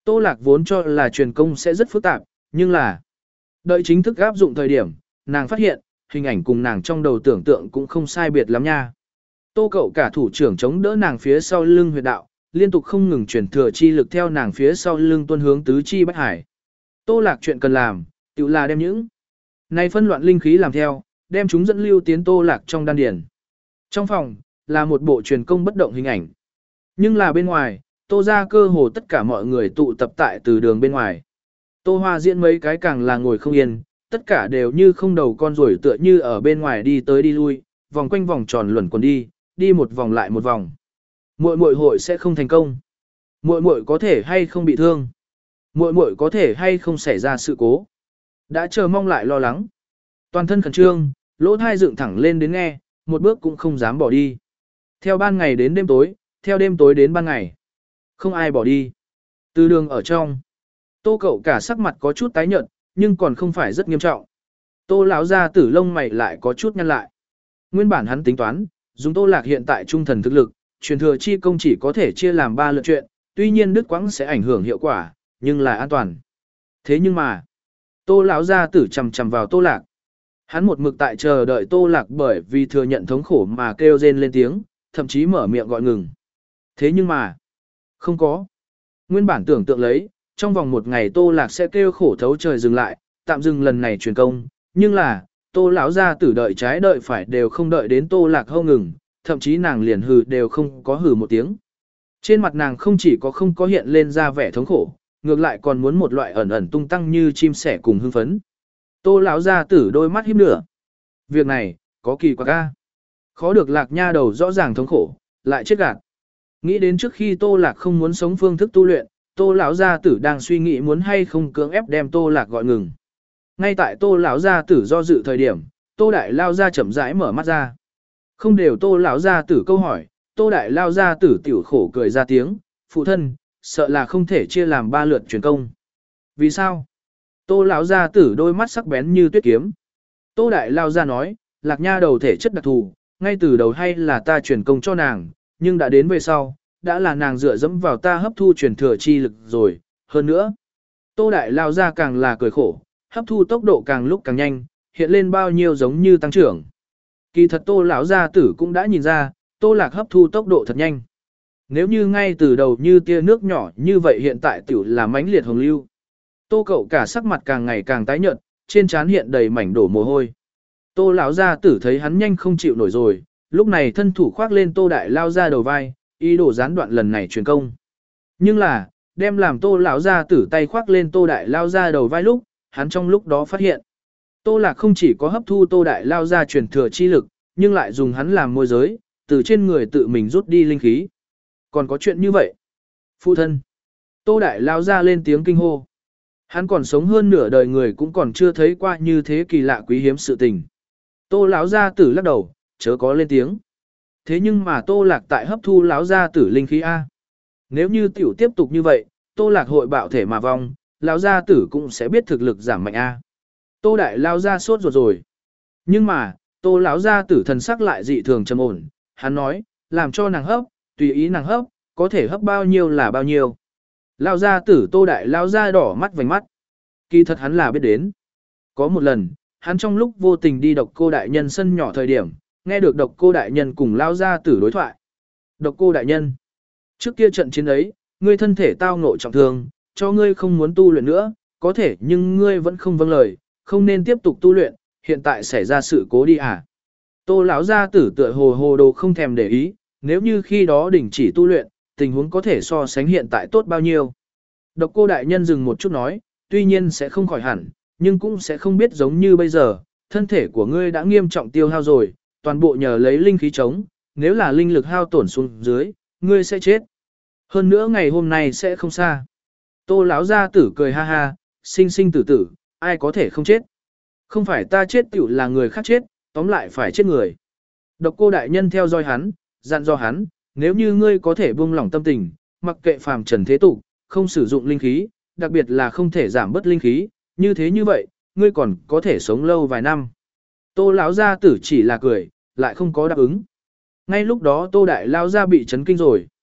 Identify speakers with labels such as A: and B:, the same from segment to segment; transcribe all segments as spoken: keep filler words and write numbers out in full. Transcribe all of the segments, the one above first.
A: Tô Lạc vốn cho là truyền công sẽ rất phức tạp, nhưng là đợi chính thức áp dụng thời điểm, nàng phát hiện, hình ảnh cùng nàng trong đầu tưởng tượng cũng không sai biệt lắm nha. Tô Cậu cả thủ trưởng chống đỡ nàng phía sau lưng huyệt đạo, liên tục không ngừng chuyển thừa chi lực theo nàng phía sau lưng tuôn hướng tứ chi bách hải. Tô Lạc chuyện cần làm, tự là đem những này phân loạn linh khí làm theo, đem chúng dẫn lưu tiến Tô Lạc trong đan điền. Trong phòng, là một bộ truyền công bất động hình ảnh. Nhưng là bên ngoài, Tô ra cơ hồ tất cả mọi người tụ tập tại từ đường bên ngoài. Tô Hoa diễn mấy cái càng là ngồi không yên, tất cả đều như không đầu con rồi tựa như ở bên ngoài đi tới đi lui, vòng quanh vòng tròn luẩn quẩn đi, đi một vòng lại một vòng. Muội muội hội sẽ không thành công. Muội muội có thể hay không bị thương. Muội muội có thể hay không xảy ra sự cố. Đã chờ mong lại lo lắng. Toàn thân khẩn trương, lỗ thai dựng thẳng lên đến nghe, một bước cũng không dám bỏ đi. Theo ban ngày đến đêm tối, theo đêm tối đến ban ngày. Không ai bỏ đi. Từ đường ở trong. Tô Cậu cả sắc mặt có chút tái nhợt, nhưng còn không phải rất nghiêm trọng. Tô lão gia tử lông mày lại có chút nhăn lại. Nguyên bản hắn tính toán, dùng Tô Lạc hiện tại trung thần thực lực, truyền thừa chi công chỉ có thể chia làm ba lượt chuyện, tuy nhiên đứt quãng sẽ ảnh hưởng hiệu quả, nhưng là an toàn. Thế nhưng mà, Tô lão gia tử chằm chằm vào Tô Lạc. Hắn một mực tại chờ đợi Tô Lạc bởi vì thừa nhận thống khổ mà kêu rên lên tiếng, thậm chí mở miệng gọi ngừng. Thế nhưng mà, không có. Nguyên bản tưởng tượng lấy, trong vòng một ngày Tô Lạc sẽ kêu khổ thấu trời dừng lại, tạm dừng lần này truyền công, nhưng là, Tô lão gia tử đợi trái đợi phải đều không đợi đến Tô Lạc hâu ngừng, thậm chí nàng liền hừ đều không có hừ một tiếng. Trên mặt nàng không chỉ có không có hiện lên ra vẻ thống khổ, ngược lại còn muốn một loại ẩn ẩn tung tăng như chim sẻ cùng hưng phấn. Tô lão gia tử đôi mắt híp nửa. Việc này, có kỳ quặc a. Khó được Lạc nha đầu rõ ràng thống khổ, lại chết gạt. Nghĩ đến trước khi Tô Lạc không muốn sống phương thức tu luyện, Tô lão gia tử đang suy nghĩ muốn hay không cưỡng ép đem Tô Lạc gọi ngừng. Ngay tại Tô lão gia tử do dự thời điểm, Tô đại lao gia chậm rãi mở mắt ra. Không đều Tô lão gia tử câu hỏi, Tô đại lao gia tử tiểu khổ cười ra tiếng, phụ thân, sợ là không thể chia làm ba lượt truyền công. Vì sao? Tô lão gia tử đôi mắt sắc bén như tuyết kiếm. Tô đại lao gia nói, Lạc nha đầu thể chất đặc thù, ngay từ đầu hay là ta truyền công cho nàng, nhưng đã đến về sau, đã là nàng dựa dẫm vào ta hấp thu truyền thừa chi lực rồi, hơn nữa. Tô đại lao gia càng là cười khổ, hấp thu tốc độ càng lúc càng nhanh, hiện lên bao nhiêu giống như tăng trưởng. Kỳ thật Tô lão gia tử cũng đã nhìn ra, Tô Lạc hấp thu tốc độ thật nhanh. Nếu như ngay từ đầu như tia nước nhỏ như vậy hiện tại tiểu là mãnh liệt hồng lưu. Tô Cậu cả sắc mặt càng ngày càng tái nhợt, trên trán hiện đầy mảnh đổ mồ hôi. Tô lão gia tử thấy hắn nhanh không chịu nổi rồi, lúc này thân thủ khoác lên Tô đại lao ra đầu vai, ý đồ gián đoạn lần này truyền công. Nhưng là, đem làm Tô lão gia tử tay khoác lên Tô đại lao ra đầu vai lúc, hắn trong lúc đó phát hiện, Tô Lạc không chỉ có hấp thu Tô đại lao ra truyền thừa chi lực, nhưng lại dùng hắn làm môi giới, từ trên người tự mình rút đi linh khí. Còn có chuyện như vậy? Phụ thân. Tô đại lao ra lên tiếng kinh hô. Hắn còn sống hơn nửa đời người cũng còn chưa thấy qua như thế kỳ lạ quý hiếm sự tình. Tô lão gia tử lắc đầu, chớ có lên tiếng. Thế nhưng mà Tô Lạc tại hấp thu lão gia tử linh khí a. Nếu như tiểu tiếp tục như vậy, Tô Lạc hội bạo thể mà vong, lão gia tử cũng sẽ biết thực lực giảm mạnh a. Tô đại lao ra sốt ruột rồi. Nhưng mà, Tô lão gia tử thần sắc lại dị thường trầm ổn, hắn nói, làm cho nàng hấp, tùy ý nàng hấp, có thể hấp bao nhiêu là bao nhiêu. Lao gia tử Tô đại lao ra đỏ mắt vành mắt. Kỳ thật hắn là biết đến. Có một lần, hắn trong lúc vô tình đi độc cô đại nhân sân nhỏ thời điểm, nghe được độc cô đại nhân cùng lao gia tử đối thoại. Độc cô đại nhân, trước kia trận chiến ấy, ngươi thân thể tao ngộ trọng thương, cho ngươi không muốn tu luyện nữa, có thể nhưng ngươi vẫn không vâng lời, không nên tiếp tục tu luyện, hiện tại xảy ra sự cố đi à. Tô lão gia tử tựa hồ hồ đồ không thèm để ý, nếu như khi đó đình chỉ tu luyện, tình huống có thể so sánh hiện tại tốt bao nhiêu. Độc cô đại nhân dừng một chút nói, tuy nhiên sẽ không khỏi hẳn, nhưng cũng sẽ không biết giống như bây giờ, thân thể của ngươi đã nghiêm trọng tiêu hao rồi, toàn bộ nhờ lấy linh khí chống, nếu là linh lực hao tổn xuống dưới, ngươi sẽ chết. Hơn nữa ngày hôm nay sẽ không xa. Tô lão gia tử cười ha ha, sinh sinh tử tử, ai có thể không chết. Không phải ta chết tiểu là người khác chết, tóm lại phải chết người. Độc cô đại nhân theo dõi hắn, dặn dò hắn, nếu như ngươi có thể buông lỏng tâm tình, mặc kệ phàm trần thế tục, không sử dụng linh khí, đặc biệt là không thể giảm bớt linh khí, như thế như vậy, ngươi còn có thể sống lâu vài năm. Tô lão gia tử chỉ là cười, lại không có đáp ứng. Ngay lúc đó Tô đại lão gia bị chấn kinh rồi.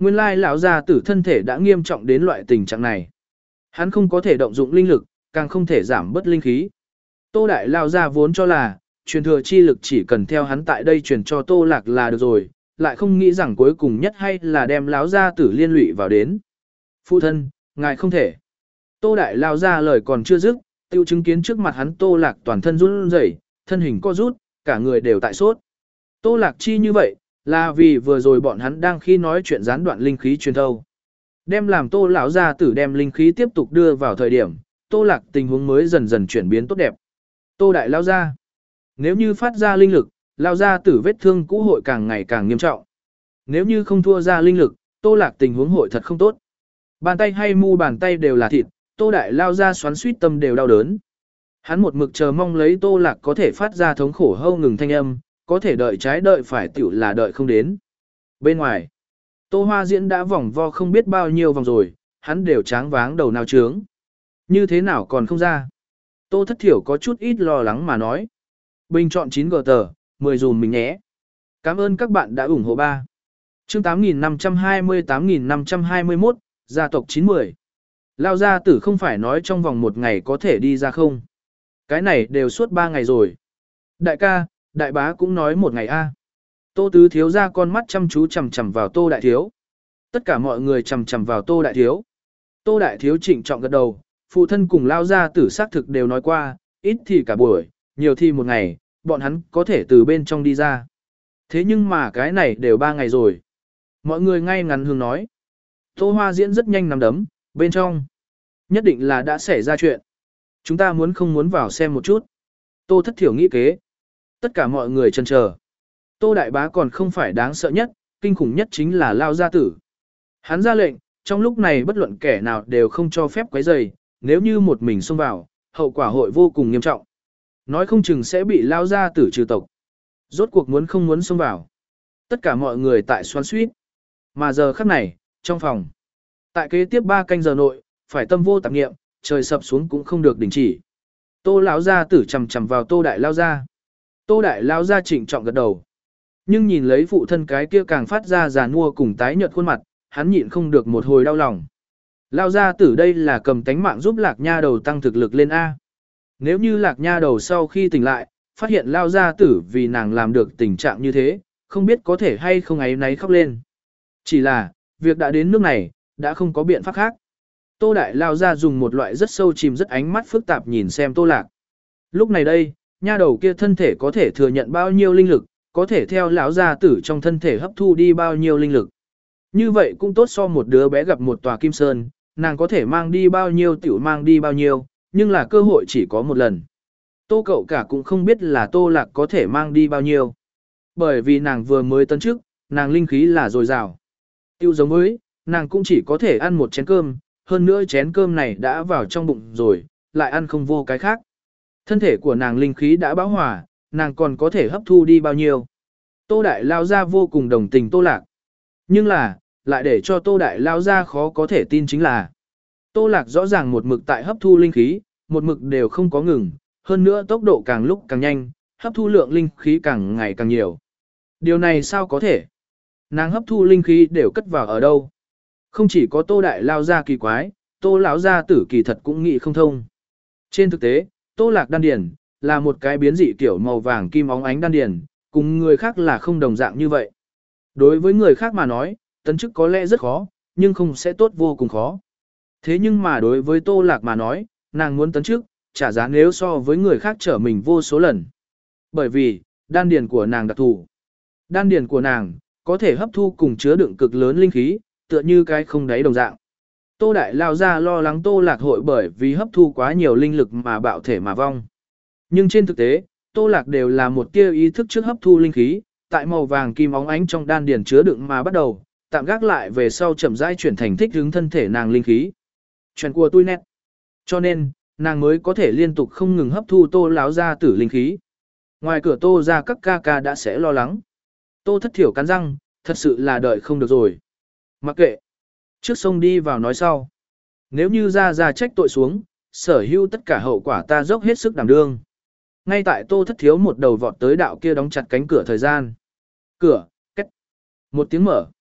A: Nguyên lai lão gia tử thân thể đã nghiêm trọng đến loại tình trạng này. Hắn không có thể động dụng linh lực, càng không thể giảm bớt linh khí. Tô Đại Lao gia vốn cho là, truyền thừa chi lực chỉ cần theo hắn tại đây truyền cho Tô Lạc là được rồi, lại không nghĩ rằng cuối cùng nhất hay là đem lão gia tử liên lụy vào đến. Phụ thân, ngài không thể. Tô Đại Lao gia lời còn chưa dứt, tiêu chứng kiến trước mặt hắn Tô Lạc toàn thân run rẩy, thân hình co rút, cả người đều tại sốt. Tô Lạc chi như vậy, là vì vừa rồi bọn hắn đang khi nói chuyện gián đoạn linh khí truyền thâu. Đem làm Tô lão gia tử đem linh khí tiếp tục đưa vào thời điểm, Tô Lạc tình huống mới dần dần chuyển biến tốt đẹp. Tô Đại Lao gia, nếu như phát ra linh lực, Lao gia tử vết thương cũ hội càng ngày càng nghiêm trọng. Nếu như không thua ra linh lực, Tô Lạc tình huống hội thật không tốt. Bàn tay hay mu bàn tay đều là thịt, Tô Đại Lao gia xoắn suýt tâm đều đau đớn. Hắn một mực chờ mong lấy Tô Lạc có thể phát ra thống khổ hâu ngừng thanh âm, có thể đợi trái đợi phải tiểu là đợi không đến. Bên ngoài, Tô Hoa Diễn đã vòng vo không biết bao nhiêu vòng rồi, hắn đều tráng váng đầu nào trướng. Như thế nào còn không ra? Tô Thất Thiểu có chút ít lo lắng mà nói. Bình chọn chín gờ tờ, mười dùm mình nhé. Cảm ơn các bạn đã ủng hộ ba. Chương tám nghìn năm trăm hai mươi tám nghìn năm trăm hai mươi mốt, gia tộc chín mươi. Lao gia tử không phải nói trong vòng một ngày có thể đi ra không? Cái này đều suốt ba ngày rồi. Đại ca, đại bá cũng nói một ngày a. Tô Tứ Thiếu ra con mắt chăm chú chằm chằm vào Tô Đại Thiếu. Tất cả mọi người chằm chằm vào Tô Đại Thiếu. Tô Đại Thiếu trịnh trọng gật đầu, phụ thân cùng Lao gia tử xác thực đều nói qua, ít thì cả buổi, nhiều thì một ngày, bọn hắn có thể từ bên trong đi ra. Thế nhưng mà cái này đều ba ngày rồi. Mọi người ngay ngắn hướng nói. Tô Hoa Diễn rất nhanh nắm đấm, bên trong. Nhất định là đã xảy ra chuyện. Chúng ta muốn không muốn vào xem một chút. Tô Thất Thiểu nghĩ kế. Tất cả mọi người chần chờ. Tô Đại Bá còn không phải đáng sợ nhất, kinh khủng nhất chính là Lao gia tử. Hắn ra lệnh, trong lúc này bất luận kẻ nào đều không cho phép quấy rầy, nếu như một mình xông vào, hậu quả hội vô cùng nghiêm trọng. Nói không chừng sẽ bị Lao gia tử trừ tộc. Rốt cuộc muốn không muốn xông vào. Tất cả mọi người tại xoắn suýt. Mà giờ khắc này, trong phòng. Tại kế tiếp ba canh giờ nội, phải tâm vô tạp nghiệm, trời sập xuống cũng không được đình chỉ. Tô lão gia tử chằm chằm vào Tô Đại Lao gia. Tô Đại Lao gia trịnh trọng gật đầu. Nhưng nhìn lấy phụ thân cái kia càng phát ra già nua cùng tái nhợt khuôn mặt, hắn nhịn không được một hồi đau lòng. Lao gia tử đây là cầm tánh mạng giúp Lạc Nha đầu tăng thực lực lên A. Nếu như Lạc Nha đầu sau khi tỉnh lại, phát hiện Lao gia tử vì nàng làm được tình trạng như thế, không biết có thể hay không ấy náy khóc lên. Chỉ là, việc đã đến nước này, đã không có biện pháp khác. Tô Đại Lao gia dùng một loại rất sâu chìm rất ánh mắt phức tạp nhìn xem Tô Lạc. Lúc này đây, nha đầu kia thân thể có thể thừa nhận bao nhiêu linh lực, có thể theo lão gia tử trong thân thể hấp thu đi bao nhiêu linh lực. Như vậy cũng tốt so một đứa bé gặp một tòa kim sơn, nàng có thể mang đi bao nhiêu tiểu mang đi bao nhiêu, nhưng là cơ hội chỉ có một lần. Tô cậu cả cũng không biết là Tô Lạc có thể mang đi bao nhiêu. Bởi vì nàng vừa mới tấn chức, nàng linh khí là dồi dào. Tiêu giống với, nàng cũng chỉ có thể ăn một chén cơm, hơn nữa chén cơm này đã vào trong bụng rồi, lại ăn không vô cái khác. Thân thể của nàng linh khí đã bão hòa, nàng còn có thể hấp thu đi bao nhiêu. Tô Đại Lao gia vô cùng đồng tình Tô Lạc. Nhưng là, lại để cho Tô Đại Lao gia khó có thể tin chính là Tô Lạc rõ ràng một mực tại hấp thu linh khí, một mực đều không có ngừng, hơn nữa tốc độ càng lúc càng nhanh, hấp thu lượng linh khí càng ngày càng nhiều. Điều này sao có thể? Nàng hấp thu linh khí đều cất vào ở đâu? Không chỉ có Tô Đại Lao gia kỳ quái, Tô lão gia tử kỳ thật cũng nghĩ không thông. Trên thực tế, Tô Lạc đan điền là một cái biến dị kiểu màu vàng kim óng ánh đan điền, cùng người khác là không đồng dạng như vậy. Đối với người khác mà nói, tấn chức có lẽ rất khó, nhưng không sẽ tốt vô cùng khó. Thế nhưng mà đối với Tô Lạc mà nói, nàng muốn tấn chức, trả giá nếu so với người khác trở mình vô số lần. Bởi vì, đan điền của nàng đặc thù. Đan điền của nàng, có thể hấp thu cùng chứa đựng cực lớn linh khí, tựa như cái không đáy đồng dạng. Tô Đại Lao gia lo lắng Tô Lạc hội bởi vì hấp thu quá nhiều linh lực mà bạo thể mà vong. Nhưng trên thực tế, Tô Lạc đều là một tia ý thức trước hấp thu linh khí, tại màu vàng kim óng ánh trong đan điền chứa đựng mà bắt đầu, tạm gác lại về sau chậm rãi chuyển thành thích ứng thân thể nàng linh khí. Chuyện của tôi nét. Cho nên, nàng mới có thể liên tục không ngừng hấp thu Tô lão gia tử linh khí. Ngoài cửa Tô ra các ca ca đã sẽ lo lắng. Tô Thất Thiểu cắn răng, thật sự là đợi không được rồi. Mặc kệ. Trước sông đi vào nói sau. Nếu như ra ra trách tội xuống, sở hữu tất cả hậu quả ta dốc hết sức đảm đương. Ngay tại Tô Thất Thiếu một đầu vọt tới đạo kia đóng chặt cánh cửa thời gian. Cửa, cách. Một tiếng mở.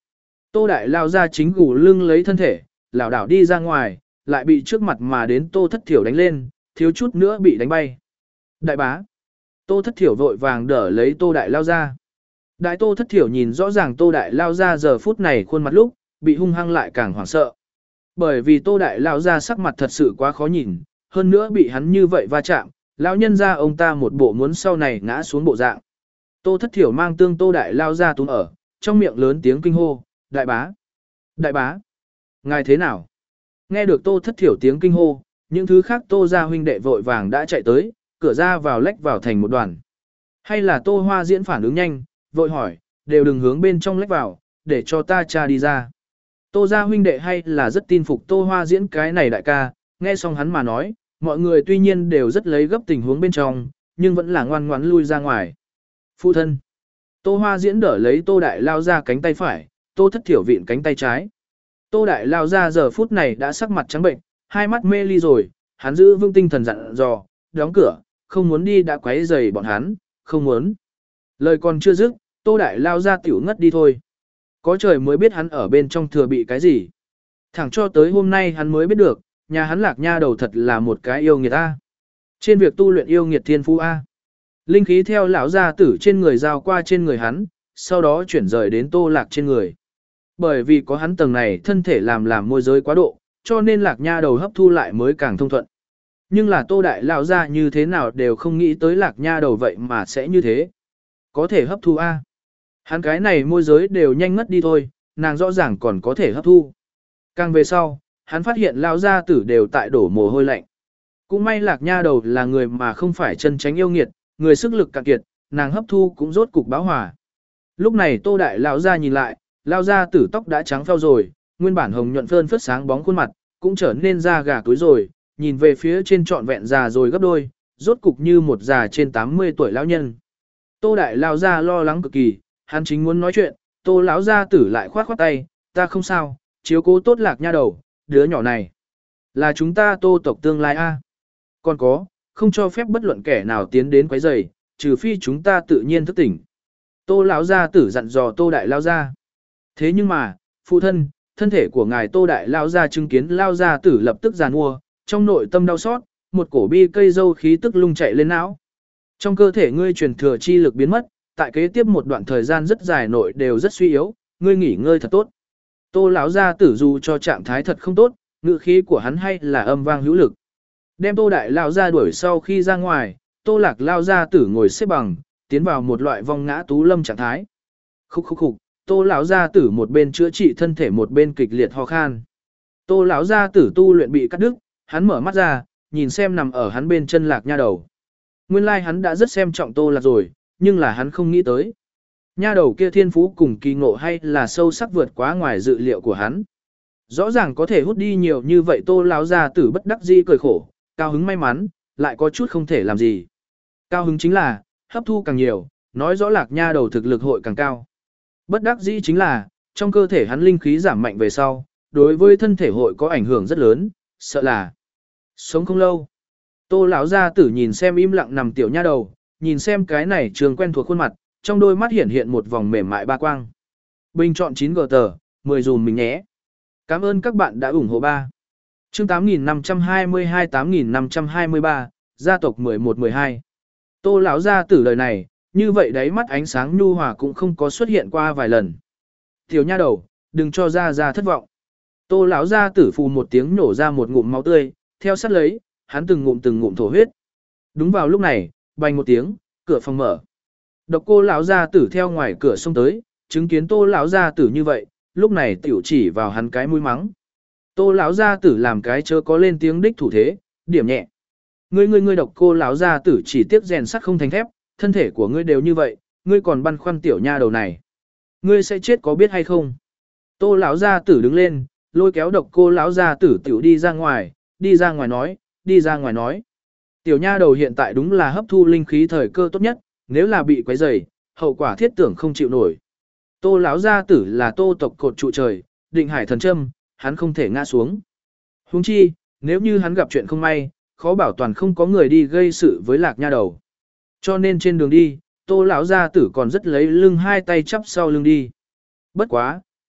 A: Tô đại lao ra chính gù lưng lấy thân thể, lảo đảo đi ra ngoài, lại bị trước mặt mà đến Tô Thất Thiểu đánh lên, thiếu chút nữa bị đánh bay. Đại bá. Tô Thất Thiểu vội vàng đỡ lấy Tô đại lao ra. Đại Tô Thất Thiểu nhìn rõ ràng Tô đại lao ra giờ phút này khuôn mặt lúc, bị hung hăng lại càng hoảng sợ. Bởi vì Tô đại lao ra sắc mặt thật sự quá khó nhìn, hơn nữa bị hắn như vậy va chạm, lão nhân ra ông ta một bộ muốn sau này ngã xuống bộ dạng. Tô Thất Thiểu mang tương Tô đại lao ra túm ở, trong miệng lớn tiếng kinh hô, đại bá, đại bá, ngài thế nào? Nghe được Tô Thất Thiểu tiếng kinh hô, những thứ khác Tô gia huynh đệ vội vàng đã chạy tới, cửa ra vào lách vào thành một đoàn. Hay là Tô Hoa Diễn phản ứng nhanh, vội hỏi, đều đừng hướng bên trong lách vào, để cho ta cha đi ra. Tô gia huynh đệ hay là rất tin phục Tô Hoa Diễn cái này đại ca, nghe xong hắn mà nói, mọi người tuy nhiên đều rất lấy gấp tình huống bên trong, nhưng vẫn là ngoan ngoãn lui ra ngoài. Phụ thân. Tô Hoa Diễn đỡ lấy Tô Đại lao ra cánh tay phải, Tô Thất Thiểu vịn cánh tay trái. Tô Đại lao ra giờ phút này đã sắc mặt trắng bệnh, hai mắt mê ly rồi, hắn giữ vững tinh thần dặn dò, đóng cửa, không muốn đi đã quấy rầy bọn hắn, không muốn. Lời còn chưa dứt, Tô Đại lao ra tiểu ngất đi thôi. Có trời mới biết hắn ở bên trong thừa bị cái gì. Thẳng cho tới hôm nay hắn mới biết được, nhà hắn Lạc Nha đầu thật là một cái yêu nghiệt A. Trên việc tu luyện yêu nghiệt thiên phú A. Linh khí theo lão gia tử trên người giao qua trên người hắn, sau đó chuyển rời đến Tô Lạc trên người. Bởi vì có hắn tầng này thân thể làm làm môi giới quá độ, cho nên Lạc Nha đầu hấp thu lại mới càng thông thuận. Nhưng là Tô Đại lão gia như thế nào đều không nghĩ tới Lạc Nha đầu vậy mà sẽ như thế. Có thể hấp thu A. Hắn cái này môi giới đều nhanh ngất đi thôi, nàng rõ ràng còn có thể hấp thu. Càng về sau, hắn phát hiện lão gia tử đều tại đổ mồ hôi lạnh. Cũng may Lạc Nha đầu là người mà không phải chân tránh yêu nghiệt, người sức lực cạn kiệt, nàng hấp thu cũng rốt cục báo hòa. Lúc này Tô Đại lão gia nhìn lại, lão gia tử tóc đã trắng phao rồi, nguyên bản hồng nhuận phơn phất sáng bóng khuôn mặt, cũng trở nên da gà túi rồi, nhìn về phía trên trọn vẹn già rồi gấp đôi, rốt cục như một già trên tám mươi tuổi lão nhân. Tô Đại lão gia lo lắng cực kỳ, hắn chính muốn nói chuyện, Tô lão gia tử lại khoát khoát tay, ta không sao, chiếu cố tốt Lạc Nha đầu, đứa nhỏ này là chúng ta Tô tộc tương lai a. Còn có, không cho phép bất luận kẻ nào tiến đến quấy rầy, trừ phi chúng ta tự nhiên thức tỉnh. Tô lão gia tử dặn dò Tô Đại lão gia. Thế nhưng mà, phụ thân, thân thể của ngài Tô Đại lão gia chứng kiến lão gia tử lập tức giàn mua, trong nội tâm đau xót, một cổ bi cây dâu khí tức lung chạy lên não. Trong cơ thể ngươi truyền thừa chi lực biến mất, tại kế tiếp một đoạn thời gian rất dài nội đều rất suy yếu, ngươi nghỉ ngơi thật tốt. Tô lão gia tử dù cho trạng thái thật không tốt, ngữ khí của hắn hay là âm vang hữu lực. Đem Tô Đại lão gia đuổi sau khi ra ngoài, Tô Lạc lão gia tử ngồi xếp bằng, tiến vào một loại vong ngã tú lâm trạng thái. Khúc khúc khúc, Tô lão gia tử một bên chữa trị thân thể một bên kịch liệt ho khan. Tô lão gia tử tu luyện bị cắt đứt, hắn mở mắt ra, nhìn xem nằm ở hắn bên chân Lạc Nha đầu. Nguyên lai like hắn đã rất xem trọng Tô Lạc rồi, nhưng là hắn không nghĩ tới. Nha đầu kia thiên phú cùng kỳ ngộ hay là sâu sắc vượt quá ngoài dự liệu của hắn. Rõ ràng có thể hút đi nhiều như vậy Tô lão gia tử bất đắc dĩ cười khổ, cao hứng may mắn, lại có chút không thể làm gì. Cao hứng chính là, hấp thu càng nhiều, nói rõ Lạc Nha đầu thực lực hội càng cao. Bất đắc dĩ chính là, trong cơ thể hắn linh khí giảm mạnh về sau, đối với thân thể hội có ảnh hưởng rất lớn, sợ là sống không lâu. Tô lão gia tử nhìn xem im lặng nằm tiểu nha đầu, nhìn xem cái này trường quen thuộc khuôn mặt, trong đôi mắt hiện hiện một vòng mềm mại ba quang. Bình chọn chín gờ tờ, mười dùm mình nhé. Cảm ơn các bạn đã ủng hộ ba. Chương tám nghìn năm trăm hai mươi hai tám nghìn năm trăm hai mươi ba, gia tộc mười một mười hai. Tô lão gia tử đời này, như vậy đấy mắt ánh sáng nhu hòa cũng không có xuất hiện qua vài lần. Tiểu nha đầu, đừng cho ra ra thất vọng. Tô lão gia tử phù một tiếng nổ ra một ngụm máu tươi, theo sát lấy, hắn từng ngụm từng ngụm thổ huyết. Đúng vào lúc này, bành một tiếng, cửa phòng mở. Độc Cô lão gia tử theo ngoài cửa xông tới, chứng kiến Tô lão gia tử như vậy, lúc này tiểu chỉ vào hắn cái mũi mắng. Tô lão gia tử làm cái chớ có lên tiếng đích thủ thế, điểm nhẹ. Ngươi ngươi ngươi Độc Cô lão gia tử chỉ tiếc rèn sắt không thành thép, thân thể của ngươi đều như vậy, ngươi còn băn khoăn tiểu nha đầu này. Ngươi sẽ chết có biết hay không? Tô lão gia tử đứng lên, lôi kéo Độc Cô lão gia tử tiểu đi ra ngoài, đi ra ngoài nói, đi ra ngoài nói. Tiểu nha đầu hiện tại đúng là hấp thu linh khí thời cơ tốt nhất, nếu là bị quấy rầy, hậu quả thiết tưởng không chịu nổi. Tô lão gia tử là Tô tộc cột trụ trời, định hải thần châm, hắn không thể ngã xuống. Huống chi, nếu như hắn gặp chuyện không may, khó bảo toàn không có người đi gây sự với Lạc Nha đầu. Cho nên trên đường đi, Tô lão gia tử còn rất lấy lưng hai tay chắp sau lưng đi. Bất quá,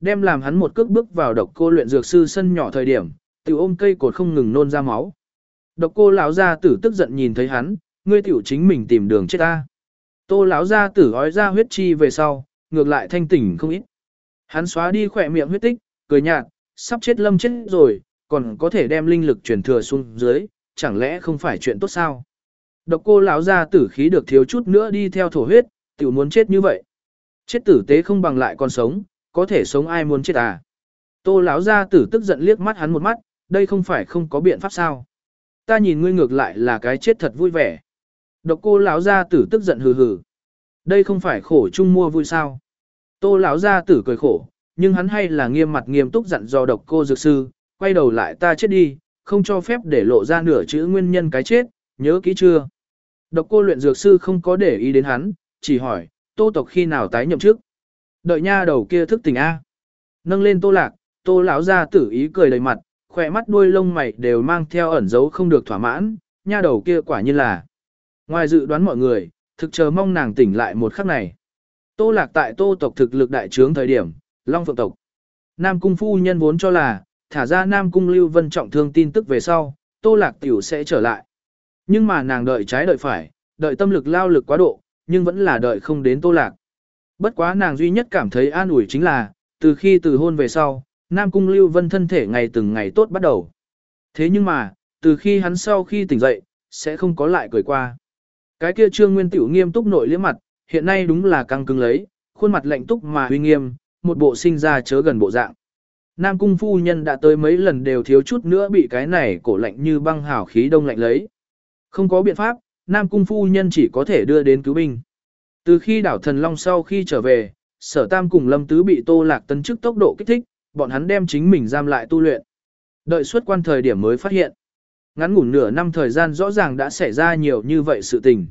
A: đem làm hắn một cước bước vào độc cô luyện dược sư sân nhỏ thời điểm, tiểu ôm cây cột không ngừng nôn ra máu. Độc cô lão gia tử tức giận nhìn thấy hắn, ngươi tiểu chính mình tìm đường chết ta. Tô lão gia tử ói ra huyết chi về sau, ngược lại thanh tỉnh không ít. Hắn xóa đi khỏe miệng huyết tích, cười nhạt, sắp chết lâm chết rồi, còn có thể đem linh lực truyền thừa xuống dưới, chẳng lẽ không phải chuyện tốt sao? Độc cô lão gia tử khí được thiếu chút nữa đi theo thổ huyết, tiểu muốn chết như vậy. Chết tử tế không bằng lại còn sống, có thể sống ai muốn chết à? Tô lão gia tử tức giận liếc mắt hắn một mắt, đây không phải không có biện pháp sao? Ta nhìn ngươi ngược lại là cái chết thật vui vẻ. Độc cô lão gia tử tức giận hừ hừ. Đây không phải khổ chung mua vui sao? Tô lão gia tử cười khổ, nhưng hắn hay là nghiêm mặt nghiêm túc dặn dò độc cô dược sư, quay đầu lại ta chết đi, không cho phép để lộ ra nửa chữ nguyên nhân cái chết, nhớ kỹ chưa? Độc cô luyện dược sư không có để ý đến hắn, chỉ hỏi, Tô tộc khi nào tái nhậm chức? Đợi nha đầu kia thức tỉnh a. Nâng lên Tô Lạc, Tô lão gia tử ý cười đầy mặt, khỏe mắt đuôi lông mày đều mang theo ẩn dấu không được thỏa mãn, nha đầu kia quả nhiên là. Ngoài dự đoán mọi người, thực chờ mong nàng tỉnh lại một khắc này. Tô Lạc tại Tô tộc thực lực đại trướng thời điểm, Long Phượng tộc. Nam cung phu nhân vốn cho là, thả ra Nam cung Lưu Vân trọng thương tin tức về sau, Tô Lạc tiểu sẽ trở lại. Nhưng mà nàng đợi trái đợi phải, đợi tâm lực lao lực quá độ, nhưng vẫn là đợi không đến Tô Lạc. Bất quá nàng duy nhất cảm thấy an ủi chính là, từ khi từ hôn về sau, Nam cung Lưu Vân thân thể ngày từng ngày tốt bắt đầu. Thế nhưng mà, từ khi hắn sau khi tỉnh dậy, sẽ không có lại cười qua. Cái kia Trương Nguyên tiểu nghiêm túc nội liếm mặt, hiện nay đúng là căng cứng lấy, khuôn mặt lạnh túc mà uy nghiêm, một bộ sinh ra chớ gần bộ dạng. Nam cung phu nhân đã tới mấy lần đều thiếu chút nữa bị cái này cổ lạnh như băng hào khí đông lạnh lấy. Không có biện pháp, Nam cung phu nhân chỉ có thể đưa đến cứu binh. Từ khi đảo Thần Long sau khi trở về, Sở Tam cùng Lâm Tứ bị Tô Lạc tấn chức tốc độ kích thích, bọn hắn đem chính mình giam lại tu luyện. Đợi suốt quan thời điểm mới phát hiện. Ngắn ngủn nửa năm thời gian rõ ràng đã xảy ra nhiều như vậy sự tình.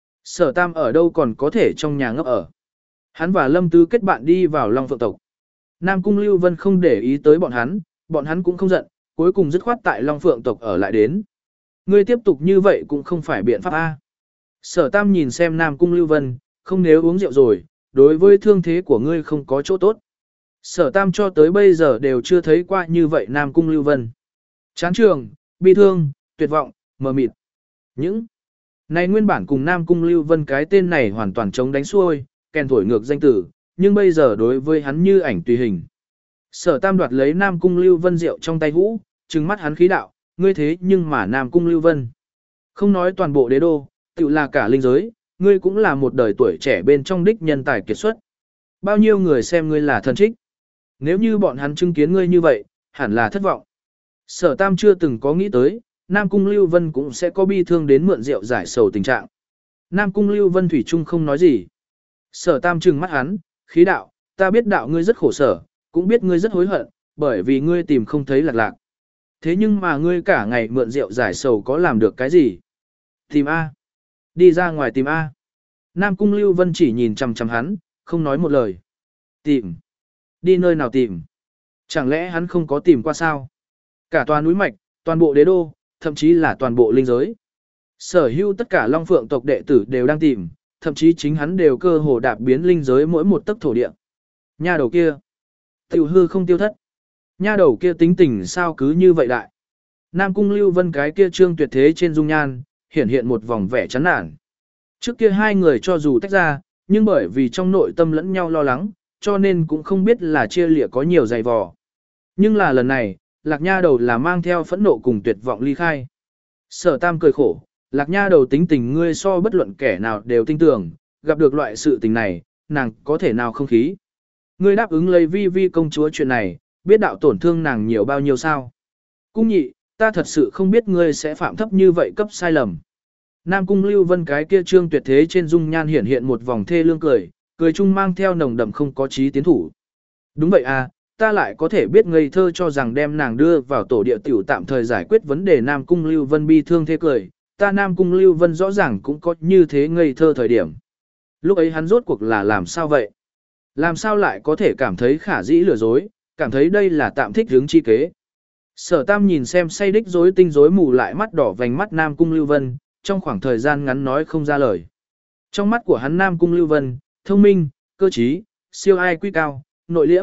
A: Sở Tam ở đâu còn có thể trong nhà ngốc ở. Hắn và Lâm Tứ kết bạn đi vào Long Phượng tộc. Nam Cung Lưu Vân không để ý tới bọn hắn, bọn hắn cũng không giận, cuối cùng dứt khoát tại Long Phượng tộc ở lại đến. Ngươi tiếp tục như vậy cũng không phải biện pháp A. Sở Tam nhìn xem Nam Cung Lưu Vân, không nếu uống rượu rồi, đối với thương thế của ngươi không có chỗ tốt. Sở Tam cho tới bây giờ đều chưa thấy qua như vậy Nam Cung Lưu Vân. Chán trường, bi thương, tuyệt vọng, mờ mịt. Những này nguyên bản cùng Nam Cung Lưu Vân cái tên này hoàn toàn chống đánh xuôi, kèn thổi ngược danh tử, nhưng bây giờ đối với hắn như ảnh tùy hình. Sở Tam đoạt lấy Nam Cung Lưu Vân rượu trong tay hũ, trừng mắt hắn khí đạo, ngươi thế nhưng mà Nam Cung Lưu Vân. Không nói toàn bộ đế đô, tự là cả linh giới, ngươi cũng là một đời tuổi trẻ bên trong đích nhân tài kiệt xuất. Bao nhiêu người xem ngươi là thân trích. Nếu như bọn hắn chứng kiến ngươi như vậy, hẳn là thất vọng. Sở Tam chưa từng có nghĩ tới, Nam Cung Lưu Vân cũng sẽ có bi thương đến mượn rượu giải sầu tình trạng. Nam Cung Lưu Vân thủy chung không nói gì. Sở Tam trừng mắt hắn, khí đạo, ta biết đạo ngươi rất khổ sở, cũng biết ngươi rất hối hận, bởi vì ngươi tìm không thấy Lạc Lạc. Thế nhưng mà ngươi cả ngày mượn rượu giải sầu có làm được cái gì? Tìm A. Đi ra ngoài tìm A. Nam Cung Lưu Vân chỉ nhìn chằm chằm hắn, không nói một lời. Tìm. Đi nơi nào tìm? Chẳng lẽ hắn không có tìm qua sao? Cả toàn núi mạch, toàn bộ đế đô, thậm chí là toàn bộ linh giới. Sở hữu tất cả Long Phượng tộc đệ tử đều đang tìm, thậm chí chính hắn đều cơ hồ đạp biến linh giới mỗi một tấc thổ địa. Nha đầu kia. Tiểu hư không tiêu thất. Nha đầu kia tính tình sao cứ như vậy đại. Nam Cung Lưu Vân cái kia trương tuyệt thế trên dung nhan, hiện hiện một vòng vẻ chán nản. Trước kia hai người cho dù tách ra, nhưng bởi vì trong nội tâm lẫn nhau lo lắng, cho nên cũng không biết là chia lịa có nhiều dày vò. Nhưng là lần này, Lạc Nha đầu là mang theo phẫn nộ cùng tuyệt vọng ly khai. Sở Tam cười khổ, Lạc Nha đầu tính tình ngươi so bất luận kẻ nào đều tin tưởng, gặp được loại sự tình này, nàng có thể nào không khí. Ngươi đáp ứng lấy vi vi công chúa chuyện này, biết đạo tổn thương nàng nhiều bao nhiêu sao. Cung nhị, ta thật sự không biết ngươi sẽ phạm thấp như vậy cấp sai lầm. Nam Cung Lưu Vân cái kia trương tuyệt thế trên dung nhan hiển hiện một vòng thê lương cười, cười chung mang theo nồng đậm không có chí tiến thủ. Đúng vậy à, ta lại có thể biết ngây thơ cho rằng đem nàng đưa vào tổ địa tiểu tạm thời giải quyết vấn đề Nam Cung Lưu Vân bi thương thế cười, ta Nam Cung Lưu Vân rõ ràng cũng có như thế ngây thơ thời điểm. Lúc ấy hắn rốt cuộc là làm sao vậy? Làm sao lại có thể cảm thấy khả dĩ lừa dối, cảm thấy đây là tạm thích hướng chi kế. Sở Tam nhìn xem say đích rối tinh rối mù lại mắt đỏ vành mắt Nam Cung Lưu Vân, trong khoảng thời gian ngắn nói không ra lời. Trong mắt của hắn Nam Cung Lưu Vân, thông minh, cơ trí, siêu ai quy cao, nội liễm,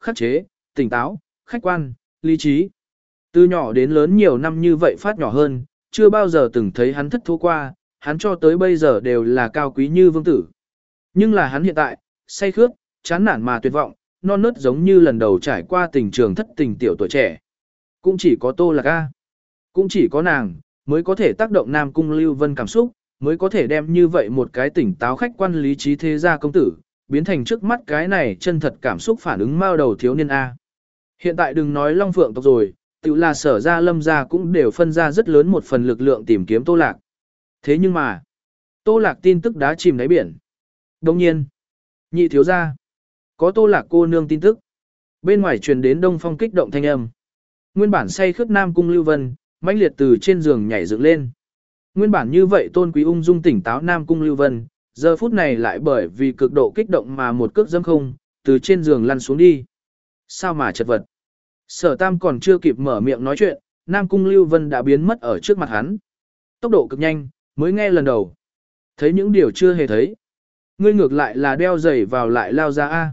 A: khắc chế, tỉnh táo, khách quan, lý trí. Từ nhỏ đến lớn nhiều năm như vậy phát nhỏ hơn, chưa bao giờ từng thấy hắn thất thố qua, hắn cho tới bây giờ đều là cao quý như vương tử. Nhưng là hắn hiện tại, say khướt, chán nản mà tuyệt vọng, non nớt giống như lần đầu trải qua tình trường thất tình tiểu tuổi trẻ. Cũng chỉ có Tô Lạc A. Cũng chỉ có nàng, mới có thể tác động Nam Cung Lưu Vân cảm xúc, mới có thể đem như vậy một cái tỉnh táo khách quan lý trí thế gia công tử, biến thành trước mắt cái này chân thật cảm xúc phản ứng mao đầu thiếu niên A. Hiện tại đừng nói Long Phượng tộc rồi, tự là Sở gia Lâm gia cũng đều phân ra rất lớn một phần lực lượng tìm kiếm Tô Lạc. Thế nhưng mà, Tô Lạc tin tức đã chìm đáy biển. Đồng nhiên, nhị thiếu gia, có Tô Lạc cô nương tin tức. Bên ngoài truyền đến Đông Phong kích động thanh âm. Nguyên bản say khướt Nam Cung Lưu Vân, mãnh liệt từ trên giường nhảy dựng lên. Nguyên bản như vậy tôn quý ung dung tỉnh táo Nam Cung Lưu Vân, giờ phút này lại bởi vì cực độ kích động mà một cước dâm không, từ trên giường lăn xuống đi. Sao mà chật vật. Sở Tam còn chưa kịp mở miệng nói chuyện, Nam Cung Lưu Vân đã biến mất ở trước mặt hắn. Tốc độ cực nhanh, mới nghe lần đầu. Thấy những điều chưa hề thấy. Ngươi ngược lại là đeo giày vào lại lao ra A.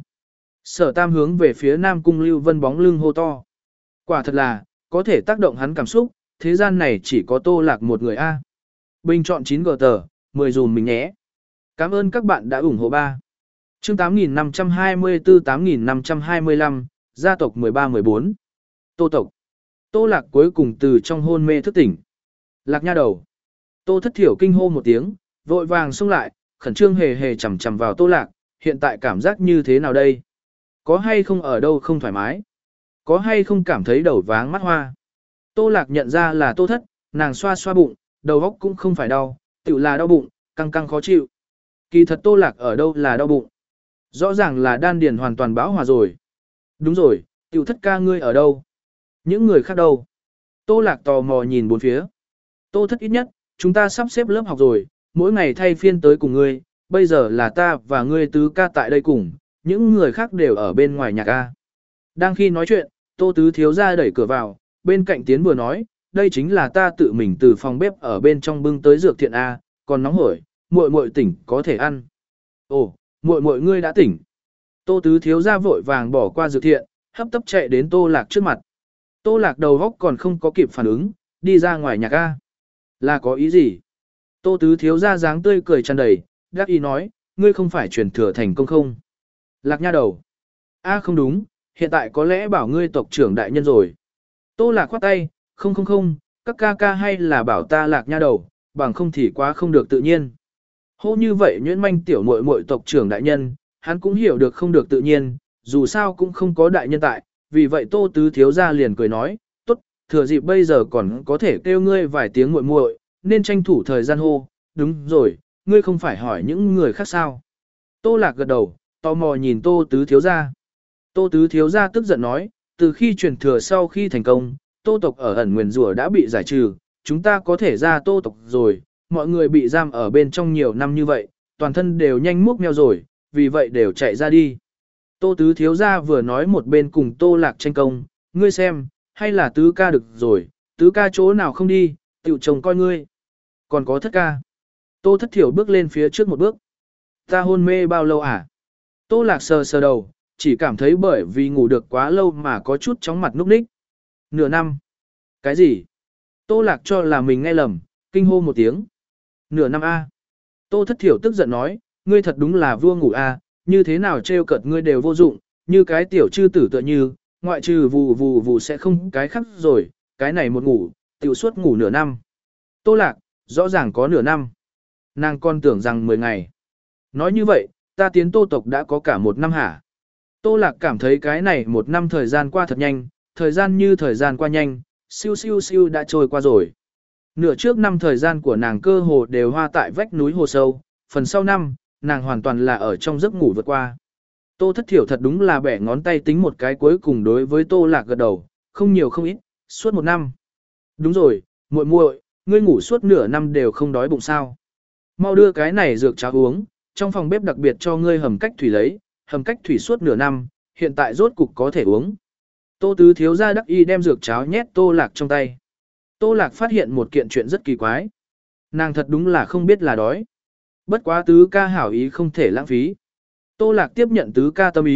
A: Sở Tam hướng về phía Nam Cung Lưu Vân bóng lưng hô to. Quả thật là, có thể tác động hắn cảm xúc, thế gian này chỉ có Tô Lạc một người A. Bình chọn chín gờ tờ, mười dùm mình nhé. Cảm ơn các bạn đã ủng hộ ba. Chương tám nghìn năm trăm hai mươi tư tám nghìn năm trăm hai mươi lăm, gia tộc mười ba mười bốn. Tô tộc. Tô Lạc cuối cùng từ trong hôn mê thức tỉnh. Lạc nha đầu. Tô Thất Thiểu kinh hô một tiếng, vội vàng xông lại, khẩn trương hề hề chằm chằm vào Tô Lạc, hiện tại cảm giác như thế nào đây? Có hay không ở đâu không thoải mái? Có hay không cảm thấy đầu váng mắt hoa? Tô Lạc nhận ra là Tô Thất, nàng xoa xoa bụng, đầu óc cũng không phải đau, tự là đau bụng, căng căng khó chịu. Kỳ thật Tô Lạc ở đâu là đau bụng? Rõ ràng là đan điền hoàn toàn bão hòa rồi. Đúng rồi, Tiểu Thất ca ngươi ở đâu? Những người khác đâu? Tô Lạc tò mò nhìn bốn phía. Tô Thất ít nhất, chúng ta sắp xếp lớp học rồi, mỗi ngày thay phiên tới cùng ngươi, bây giờ là ta và ngươi tứ ca tại đây cùng, những người khác đều ở bên ngoài nhà ca. Đang khi nói chuyện, Tô Tứ thiếu ra đẩy cửa vào, bên cạnh Tiến vừa nói, đây chính là ta tự mình từ phòng bếp ở bên trong bưng tới dược thiện A, còn nóng hổi, muội muội tỉnh có thể ăn. Ồ, muội muội ngươi đã tỉnh. Tô Tứ thiếu ra vội vàng bỏ qua dược thiện, hấp tấp chạy đến Tô Lạc trước mặt. Tô Lạc đầu góc còn không có kịp phản ứng, đi ra ngoài nhà ca. Là có ý gì? Tô Tứ thiếu ra dáng tươi cười tràn đầy, đắc ý nói, ngươi không phải truyền thừa thành công không? Lạc nha đầu. A không đúng, hiện tại có lẽ bảo ngươi tộc trưởng đại nhân rồi. Tô Lạc khoát tay, không không không, các ca ca hay là bảo ta Lạc nha đầu, bằng không thì quá không được tự nhiên. Hô như vậy nhuyễn manh tiểu muội muội tộc trưởng đại nhân, hắn cũng hiểu được không được tự nhiên, dù sao cũng không có đại nhân tại, vì vậy Tô Tứ thiếu ra liền cười nói, tốt, thừa dịp bây giờ còn có thể kêu ngươi vài tiếng muội muội, nên tranh thủ thời gian hô, đúng rồi, ngươi không phải hỏi những người khác sao. Tô Lạc gật đầu, tò mò nhìn Tô Tứ thiếu ra. Tô Tứ thiếu ra tức giận nói, từ khi truyền thừa sau khi thành công, Tô tộc ở ẩn nguyền rủa đã bị giải trừ, chúng ta có thể ra Tô tộc rồi, mọi người bị giam ở bên trong nhiều năm như vậy, toàn thân đều nhanh múc meo rồi, vì vậy đều chạy ra đi. Tô Tứ thiếu ra vừa nói một bên cùng Tô Lạc tranh công, ngươi xem, hay là Tứ ca được rồi, Tứ ca chỗ nào không đi, tiểu chồng coi ngươi. Còn có Thất ca. Tô Thất Thiểu bước lên phía trước một bước. Ta hôn mê bao lâu à? Tô Lạc sờ sờ đầu, chỉ cảm thấy bởi vì ngủ được quá lâu mà có chút chóng mặt núc ních. Nửa năm. Cái gì? Tô Lạc cho là mình nghe lầm, kinh hô một tiếng. Nửa năm A. Tô Thất Thiểu tức giận nói, ngươi thật đúng là vua ngủ A, như thế nào trêu cợt ngươi đều vô dụng, như cái tiểu chư tử tựa như, ngoại trừ vù vù vù sẽ không cái khác rồi, cái này một ngủ, tiểu suốt ngủ nửa năm. Tô Lạc, rõ ràng có nửa năm. Nàng con tưởng rằng mười ngày. Nói như vậy, ta tiến Tô tộc đã có cả một năm hả? Tô Lạc cảm thấy cái này một năm thời gian qua thật nhanh, thời gian như thời gian qua nhanh, siêu siêu siêu đã trôi qua rồi. Nửa trước năm thời gian của nàng cơ hồ đều hoa tại vách núi hồ sâu, phần sau năm, nàng hoàn toàn là ở trong giấc ngủ vượt qua. Tô Thất Thiểu thật đúng là bẻ ngón tay tính một cái cuối cùng đối với Tô Lạc gật đầu, không nhiều không ít, suốt một năm. Đúng rồi, muội muội, ngươi ngủ suốt nửa năm đều không đói bụng sao? Mau đưa cái này dược cháo uống, trong phòng bếp đặc biệt cho ngươi hầm cách thủy lấy, hầm cách thủy suốt nửa năm, hiện tại rốt cục có thể uống. Tô Tứ thiếu gia đắc y đem dược cháo nhét Tô Lạc trong tay. Tô Lạc phát hiện một kiện chuyện rất kỳ quái. Nàng thật đúng là không biết là đói. Bất quá Tứ ca hảo ý không thể lãng phí. Tô Lạc tiếp nhận Tứ ca tâm ý,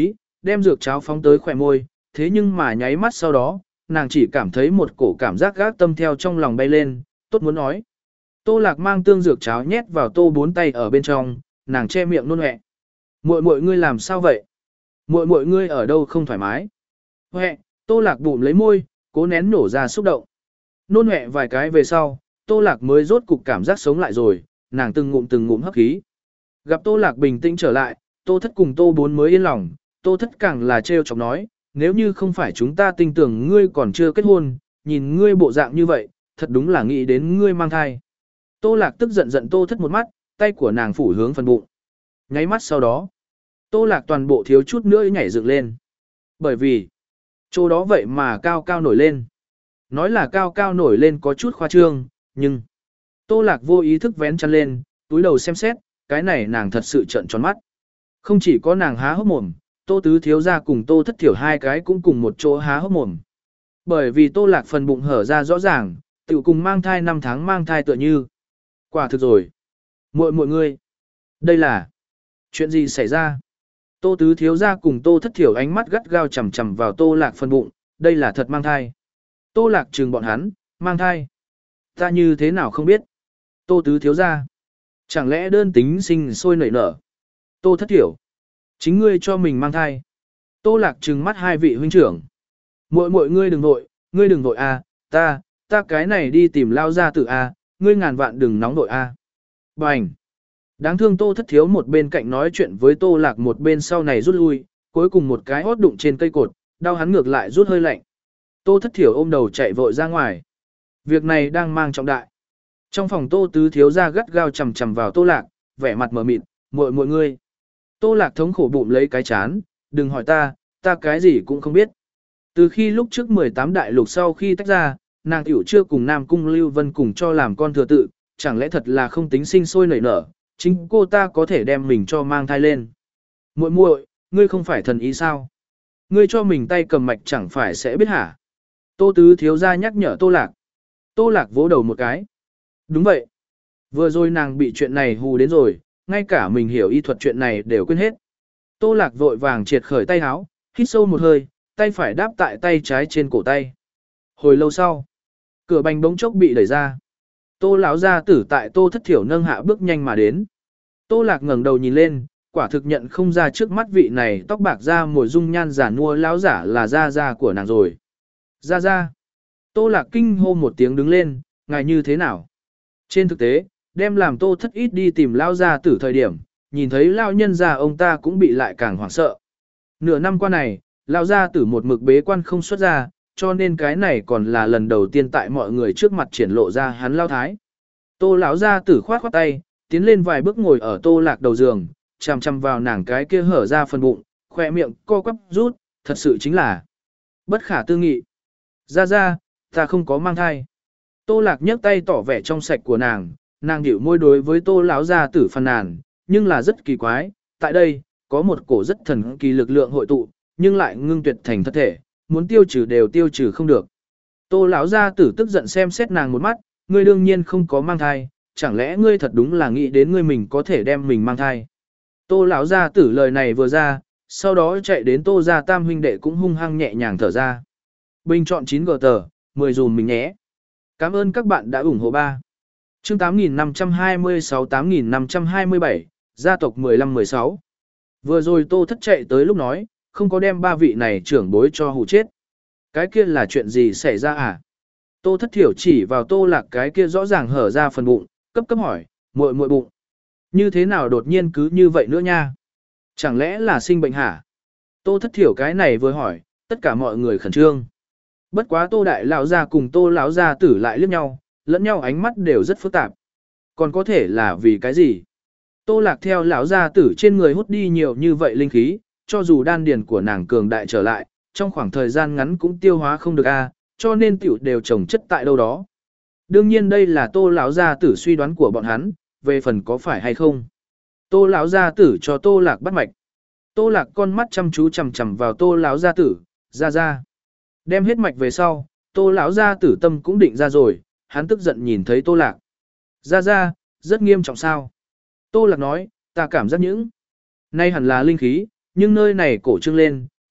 A: đem dược cháo phóng tới khỏe môi, thế nhưng mà nháy mắt sau đó, nàng chỉ cảm thấy một cổ cảm giác gác tâm theo trong lòng bay lên, tốt muốn nói. Tô Lạc mang tương dược cháo nhét vào tô bốn tay ở bên trong, nàng che miệng nôn hẹ. Muội muội ngươi làm sao vậy? Muội muội ngươi ở đâu không thoải mái? Hẹ, Tô Lạc bụng lấy môi, cố nén nổ ra xúc động. Nôn hẹ vài cái về sau, Tô Lạc mới rốt cục cảm giác sống lại rồi, nàng từng ngụm từng ngụm hấp khí. Gặp Tô Lạc bình tĩnh trở lại, Tô Thất cùng Tô Bốn mới yên lòng, Tô Thất càng là trêu chọc nói, nếu như không phải chúng ta tin tưởng ngươi còn chưa kết hôn, nhìn ngươi bộ dạng như vậy, thật đúng là nghĩ đến ngươi mang thai. Tô Lạc tức giận giận Tô Thất một mắt, tay của nàng phủ hướng phần bụng. Nháy mắt sau đó, Tô Lạc toàn bộ thiếu chút nữa nhảy dựng lên. Bởi vì, chỗ đó vậy mà cao cao nổi lên. Nói là cao cao nổi lên có chút khoa trương, nhưng Tô Lạc vô ý thức vén chăn lên, túi đầu xem xét, cái này nàng thật sự trợn tròn mắt. Không chỉ có nàng há hốc mồm, Tô Tứ thiếu gia cùng Tô Thất thiểu hai cái cũng cùng một chỗ há hốc mồm. Bởi vì Tô Lạc phần bụng hở ra rõ ràng, tự cùng mang thai năm tháng mang thai tựa như. Quả thực rồi. Muội muội ngươi. Đây là chuyện gì xảy ra? Tô Tứ thiếu gia cùng Tô Thất thiểu ánh mắt gắt gao chằm chằm vào Tô Lạc phần bụng, đây là thật mang thai. Tô Lạc trừng bọn hắn, mang thai. Ta như thế nào không biết. Tô Tứ thiếu gia. Chẳng lẽ đơn tính sinh sôi nảy nở. Tô Thất thiểu. Chính ngươi cho mình mang thai. Tô Lạc trừng mắt hai vị huynh trưởng. Muội muội ngươi đừng vội, ngươi đừng vội a, ta, ta cái này đi tìm lao gia tử a, ngươi ngàn vạn đừng nóng vội a. Bành. Đáng thương Tô Thất thiếu một bên cạnh nói chuyện với Tô Lạc một bên sau này rút lui, cuối cùng một cái hót đụng trên cây cột, đau hắn ngược lại rút hơi lạnh. Tô Thất thiểu ôm đầu chạy vội ra ngoài. Việc này đang mang trọng đại. Trong phòng Tô Tứ thiếu gia gắt gao chằm chằm vào Tô Lạc, vẻ mặt mờ mịt, muội muội ngươi. Tô Lạc thống khổ bụng lấy cái chán, đừng hỏi ta, ta cái gì cũng không biết. Từ khi lúc trước mười tám đại lục sau khi tách ra, nàng tiểu chưa cùng Nam Cung Lưu Vân cùng cho làm con thừa tự, chẳng lẽ thật là không tính sinh sôi nảy nở, chính cô ta có thể đem mình cho mang thai lên. Muội muội, ngươi không phải thần ý sao? Ngươi cho mình tay cầm mạch chẳng phải sẽ biết hả? Tô Tứ thiếu gia nhắc nhở Tô Lạc. Tô Lạc vỗ đầu một cái. Đúng vậy. Vừa rồi nàng bị chuyện này hù đến rồi, ngay cả mình hiểu y thuật chuyện này đều quên hết. Tô Lạc vội vàng triệt khởi tay háo, hít sâu một hơi, tay phải đáp tại tay trái trên cổ tay. Hồi lâu sau, cửa bành bỗng chốc bị đẩy ra. Tô lão gia tử tại Tô Thất thiểu nâng hạ bước nhanh mà đến. Tô Lạc ngẩng đầu nhìn lên, quả thực nhận không ra trước mắt vị này tóc bạc da mồi dung nhan giả nua lão giả là gia gia của nàng rồi. Gia gia. Tô Lạc kinh hô một tiếng đứng lên, ngài như thế nào? Trên thực tế, đem làm Tô Thất ít đi tìm lão gia tử thời điểm, nhìn thấy lão nhân gia ông ta cũng bị lại càng hoảng sợ. Nửa năm qua này, lão gia tử một mực bế quan không xuất ra, cho nên cái này còn là lần đầu tiên tại mọi người trước mặt triển lộ ra hắn lao thái. Tô lão gia tử khoát khoát tay, tiến lên vài bước ngồi ở Tô Lạc đầu giường, chằm chằm vào nàng cái kia hở ra phần bụng, khỏe miệng co quắp rút, thật sự chính là bất khả tư nghị. Ra ra, ta không có mang thai. Tô Lạc nhấc tay tỏ vẻ trong sạch của nàng, nàng nhíu môi đối với Tô lão gia tử phàn nàn, nhưng là rất kỳ quái, tại đây có một cổ rất thần kỳ lực lượng hội tụ, nhưng lại ngưng tuyệt thành thân thể, muốn tiêu trừ đều tiêu trừ không được. Tô lão gia tử tức giận xem xét nàng một mắt, ngươi đương nhiên không có mang thai, chẳng lẽ ngươi thật đúng là nghĩ đến ngươi mình có thể đem mình mang thai. Tô lão gia tử lời này vừa ra, sau đó chạy đến Tô gia tam huynh đệ cũng hung hăng nhẹ nhàng thở ra. Bình chọn chín gờ tờ, mười dùm mình nhé. Cảm ơn các bạn đã ủng hộ ba. Chương tám nghìn năm trăm hai mươi sáu tám nghìn năm trăm hai mươi bảy, gia tộc mười lăm mười sáu. Vừa rồi Tô Thất chạy tới lúc nói, không có đem ba vị này trưởng bối cho hù chết. Cái kia là chuyện gì xảy ra à? Tô Thất thiểu chỉ vào Tô Lạc cái kia rõ ràng hở ra phần bụng, cấp cấp hỏi, muội muội bụng. Như thế nào đột nhiên cứ như vậy nữa nha? Chẳng lẽ là sinh bệnh hả? Tô Thất thiểu cái này vừa hỏi, tất cả mọi người khẩn trương. Bất quá Tô đại lão gia cùng Tô lão gia tử lại liếc nhau, lẫn nhau ánh mắt đều rất phức tạp. Còn có thể là vì cái gì? Tô Lạc theo lão gia tử trên người hút đi nhiều như vậy linh khí, cho dù đan điền của nàng cường đại trở lại, trong khoảng thời gian ngắn cũng tiêu hóa không được a, cho nên tiểu đều trồng chất tại đâu đó. Đương nhiên đây là Tô lão gia tử suy đoán của bọn hắn, về phần có phải hay không. Tô lão gia tử cho Tô Lạc bắt mạch. Tô Lạc con mắt chăm chú chằm chằm vào Tô lão gia tử, ra ra. Đem hết mạch về sau, Tô lão gia tử tâm cũng định ra rồi, hắn tức giận nhìn thấy Tô Lạc. Ra ra, rất nghiêm trọng sao? Tô Lạc nói, ta cảm giác những nay hẳn là linh khí, nhưng nơi này cổ trương lên,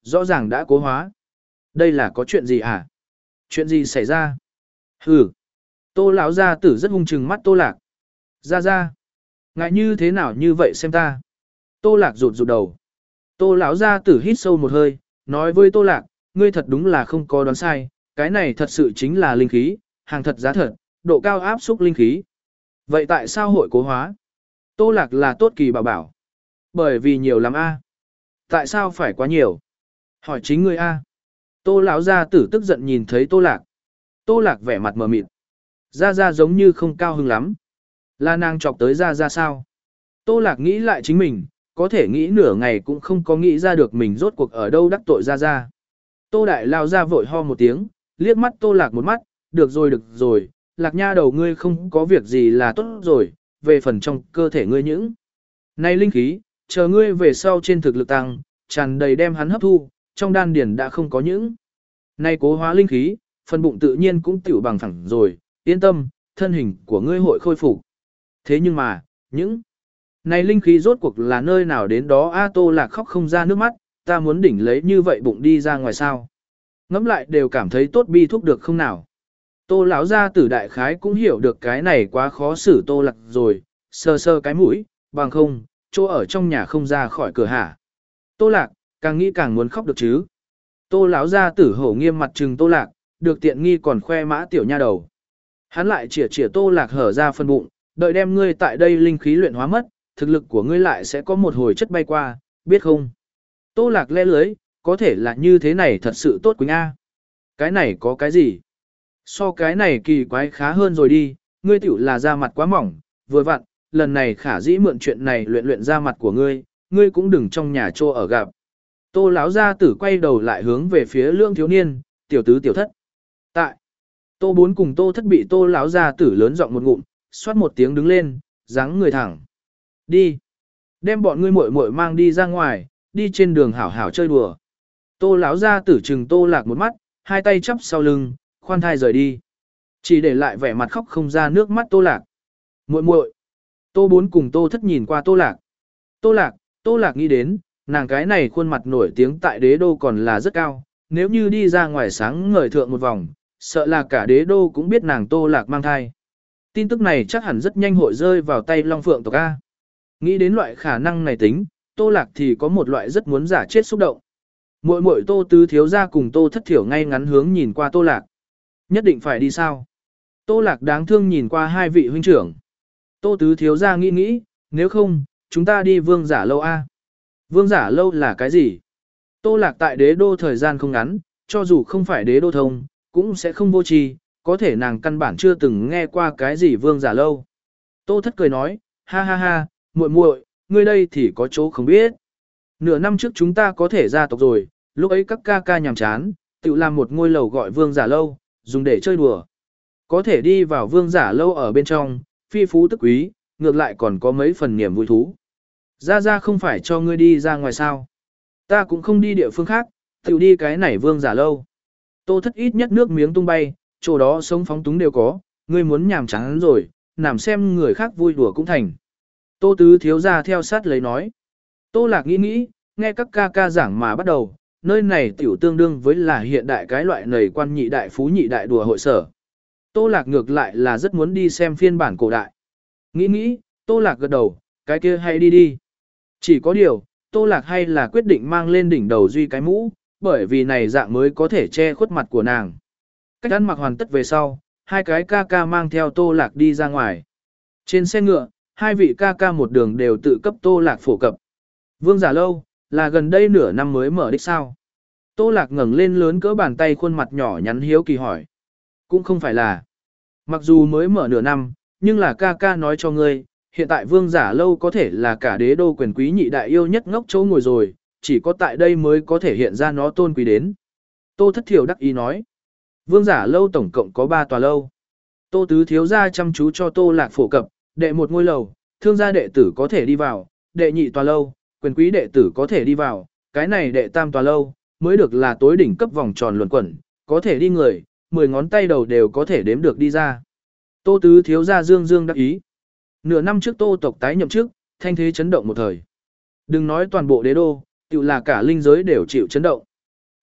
A: rõ ràng đã cố hóa. Đây là có chuyện gì hả? Chuyện gì xảy ra? Hừ. Tô lão gia tử rất hung trừng mắt Tô Lạc. Ra ra. Ngại như thế nào như vậy xem ta. Tô Lạc rụt rụt đầu. Tô lão gia tử hít sâu một hơi, nói với Tô Lạc, ngươi thật đúng là không có đoán sai, cái này thật sự chính là linh khí, hàng thật giá thật, độ cao áp xúc linh khí. Vậy tại sao hội cố hóa? Tô Lạc là tốt kỳ bảo bảo. Bởi vì nhiều lắm a. Tại sao phải quá nhiều? Hỏi chính ngươi a. Tô lão gia tử tức giận nhìn thấy Tô Lạc. Tô Lạc vẻ mặt mờ mịt. Ra ra giống như không cao hứng lắm. Là nàng chọc tới ra ra sao? Tô Lạc nghĩ lại chính mình, có thể nghĩ nửa ngày cũng không có nghĩ ra được mình rốt cuộc ở đâu đắc tội ra ra. Tô Đại lao ra vội ho một tiếng, liếc mắt Tô Lạc một mắt, được rồi được rồi, Lạc nha đầu ngươi không có việc gì là tốt rồi, về phần trong cơ thể ngươi những. Này linh khí, chờ ngươi về sau trên thực lực tăng, tràn đầy đem hắn hấp thu, trong đan điển đã không có những. Này cố hóa linh khí, phần bụng tự nhiên cũng tiểu bằng phẳng rồi, yên tâm, thân hình của ngươi hội khôi phục. Thế nhưng mà, những này linh khí rốt cuộc là nơi nào đến đó A Tô Lạc khóc không ra nước mắt, ta muốn đỉnh lấy như vậy bụng đi ra ngoài sao. Ngắm lại đều cảm thấy tốt bi thúc được không nào. Tô lão gia tử đại khái cũng hiểu được cái này quá khó xử Tô Lạc rồi, sơ sơ cái mũi, bằng không, chỗ ở trong nhà không ra khỏi cửa hả. Tô Lạc, càng nghĩ càng muốn khóc được chứ. Tô lão gia tử hổ nghiêm mặt trừng Tô Lạc, được tiện nghi còn khoe mã tiểu nha đầu. Hắn lại chỉa chỉa Tô Lạc hở ra phân bụng, đợi đem ngươi tại đây linh khí luyện hóa mất, thực lực của ngươi lại sẽ có một hồi chất bay qua, biết không? Tô Lạc le lưới, có thể là như thế này thật sự tốt Quỳnh A. Cái này có cái gì? So cái này kỳ quái khá hơn rồi đi, ngươi tiểu là da mặt quá mỏng, vừa vặn, lần này khả dĩ mượn chuyện này luyện luyện da mặt của ngươi, ngươi cũng đừng trong nhà trô ở gặp. Tô lão gia tử quay đầu lại hướng về phía lương thiếu niên, tiểu tứ tiểu thất. Tại, Tô bốn cùng Tô thất bị Tô lão gia tử lớn giọng một ngụm, xoát một tiếng đứng lên, dáng người thẳng. Đi, đem bọn ngươi muội muội mang đi ra ngoài, đi trên đường hảo hảo chơi đùa. Tô lão gia tử trừng Tô Lạc một mắt, hai tay chắp sau lưng, khoan thai rời đi. Chỉ để lại vẻ mặt khóc không ra nước mắt Tô Lạc. Muội muội. Tô bốn cùng Tô thất nhìn qua Tô Lạc. Tô Lạc, Tô Lạc nghĩ đến, nàng cái này khuôn mặt nổi tiếng tại đế đô còn là rất cao, nếu như đi ra ngoài sáng ngời thượng một vòng, sợ là cả đế đô cũng biết nàng Tô Lạc mang thai. Tin tức này chắc hẳn rất nhanh hội rơi vào tay Long Phượng tộc A. Nghĩ đến loại khả năng này tính, Tô Lạc thì có một loại rất muốn giả chết xúc động. Muội muội Tô tứ thiếu gia cùng Tô thất thiểu ngay ngắn hướng nhìn qua Tô Lạc. Nhất định phải đi sao? Tô Lạc đáng thương nhìn qua hai vị huynh trưởng. Tô tứ thiếu gia nghĩ nghĩ, nếu không, chúng ta đi vương giả lâu A. Vương giả lâu là cái gì? Tô Lạc tại đế đô thời gian không ngắn, cho dù không phải đế đô thông, cũng sẽ không vô tri, có thể nàng căn bản chưa từng nghe qua cái gì vương giả lâu. Tô thất cười nói, ha ha ha, muội muội, ngươi đây thì có chỗ không biết. Nửa năm trước chúng ta có thể gia tộc rồi, lúc ấy các ca ca nhàm chán, tự làm một ngôi lầu gọi vương giả lâu, dùng để chơi đùa. Có thể đi vào vương giả lâu ở bên trong, phi phú tức quý, ngược lại còn có mấy phần niềm vui thú. Ra ra không phải cho ngươi đi ra ngoài sao. Ta cũng không đi địa phương khác, tự đi cái này vương giả lâu. Tô thất ít nhất nước miếng tung bay, chỗ đó sống phóng túng đều có, ngươi muốn nhàm chán rồi, nằm xem người khác vui đùa cũng thành. Tô tứ thiếu gia theo sát lấy nói. Tô Lạc nghĩ nghĩ, nghe các ca ca giảng mà bắt đầu, nơi này tiểu tương đương với là hiện đại cái loại nầy quan nhị đại phú nhị đại đùa hội sở. Tô Lạc ngược lại là rất muốn đi xem phiên bản cổ đại. Nghĩ nghĩ, Tô Lạc gật đầu, cái kia hay đi đi. Chỉ có điều, Tô Lạc hay là quyết định mang lên đỉnh đầu duy cái mũ, bởi vì này dạng mới có thể che khuất mặt của nàng. Cách ăn mặc hoàn tất về sau, hai cái ca ca mang theo Tô Lạc đi ra ngoài. Trên xe ngựa, hai vị ca ca một đường đều tự cấp Tô Lạc phổ cập. Vương giả lâu, là gần đây nửa năm mới mở đích sao. Tô Lạc ngẩng lên lớn cỡ bàn tay khuôn mặt nhỏ nhắn hiếu kỳ hỏi. Cũng không phải là. Mặc dù mới mở nửa năm, nhưng là ca ca nói cho ngươi, hiện tại vương giả lâu có thể là cả đế đô quyền quý nhị đại yêu nhất ngốc chỗ ngồi rồi, chỉ có tại đây mới có thể hiện ra nó tôn quý đến. Tô thất thiểu đắc ý nói. Vương giả lâu tổng cộng có ba tòa lâu. Tô tứ thiếu gia chăm chú cho Tô Lạc phổ cập, đệ một ngôi lầu, thương gia đệ tử có thể đi vào, đệ nhị tòa lâu, quyền quý đệ tử có thể đi vào, cái này đệ tam tòa lâu, mới được là tối đỉnh cấp vòng tròn luẩn quẩn, có thể đi người, mười ngón tay đầu đều có thể đếm được đi ra. Tô tứ thiếu gia dương dương đắc ý. Nửa năm trước Tô tộc tái nhậm chức, thanh thế chấn động một thời. Đừng nói toàn bộ đế đô, tự là cả linh giới đều chịu chấn động.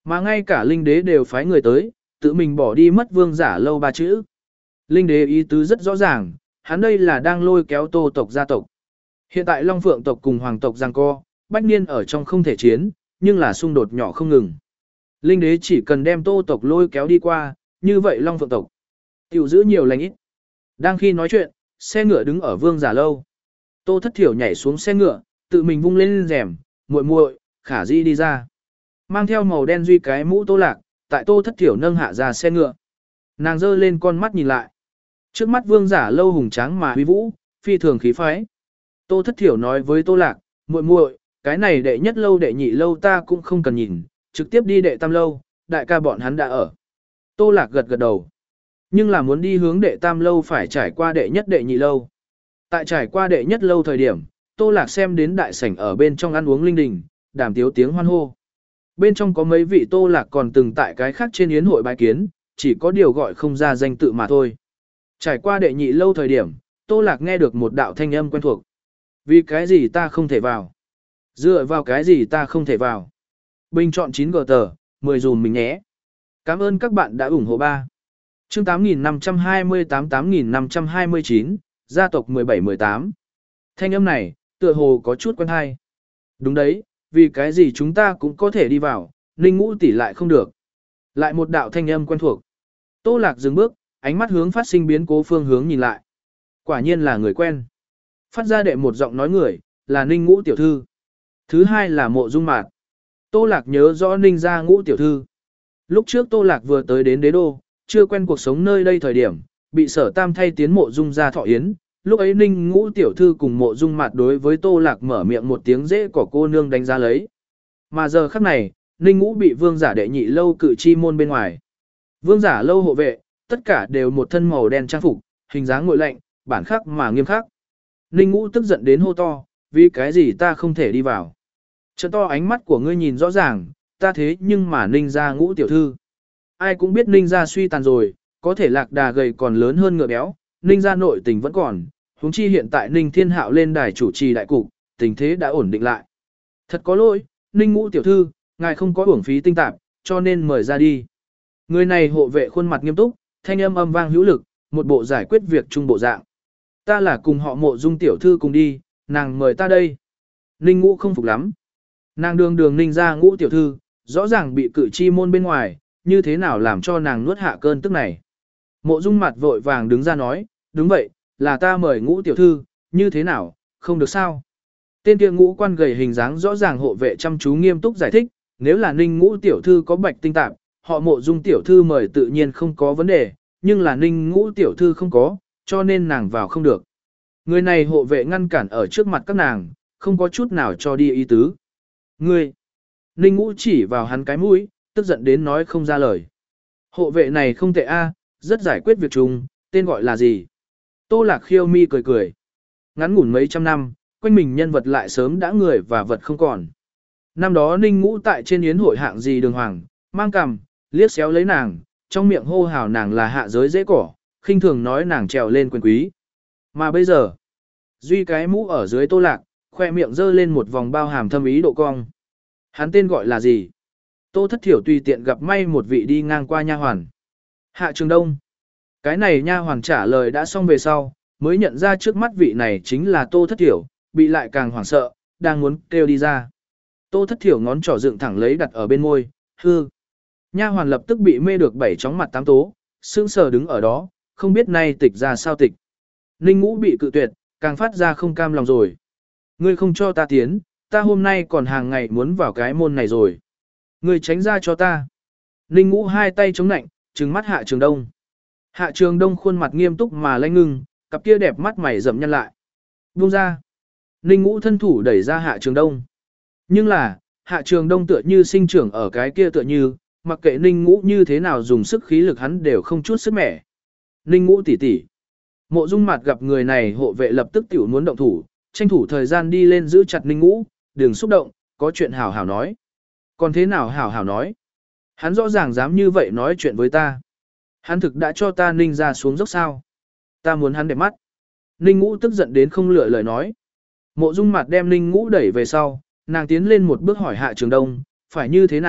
A: Mà ngay cả linh đế đều phái người tới, tự mình bỏ đi mất vương giả lâu ba chữ. Linh đế ý tứ rất rõ ràng, hắn đây là đang lôi kéo Tô tộc gia tộc. Hiện tại Long Phượng tộc cùng Hoàng tộc giằng co, Bách Niên ở trong không thể chiến, nhưng là xung đột nhỏ không ngừng. Linh đế chỉ cần đem Tô tộc lôi kéo đi qua, như vậy Long Phượng tộc tiểu giữ nhiều lành ít. Đang khi nói chuyện, xe ngựa đứng ở vương giả lâu. Tô Thất Thiểu nhảy xuống xe ngựa, tự mình vung lên rèm, muội muội, Khả Di đi ra. Mang theo màu đen duy cái mũ Tô Lạc, tại Tô Thất Thiểu nâng hạ ra xe ngựa. Nàng giơ lên con mắt nhìn lại. Trước mắt vương giả lâu hùng tráng mà huy vũ, phi thường khí phái. Tô Thất Thiểu nói với Tô Lạc, muội muội, cái này đệ nhất lâu đệ nhị lâu ta cũng không cần nhìn, trực tiếp đi đệ tam lâu, đại ca bọn hắn đã ở. Tô Lạc gật gật đầu. Nhưng là muốn đi hướng đệ tam lâu phải trải qua đệ nhất đệ nhị lâu. Tại trải qua đệ nhất lâu thời điểm, Tô Lạc xem đến đại sảnh ở bên trong ăn uống linh đình, đàm tiếu tiếng hoan hô. Bên trong có mấy vị Tô Lạc còn từng tại cái khác trên yến hội bái kiến, chỉ có điều gọi không ra danh tự mà thôi. Trải qua đệ nhị lâu thời điểm, Tô Lạc nghe được một đạo thanh âm quen thuộc. Vì cái gì ta không thể vào? Dựa vào cái gì ta không thể vào? Bình chọn chín gờ tờ, mười dùm mình nhé. Cảm ơn các bạn đã ủng hộ ba. Chương tám nghìn năm trăm hai mươi tám tám nghìn năm trăm hai mươi chín, gia tộc mười bảy mười tám. Thanh âm này, tựa hồ có chút quen hay. Đúng đấy, vì cái gì chúng ta cũng có thể đi vào, Ninh Ngũ tỷ lại không được. Lại một đạo thanh âm quen thuộc. Tô Lạc dừng bước, ánh mắt hướng phát sinh biến cố phương hướng nhìn lại. Quả nhiên là người quen. Phát ra đệ một giọng nói người, là Ninh Ngũ tiểu thư. Thứ hai là Mộ Dung Mạt. Tô Lạc nhớ rõ Ninh gia Ngũ tiểu thư. Lúc trước Tô Lạc vừa tới đến đế đô, chưa quen cuộc sống nơi đây thời điểm, bị Sở Tam thay tiến Mộ Dung gia thọ yến. Lúc ấy Ninh Ngũ tiểu thư cùng Mộ Dung Mạt đối với Tô Lạc mở miệng một tiếng dễ cỏ cô nương đánh giá lấy. Mà giờ khắc này, Ninh Ngũ bị vương giả đệ nhị lâu cự chi môn bên ngoài. Vương giả lâu hộ vệ, tất cả đều một thân màu đen trang phục, hình dáng ngội lạnh, bản khắc mà nghiêm khắc. Ninh Ngũ tức giận đến hô to, vì cái gì ta không thể đi vào. Trận to ánh mắt của ngươi nhìn rõ ràng, ta thế nhưng mà Ninh gia Ngũ tiểu thư. Ai cũng biết Ninh gia suy tàn rồi, có thể lạc đà gầy còn lớn hơn ngựa béo, Ninh gia nội tình vẫn còn, huống chi hiện tại Ninh Thiên Hạo lên đài chủ trì đại cục, tình thế đã ổn định lại. Thật có lỗi, Ninh Ngũ tiểu thư, ngài không có uổng phí tinh tạp, cho nên mời ra đi. Người này hộ vệ khuôn mặt nghiêm túc, thanh âm âm vang hữu lực, một bộ giải quyết việc trung bộ dạng. Ta là cùng họ Mộ Dung tiểu thư cùng đi, nàng mời ta đây. Ninh Ngũ không phục lắm. Nàng đường đường Ninh gia Ngũ tiểu thư, rõ ràng bị cử chi môn bên ngoài, như thế nào làm cho nàng nuốt hạ cơn tức này. Mộ Dung mặt vội vàng đứng ra nói, đúng vậy, là ta mời Ngũ tiểu thư, như thế nào, không được sao. Tên kia Ngũ quan gầy hình dáng rõ ràng hộ vệ chăm chú nghiêm túc giải thích, nếu là Ninh Ngũ tiểu thư có bạch tinh tạp, họ Mộ Dung tiểu thư mời tự nhiên không có vấn đề, nhưng là Ninh Ngũ tiểu thư không có, cho nên nàng vào không được. Người này hộ vệ ngăn cản ở trước mặt các nàng, không có chút nào cho đi ý tứ. Ngươi! Ninh Ngũ chỉ vào hắn cái mũi, tức giận đến nói không ra lời. Hộ vệ này không tệ a, rất giải quyết việc chung, tên gọi là gì? Tô Lạc khiêu mi cười cười. Ngắn ngủn mấy trăm năm, quanh mình nhân vật lại sớm đã người và vật không còn. Năm đó Ninh Ngũ tại trên yến hội hạng gì đường hoàng, mang cằm, liếc xéo lấy nàng, trong miệng hô hào nàng là hạ giới dễ cỏ, khinh thường nói nàng trèo lên quyền quý. Mà bây giờ, duy cái mũ ở dưới Tô Lạc, khoe miệng giơ lên một vòng bao hàm thâm ý độ cong. Hắn tên gọi là gì? Tô Thất Thiểu tùy tiện gặp may một vị đi ngang qua nha hoàn. Hạ Trường Đông. Cái này nha hoàn trả lời đã xong về sau, mới nhận ra trước mắt vị này chính là Tô Thất Thiểu, bị lại càng hoảng sợ, đang muốn kêu đi ra. Tô Thất Thiểu ngón trỏ dựng thẳng lấy đặt ở bên môi, hư. Nha hoàn lập tức bị mê được bảy chóng mặt tám tố, sững sờ đứng ở đó, không biết nay tịch ra sao tịch. Ninh Ngũ bị cự tuyệt, càng phát ra không cam lòng rồi. Ngươi không cho ta tiến, ta hôm nay còn hàng ngày muốn vào cái môn này rồi. Ngươi tránh ra cho ta. Ninh Ngũ hai tay chống nạnh, trừng mắt Hạ Trường Đông. Hạ Trường Đông khuôn mặt nghiêm túc mà lanh ngưng, cặp kia đẹp mắt mày rậm nhăn lại. Buông ra. Ninh Ngũ thân thủ đẩy ra Hạ Trường Đông. Nhưng là, Hạ Trường Đông tựa như sinh trưởng ở cái kia tựa như, mặc kệ Ninh Ngũ như thế nào dùng sức khí lực hắn đều không chút sức mẻ. Ninh Ngũ tỷ tỷ. Mộ Dung Mạt gặp người này hộ vệ lập tức tiểu muốn động thủ, tranh thủ thời gian đi lên giữ chặt Ninh Ngũ, đừng xúc động, có chuyện hảo hảo nói. Còn thế nào hảo hảo nói? Hắn rõ ràng dám như vậy nói chuyện với ta. Hắn thực đã cho ta Ninh ra xuống dốc sao? Ta muốn hắn đẹp mắt. Ninh Ngũ tức giận đến không lựa lời nói. Mộ Dung Mạt đem Ninh Ngũ đẩy về sau, nàng tiến lên một bước hỏi Hạ Trường Đông, phải như thế nào,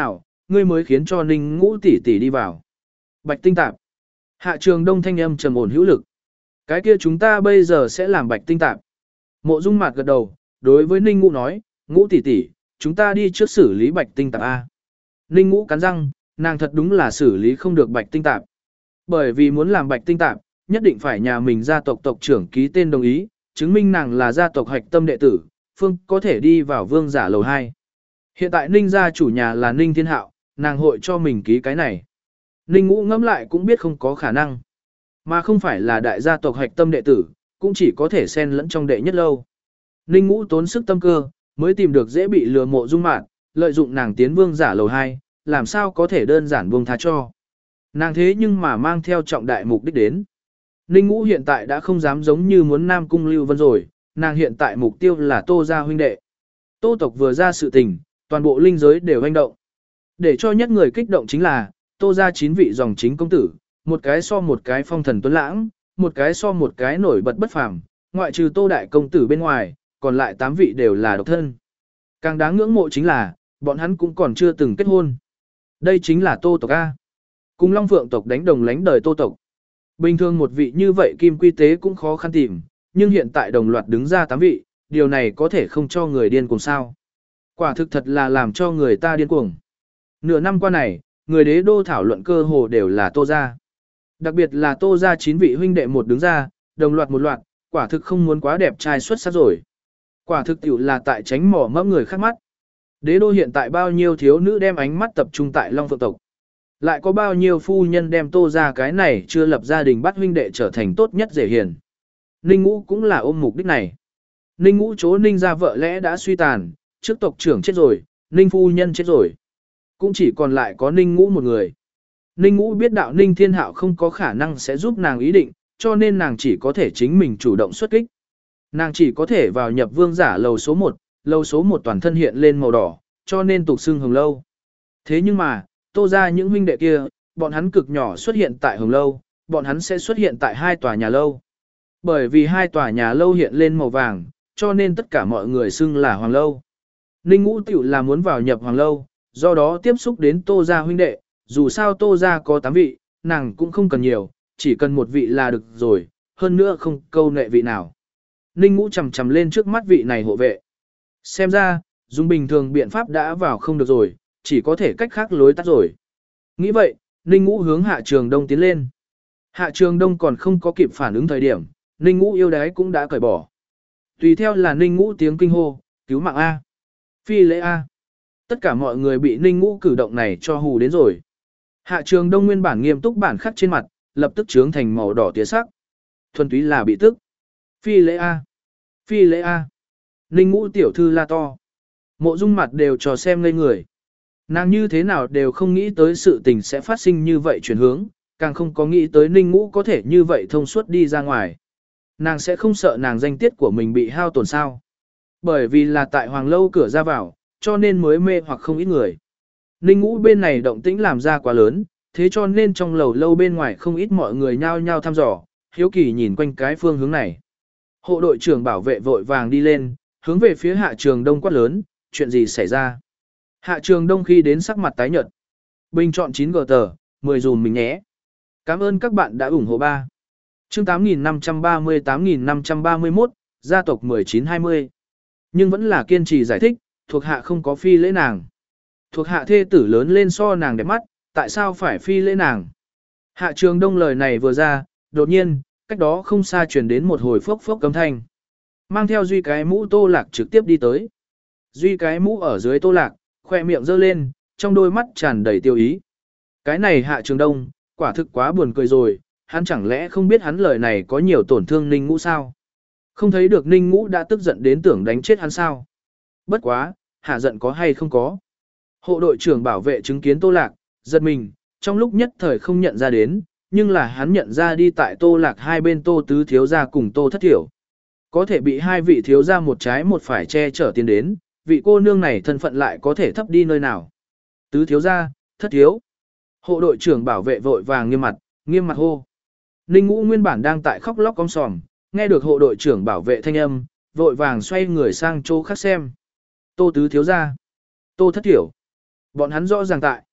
A: ngươi mới khiến cho Ninh Ngũ tỷ tỷ đi vào. Bạch tinh tạp. Hạ Trường Đông thanh âm trầm ổn hữu lực. Cái kia chúng ta bây giờ sẽ làm bạch tinh tạp. Mộ Dung Mạt gật đầu, đối với Ninh Ngũ nói, Ngũ tỷ tỷ, chúng ta đi trước xử lý bạch tinh tạp A. Ninh Ngũ cắn răng, nàng thật đúng là xử lý không được bạch tinh tạp. Bởi vì muốn làm bạch tinh tạp, nhất định phải nhà mình gia tộc tộc trưởng ký tên đồng ý, chứng minh nàng là gia tộc hạch tâm đệ tử, phương có thể đi vào vương giả lầu hai. Hiện tại Ninh gia chủ nhà là Ninh Thiên Hạo, nàng hội cho mình ký cái này. Ninh Ngũ ngẫm lại cũng biết không có khả năng. Mà không phải là đại gia tộc hạch tâm đệ tử, cũng chỉ có thể xen lẫn trong đệ nhất lâu. Ninh Ngũ tốn sức tâm cơ, mới tìm được dễ bị lừa Mộ Dung Mạt, lợi dụng nàng tiến vương giả lầu hai, làm sao có thể đơn giản buông tha cho. Nàng thế nhưng mà mang theo trọng đại mục đích đến. Ninh Ngũ hiện tại đã không dám giống như muốn Nam Cung Lưu Vân rồi, nàng hiện tại mục tiêu là Tô gia huynh đệ. Tô tộc vừa ra sự tình, toàn bộ linh giới đều hoành động. Để cho nhất người kích động chính là, Tô gia chín vị dòng chính công tử, một cái so một cái phong thần tuấn lãng, một cái so một cái nổi bật bất phàm, ngoại trừ Tô đại công tử bên ngoài, còn lại tám vị đều là độc thân. Càng đáng ngưỡng mộ chính là, bọn hắn cũng còn chưa từng kết hôn. Đây chính là Tô tộc A. Cùng Long Phượng tộc đánh đồng lánh đời Tô tộc. Bình thường một vị như vậy kim quy tế cũng khó khăn tìm, nhưng hiện tại đồng loạt đứng ra tám vị, điều này có thể không cho người điên cuồng sao. Quả thực thật là làm cho người ta điên cuồng. Nửa năm qua này, người đế đô thảo luận cơ hồ đều là Tô gia. Đặc biệt là Tô gia chín vị huynh đệ một đứng ra, đồng loạt một loạt, quả thực không muốn quá đẹp trai xuất sắc rồi. Quả thực tiểu là tại tránh mỏ mẫm người khác mắt. Đế đô hiện tại bao nhiêu thiếu nữ đem ánh mắt tập trung tại Long Phượng tộc. Lại có bao nhiêu phu nhân đem Tô gia cái này chưa lập gia đình bắt huynh đệ trở thành tốt nhất dễ hiền. Ninh Ngũ cũng là ôm mục đích này. Ninh Ngũ chỗ Ninh gia vợ lẽ đã suy tàn, trước tộc trưởng chết rồi, Ninh phu nhân chết rồi. Cũng chỉ còn lại có Ninh Ngũ một người. Ninh Ngũ biết đạo Ninh Thiên Hạo không có khả năng sẽ giúp nàng ý định, cho nên nàng chỉ có thể chính mình chủ động xuất kích. Nàng chỉ có thể vào nhập vương giả lầu số một, lầu số một toàn thân hiện lên màu đỏ, cho nên tục xưng hồng lâu. Thế nhưng mà, Tô gia những huynh đệ kia, bọn hắn cực nhỏ xuất hiện tại hồng lâu, bọn hắn sẽ xuất hiện tại hai tòa nhà lâu. Bởi vì hai tòa nhà lâu hiện lên màu vàng, cho nên tất cả mọi người xưng là hoàng lâu. Ninh Ngũ tiểu là muốn vào nhập hoàng lâu, do đó tiếp xúc đến Tô gia huynh đệ, dù sao Tô gia có tám vị, nàng cũng không cần nhiều, chỉ cần một vị là được rồi, hơn nữa không câu nệ vị nào. Ninh Ngũ chầm chầm lên trước mắt vị này hộ vệ. Xem ra, dùng bình thường biện pháp đã vào không được rồi, chỉ có thể cách khác lối tắt rồi. Nghĩ vậy, Ninh Ngũ hướng Hạ Trường Đông tiến lên. Hạ Trường Đông còn không có kịp phản ứng thời điểm, Ninh Ngũ yêu đái cũng đã cởi bỏ. Tùy theo là Ninh Ngũ tiếng kinh hô, cứu mạng A. Phi lễ A. Tất cả mọi người bị Ninh Ngũ cử động này cho hù đến rồi. Hạ Trường Đông nguyên bản nghiêm túc bản khắc trên mặt, lập tức trướng thành màu đỏ tía sắc. Thuần túy là bị tức. Phi lễ A. Phi lễ A. Ninh Ngũ tiểu thư la to. Mộ Dung mặt đều trò xem ngây người. Nàng như thế nào đều không nghĩ tới sự tình sẽ phát sinh như vậy chuyển hướng, càng không có nghĩ tới Ninh Ngũ có thể như vậy thông suốt đi ra ngoài. Nàng sẽ không sợ nàng danh tiết của mình bị hao tổn sao. Bởi vì là tại Hoàng Lâu cửa ra vào, cho nên mới mê hoặc không ít người. Ninh Ngũ bên này động tĩnh làm ra quá lớn, thế cho nên trong lầu lâu bên ngoài không ít mọi người nhao nhao thăm dò, hiếu kỳ nhìn quanh cái phương hướng này. Hộ đội trưởng bảo vệ vội vàng đi lên, hướng về phía Hạ Trường Đông quát lớn, chuyện gì xảy ra. Hạ Trường Đông khi đến sắc mặt tái nhợt. Bình chọn chín gờ tờ, mười dùm mình nhé. Cảm ơn các bạn đã ủng hộ ba. Chương tám nghìn năm trăm ba mươi tám nghìn năm trăm ba mươi mốt, gia tộc mười chín hai mươi. Nhưng vẫn là kiên trì giải thích, thuộc hạ không có phi lễ nàng. Thuộc hạ thê tử lớn lên so nàng đẹp mắt, tại sao phải phi lễ nàng? Hạ Trường Đông lời này vừa ra, đột nhiên, cách đó không xa truyền đến một hồi phốc phốc cấm thanh. Mang theo Duy cái mũ Tô Lạc trực tiếp đi tới. Duy cái mũ ở dưới Tô Lạc, khoe miệng giơ lên, trong đôi mắt tràn đầy tiêu ý. Cái này Hạ Trường Đông, quả thực quá buồn cười rồi, hắn chẳng lẽ không biết hắn lời này có nhiều tổn thương Ninh Ngũ sao? Không thấy được Ninh Ngũ đã tức giận đến tưởng đánh chết hắn sao? Bất quá, hạ giận có hay không có? Hộ đội trưởng bảo vệ chứng kiến Tô Lạc, giật mình, trong lúc nhất thời không nhận ra đến, nhưng là hắn nhận ra đi tại Tô Lạc hai bên Tô Tứ thiếu gia cùng Tô Thất Thiểu. Có thể bị hai vị thiếu gia một trái một phải che chở tiến đến, vị cô nương này thân phận lại có thể thấp đi nơi nào. Tứ thiếu gia, Thất thiếu. Hộ đội trưởng bảo vệ vội vàng nghiêm mặt, nghiêm mặt hô. Ninh Ngũ nguyên bản đang tại khóc lóc om sòm, nghe được hộ đội trưởng bảo vệ thanh âm, vội vàng xoay người sang chỗ khác xem. Tô Tứ thiếu gia, Tô Thất Thiểu. Bọn hắn rõ ràng tại.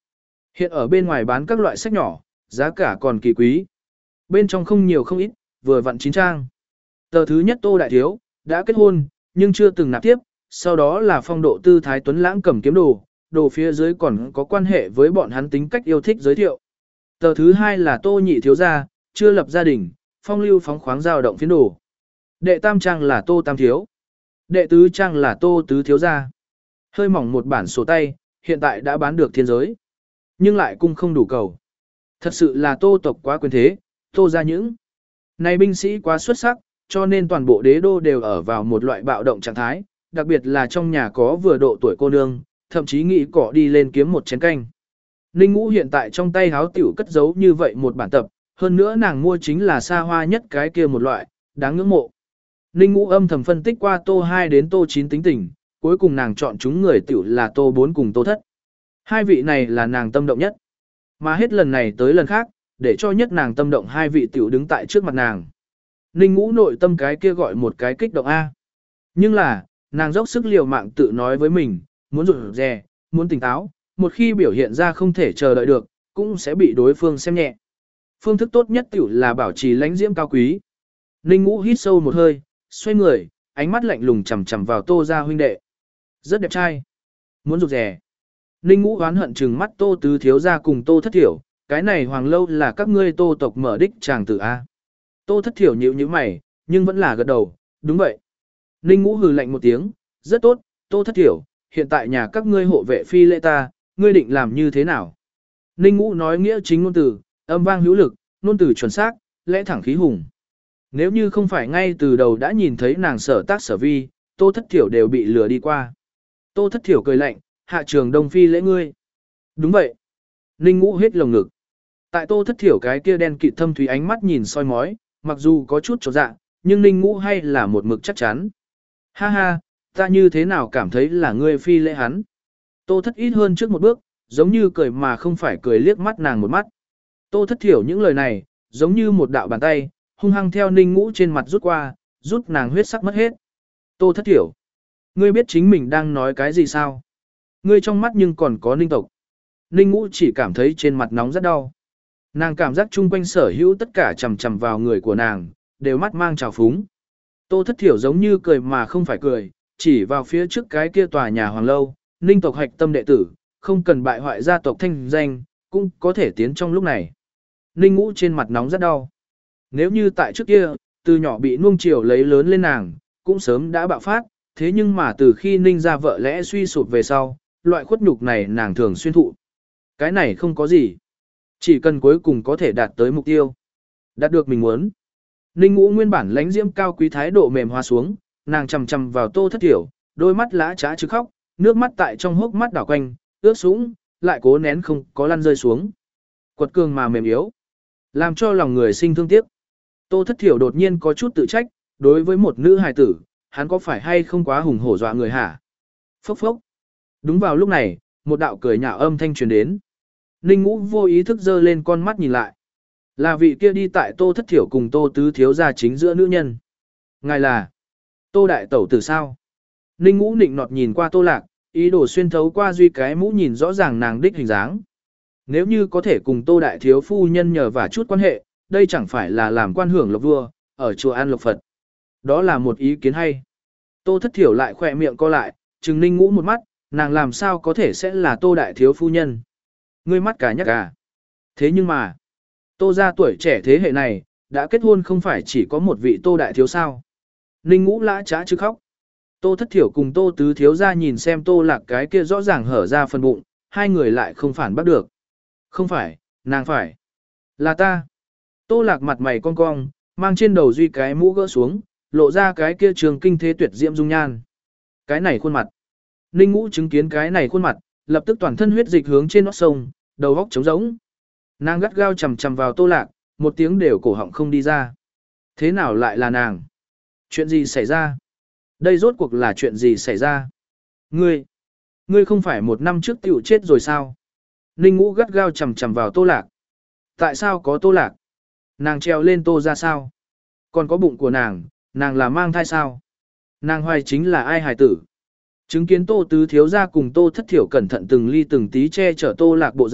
A: Hiện ở bên ngoài bán các loại sách nhỏ, giá cả còn kỳ quý. Bên trong không nhiều không ít, vừa vặn chín trang. Tờ thứ nhất Tô Đại Thiếu, đã kết hôn, nhưng chưa từng nạp tiếp, sau đó là phong độ tư thái tuấn lãng cầm kiếm đồ, đồ phía dưới còn có quan hệ với bọn hắn tính cách yêu thích giới thiệu. Tờ thứ hai là Tô Nhị Thiếu gia, chưa lập gia đình, phong lưu phóng khoáng dao động phiến đồ. Đệ tam trang là Tô Tam Thiếu. Đệ tứ trang là Tô Tứ Thiếu gia. Hơi mỏng một bản sổ tay, hiện tại đã bán được thiên giới. Nhưng lại cung không đủ cầu. Thật sự là Tô tộc quá quyền thế, Tô ra những. Này binh sĩ quá xuất sắc, cho nên toàn bộ đế đô đều ở vào một loại bạo động trạng thái, đặc biệt là trong nhà có vừa độ tuổi cô nương, thậm chí nghĩ cỏ đi lên kiếm một chén canh. Ninh Ngũ hiện tại trong tay háo tiểu cất giấu như vậy một bản tập, hơn nữa nàng mua chính là xa hoa nhất cái kia một loại, đáng ngưỡng mộ. Ninh Ngũ âm thầm phân tích qua Tô hai đến Tô chín tính tình, cuối cùng nàng chọn chúng người tiểu là Tô bốn cùng Tô thất. Hai vị này là nàng tâm động nhất. Mà hết lần này tới lần khác, để cho nhất nàng tâm động hai vị tiểu đứng tại trước mặt nàng. Ninh Ngũ nội tâm cái kia gọi một cái kích động A. Nhưng là, nàng dốc sức liều mạng tự nói với mình, muốn rụt rè, muốn tỉnh táo, một khi biểu hiện ra không thể chờ đợi được, cũng sẽ bị đối phương xem nhẹ. Phương thức tốt nhất tiểu là bảo trì lãnh diễm cao quý. Ninh Ngũ hít sâu một hơi, xoay người, ánh mắt lạnh lùng chằm chằm vào Tô gia huynh đệ. Rất đẹp trai. Muốn rụt rè. Ninh Ngũ oán hận trừng mắt Tô Tứ Thiếu gia cùng Tô Thất Thiểu, cái này hoàng lâu là các ngươi Tô tộc mở đích chàng tử A. Tô Thất Thiểu nhíu nhíu mày, nhưng vẫn là gật đầu, đúng vậy. Ninh Ngũ hừ lạnh một tiếng, rất tốt, Tô Thất Thiểu, hiện tại nhà các ngươi hộ vệ phi lễ ta, ngươi định làm như thế nào? Ninh Ngũ nói nghĩa chính ngôn từ, âm vang hữu lực, ngôn từ chuẩn xác, lẽ thẳng khí hùng. Nếu như không phải ngay từ đầu đã nhìn thấy nàng sở tác sở vi, Tô Thất Thiểu đều bị lừa đi qua. Tô Thất Thiểu cười lạnh, hạ trường đông phi lễ ngươi. Đúng vậy. Ninh Ngũ hết lồng ngực. Tại Tô Thất Thiểu cái kia đen kịt thâm thúy ánh mắt nhìn soi mói, mặc dù có chút chột dạ, nhưng Ninh Ngũ hay là một mực chắc chắn. Ha ha, ta như thế nào cảm thấy là ngươi phi lễ hắn. Tô Thất ít hơn trước một bước, giống như cười mà không phải cười liếc mắt nàng một mắt. Tô Thất Thiểu những lời này, giống như một đạo bàn tay, hung hăng theo Ninh Ngũ trên mặt rút qua, rút nàng huyết sắc mất hết. Tô Thất Thiểu, ngươi biết chính mình đang nói cái gì sao? Ngươi trong mắt nhưng còn có Ninh tộc. Ninh Ngũ chỉ cảm thấy trên mặt nóng rất đau. Nàng cảm giác chung quanh sở hữu tất cả chầm chầm vào người của nàng, đều mắt mang trào phúng. Tô Thất Thiểu giống như cười mà không phải cười, chỉ vào phía trước cái kia tòa nhà hoàng lâu, Ninh tộc hạch tâm đệ tử, không cần bại hoại gia tộc thanh danh, cũng có thể tiến trong lúc này. Ninh Ngũ trên mặt nóng rất đau. Nếu như tại trước kia, từ nhỏ bị nuông chiều lấy lớn lên nàng, cũng sớm đã bạo phát, thế nhưng mà từ khi Ninh ra vợ lẽ suy sụp về sau, loại khuất nhục này nàng thường xuyên thụ. Cái này không có gì. Chỉ cần cuối cùng có thể đạt tới mục tiêu. Đạt được mình muốn. Ninh Ngũ nguyên bản lãnh diễm cao quý thái độ mềm hoa xuống, nàng chầm chầm vào Tô Thất Thiểu, đôi mắt lã trá chứ khóc, nước mắt tại trong hốc mắt đảo quanh, ướt sũng, lại cố nén không có lăn rơi xuống. Quật cường mà mềm yếu, làm cho lòng người sinh thương tiếc. Tô Thất Thiểu đột nhiên có chút tự trách, đối với một nữ hài tử, hắn có phải hay không quá hùng hổ dọa người hả? Phốc phốc. Đúng vào lúc này, một đạo cười nhạo âm thanh truyền đến. Ninh Ngũ vô ý thức giơ lên con mắt nhìn lại. Là vị kia đi tại Tô Thất Thiểu cùng Tô Tứ Thiếu gia chính giữa nữ nhân. Ngài là Tô Đại Tẩu tử sao? Ninh Ngũ nịnh nọt nhìn qua Tô Lạc, ý đồ xuyên thấu qua duy cái mũ nhìn rõ ràng nàng đích hình dáng. Nếu như có thể cùng Tô Đại Thiếu phu nhân nhờ vả chút quan hệ, đây chẳng phải là làm quan hưởng lộc vua, ở chùa An Lộc Phật. Đó là một ý kiến hay. Tô Thất Thiểu lại khỏe miệng co lại, trừng Ninh Ngũ một mắt, nàng làm sao có thể sẽ là Tô Đại Thiếu phu nhân. Ngươi mắt cả nhắc à. Thế nhưng mà, Tô gia tuổi trẻ thế hệ này, đã kết hôn không phải chỉ có một vị Tô Đại Thiếu sao. Ninh Ngũ lã trá chứ khóc. Tô Thất Thiểu cùng Tô Tứ Thiếu gia nhìn xem Tô Lạc cái kia rõ ràng hở ra phần bụng, hai người lại không phản bắt được. Không phải, nàng phải. Là ta. Tô Lạc mặt mày cong cong, mang trên đầu duy cái mũ gỡ xuống, lộ ra cái kia trường kinh thế tuyệt diễm dung nhan. Cái này khuôn mặt. Ninh Ngũ chứng kiến cái này khuôn mặt, lập tức toàn thân huyết dịch hướng trên nót sông, đầu góc trống rỗng. Nàng gắt gao chầm chầm vào Tô Lạc, một tiếng đều cổ họng không đi ra. Thế nào lại là nàng? Chuyện gì xảy ra? Đây rốt cuộc là chuyện gì xảy ra? Ngươi, ngươi không phải một năm trước tiểu chết rồi sao? Ninh Ngũ gắt gao chầm chầm vào Tô Lạc. Tại sao có Tô Lạc? Nàng treo lên Tô ra sao? Còn có bụng của nàng, nàng là mang thai sao? Nàng hoài chính là ai hài tử? Chứng kiến Tô Tứ Thiếu gia cùng Tô Thất Thiểu cẩn thận từng ly từng tí che chở Tô Lạc bộ dạng,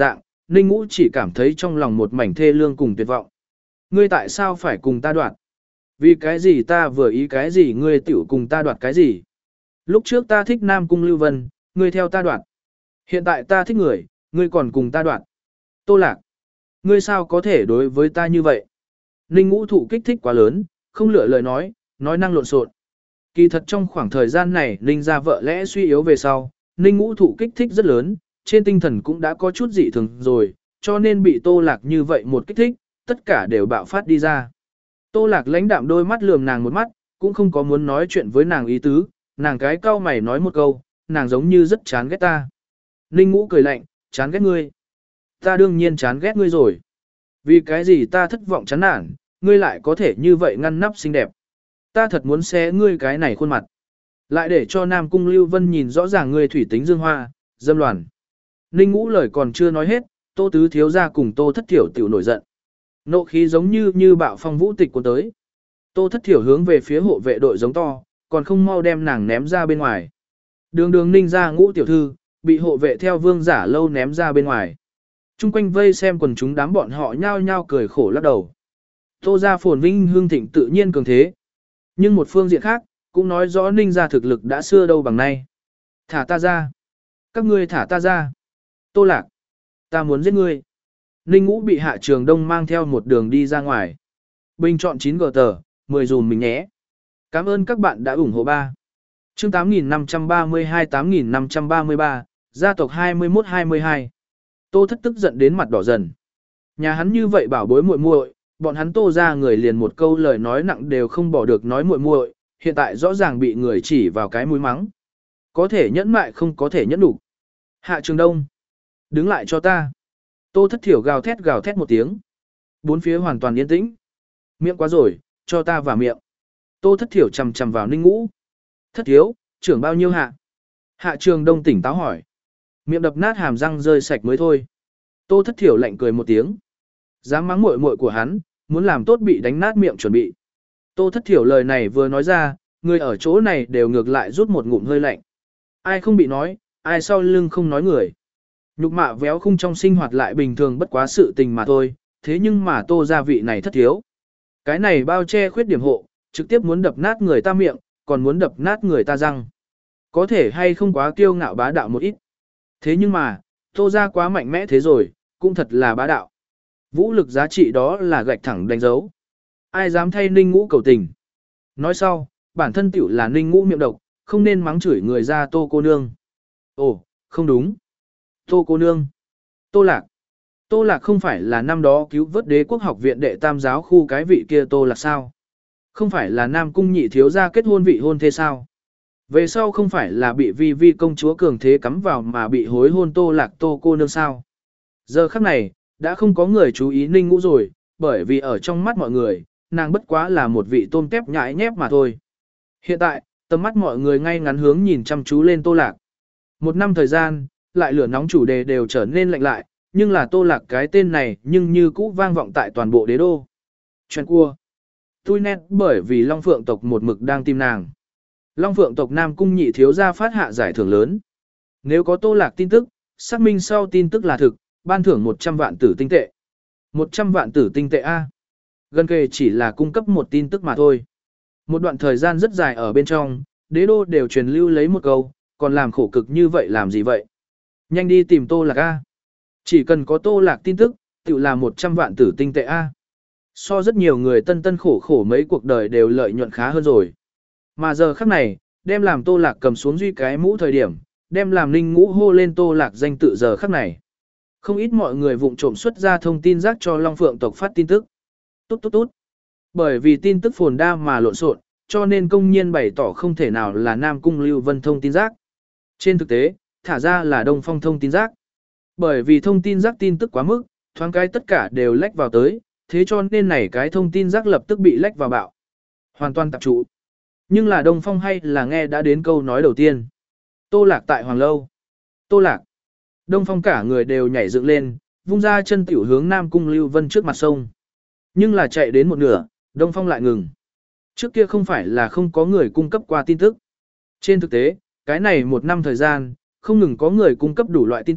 A: Ninh Ngũ chỉ cảm thấy trong lòng một mảnh thê lương cùng tuyệt vọng. Ngươi tại sao phải cùng ta đoạt? Vì cái gì ta vừa ý cái gì ngươi tiểu cùng ta đoạt cái gì? Lúc trước ta thích Nam Cung Lưu Vân, ngươi theo ta đoạt. Hiện tại ta thích người, ngươi còn cùng ta đoạt. Tô Lạc, ngươi sao có thể đối với ta như vậy? Ninh Ngũ thụ kích thích quá lớn, không lựa lời nói, nói năng lộn xộn. Kỳ thật trong khoảng thời gian này Ninh gia vợ lẽ suy yếu về sau, Ninh Ngũ thụ kích thích rất lớn, trên tinh thần cũng đã có chút dị thường rồi, cho nên bị Tô Lạc như vậy một kích thích, tất cả đều bạo phát đi ra. Tô Lạc lãnh đạm đôi mắt lườm nàng một mắt, cũng không có muốn nói chuyện với nàng ý tứ, nàng cái cau mày nói một câu, nàng giống như rất chán ghét ta. Ninh Ngũ cười lạnh, chán ghét ngươi. Ta đương nhiên chán ghét ngươi rồi. Vì cái gì ta thất vọng chán nản, ngươi lại có thể như vậy ngăn nắp xinh đẹp. Ta thật muốn xé ngươi cái này khuôn mặt. Lại để cho Nam Cung Lưu Vân nhìn rõ ràng ngươi thủy tính dương hoa, dâm loàn. Ninh Ngũ lời còn chưa nói hết, Tô Tứ thiếu gia cùng Tô Thất Thiểu tiểu nổi giận. Nộ khí giống như như bạo phong vũ tịch cuốn tới. Tô Thất Thiểu hướng về phía hộ vệ đội giống to, còn không mau đem nàng ném ra bên ngoài. Đường đường Ninh gia Ngũ tiểu thư, bị hộ vệ theo vương giả lâu ném ra bên ngoài. Trung quanh vây xem quần chúng đám bọn họ nhao nhao cười khổ lắc đầu. Tô gia phồn vinh hương thịnh tự nhiên cường thế. Nhưng một phương diện khác, cũng nói rõ Ninh gia thực lực đã xưa đâu bằng nay. Thả ta ra. Các ngươi thả ta ra. Tô Lạc. Ta muốn giết ngươi. Ninh Ngũ bị Hạ Trường Đông mang theo một đường đi ra ngoài. Bình chọn chín gờ tờ, mười dùm mình nhé. Cảm ơn các bạn đã ủng hộ ba. Chương tám nghìn năm trăm ba mươi hai tám nghìn năm trăm ba mươi ba, gia tộc hai mốt hai mươi hai. Tô Thất tức giận đến mặt đỏ dần. Nhà hắn như vậy bảo bối muội muội, bọn hắn Tô ra người liền một câu lời nói nặng đều không bỏ được nói muội muội, hiện tại rõ ràng bị người chỉ vào cái mũi mắng. Có thể nhẫn mại không có thể nhẫn đủ. Hạ Trường Đông. Đứng lại cho ta. Tô Thất Thiểu gào thét gào thét một tiếng. Bốn phía hoàn toàn yên tĩnh. Miệng quá rồi, cho ta vào miệng. Tô Thất Thiểu chầm chầm vào Ninh Ngũ. Thất thiếu, trưởng bao nhiêu hạ? Hạ Trường Đông tỉnh táo hỏi. Miệng đập nát hàm răng rơi sạch mới thôi. Tô Thất Thiểu lạnh cười một tiếng. Dám mắng muội muội của hắn, muốn làm tốt bị đánh nát miệng chuẩn bị. Tô Thất Thiểu lời này vừa nói ra, người ở chỗ này đều ngược lại rút một ngụm hơi lạnh. Ai không bị nói, ai sau lưng không nói người. Nhục mạ véo khung trong sinh hoạt lại bình thường bất quá sự tình mà thôi, thế nhưng mà Tô gia vị này thất thiếu. Cái này bao che khuyết điểm hộ, trực tiếp muốn đập nát người ta miệng, còn muốn đập nát người ta răng. Có thể hay không quá kiêu ngạo bá đạo một ít. Thế nhưng mà, Tô gia quá mạnh mẽ thế rồi, cũng thật là bá đạo. Vũ lực giá trị đó là gạch thẳng đánh dấu. Ai dám thay Ninh Ngũ cầu tình. Nói sau, bản thân tiểu là Ninh Ngũ miệng độc, không nên mắng chửi người ra Tô cô nương. Ồ, không đúng. Tô cô nương. Tô Lạc. Tô Lạc không phải là năm đó cứu vớt Đế quốc học viện đệ tam giáo khu cái vị kia Tô Lạc sao? Không phải là Nam Cung nhị thiếu gia kết hôn vị hôn thế sao? Về sau không phải là bị vi vi công chúa cường thế cắm vào mà bị hối hôn Tô Lạc Tô cô nương sao? Giờ khắc này, đã không có người chú ý Ninh Ngũ rồi, bởi vì ở trong mắt mọi người, nàng bất quá là một vị tôm tép nhãi nhép mà thôi. Hiện tại, tầm mắt mọi người ngay ngắn hướng nhìn chăm chú lên Tô Lạc. Một năm thời gian, lại lửa nóng chủ đề đều trở nên lạnh lại, nhưng là Tô Lạc cái tên này nhưng như cũ vang vọng tại toàn bộ đế đô. Chuyện cua. Tui nét bởi vì Long Phượng tộc một mực đang tìm nàng. Long Phượng tộc Nam Cung nhị thiếu gia phát hạ giải thưởng lớn. Nếu có Tô Lạc tin tức, xác minh sau tin tức là thực, ban thưởng một trăm vạn tử tinh tệ. một trăm vạn tử tinh tệ A. Gần kề chỉ là cung cấp một tin tức mà thôi. Một đoạn thời gian rất dài ở bên trong, đế đô đều truyền lưu lấy một câu, còn làm khổ cực như vậy làm gì vậy? Nhanh đi tìm Tô Lạc A. Chỉ cần có Tô Lạc tin tức, tự là một trăm vạn tử tinh tệ A. So rất nhiều người tân tân khổ khổ mấy cuộc đời đều lợi nhuận khá hơn rồi. Mà giờ khắc này, đem làm Tô Lạc cầm xuống duy cái mũ thời điểm, đem làm Ninh Ngũ hô lên Tô Lạc danh tự giờ khắc này. Không ít mọi người vụng trộm xuất ra thông tin rác cho Long Phượng tộc phát tin tức. Tốt tốt tốt. Bởi vì tin tức phồn đa mà lộn xộn, cho nên công nhiên bày tỏ không thể nào là Nam Cung Lưu Vân thông tin rác. Trên thực tế, thả ra là Đông Phong thông tin rác. Bởi vì thông tin rác tin tức quá mức, thoáng cái tất cả đều lách vào tới, thế cho nên này cái thông tin rác lập tức bị lách vào bạo. Hoàn toàn tạp trụ. Nhưng là Đông Phong hay là nghe đã đến câu nói đầu tiên. Tô Lạc tại Hoàng Lâu. Tô Lạc. Đông Phong cả người đều nhảy dựng lên, vung ra chân tiểu hướng Nam Cung Lưu Vân trước mặt sông. Nhưng là chạy đến một nửa, Đông Phong lại ngừng. Trước kia không phải là không có người cung cấp qua tin tức. Trên thực tế, cái này một năm thời gian, không ngừng có người cung cấp đủ loại tin tức,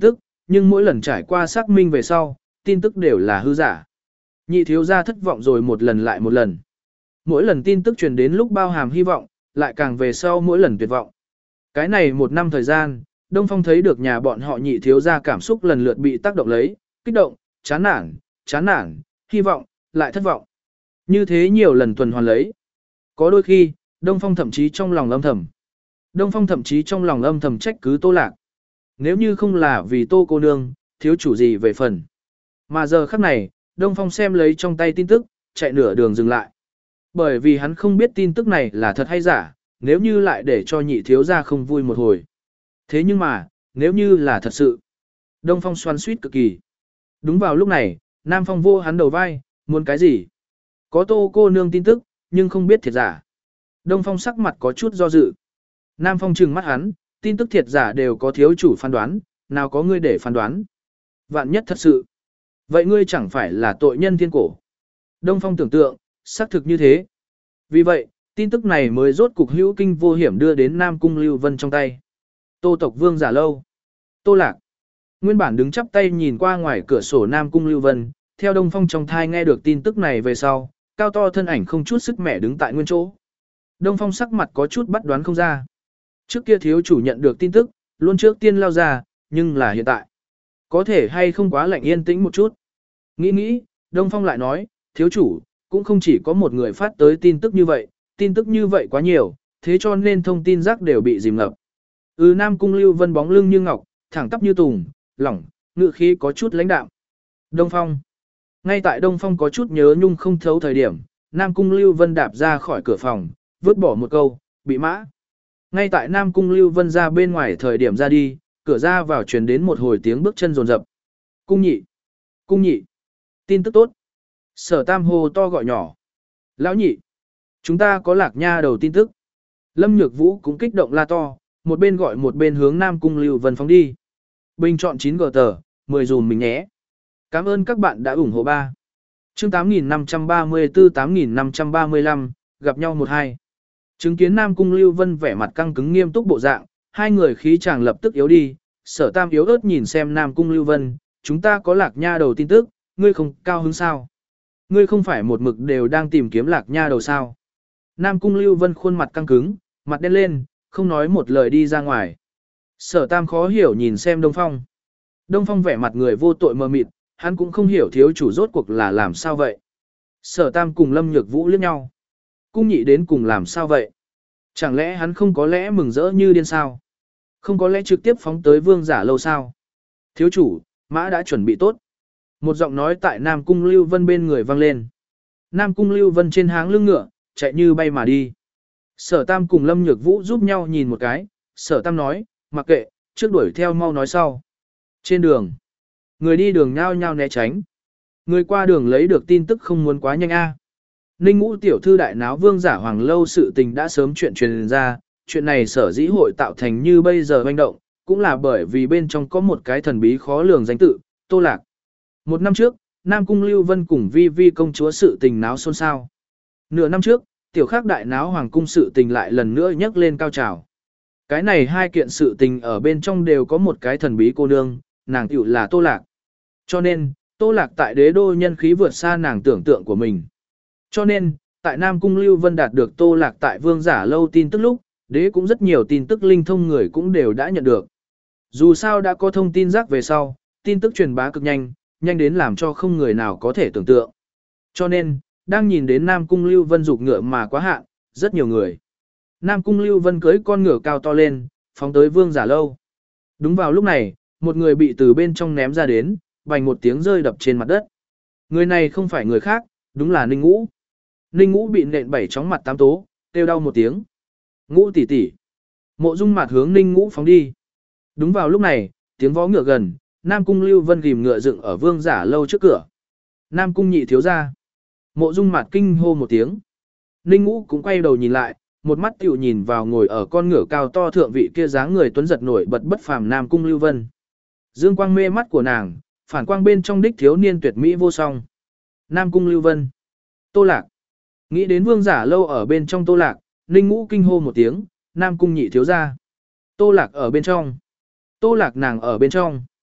A: nhưng mỗi lần trải qua xác minh về sau, tin tức đều là hư giả. Nhị thiếu gia thất vọng rồi một lần lại một lần. Mỗi lần tin tức truyền đến lúc bao hàm hy vọng, lại càng về sau mỗi lần tuyệt vọng. Cái này một năm thời gian, Đông Phong thấy được nhà bọn họ nhị thiếu gia cảm xúc lần lượt bị tác động lấy, kích động, chán nản, chán nản, hy vọng, lại thất vọng. Như thế nhiều lần tuần hoàn lấy. Có đôi khi, Đông Phong thậm chí trong lòng âm thầm. Đông Phong thậm chí trong lòng âm thầm trách cứ Tô Lạc. Nếu như không là vì Tô cô nương, thiếu chủ gì về phần. Mà giờ khắc này, Đông Phong xem lấy trong tay tin tức, chạy nửa đường dừng lại. Bởi vì hắn không biết tin tức này là thật hay giả, nếu như lại để cho nhị thiếu gia không vui một hồi. Thế nhưng mà, nếu như là thật sự, Đông Phong xoắn suýt cực kỳ. Đúng vào lúc này, Nam Phong vô hắn đầu vai, muốn cái gì? Có Tô cô nương tin tức, nhưng không biết thiệt giả. Đông Phong sắc mặt có chút do dự. Nam Phong trừng mắt hắn, tin tức thiệt giả đều có thiếu chủ phán đoán, nào có ngươi để phán đoán. Vạn nhất thật sự. Vậy ngươi chẳng phải là tội nhân thiên cổ. Đông Phong tưởng tượng, xác thực như thế. Vì vậy, tin tức này mới rốt cục hữu kinh vô hiểm đưa đến Nam Cung Lưu Vân trong tay. Tô tộc vương giả lâu. Tô Lạc. Nguyên bản đứng chắp tay nhìn qua ngoài cửa sổ Nam Cung Lưu Vân, theo Đông Phong trong thai nghe được tin tức này về sau, cao to thân ảnh không chút sức mẻ đứng tại nguyên chỗ. Đông Phong sắc mặt có chút bắt đoán không ra. Trước kia thiếu chủ nhận được tin tức, luôn trước tiên lao ra, nhưng là hiện tại. Có thể hay không quá lạnh yên tĩnh một chút. Nghĩ nghĩ, Đông Phong lại nói, thiếu chủ, cũng không chỉ có một người phát tới tin tức như vậy, tin tức như vậy quá nhiều, thế cho nên thông tin rác đều bị dìm ngập. Ừ Nam Cung Lưu Vân bóng lưng như ngọc, thẳng tắp như tùng, lỏng, ngự khí có chút lãnh đạm. Đông Phong. Ngay tại Đông Phong có chút nhớ nhung không thấu thời điểm, Nam Cung Lưu Vân đạp ra khỏi cửa phòng, vứt bỏ một câu, bị mã. Ngay tại Nam Cung Lưu Vân ra bên ngoài thời điểm ra đi, cửa ra vào truyền đến một hồi tiếng bước chân rồn rập. Cung nhị. Cung nhị. Tin tức tốt. Sở Tam hô to gọi nhỏ. Lão nhị. Chúng ta có Lạc Nha đầu tin tức. Lâm Nhược Vũ cũng kích động la to, một bên gọi một bên hướng Nam Cung Lưu Vân phóng đi. Bình chọn chín g tờ, mười dùm mình nhé. Cảm ơn các bạn đã ủng hộ ba. Chương tám nghìn năm trăm ba mươi tư tám nghìn năm trăm ba mươi lăm, gặp nhau một hai. Chứng kiến Nam Cung Lưu Vân vẻ mặt căng cứng nghiêm túc bộ dạng, hai người khí chàng lập tức yếu đi. Sở Tam yếu ớt nhìn xem Nam Cung Lưu Vân, chúng ta có Lạc Nha đầu tin tức, ngươi không cao hứng sao? Ngươi không phải một mực đều đang tìm kiếm Lạc Nha đầu sao? Nam Cung Lưu Vân khuôn mặt căng cứng, mặt đen lên, không nói một lời đi ra ngoài. Sở Tam khó hiểu nhìn xem Đông Phong. Đông Phong vẻ mặt người vô tội mờ mịt, hắn cũng không hiểu thiếu chủ rốt cuộc là làm sao vậy. Sở Tam cùng Lâm Nhược Vũ liếc nhau. Cung nhị đến cùng làm sao vậy? Chẳng lẽ hắn không có lẽ mừng rỡ như điên sao? Không có lẽ trực tiếp phóng tới vương giả lâu sao? Thiếu chủ, mã đã chuẩn bị tốt. Một giọng nói tại Nam Cung Lưu Vân bên người vang lên. Nam Cung Lưu Vân trên háng lưng ngựa, chạy như bay mà đi. Sở Tam cùng Lâm Nhược Vũ giúp nhau nhìn một cái, Sở Tam nói, mặc kệ, trước đuổi theo mau nói sau. Trên đường, người đi đường nhao nhao né tránh. Người qua đường lấy được tin tức không muốn quá nhanh a. Ninh Ngũ tiểu thư đại náo vương giả hoàng lâu sự tình đã sớm chuyện truyền ra, chuyện này sở dĩ hội tạo thành như bây giờ hoành động, cũng là bởi vì bên trong có một cái thần bí khó lường danh tự, Tô Lạc. Một năm trước, Nam Cung Lưu Vân cùng Vi Vi công chúa sự tình náo xôn xao. Nửa năm trước, tiểu khắc đại náo hoàng cung sự tình lại lần nữa nhấc lên cao trào. Cái này hai kiện sự tình ở bên trong đều có một cái thần bí cô nương, nàng tiểu là Tô Lạc. Cho nên, Tô Lạc tại đế đô nhân khí vượt xa nàng tưởng tượng của mình. Cho nên, tại Nam Cung Lưu Vân đạt được Tô Lạc tại vương giả lâu tin tức lúc, đế cũng rất nhiều tin tức linh thông người cũng đều đã nhận được. Dù sao đã có thông tin rác về sau, tin tức truyền bá cực nhanh, nhanh đến làm cho không người nào có thể tưởng tượng. Cho nên, đang nhìn đến Nam Cung Lưu Vân dục ngựa mà quá hạn, rất nhiều người. Nam Cung Lưu Vân cưỡi con ngựa cao to lên, phóng tới vương giả lâu. Đúng vào lúc này, một người bị từ bên trong ném ra đến, bành một tiếng rơi đập trên mặt đất. Người này không phải người khác, đúng là Ninh Ngũ. Ninh Ngũ bị nện bảy chóng mặt tám tố, kêu đau một tiếng. Ngũ tỷ tỷ. Mộ Dung Mạt hướng Ninh Ngũ phóng đi. Đúng vào lúc này, tiếng vó ngựa gần, Nam Cung Lưu Vân ghim ngựa dựng ở vương giả lâu trước cửa. Nam Cung nhị thiếu gia. Mộ Dung Mạt kinh hô một tiếng. Ninh Ngũ cũng quay đầu nhìn lại, một mắt tiểu nhìn vào ngồi ở con ngựa cao to thượng vị kia dáng người tuấn giật nổi bật bất phàm Nam Cung Lưu Vân. Dương quang mê mắt của nàng, phản quang bên trong đích thiếu niên tuyệt mỹ vô song. Nam Cung Lưu Vân. Tô Lạc. Nghĩ đến vương giả lâu ở bên trong Tô Lạc, Ninh Ngũ kinh hô một tiếng, Nam Cung nhị thiếu gia. Tô Lạc ở bên trong. Tô Lạc nàng ở bên trong.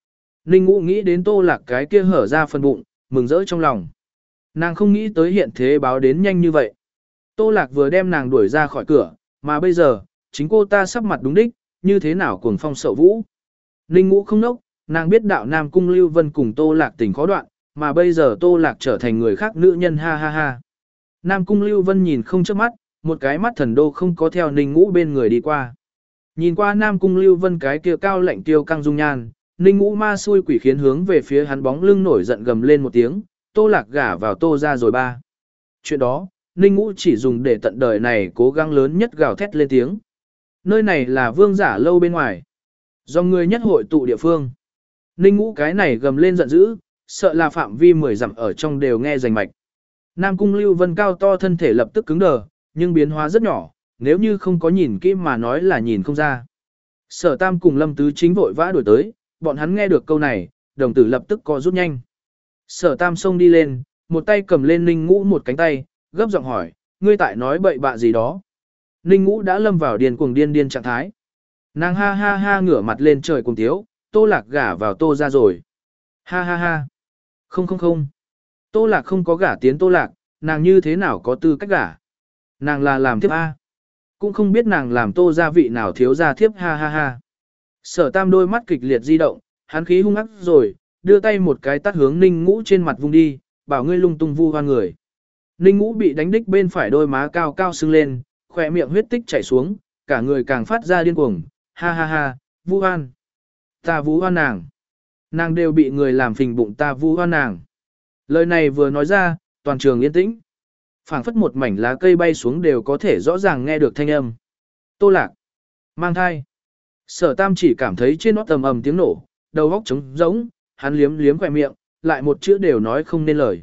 A: Ninh Ngũ nghĩ đến Tô Lạc cái kia hở ra phần bụng, mừng rỡ trong lòng. Nàng không nghĩ tới hiện thế báo đến nhanh như vậy. Tô Lạc vừa đem nàng đuổi ra khỏi cửa, mà bây giờ, chính cô ta sắp mặt đúng đích, như thế nào cuồng phong sậu vũ. Ninh Ngũ không nốc, nàng biết đạo Nam Cung Lưu Vân cùng Tô Lạc tình khó đoạn, mà bây giờ Tô Lạc trở thành người khác nữ nhân ha ha ha. Nam Cung Lưu Vân nhìn không chớp mắt, một cái mắt thần đô không có theo Ninh Ngũ bên người đi qua. Nhìn qua Nam Cung Lưu Vân cái kia cao lạnh tiêu căng dung nhan, Ninh Ngũ ma xui quỷ khiến hướng về phía hắn bóng lưng nổi giận gầm lên một tiếng, Tô Lạc gả vào Tô ra rồi ba. Chuyện đó, Ninh Ngũ chỉ dùng để tận đời này cố gắng lớn nhất gào thét lên tiếng. Nơi này là Vương Giả Lâu bên ngoài, do người nhất hội tụ địa phương. Ninh Ngũ cái này gầm lên giận dữ, sợ là phạm vi mười dặm ở trong đều nghe rành mạch. Nam Cung Lưu Vân cao to thân thể lập tức cứng đờ, nhưng biến hóa rất nhỏ, nếu như không có nhìn kỹ mà nói là nhìn không ra. Sở Tam cùng Lâm Tứ chính vội vã đuổi tới, bọn hắn nghe được câu này, đồng tử lập tức co rút nhanh. Sở Tam xông đi lên, một tay cầm lên Ninh Ngũ một cánh tay, gấp giọng hỏi, ngươi tại nói bậy bạ gì đó. Ninh Ngũ đã lâm vào điên cuồng điên điên trạng thái. Nàng ha ha ha ngửa mặt lên trời cùng tiếu, Tô Lạc gả vào Tô ra rồi. Ha ha ha. Không không không. Tô Lạc không có gả tiến Tô Lạc, nàng như thế nào có tư cách gả. Nàng là làm thiếp A. Cũng không biết nàng làm Tô gia vị nào thiếu gia thiếp ha ha ha. Sở Tam đôi mắt kịch liệt di động, hắn khí hung ác rồi, đưa tay một cái tát hướng Ninh Ngũ trên mặt vung đi, bảo ngươi lung tung vu hoan người. Ninh Ngũ bị đánh đích bên phải đôi má cao cao sưng lên, khỏe miệng huyết tích chảy xuống, cả người càng phát ra điên cuồng, ha ha ha, vu hoan. Ta vu hoan nàng. Nàng đều bị người làm phình bụng ta vu hoan nàng. Lời này vừa nói ra, toàn trường yên tĩnh. Phảng phất một mảnh lá cây bay xuống đều có thể rõ ràng nghe được thanh âm. Tô Lạc. Mang thai. Sở Tam chỉ cảm thấy trên nót tầm ầm tiếng nổ, đầu óc trống rỗng, hắn liếm liếm khỏe miệng, lại một chữ đều nói không nên lời.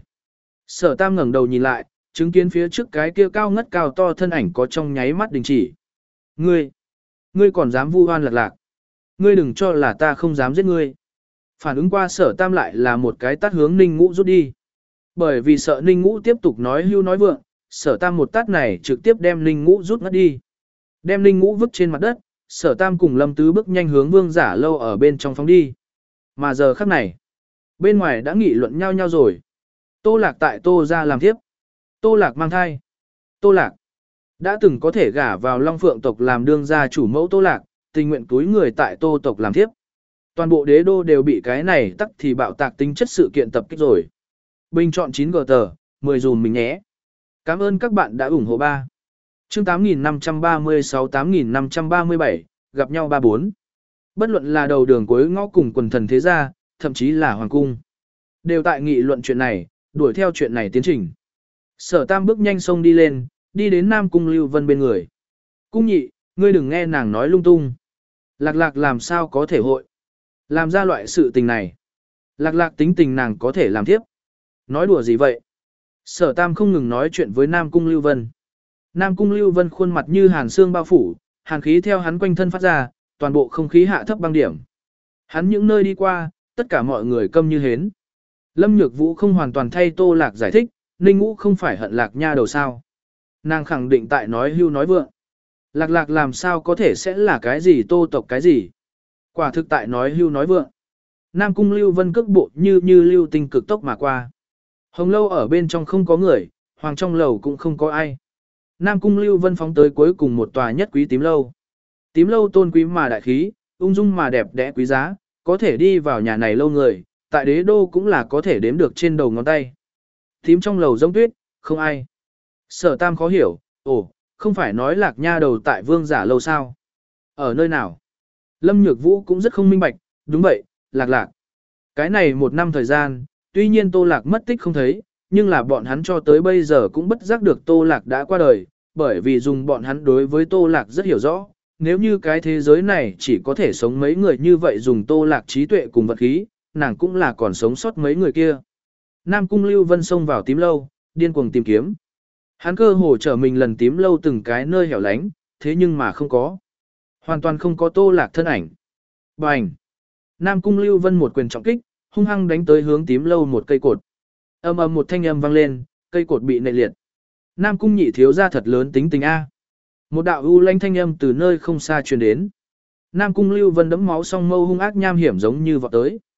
A: Sở Tam ngẩng đầu nhìn lại, chứng kiến phía trước cái kia cao ngất cao to thân ảnh có trong nháy mắt đình chỉ. Ngươi, ngươi còn dám vu oan Lạc Lạc. Ngươi đừng cho là ta không dám giết ngươi. Phản ứng qua Sở Tam lại là một cái tát hướng Ninh Ngũ rút đi. Bởi vì sợ Ninh Ngũ tiếp tục nói hưu nói vượng, Sở Tam một tát này trực tiếp đem Ninh Ngũ rút ngất đi. Đem Ninh Ngũ vứt trên mặt đất, Sở Tam cùng Lâm Tứ bước nhanh hướng Vương Giả Lâu ở bên trong phóng đi. Mà giờ khắc này, bên ngoài đã nghị luận nhau nhau rồi. Tô Lạc tại Tô ra làm thiếp. Tô Lạc mang thai. Tô Lạc đã từng có thể gả vào Long Phượng tộc làm đương gia chủ mẫu Tô Lạc, tình nguyện túi người tại Tô tộc làm thiếp. Toàn bộ đế đô đều bị cái này tắc thì bạo tạc tính chất sự kiện tập kích rồi. Bình chọn chín G tờ, mười dùm mình nhé. Cảm ơn các bạn đã ủng hộ ba. Chương tám nghìn năm trăm ba mươi sáu tám nghìn năm trăm ba mươi bảy, gặp nhau ba bốn. Bất luận là đầu đường cuối ngõ cùng quần thần thế gia, thậm chí là hoàng cung. Đều tại nghị luận chuyện này, đuổi theo chuyện này tiến trình. Sở Tam bước nhanh sông đi lên, đi đến Nam Cung Lưu Vân bên người. Cung nhị, ngươi đừng nghe nàng nói lung tung. Lạc Lạc làm sao có thể hội. Làm ra loại sự tình này. Lạc Lạc tính tình nàng có thể làm tiếp. Nói đùa gì vậy? Sở Tam không ngừng nói chuyện với Nam Cung Lưu Vân. Nam Cung Lưu Vân khuôn mặt như hàn xương bao phủ, hàn khí theo hắn quanh thân phát ra, toàn bộ không khí hạ thấp băng điểm. Hắn những nơi đi qua, tất cả mọi người câm như hến. Lâm Nhược Vũ không hoàn toàn thay Tô Lạc giải thích, Ninh Ngũ không phải hận Lạc nha đầu sao. Nàng khẳng định tại nói hưu nói vượng. Lạc Lạc làm sao có thể sẽ là cái gì Tô tộc cái gì. Quả thực tại nói hưu nói vượng. Nam Cung Lưu Vân cước bộ như như lưu tinh cực tốc mà qua. Hồng lâu ở bên trong không có người, hoàng trong lầu cũng không có ai. Nam Cung Lưu Vân phóng tới cuối cùng một tòa nhất quý tím lâu. Tím lâu tôn quý mà đại khí, ung dung mà đẹp đẽ quý giá, có thể đi vào nhà này lâu người, tại đế đô cũng là có thể đếm được trên đầu ngón tay. Tím trong lầu giống tuyết, không ai. Sở Tam khó hiểu, ồ, không phải nói Lạc nha đầu tại Vương Giả Lâu sao? Ở nơi nào? Lâm Nhược Vũ cũng rất không minh bạch, đúng vậy, Lạc Lạc. Cái này một năm thời gian, tuy nhiên Tô Lạc mất tích không thấy, nhưng là bọn hắn cho tới bây giờ cũng bất giác được Tô Lạc đã qua đời, bởi vì dùng bọn hắn đối với Tô Lạc rất hiểu rõ, nếu như cái thế giới này chỉ có thể sống mấy người như vậy dùng Tô Lạc trí tuệ cùng vật khí, nàng cũng là còn sống sót mấy người kia. Nam Cung Lưu Vân xông vào tím lâu, điên cuồng tìm kiếm. Hắn cơ hồ trở mình lần tím lâu từng cái nơi hẻo lánh, thế nhưng mà không có. Hoàn toàn không có Tô Lạc thân ảnh. Bành! Nam Cung Lưu Vân một quyền trọng kích, hung hăng đánh tới hướng tím lâu một cây cột. Ầm ầm một thanh âm vang lên, cây cột bị nệ liệt. Nam Cung nhị thiếu ra thật lớn tính tình A. Một đạo u lanh thanh âm từ nơi không xa truyền đến. Nam Cung Lưu Vân đấm máu song mâu hung ác nham hiểm giống như vọt tới.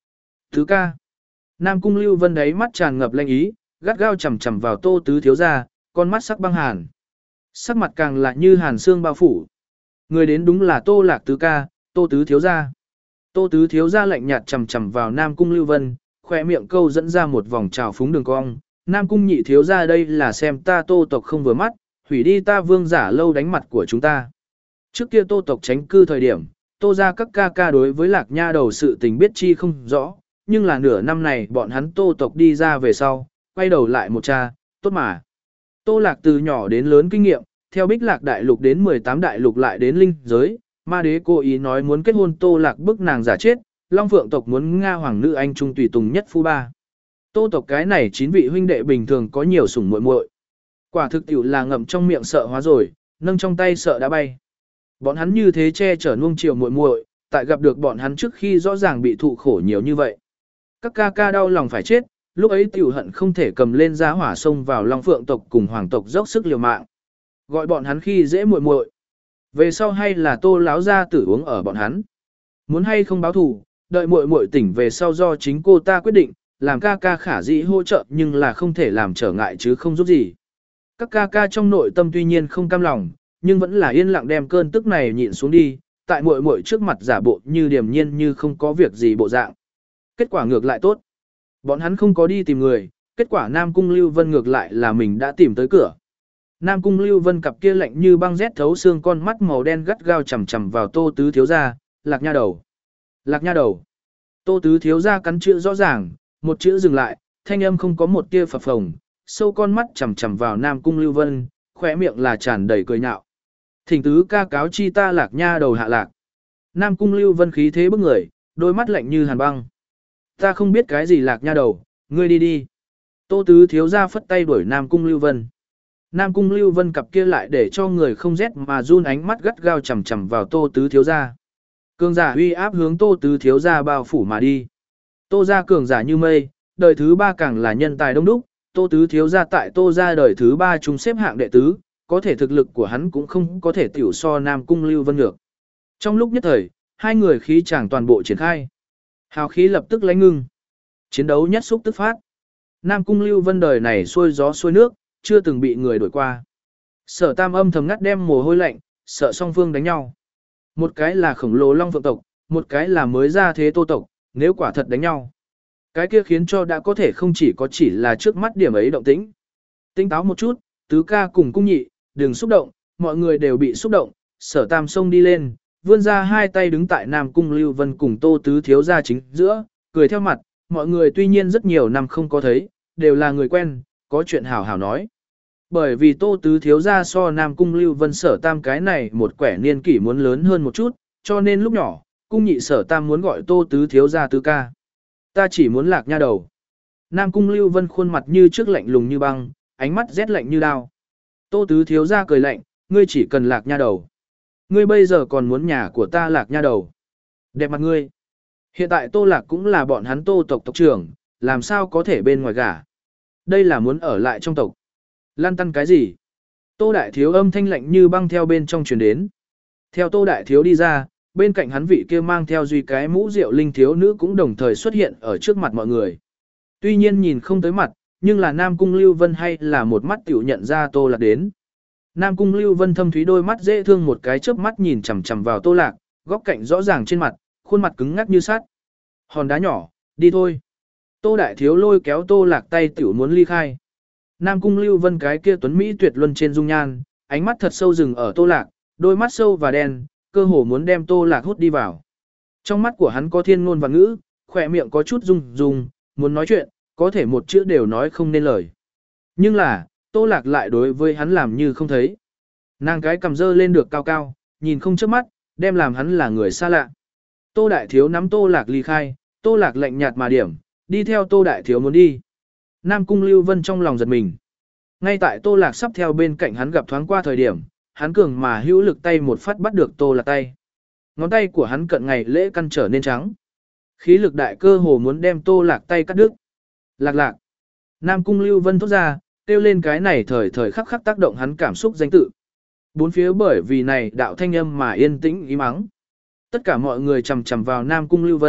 A: Tứ ca. Nam Cung Lưu Vân đấy mắt tràn ngập lanh ý, gắt gao chằm chằm vào Tô Tứ thiếu gia, con mắt sắc băng hàn. Sắc mặt càng là như hàn xương bao phủ. Người đến đúng là Tô Lạc Tứ ca, Tô Tứ thiếu gia. Tô Tứ thiếu gia lạnh nhạt chằm chằm vào Nam Cung Lưu Vân, khỏe miệng câu dẫn ra một vòng trào phúng đường cong. Nam Cung nhị thiếu gia đây là xem ta Tô tộc không vừa mắt, hủy đi ta vương giả lâu đánh mặt của chúng ta. Trước kia Tô tộc tránh cư thời điểm, Tô gia các ca ca đối với Lạc Nha đầu sự tình biết chi không rõ, nhưng là nửa năm này bọn hắn Tô tộc đi ra về sau, quay đầu lại một cha, tốt mà. Tô Lạc từ nhỏ đến lớn kinh nghiệm, theo Bích Lạc đại lục đến mười tám đại lục lại đến linh giới, ma đế cố ý nói muốn kết hôn Tô Lạc bức nàng giả chết, Long Phượng tộc muốn Nga hoàng nữ anh trung tùy tùng nhất phu ba. Tô tộc cái này chín vị huynh đệ bình thường có nhiều sủng muội muội. Quả thực tiểu là ngậm trong miệng sợ hóa rồi, nâng trong tay sợ đã bay. Bọn hắn như thế che chở nuông chiều muội muội, tại gặp được bọn hắn trước khi rõ ràng bị thụ khổ nhiều như vậy. Các ca ca đau lòng phải chết, lúc ấy tiểu hận không thể cầm lên giá hỏa sông vào Long Phượng tộc cùng hoàng tộc dốc sức liều mạng. Gọi bọn hắn khi dễ muội muội. Về sau hay là Tô láo ra tử uống ở bọn hắn. Muốn hay không báo thù, đợi muội muội tỉnh về sau do chính cô ta quyết định, làm ca ca khả dĩ hỗ trợ nhưng là không thể làm trở ngại chứ không giúp gì. Các ca ca trong nội tâm tuy nhiên không cam lòng, nhưng vẫn là yên lặng đem cơn tức này nhịn xuống đi, tại muội muội trước mặt giả bộ như điềm nhiên như không có việc gì bộ dạng. Kết quả ngược lại tốt. Bọn hắn không có đi tìm người, kết quả Nam Cung Lưu Vân ngược lại là mình đã tìm tới cửa. Nam Cung Lưu Vân cặp kia lạnh như băng rét thấu xương con mắt màu đen gắt gao chằm chằm vào Tô Tứ thiếu gia, Lạc Nha đầu. Lạc Nha đầu. Tô Tứ thiếu gia cắn chữ rõ ràng, một chữ dừng lại, thanh âm không có một tia phập phồng, sâu con mắt chằm chằm vào Nam Cung Lưu Vân, khóe miệng là tràn đầy cười nhạo. Thỉnh tứ ca cáo chi ta Lạc Nha đầu hạ lạc. Nam Cung Lưu Vân khí thế bức người, đôi mắt lạnh như hàn băng. Ta không biết cái gì Lạc Nha đầu, ngươi đi đi. Tô Tứ thiếu gia phất tay đuổi Nam Cung Lưu Vân. Nam Cung Lưu Vân cặp kia lại để cho người không rét mà run ánh mắt gắt gao chằm chằm vào Tô Tứ thiếu gia. Cường giả uy áp hướng Tô Tứ thiếu gia bao phủ mà đi. Tô gia cường giả như mây, đời thứ ba càng là nhân tài đông đúc, Tô Tứ thiếu gia tại Tô gia đời thứ ba chúng xếp hạng đệ tứ, có thể thực lực của hắn cũng không có thể tiểu so Nam Cung Lưu Vân ngược. Trong lúc nhất thời, hai người khí chàng toàn bộ triển khai. Hào khí lập tức lãnh ngưng. Chiến đấu nhất xúc tức phát. Nam Cung Lưu Vân đời này xuôi gió xuôi nước, chưa từng bị người đuổi qua. Sở Tam âm thầm ngắt đem mồ hôi lạnh, sợ song phương đánh nhau. Một cái là khổng lồ Long Phượng tộc, một cái là mới ra thế Tô tộc, nếu quả thật đánh nhau. Cái kia khiến cho đã có thể không chỉ có chỉ là trước mắt điểm ấy động tĩnh. Tinh táo một chút, tứ ca cùng cung nhị, đừng xúc động, mọi người đều bị xúc động, Sở Tam xông đi lên, vươn ra hai tay đứng tại Nam Cung Lưu Vân cùng Tô Tứ thiếu gia chính giữa, cười theo mặt, mọi người tuy nhiên rất nhiều năm không có thấy, đều là người quen, có chuyện hảo hảo nói. Bởi vì Tô Tứ thiếu gia so Nam Cung Lưu Vân Sở Tam cái này một quẻ niên kỷ muốn lớn hơn một chút, cho nên lúc nhỏ, cung nhị Sở Tam muốn gọi Tô Tứ thiếu gia tứ ca. Ta chỉ muốn Lạc Nha đầu. Nam Cung Lưu Vân khuôn mặt như trước lạnh lùng như băng, ánh mắt rét lạnh như đao. Tô Tứ thiếu gia cười lạnh, ngươi chỉ cần Lạc Nha đầu. Ngươi bây giờ còn muốn nhà của ta Lạc Nha đầu. Đẹp mặt ngươi. Hiện tại Tô Lạc cũng là bọn hắn Tô tộc tộc trưởng, làm sao có thể bên ngoài gả. Đây là muốn ở lại trong tộc. Lan tăn cái gì? Tô Đại Thiếu âm thanh lạnh như băng theo bên trong truyền đến. Theo Tô Đại Thiếu đi ra, bên cạnh hắn vị kia mang theo duy cái mũ rượu linh thiếu nữ cũng đồng thời xuất hiện ở trước mặt mọi người. Tuy nhiên nhìn không tới mặt, nhưng là Nam Cung Lưu Vân hay là một mắt tiểu nhận ra Tô Lạc đến. Nam Cung Lưu Vân thâm thúy đôi mắt dễ thương một cái chớp mắt nhìn chằm chằm vào Tô Lạc, góc cạnh rõ ràng trên mặt, khuôn mặt cứng ngắc như sắt. Hòn đá nhỏ, đi thôi. Tô Đại Thiếu lôi kéo Tô Lạc tay tiểu muốn ly khai. Nam Cung Lưu Vân cái kia tuấn mỹ tuyệt luân trên dung nhan, ánh mắt thật sâu rừng ở Tô Lạc, đôi mắt sâu và đen, cơ hồ muốn đem Tô Lạc hút đi vào. Trong mắt của hắn có thiên ngôn và ngữ, khỏe miệng có chút rung rung, muốn nói chuyện, có thể một chữ đều nói không nên lời. Nhưng là, Tô Lạc lại đối với hắn làm như không thấy. Nàng cái cầm dơ lên được cao cao, nhìn không chớp mắt, đem làm hắn là người xa lạ. Tô Đại Thiếu nắm Tô Lạc ly khai, Tô Lạc lạnh nhạt mà điểm, đi theo Tô Đại Thiếu muốn đi. Nam Cung Lưu Vân trong lòng giật mình. Ngay tại Tô Lạc sắp theo bên cạnh hắn gặp thoáng qua thời điểm, hắn cường mà hữu lực tay một phát bắt được Tô Lạc tay. Ngón tay của hắn cận ngày lễ căn trở nên trắng. Khí lực đại cơ hồ muốn đem Tô Lạc tay cắt đứt. Lạc lạc. Nam Cung Lưu Vân thốt ra, kêu lên cái này thời thời khắc khắc tác động hắn cảm xúc danh tự. Bốn phía bởi vì này đạo thanh âm mà yên tĩnh ý mắng. Tất cả mọi người chầm chầm vào Nam Cung Lưu Vân,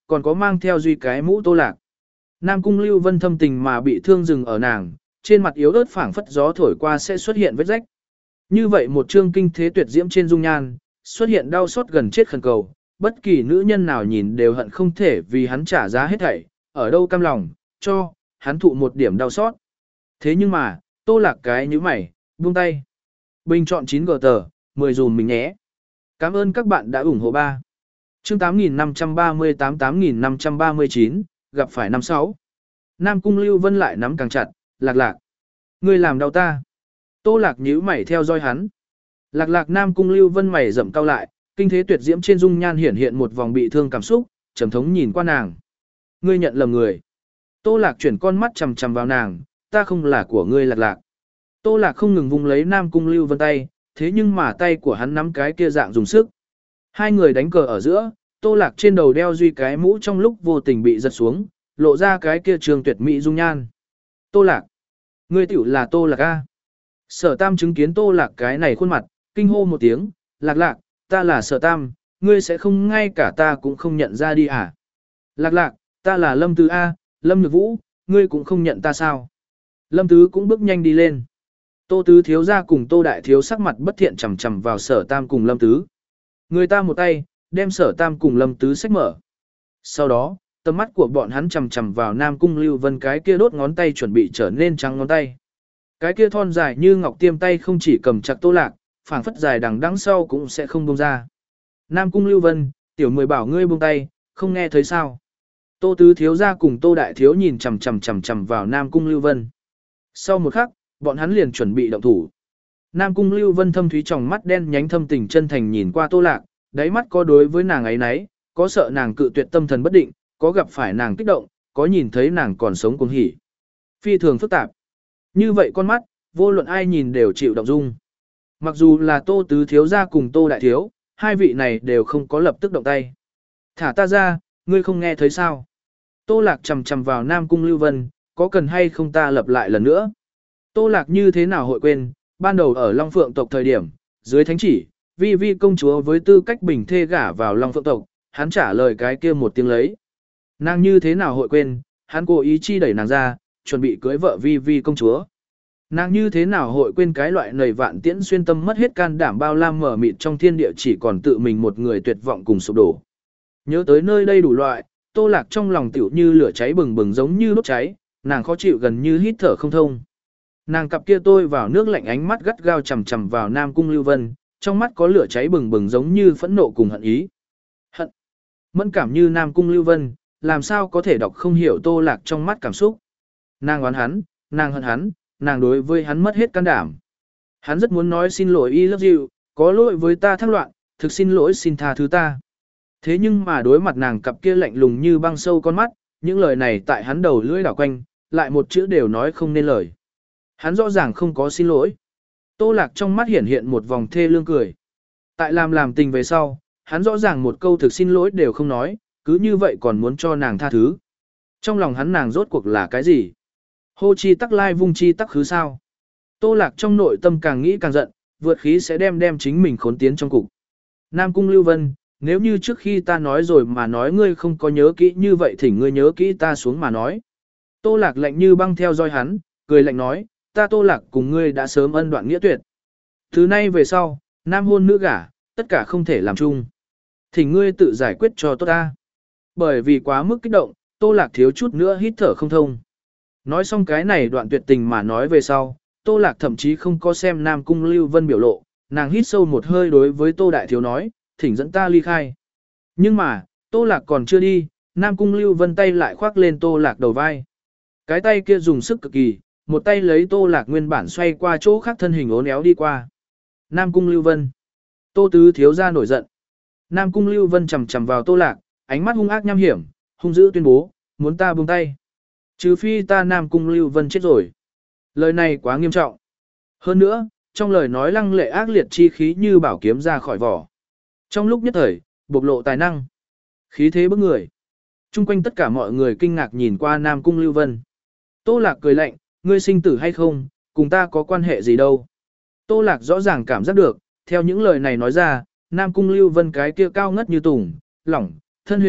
A: còn có mang theo duy cái mũ Tô Lạc. Nam Cung Lưu Vân thâm tình mà bị thương dừng ở nàng, trên mặt yếu ớt phảng phất gió thổi qua sẽ xuất hiện vết rách. Như vậy một trương kinh thế tuyệt diễm trên dung nhan, xuất hiện đau xót gần chết khẩn cầu, bất kỳ nữ nhân nào nhìn đều hận không thể vì hắn trả giá hết thảy, ở đâu cam lòng, cho, hắn thụ một điểm đau xót. Thế nhưng mà, Tô Lạc cái như mày, buông tay. Bình chọn chín g tờ, mười dùm mình nhé. Cảm ơn các bạn đã ủng hộ ba. Chương tám nghìn năm trăm ba mươi tám tám nghìn năm trăm ba mươi chín, gặp phải năm sáu. Nam Cung Lưu Vân lại nắm càng chặt, Lạc Lạc. Ngươi làm đau ta. Tô Lạc nhíu mày theo dõi hắn. Lạc Lạc Nam Cung Lưu Vân mày rậm cau lại, kinh thế tuyệt diễm trên dung nhan hiển hiện một vòng bị thương cảm xúc, trầm thống nhìn qua nàng. Ngươi nhận lầm người. Tô Lạc chuyển con mắt chằm chằm vào nàng, ta không là của ngươi Lạc Lạc. Tô Lạc không ngừng vung lấy Nam Cung Lưu Vân tay, thế nhưng mà tay của hắn nắm cái kia dạng dùng sức. Hai người đánh cờ ở giữa, Tô Lạc trên đầu đeo duy cái mũ trong lúc vô tình bị giật xuống, lộ ra cái kia trường tuyệt mỹ dung nhan. Tô Lạc. Ngươi tiểu là Tô Lạc A. Sở Tam chứng kiến Tô Lạc cái này khuôn mặt, kinh hô một tiếng, Lạc Lạc, ta là Sở Tam, ngươi sẽ không ngay cả ta cũng không nhận ra đi à. Lạc Lạc, ta là Lâm Tứ A, Lâm Nhược Vũ, ngươi cũng không nhận ta sao. Lâm Tứ cũng bước nhanh đi lên. Tô Tứ thiếu ra cùng Tô Đại thiếu sắc mặt bất thiện chầm chầm vào Sở Tam cùng Lâm Tứ. Người ta một tay, đem Sở Tam cùng Lâm Tứ xách mở. Sau đó, tầm mắt của bọn hắn chầm chầm vào Nam Cung Lưu Vân cái kia đốt ngón tay chuẩn bị trở nên trắng ngón tay. Cái kia thon dài như ngọc tiêm tay không chỉ cầm chặt Tô Lạc, phảng phất dài đằng đẵng sau cũng sẽ không buông ra. Nam Cung Lưu Vân, tiểu mười bảo ngươi buông tay, không nghe thấy sao? Tô Tứ thiếu gia cùng Tô Đại thiếu nhìn chằm chằm chằm chằm vào Nam Cung Lưu Vân. Sau một khắc, bọn hắn liền chuẩn bị động thủ. Nam Cung Lưu Vân thâm thúy trong mắt đen nhánh thâm tình chân thành nhìn qua Tô Lạc, đáy mắt có đối với nàng ấy nấy, có sợ nàng cự tuyệt tâm thần bất định, có gặp phải nàng kích động, có nhìn thấy nàng còn sống cuồng hỉ. Phi thường phức tạp. Như vậy con mắt, vô luận ai nhìn đều chịu động dung. Mặc dù là Tô Tứ thiếu gia cùng Tô Đại thiếu, hai vị này đều không có lập tức động tay. Thả ta ra, ngươi không nghe thấy sao? Tô Lạc chầm chầm vào Nam Cung Lưu Vân, có cần hay không ta lập lại lần nữa? Tô Lạc như thế nào hội quên, ban đầu ở Long Phượng tộc thời điểm, dưới thánh chỉ, vi vi công chúa với tư cách bình thê gả vào Long Phượng tộc, hắn trả lời cái kia một tiếng lấy. Nàng như thế nào hội quên, hắn cố ý chi đẩy nàng ra, chuẩn bị cưới vợ vi vi công chúa. Nàng như thế nào hội quên cái loại nầy vạn tiễn xuyên tâm mất hết can đảm bao lam mở mịt trong thiên địa chỉ còn tự mình một người tuyệt vọng cùng sụp đổ. Nhớ tới nơi đây đủ loại, Tô Lạc trong lòng tiểu như lửa cháy bừng bừng giống như đốt cháy, nàng khó chịu gần như hít thở không thông. Nàng cặp kia tôi vào nước lạnh ánh mắt gắt gao chằm chằm vào Nam Cung Lưu Vân, trong mắt có lửa cháy bừng bừng giống như phẫn nộ cùng hận ý. Hận. Mẫn cảm như Nam Cung Lưu Vân, làm sao có thể đọc không hiểu Tô Lạc trong mắt cảm xúc. Nàng oán hắn, nàng hận hắn, nàng đối với hắn mất hết can đảm. Hắn rất muốn nói xin lỗi y love you, có lỗi với ta thác loạn, thực xin lỗi xin tha thứ ta. Thế nhưng mà đối mặt nàng cặp kia lạnh lùng như băng sâu con mắt, những lời này tại hắn đầu lưỡi đảo quanh, lại một chữ đều nói không nên lời. Hắn rõ ràng không có xin lỗi. Tô Lạc trong mắt hiển hiện một vòng thê lương cười. Tại làm làm tình về sau, hắn rõ ràng một câu thực xin lỗi đều không nói, cứ như vậy còn muốn cho nàng tha thứ. Trong lòng hắn nàng rốt cuộc là cái gì? Hô chi tắc lai vung chi tắc khứ sao? Tô Lạc trong nội tâm càng nghĩ càng giận, vượt khí sẽ đem đem chính mình khốn tiến trong cục. Nam Cung Lưu Vân, nếu như trước khi ta nói rồi mà nói ngươi không có nhớ kỹ như vậy thỉnh ngươi nhớ kỹ ta xuống mà nói. Tô Lạc lạnh như băng theo dõi hắn, cười lạnh nói, ta Tô Lạc cùng ngươi đã sớm ân đoạn nghĩa tuyệt. Từ nay về sau, nam hôn nữ gả, tất cả không thể làm chung. Thỉnh ngươi tự giải quyết cho tốt ta. Bởi vì quá mức kích động, Tô Lạc thiếu chút nữa hít thở không thông. Nói xong cái này đoạn tuyệt tình mà nói về sau, Tô Lạc thậm chí không có xem Nam Cung Lưu Vân biểu lộ, nàng hít sâu một hơi đối với Tô Đại Thiếu nói, thỉnh dẫn ta ly khai. Nhưng mà, Tô Lạc còn chưa đi, Nam Cung Lưu Vân tay lại khoác lên Tô Lạc đầu vai. Cái tay kia dùng sức cực kỳ, một tay lấy Tô Lạc nguyên bản xoay qua chỗ khác thân hình ốn éo đi qua. Nam Cung Lưu Vân. Tô Tứ thiếu ra nổi giận. Nam Cung Lưu Vân chầm chầm vào Tô Lạc, ánh mắt hung ác nham hiểm, hung dữ tuyên bố, muốn ta buông tay. Trừ phi ta Nam Cung Lưu Vân chết rồi. Lời này quá nghiêm trọng. Hơn nữa, trong lời nói lăng lệ ác liệt chi khí như bảo kiếm ra khỏi vỏ. Trong lúc nhất thời, bộc lộ tài năng. Khí thế bức người. Trung quanh tất cả mọi người kinh ngạc nhìn qua Nam Cung Lưu Vân. Tô Lạc cười lạnh, ngươi sinh tử hay không, cùng ta có quan hệ gì đâu. Tô Lạc rõ ràng cảm giác được, theo những lời này nói ra, Nam Cung Lưu Vân cái kia cao ngất như tùng, lỏng, thân hình,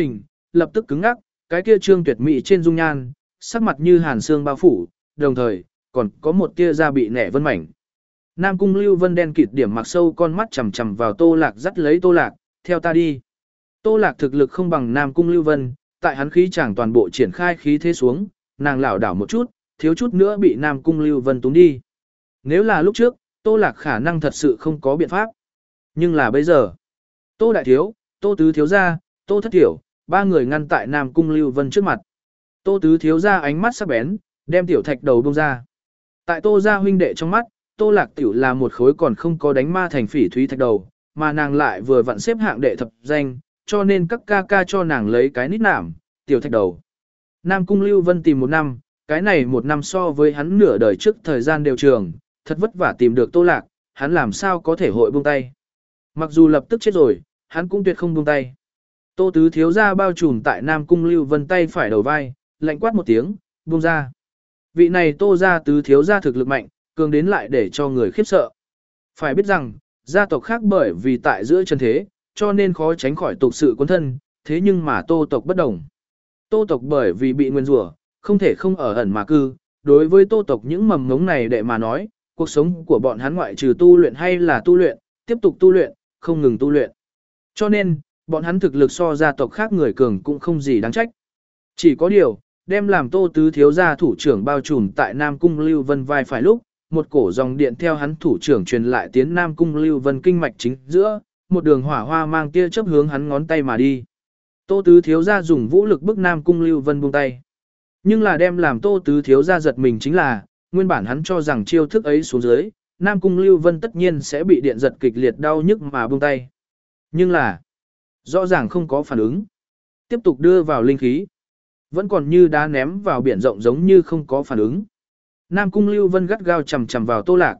A: lập tức cứng ngắc, cái kia trương tuyệt mỹ trên dung nhan, sắc mặt như hàn xương bao phủ, đồng thời, còn có một tia da bị nẻ vân mảnh. Nam Cung Lưu Vân đen kịt điểm mặc sâu con mắt chằm chằm vào Tô Lạc dắt lấy Tô Lạc, theo ta đi. Tô Lạc thực lực không bằng Nam Cung Lưu Vân, tại hắn khí chẳng toàn bộ triển khai khí thế xuống, nàng lảo đảo một chút, thiếu chút nữa bị Nam Cung Lưu Vân túng đi. Nếu là lúc trước, Tô Lạc khả năng thật sự không có biện pháp. Nhưng là bây giờ, Tô Đại Thiếu, Tô Tứ Thiếu Gia, Tô Thất Tiểu, ba người ngăn tại Nam Cung Lưu Vân trước mặt. Tô Tứ Thiếu Gia ánh mắt sắc bén, đem tiểu thạch đầu bông ra. Tại Tô gia huynh đệ trong mắt, Tô Lạc Tiểu là một khối còn không có đánh ma thành phỉ thúy thạch đầu, mà nàng lại vừa vặn xếp hạng đệ thập danh, cho nên các ca ca cho nàng lấy cái nít nảm, tiểu thạch đầu. Nam Cung Lưu Vân tìm một năm, cái này một năm so với hắn nửa đời trước thời gian đều trường, thật vất vả tìm được Tô Lạc, hắn làm sao có thể hội buông tay. Mặc dù lập tức chết rồi, hắn cũng tuyệt không buông tay. Tô Tứ Thiếu Gia bao trùm tại Nam Cung Lưu Vân tay phải đầu vai, lạnh quát một tiếng, buông ra. Vị này Tô gia Tứ Thiếu Gia thực lực mạnh, cường đến lại để cho người khiếp sợ. Phải biết rằng, gia tộc khác bởi vì tại giữa chân thế, cho nên khó tránh khỏi tục sự cuốn thân, thế nhưng mà Tô tộc bất đồng. Tô tộc bởi vì bị nguyên rủa, không thể không ở ẩn mà cư, đối với Tô tộc những mầm ngống này đệ mà nói, cuộc sống của bọn hắn ngoại trừ tu luyện hay là tu luyện, tiếp tục tu luyện, không ngừng tu luyện. Cho nên, bọn hắn thực lực so gia tộc khác người cường cũng không gì đáng trách. Chỉ có điều, đem làm Tô Tứ Thiếu Gia thủ trưởng bao trùm tại Nam Cung Lưu Vân vai phải lúc, một cổ dòng điện theo hắn thủ trưởng truyền lại tiến Nam Cung Lưu Vân kinh mạch chính giữa, một đường hỏa hoa mang tia chớp hướng hắn ngón tay mà đi. Tô Tứ Thiếu Gia dùng vũ lực bức Nam Cung Lưu Vân buông tay. Nhưng là đem làm Tô Tứ Thiếu Gia giật mình chính là, nguyên bản hắn cho rằng chiêu thức ấy xuống dưới, Nam Cung Lưu Vân tất nhiên sẽ bị điện giật kịch liệt đau nhức mà buông tay. Nhưng là, rõ ràng không có phản ứng. Tiếp tục đưa vào linh khí. Vẫn còn như đá ném vào biển rộng giống như không có phản ứng. Nam Cung Lưu Vân gắt gao chầm chầm vào Tô Lạc.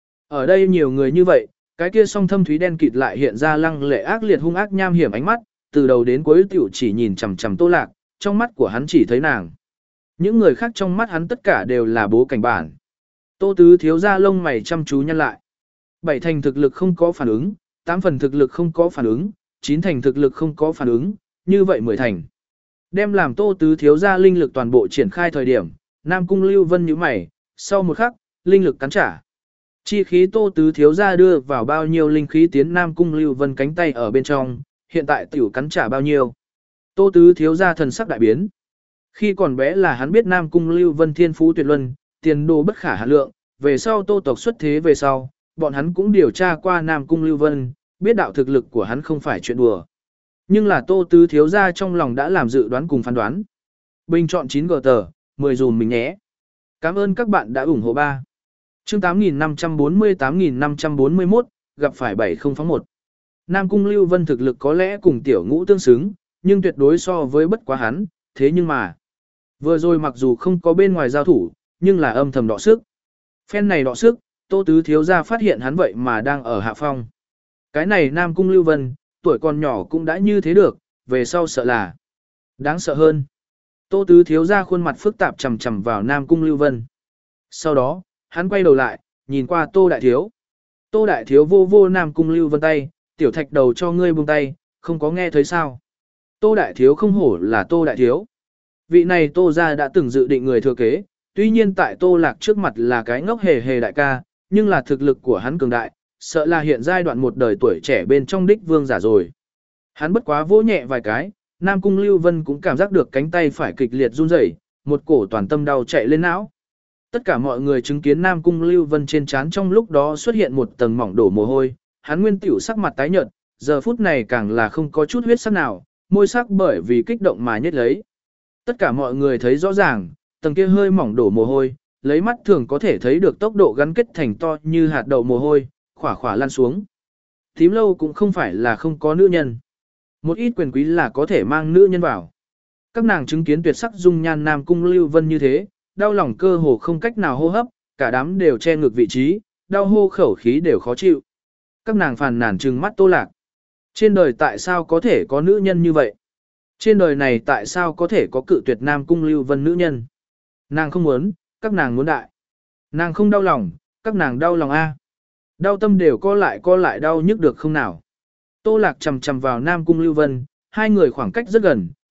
A: Ở đây nhiều người như vậy, cái kia song thâm thúy đen kịt lại hiện ra lăng lệ ác liệt hung ác nham hiểm ánh mắt, từ đầu đến cuối tiểu chỉ nhìn chằm chằm Tô Lạc, trong mắt của hắn chỉ thấy nàng. Những người khác trong mắt hắn tất cả đều là bố cảnh bản. Tô Tứ Thiếu Gia lông mày chăm chú nhăn lại. Bảy thành thực lực không có phản ứng, tám phần thực lực không có phản ứng, chín thành thực lực không có phản ứng, như vậy mười thành. Đem làm Tô Tứ Thiếu Gia linh lực toàn bộ triển khai thời điểm, Nam Cung Lưu Vân nhíu mày, sau một khắc, linh lực cắn trả. Chi khí Tô Tứ Thiếu Gia đưa vào bao nhiêu linh khí tiến Nam Cung Lưu Vân cánh tay ở bên trong, hiện tại tiểu cắn trả bao nhiêu. Tô Tứ Thiếu Gia thần sắc đại biến. Khi còn bé là hắn biết Nam Cung Lưu Vân thiên phú tuyệt luân, tiền đồ bất khả hạn lượng, về sau Tô tộc xuất thế về sau, bọn hắn cũng điều tra qua Nam Cung Lưu Vân, biết đạo thực lực của hắn không phải chuyện đùa. Nhưng là Tô Tứ Thiếu Gia trong lòng đã làm dự đoán cùng phán đoán. Bình chọn chín gờ tờ, mười dùm mình nhé. Cảm ơn các bạn đã ủng hộ ba. Chương tám nghìn năm trăm bốn mươi tám nghìn năm trăm bốn mươi mốt, gặp phải bảy không phóng một. Nam Cung Lưu Vân thực lực có lẽ cùng tiểu ngũ tương xứng, nhưng tuyệt đối so với bất quá hắn, thế nhưng mà. Vừa rồi mặc dù không có bên ngoài giao thủ, nhưng là âm thầm đọ sức. Phen này đọ sức, Tô Tứ Thiếu Gia phát hiện hắn vậy mà đang ở hạ phong. Cái này Nam Cung Lưu Vân, tuổi còn nhỏ cũng đã như thế được, về sau sợ là đáng sợ hơn. Tô Tứ Thiếu Gia khuôn mặt phức tạp chầm chầm vào Nam Cung Lưu Vân. Sau đó, hắn quay đầu lại, nhìn qua Tô Đại Thiếu. Tô Đại Thiếu vô vô Nam Cung Lưu Vân tay, tiểu thạch đầu cho ngươi buông tay, không có nghe thấy sao. Tô Đại Thiếu không hổ là Tô Đại Thiếu. Vị này Tô gia đã từng dự định người thừa kế, tuy nhiên tại Tô Lạc trước mặt là cái ngốc hề hề đại ca, nhưng là thực lực của hắn cường đại, sợ là hiện giai đoạn một đời tuổi trẻ bên trong đích vương giả rồi. Hắn bất quá vỗ nhẹ vài cái, Nam Cung Lưu Vân cũng cảm giác được cánh tay phải kịch liệt run rẩy, một cổ toàn tâm đau chạy lên não. Tất cả mọi người chứng kiến Nam Cung Lưu Vân trên trán trong lúc đó xuất hiện một tầng mỏng đổ mồ hôi, hắn nguyên tiểu sắc mặt tái nhợt, giờ phút này càng là không có chút huyết sắc nào, môi sắc bởi vì kích động mà nhếch lấy. Tất cả mọi người thấy rõ ràng, tầng kia hơi mỏng đổ mồ hôi, lấy mắt thường có thể thấy được tốc độ gắn kết thành to như hạt đậu mồ hôi, khỏa khỏa lan xuống. Thím lâu cũng không phải là không có nữ nhân. Một ít quyền quý là có thể mang nữ nhân vào. Các nàng chứng kiến tuyệt sắc dung nhan Nam Cung Lưu Vân như thế, đau lòng cơ hồ không cách nào hô hấp, cả đám đều che ngược vị trí, đau hô khẩu khí đều khó chịu. Các nàng phàn nàn trừng mắt Tô Lạc. Trên đời tại sao có thể có nữ nhân như vậy? Trên đời này tại sao có thể có cự tuyệt Nam Cung Lưu Vân nữ nhân? Nàng không muốn, các nàng muốn đại. Nàng không đau lòng, các nàng đau lòng a. Đau tâm đều co lại co lại đau nhức được không nào. Tô Lạc chầm chầm vào Nam Cung Lưu Vân, hai người khoảng cách rất gần,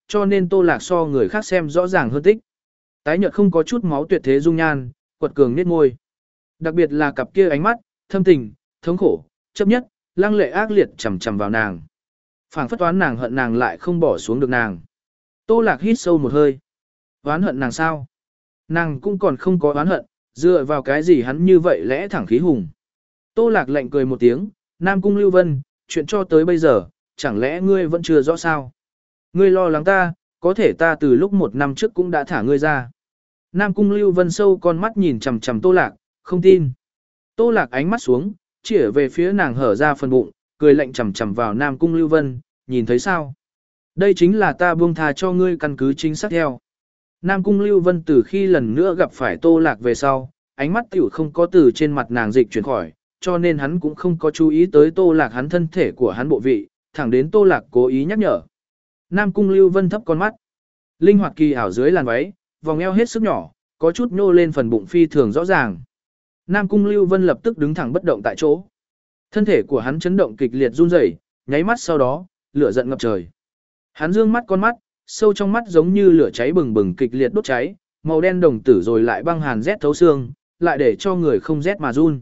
A: cho nên Tô Lạc so người khác xem rõ ràng hơn tích. Tái nhợt không có chút máu tuyệt thế dung nhan, quật cường nết môi. Đặc biệt là cặp kia ánh mắt, thâm tình, thống khổ, chấp nhất, lăng lệ ác liệt chằm chằm vào nàng. Phảng phất toán nàng hận nàng lại không bỏ xuống được nàng. Tô Lạc hít sâu một hơi. Oán hận nàng sao? Nàng cũng còn không có oán hận, dựa vào cái gì hắn như vậy lẽ thẳng khí hùng. Tô Lạc lạnh cười một tiếng, Nam Cung Lưu Vân, chuyện cho tới bây giờ, chẳng lẽ ngươi vẫn chưa rõ sao? Ngươi lo lắng ta, có thể ta từ lúc một năm trước cũng đã thả ngươi ra. Nam Cung Lưu Vân sâu con mắt nhìn chằm chằm Tô Lạc, không tin. Tô Lạc ánh mắt xuống, chỉ về phía nàng hở ra phần bụng, cười lạnh chằm chằm vào Nam Cung Lưu Vân, nhìn thấy sao? Đây chính là ta buông tha cho ngươi căn cứ chính xác theo. Nam Cung Lưu Vân từ khi lần nữa gặp phải Tô Lạc về sau, ánh mắt tiểu không có từ trên mặt nàng dịch chuyển khỏi, cho nên hắn cũng không có chú ý tới Tô Lạc hắn thân thể của hắn bộ vị, thẳng đến Tô Lạc cố ý nhắc nhở. Nam Cung Lưu Vân thấp con mắt. Linh hoạt kỳ ảo dưới làn váy, vòng eo hết sức nhỏ, có chút nhô lên phần bụng phi thường rõ ràng. Nam Cung Lưu Vân lập tức đứng thẳng bất động tại chỗ. Thân thể của hắn chấn động kịch liệt run rẩy, nháy mắt sau đó, lửa giận ngập trời. Hắn dương mắt con mắt, sâu trong mắt giống như lửa cháy bừng bừng kịch liệt đốt cháy, màu đen đồng tử rồi lại băng hàn rét thấu xương, lại để cho người không rét mà run.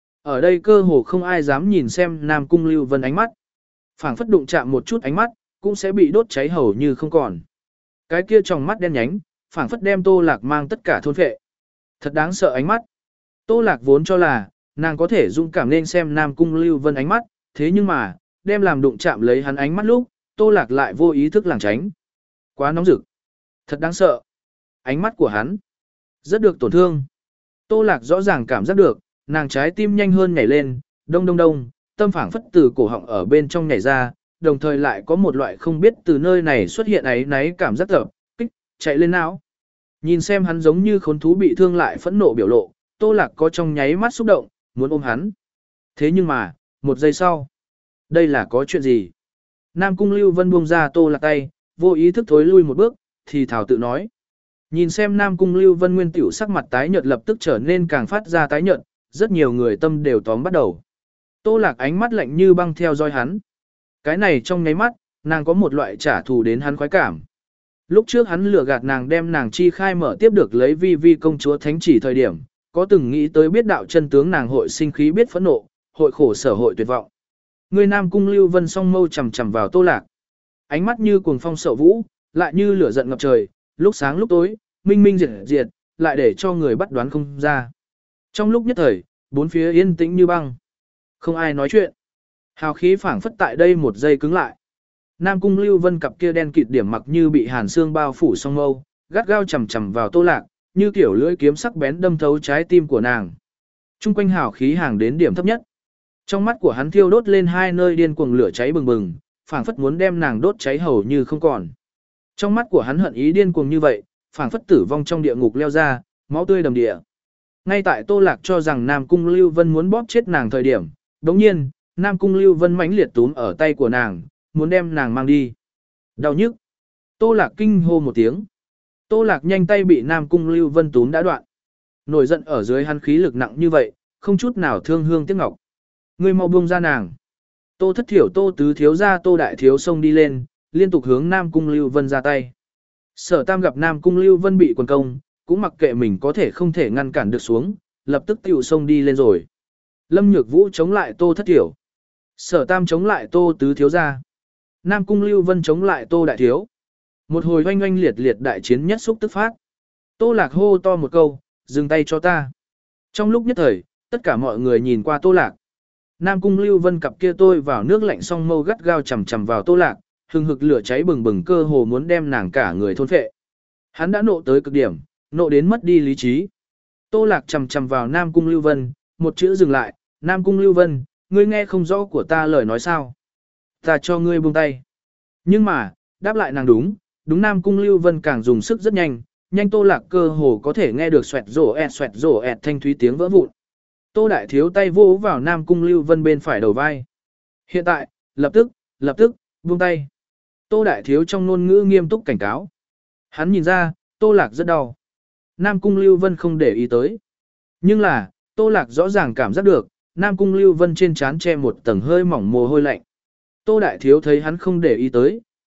A: Ở đây cơ hồ không ai dám nhìn xem Nam Cung Lưu Vân ánh mắt. Phảng phất đụng chạm một chút ánh mắt, cũng sẽ bị đốt cháy hầu như không còn. Cái kia trong mắt đen nhánh, phảng phất đem Tô Lạc mang tất cả thôn phệ. Thật đáng sợ ánh mắt. Tô Lạc vốn cho là, nàng có thể dũng cảm nên xem Nam Cung Lưu Vân ánh mắt, thế nhưng mà, đem làm đụng chạm lấy hắn ánh mắt lúc, Tô Lạc lại vô ý thức lảng tránh. Quá nóng rực. Thật đáng sợ. Ánh mắt của hắn rất được tổn thương. Tô Lạc rõ ràng cảm giác được, nàng trái tim nhanh hơn nhảy lên, đông đông đông, tâm phảng phất từ cổ họng ở bên trong nhảy ra, đồng thời lại có một loại không biết từ nơi này xuất hiện ấy náy cảm giác tập, kích, chạy lên não. Nhìn xem hắn giống như khốn thú bị thương lại phẫn nộ biểu lộ, Tô Lạc có trong nháy mắt xúc động, muốn ôm hắn. Thế nhưng mà, một giây sau, đây là có chuyện gì? Nam Cung Lưu Vân buông ra Tô Lạc tay, vô ý thức thối lui một bước, thì thảo tự nói. Nhìn xem Nam Cung Lưu Vân nguyên tiểu sắc mặt tái nhợt lập tức trở nên càng phát ra tái nhợt, rất nhiều người tâm đều tóm bắt đầu. Tô Lạc ánh mắt lạnh như băng theo dõi hắn. Cái này trong nháy mắt, nàng có một loại trả thù đến hắn khoái cảm. Lúc trước hắn lừa gạt nàng đem nàng chi khai mở tiếp được lấy vi vi công chúa thánh chỉ thời điểm, có từng nghĩ tới biết đạo chân tướng nàng hội sinh khí biết phẫn nộ, hội khổ sở hội tuyệt vọng. Người Nam Cung Lưu Vân song mâu chằm chằm vào Tô Lạc. Ánh mắt như cuồng phong sậu vũ, lại như lửa giận ngập trời, lúc sáng lúc tối, minh minh diệt diệt, lại để cho người bắt đoán không ra. Trong lúc nhất thời, bốn phía yên tĩnh như băng. Không ai nói chuyện. Hào khí phảng phất tại đây một giây cứng lại. Nam Cung Lưu Vân cặp kia đen kịt điểm mặc như bị hàn xương bao phủ song mâu, gắt gao chầm chầm vào Tô Lạc, như kiểu lưỡi kiếm sắc bén đâm thấu trái tim của nàng. Trung quanh hào khí hàng đến điểm thấp nhất. Trong mắt của hắn thiêu đốt lên hai nơi điên cuồng lửa cháy bừng bừng, phảng phất muốn đem nàng đốt cháy hầu như không còn. Trong mắt của hắn hận ý điên cuồng như vậy, phảng phất tử vong trong địa ngục leo ra, máu tươi đầm địa. Ngay tại Tô Lạc cho rằng Nam Cung Lưu Vân muốn bóp chết nàng thời điểm, đống nhiên, Nam Cung Lưu Vân mãnh liệt túm ở tay của nàng, muốn đem nàng mang đi. Đau nhức. Tô Lạc kinh hô một tiếng. Tô Lạc nhanh tay bị Nam Cung Lưu Vân túm đã đoạn. Nổi giận ở dưới hắn khí lực nặng như vậy, không chút nào thương hương tiếc ngọc. Ngươi mau buông ra nàng. Tô Thất Thiểu Tô Tứ Thiếu ra Tô Đại Thiếu xông đi lên, liên tục hướng Nam Cung Lưu Vân ra tay. Sở Tam gặp Nam Cung Lưu Vân bị quần công, cũng mặc kệ mình có thể không thể ngăn cản được xuống, lập tức tiểu xông đi lên rồi. Lâm Nhược Vũ chống lại Tô Thất Thiểu. Sở Tam chống lại Tô Tứ Thiếu ra. Nam Cung Lưu Vân chống lại Tô Đại Thiếu. Một hồi oanh oanh liệt liệt đại chiến nhất xúc tức phát. Tô Lạc hô to một câu, dừng tay cho ta. Trong lúc nhất thời, tất cả mọi người nhìn qua Tô Lạc. Nam Cung Lưu Vân cặp kia tôi vào nước lạnh song mâu gắt gao chầm chầm vào Tô Lạc, hừng hực lửa cháy bừng bừng cơ hồ muốn đem nàng cả người thôn phệ. Hắn đã nộ tới cực điểm, nộ đến mất đi lý trí. Tô Lạc chầm chầm vào Nam Cung Lưu Vân, một chữ dừng lại, Nam Cung Lưu Vân, ngươi nghe không rõ của ta lời nói sao? Ta cho ngươi buông tay. Nhưng mà, đáp lại nàng đúng, đúng Nam Cung Lưu Vân càng dùng sức rất nhanh, nhanh Tô Lạc cơ hồ có thể nghe được xoẹt rổ ẹt xoẹt rổ ẹt thanh thúy tiếng vỡ vụn. Tô Đại Thiếu tay vỗ vào Nam Cung Lưu Vân bên phải đầu vai. Hiện tại, lập tức, lập tức, buông tay. Tô Đại Thiếu trong ngôn ngữ nghiêm túc cảnh cáo. Hắn nhìn ra, Tô Lạc rất đau. Nam Cung Lưu Vân không để ý tới. Nhưng là, Tô Lạc rõ ràng cảm giác được, Nam Cung Lưu Vân trên trán che một tầng hơi mỏng mồ hôi lạnh. Tô Đại Thiếu thấy hắn không để ý tới,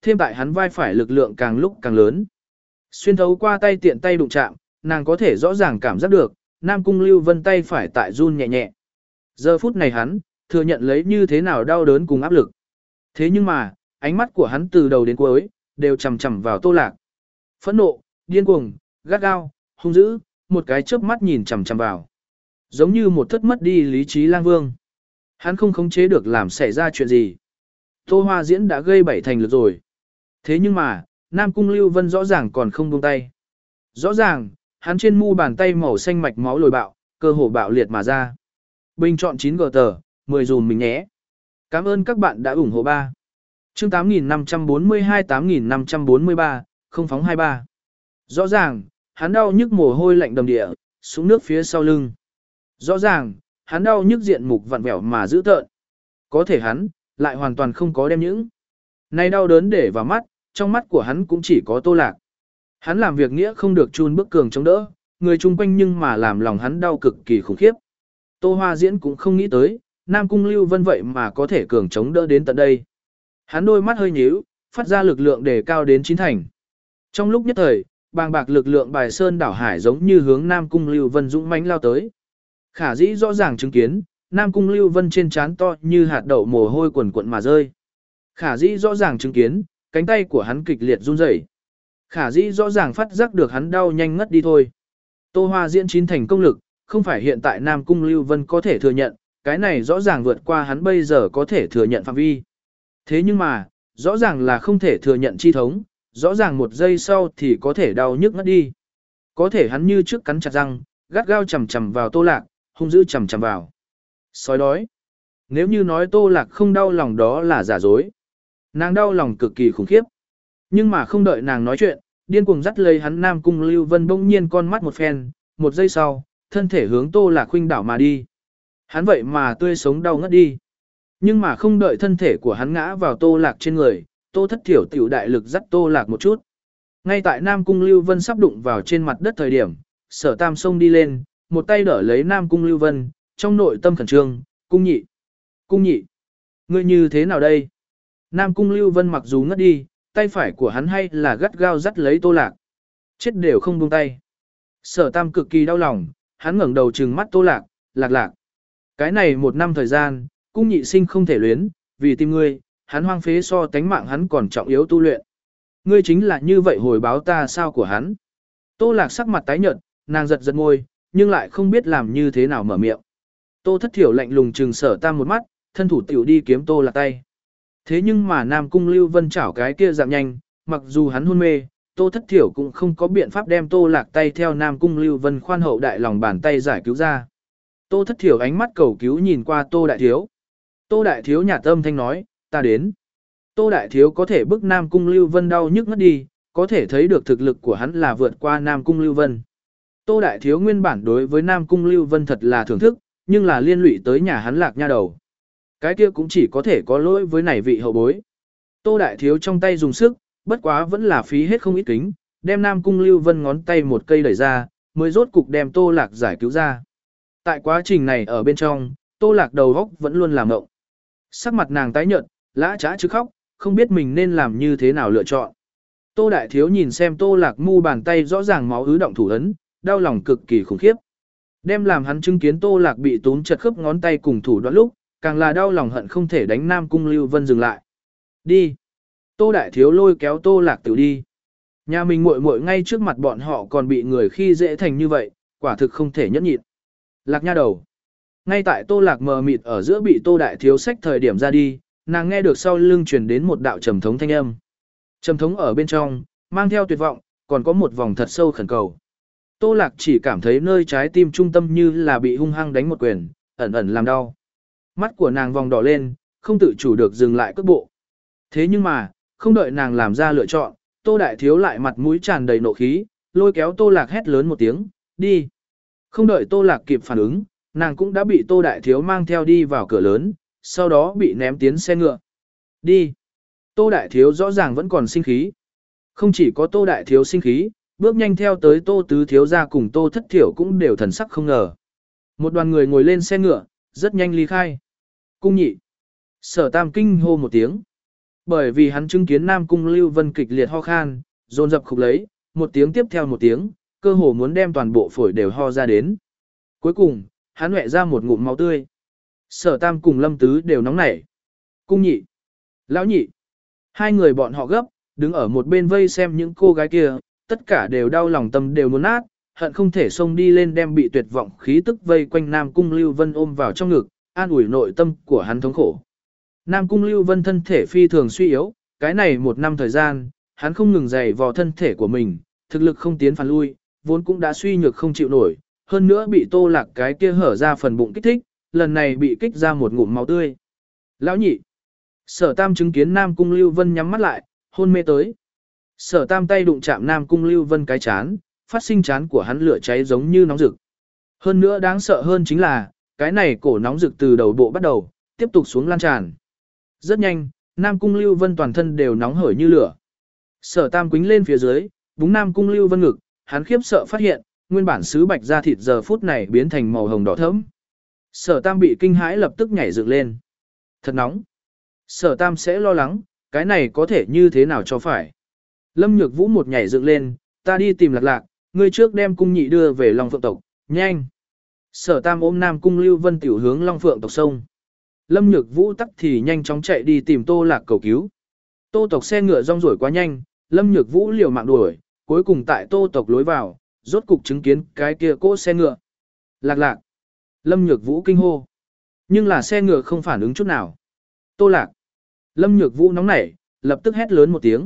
A: thêm tại hắn vai phải lực lượng càng lúc càng lớn. Xuyên thấu qua tay tiện tay đụng chạm, nàng có thể rõ ràng cảm giác được, Nam Cung Lưu Vân tay phải tại run nhẹ nhẹ. Giờ phút này hắn, thừa nhận lấy như thế nào đau đớn cùng áp lực. Thế nhưng mà, ánh mắt của hắn từ đầu đến cuối, đều chằm chằm vào Tô Lạc. Phẫn nộ, điên cuồng, gắt gao, hung dữ, một cái chớp mắt nhìn chằm chằm vào. Giống như một thất mất đi lý trí lang vương. Hắn không khống chế được làm xảy ra chuyện gì. Tô Hoa Diễn đã gây bảy thành lực rồi. Thế nhưng mà, Nam Cung Lưu Vân rõ ràng còn không buông tay. Rõ ràng, hắn trên mu bàn tay màu xanh mạch máu lồi bạo, cơ hồ bạo liệt mà ra. Bình chọn chín gờ tờ, mười dùm mình nhé. Cảm ơn các bạn đã ủng hộ ba. Chương tám nghìn năm trăm bốn mươi hai tám nghìn năm trăm bốn mươi ba, không phóng hai ba. Rõ ràng, hắn đau nhức mồ hôi lạnh đầm địa, xuống nước phía sau lưng. Rõ ràng, hắn đau nhức diện mục vặn vẹo mà dữ tợn. Có thể hắn, lại hoàn toàn không có đem những. Này đau đớn để vào mắt, trong mắt của hắn cũng chỉ có Tô Lạc. Hắn làm việc nghĩa không được chun bức cường chống đỡ, người chung quanh nhưng mà làm lòng hắn đau cực kỳ khủng khiếp. Tô Hoa Diễn cũng không nghĩ tới, Nam Cung Lưu Vân vậy mà có thể cường chống đỡ đến tận đây. Hắn đôi mắt hơi nhíu, phát ra lực lượng đề cao đến chín thành. Trong lúc nhất thời, bàng bạc lực lượng bài sơn đảo hải giống như hướng Nam Cung Lưu Vân dũng mãnh lao tới. Khả dĩ rõ ràng chứng kiến, Nam Cung Lưu Vân trên trán to như hạt đậu mồ hôi quần quận mà rơi. Khả dĩ rõ ràng chứng kiến, cánh tay của hắn kịch liệt run rẩy. Khả dĩ rõ ràng phát giác được hắn đau nhanh ngất đi thôi. Tô Hoa Diễn chín thành công lực, không phải hiện tại Nam Cung Lưu Vân có thể thừa nhận, cái này rõ ràng vượt qua hắn bây giờ có thể thừa nhận phạm vi. Thế nhưng mà, rõ ràng là không thể thừa nhận chi thống, rõ ràng một giây sau thì có thể đau nhức ngất đi. Có thể hắn như trước cắn chặt răng, gắt gao chầm chầm vào Tô Lạc, hung dữ chầm chầm vào. Sói đói. Nếu như nói Tô Lạc không đau lòng đó là giả dối. Nàng đau lòng cực kỳ khủng khiếp. Nhưng mà không đợi nàng nói chuyện, điên cuồng dắt lấy hắn Nam Cung Lưu Vân bỗng nhiên con mắt một phen, một giây sau, thân thể hướng Tô Lạc khuynh đảo mà đi. Hắn vậy mà tươi sống đau ngất đi. Nhưng mà không đợi thân thể của hắn ngã vào Tô Lạc trên người, Tô Thất Thiểu tiểu đại lực dắt Tô Lạc một chút. Ngay tại Nam Cung Lưu Vân sắp đụng vào trên mặt đất thời điểm, Sở Tam xông đi lên, một tay đỡ lấy Nam Cung Lưu Vân, trong nội tâm khẩn trương, "Cung nhị, Cung nhị, ngươi như thế nào đây?" Nam Cung Lưu Vân mặc dù ngất đi, tay phải của hắn hay là gắt gao dắt lấy Tô Lạc. Chết đều không buông tay. Sở Tam cực kỳ đau lòng, hắn ngẩng đầu trừng mắt Tô Lạc, "Lạc Lạc, cái này một năm thời gian, Cung nhị sinh không thể luyến, vì tìm ngươi, hắn hoang phế so tánh mạng hắn còn trọng yếu tu luyện. Ngươi chính là như vậy hồi báo ta sao của hắn." Tô Lạc sắc mặt tái nhợt, nàng giật giật môi, nhưng lại không biết làm như thế nào mở miệng. Tô Thất Thiểu lạnh lùng trừng Sở Tam một mắt, thân thủ tiểu đi kiếm Tô Lạc tay. Thế nhưng mà Nam Cung Lưu Vân chảo cái kia giảm nhanh, mặc dù hắn hôn mê, Tô Thất Thiểu cũng không có biện pháp đem Tô Lạc tay theo Nam Cung Lưu Vân khoan hậu đại lòng bàn tay giải cứu ra. Tô Thất Thiểu ánh mắt cầu cứu nhìn qua Tô Đại Thiếu. Tô Đại Thiếu nhạt âm thanh nói, "Ta đến." Tô Đại Thiếu có thể bức Nam Cung Lưu Vân đau nhức ngất đi, có thể thấy được thực lực của hắn là vượt qua Nam Cung Lưu Vân. Tô Đại Thiếu nguyên bản đối với Nam Cung Lưu Vân thật là thưởng thức, nhưng là liên lụy tới nhà hắn Lạc nha đầu. Cái kia cũng chỉ có thể có lỗi với này vị hậu bối. Tô Đại Thiếu trong tay dùng sức, bất quá vẫn là phí hết không ít kính, đem Nam Cung Lưu Vân ngón tay một cây đẩy ra, mới rốt cục đem Tô Lạc giải cứu ra. Tại quá trình này ở bên trong, Tô Lạc đầu góc vẫn luôn làm ngộng. Sắc mặt nàng tái nhợt, lã chã chứ khóc, không biết mình nên làm như thế nào lựa chọn. Tô Đại Thiếu nhìn xem Tô Lạc mu bàn tay rõ ràng máu ứ động thủ ấn, đau lòng cực kỳ khủng khiếp. Đem làm hắn chứng kiến Tô Lạc bị túm chật khớp ngón tay cùng thủ đoạn lúc, càng là đau lòng hận không thể đánh Nam Cung Lưu Vân dừng lại. "Đi." Tô Đại Thiếu lôi kéo Tô Lạc tự đi. Nhà mình muội muội ngay trước mặt bọn họ còn bị người khi dễ thành như vậy, quả thực không thể nhẫn nhịn. Lạc nha đầu. Ngay tại Tô Lạc mờ mịt ở giữa bị Tô Đại Thiếu xách thời điểm ra đi, nàng nghe được sau lưng truyền đến một đạo trầm thống thanh âm. Trầm thống ở bên trong, mang theo tuyệt vọng, còn có một vòng thật sâu khẩn cầu. Tô Lạc chỉ cảm thấy nơi trái tim trung tâm như là bị hung hăng đánh một quyền, ẩn ẩn làm đau. Mắt của nàng vòng đỏ lên, không tự chủ được dừng lại cước bộ. Thế nhưng mà, không đợi nàng làm ra lựa chọn, Tô Đại Thiếu lại mặt mũi tràn đầy nộ khí, lôi kéo Tô Lạc hét lớn một tiếng, "Đi." Không đợi Tô Lạc kịp phản ứng, nàng cũng đã bị Tô Đại Thiếu mang theo đi vào cửa lớn, sau đó bị ném tiến xe ngựa. "Đi." Tô Đại Thiếu rõ ràng vẫn còn sinh khí. Không chỉ có Tô Đại Thiếu sinh khí, bước nhanh theo tới Tô Tứ Thiếu gia cùng Tô Thất Thiểu cũng đều thần sắc không ngờ. Một đoàn người ngồi lên xe ngựa, rất nhanh ly khai. "Cung nhị." Sở Tam kinh hô một tiếng. Bởi vì hắn chứng kiến Nam Cung Lưu Vân kịch liệt ho khan, dồn dập khục lấy, một tiếng tiếp theo một tiếng, cơ hồ muốn đem toàn bộ phổi đều ho ra đến. Cuối cùng, hắn huệ ra một ngụm máu tươi. Sở Tam cùng Lâm Tứ đều nóng nảy. Cung nhị, lão nhị, hai người bọn họ gấp, đứng ở một bên vây xem những cô gái kia, tất cả đều đau lòng tâm đều muốn nát, hận không thể xông đi lên đem bị tuyệt vọng khí tức vây quanh Nam Cung Lưu Vân ôm vào trong ngực, an ủi nội tâm của hắn thống khổ. Nam Cung Lưu Vân thân thể phi thường suy yếu, cái này một năm thời gian, hắn không ngừng dày vò thân thể của mình, thực lực không tiến phản lui, vốn cũng đã suy nhược không chịu nổi, hơn nữa bị Tô Lạc cái kia hở ra phần bụng kích thích, lần này bị kích ra một ngụm máu tươi. Lão nhị, Sở Tam chứng kiến Nam Cung Lưu Vân nhắm mắt lại, hôn mê tới. Sở Tam tay đụng chạm Nam Cung Lưu Vân cái chán, phát sinh chán của hắn lửa cháy giống như nóng rực. Hơn nữa đáng sợ hơn chính là, cái này cổ nóng rực từ đầu bộ bắt đầu, tiếp tục xuống lan tràn. Rất nhanh, Nam Cung Lưu Vân toàn thân đều nóng hởi như lửa. Sở Tam quính lên phía dưới, búng Nam Cung Lưu Vân ngực, hắn khiếp sợ phát hiện, nguyên bản sứ bạch da thịt giờ phút này biến thành màu hồng đỏ thẫm. Sở Tam bị kinh hãi lập tức nhảy dựng lên. Thật nóng. Sở Tam sẽ lo lắng, cái này có thể như thế nào cho phải. Lâm Nhược Vũ một nhảy dựng lên, ta đi tìm Lạc Lạc, ngươi trước đem cung nhị đưa về Long Phượng tộc, nhanh. Sở Tam ôm Nam Cung Lưu Vân tiểu hướng Long Phượng tộc sông. Lâm Nhược Vũ tắc thì nhanh chóng chạy đi tìm Tô Lạc cầu cứu. Tô tộc xe ngựa rong ruổi quá nhanh, Lâm Nhược Vũ liều mạng đuổi, cuối cùng tại Tô tộc lối vào, rốt cục chứng kiến cái kia cỗ xe ngựa. Lạc Lạc. Lâm Nhược Vũ kinh hô. Nhưng là xe ngựa không phản ứng chút nào. Tô Lạc. Lâm Nhược Vũ nóng nảy, lập tức hét lớn một tiếng.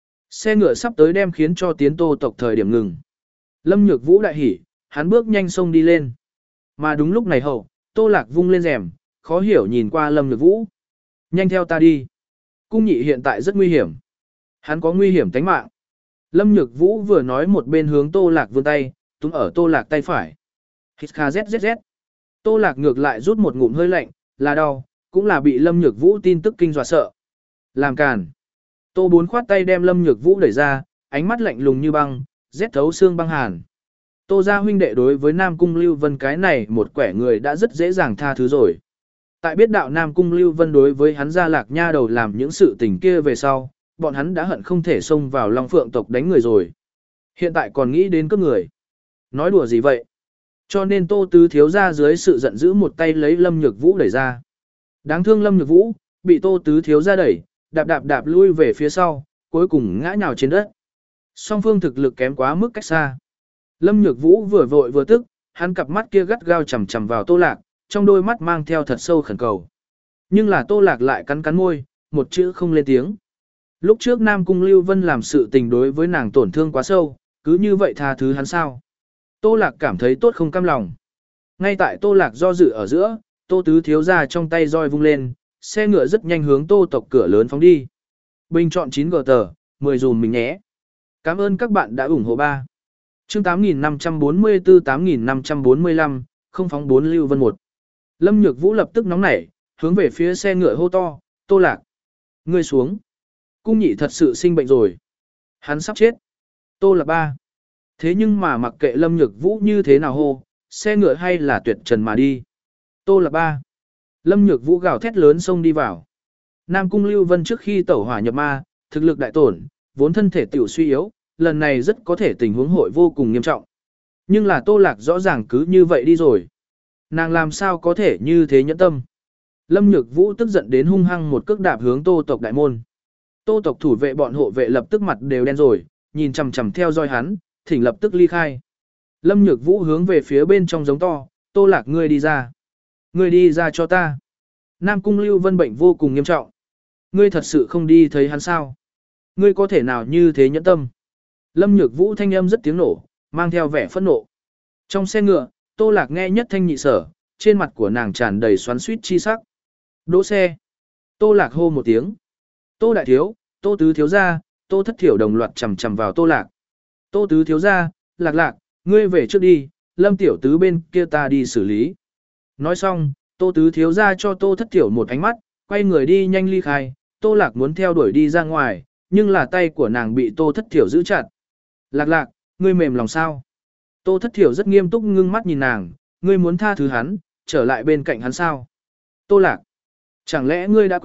A: Xe ngựa sắp tới đem khiến cho tiến Tô tộc thời điểm ngừng. Lâm Nhược Vũ đại hỉ, hắn bước nhanh xông đi lên. Mà đúng lúc này hậu, Tô Lạc vung lên rèm, khó hiểu nhìn qua Lâm Nhược Vũ. Nhanh theo ta đi. Cung nhị hiện tại rất nguy hiểm. Hắn có nguy hiểm tính mạng. Lâm Nhược Vũ vừa nói một bên hướng Tô Lạc vươn tay, túm ở Tô Lạc tay phải. Hít kha zzz. Tô Lạc ngược lại rút một ngụm hơi lạnh, là đau, cũng là bị Lâm Nhược Vũ tin tức kinh dọa sợ. Làm càn. Tô Bốn khoát tay đem Lâm Nhược Vũ đẩy ra, ánh mắt lạnh lùng như băng, rét thấu xương băng hàn. Tô gia huynh đệ đối với Nam Cung Lưu Vân cái này một quẻ người đã rất dễ dàng tha thứ rồi. Tại biết đạo Nam Cung Lưu Vân đối với hắn Gia Lạc Nha đầu làm những sự tình kia về sau, bọn hắn đã hận không thể xông vào Long Phượng tộc đánh người rồi. Hiện tại còn nghĩ đến cướp người. Nói đùa gì vậy? Cho nên Tô Tứ thiếu gia dưới sự giận dữ một tay lấy Lâm Nhược Vũ đẩy ra. Đáng thương Lâm Nhược Vũ, bị Tô Tứ thiếu gia đẩy, đạp đạp đạp lui về phía sau, cuối cùng ngã nhào trên đất. Song phương thực lực kém quá mức cách xa. Lâm Nhược Vũ vừa vội vừa tức, hắn cặp mắt kia gắt gao chằm chằm vào Tô Lạc, trong đôi mắt mang theo thật sâu khẩn cầu. Nhưng là Tô Lạc lại cắn cắn môi, một chữ không lên tiếng. Lúc trước Nam Cung Lưu Vân làm sự tình đối với nàng tổn thương quá sâu, cứ như vậy tha thứ hắn sao? Tô Lạc cảm thấy tốt không cam lòng. Ngay tại Tô Lạc do dự ở giữa, Tô Tứ thiếu gia trong tay roi vung lên, xe ngựa rất nhanh hướng Tô tộc cửa lớn phóng đi. Bình chọn chín gờ tờ, mười dùm mình nhé. Cảm ơn các bạn đã ủng hộ ba. Chương tám nghìn năm trăm bốn mươi tư tám nghìn năm trăm bốn mươi lăm, không phóng bốn Lưu Vân một. Lâm Nhược Vũ lập tức nóng nảy, hướng về phía xe ngựa hô to, Tô Lạc. Ngươi xuống. Cung nhị thật sự sinh bệnh rồi. Hắn sắp chết. Tô Lạc ba. Thế nhưng mà mặc kệ Lâm Nhược Vũ như thế nào hô, xe ngựa hay là tuyệt trần mà đi. Tô Lạc ba. Lâm Nhược Vũ gào thét lớn xông đi vào. Nam Cung Lưu Vân trước khi tẩu hỏa nhập ma, thực lực đại tổn, vốn thân thể tiểu suy yếu, lần này rất có thể tình huống hội vô cùng nghiêm trọng. Nhưng là Tô Lạc rõ ràng cứ như vậy đi rồi. Nàng làm sao có thể như thế nhẫn tâm. Lâm Nhược Vũ tức giận đến hung hăng một cước đạp hướng Tô tộc đại môn. Tô tộc thủ vệ bọn hộ vệ lập tức mặt đều đen rồi, nhìn chằm chằm theo dõi hắn, thỉnh lập tức ly khai. Lâm Nhược Vũ hướng về phía bên trong giống to, Tô Lạc ngươi đi ra. Ngươi đi ra cho ta. Nam Cung Lưu Vân bệnh vô cùng nghiêm trọng. Ngươi thật sự không đi thấy hắn sao? Ngươi có thể nào như thế nhẫn tâm? Lâm Nhược Vũ thanh âm rất tiếng nổ, mang theo vẻ phẫn nộ. Trong xe ngựa, Tô Lạc nghe nhất thanh nhị sở, trên mặt của nàng tràn đầy xoắn xuýt chi sắc. Đỗ xe. Tô Lạc hô một tiếng. Tô đại thiếu, Tô tứ thiếu gia, Tô thất thiểu đồng loạt chằm chằm vào Tô Lạc. Tô tứ thiếu gia, Lạc Lạc, ngươi về trước đi, Lâm tiểu tứ bên kia ta đi xử lý. Nói xong, Tô tứ thiếu gia cho Tô thất thiểu một ánh mắt, quay người đi nhanh ly khai. Tô Lạc muốn theo đuổi đi ra ngoài, nhưng là tay của nàng bị Tô thất thiểu giữ chặt. Lạc Lạc, ngươi mềm lòng sao? Tô thất thiểu rất nghiêm túc ngưng mắt nhìn nàng, ngươi muốn tha thứ hắn, trở lại bên cạnh hắn sao? Tô Lạc, chẳng lẽ ngươi đã quên,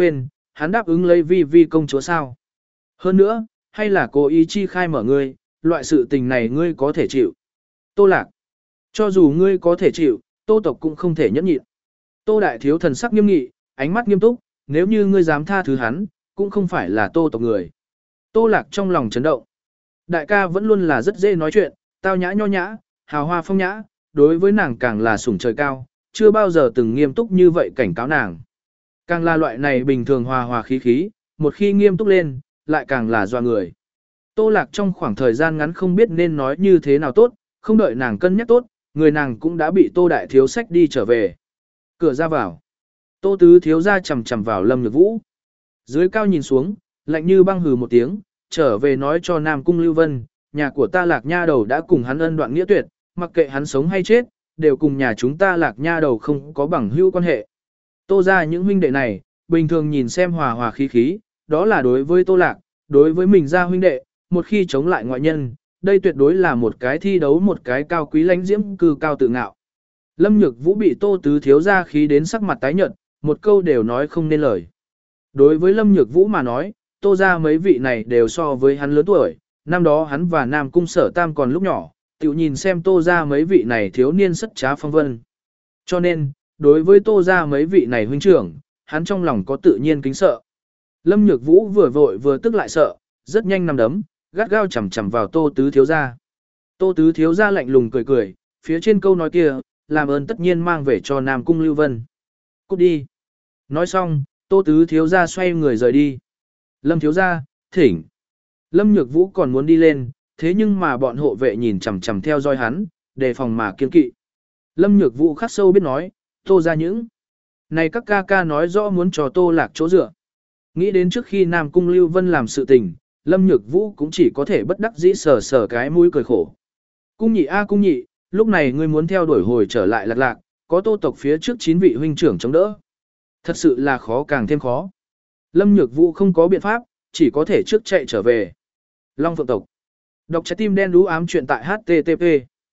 A: hắn đáp ứng lấy vi vi công chúa sao? Hơn nữa, hay là cố ý chi khai mở ngươi, loại sự tình này ngươi có thể chịu. Tô Lạc, cho dù ngươi có thể chịu, Tô tộc cũng không thể nhẫn nhịn. Tô đại thiếu thần sắc nghiêm nghị, ánh mắt nghiêm túc, nếu như ngươi dám tha thứ hắn, cũng không phải là Tô tộc người. Tô Lạc trong lòng chấn động. Đại ca vẫn luôn là rất dễ nói chuyện, tao nhã nho nhã, hào hoa phong nhã, đối với nàng càng là sủng trời cao, chưa bao giờ từng nghiêm túc như vậy cảnh cáo nàng. Càng là loại này bình thường hòa hòa khí khí, một khi nghiêm túc lên, lại càng là doa người. Tô Lạc trong khoảng thời gian ngắn không biết nên nói như thế nào tốt, không đợi nàng cân nhắc tốt, người nàng cũng đã bị Tô đại thiếu sách đi trở về. Cửa ra vào. Tô tứ thiếu ra chầm chầm vào Lâm Nhược Vũ. Dưới cao nhìn xuống, lạnh như băng hừ một tiếng, trở về nói cho Nam Cung Lưu Vân, nhà của ta Lạc Nha đầu đã cùng hắn ân đoạn nghĩa tuyệt, mặc kệ hắn sống hay chết, đều cùng nhà chúng ta Lạc Nha đầu không có bằng hữu quan hệ. Tô ra những huynh đệ này, bình thường nhìn xem hòa hòa khí khí, đó là đối với Tô Lạc, đối với mình ra huynh đệ, một khi chống lại ngoại nhân, đây tuyệt đối là một cái thi đấu một cái cao quý lãnh diễm cư cao tự ngạo. Lâm Nhược Vũ bị Tô tứ thiếu ra khí đến sắc mặt tái nhợt, một câu đều nói không nên lời. Đối với Lâm Nhược Vũ mà nói, Tô ra mấy vị này đều so với hắn lớn tuổi, năm đó hắn và Nam Cung Sở Tam còn lúc nhỏ, tiểu nhìn xem Tô ra mấy vị này thiếu niên sất trá phong vân. Cho nên, đối với Tô ra mấy vị này huynh trưởng, hắn trong lòng có tự nhiên kính sợ. Lâm Nhược Vũ vừa vội vừa tức lại sợ, rất nhanh nằm đấm, gắt gao chầm chầm vào Tô tứ thiếu gia. Tô tứ thiếu gia lạnh lùng cười cười, phía trên câu nói kia, làm ơn tất nhiên mang về cho Nam Cung Lưu Vân. Cút đi. Nói xong, Tô tứ thiếu gia xoay người rời đi. Lâm thiếu gia, thỉnh. Lâm Nhược Vũ còn muốn đi lên, thế nhưng mà bọn hộ vệ nhìn chằm chằm theo dõi hắn, đề phòng mà kiên kỵ. Lâm Nhược Vũ khắc sâu biết nói, Tô ra những. Này các ca ca nói rõ muốn cho Tô Lạc chỗ dựa. Nghĩ đến trước khi Nam Cung Lưu Vân làm sự tình, Lâm Nhược Vũ cũng chỉ có thể bất đắc dĩ sờ sờ cái mũi cười khổ. Cung nhị a cung nhị, lúc này ngươi muốn theo đuổi hồi trở lại Lạc Lạc, có Tô tộc phía trước chín vị huynh trưởng chống đỡ. Thật sự là khó càng thêm khó. Lâm Nhược Vũ không có biện pháp, chỉ có thể trước chạy trở về. Long Phượng tộc. Đọc trái tim đen đú ám chuyện tại H T T P.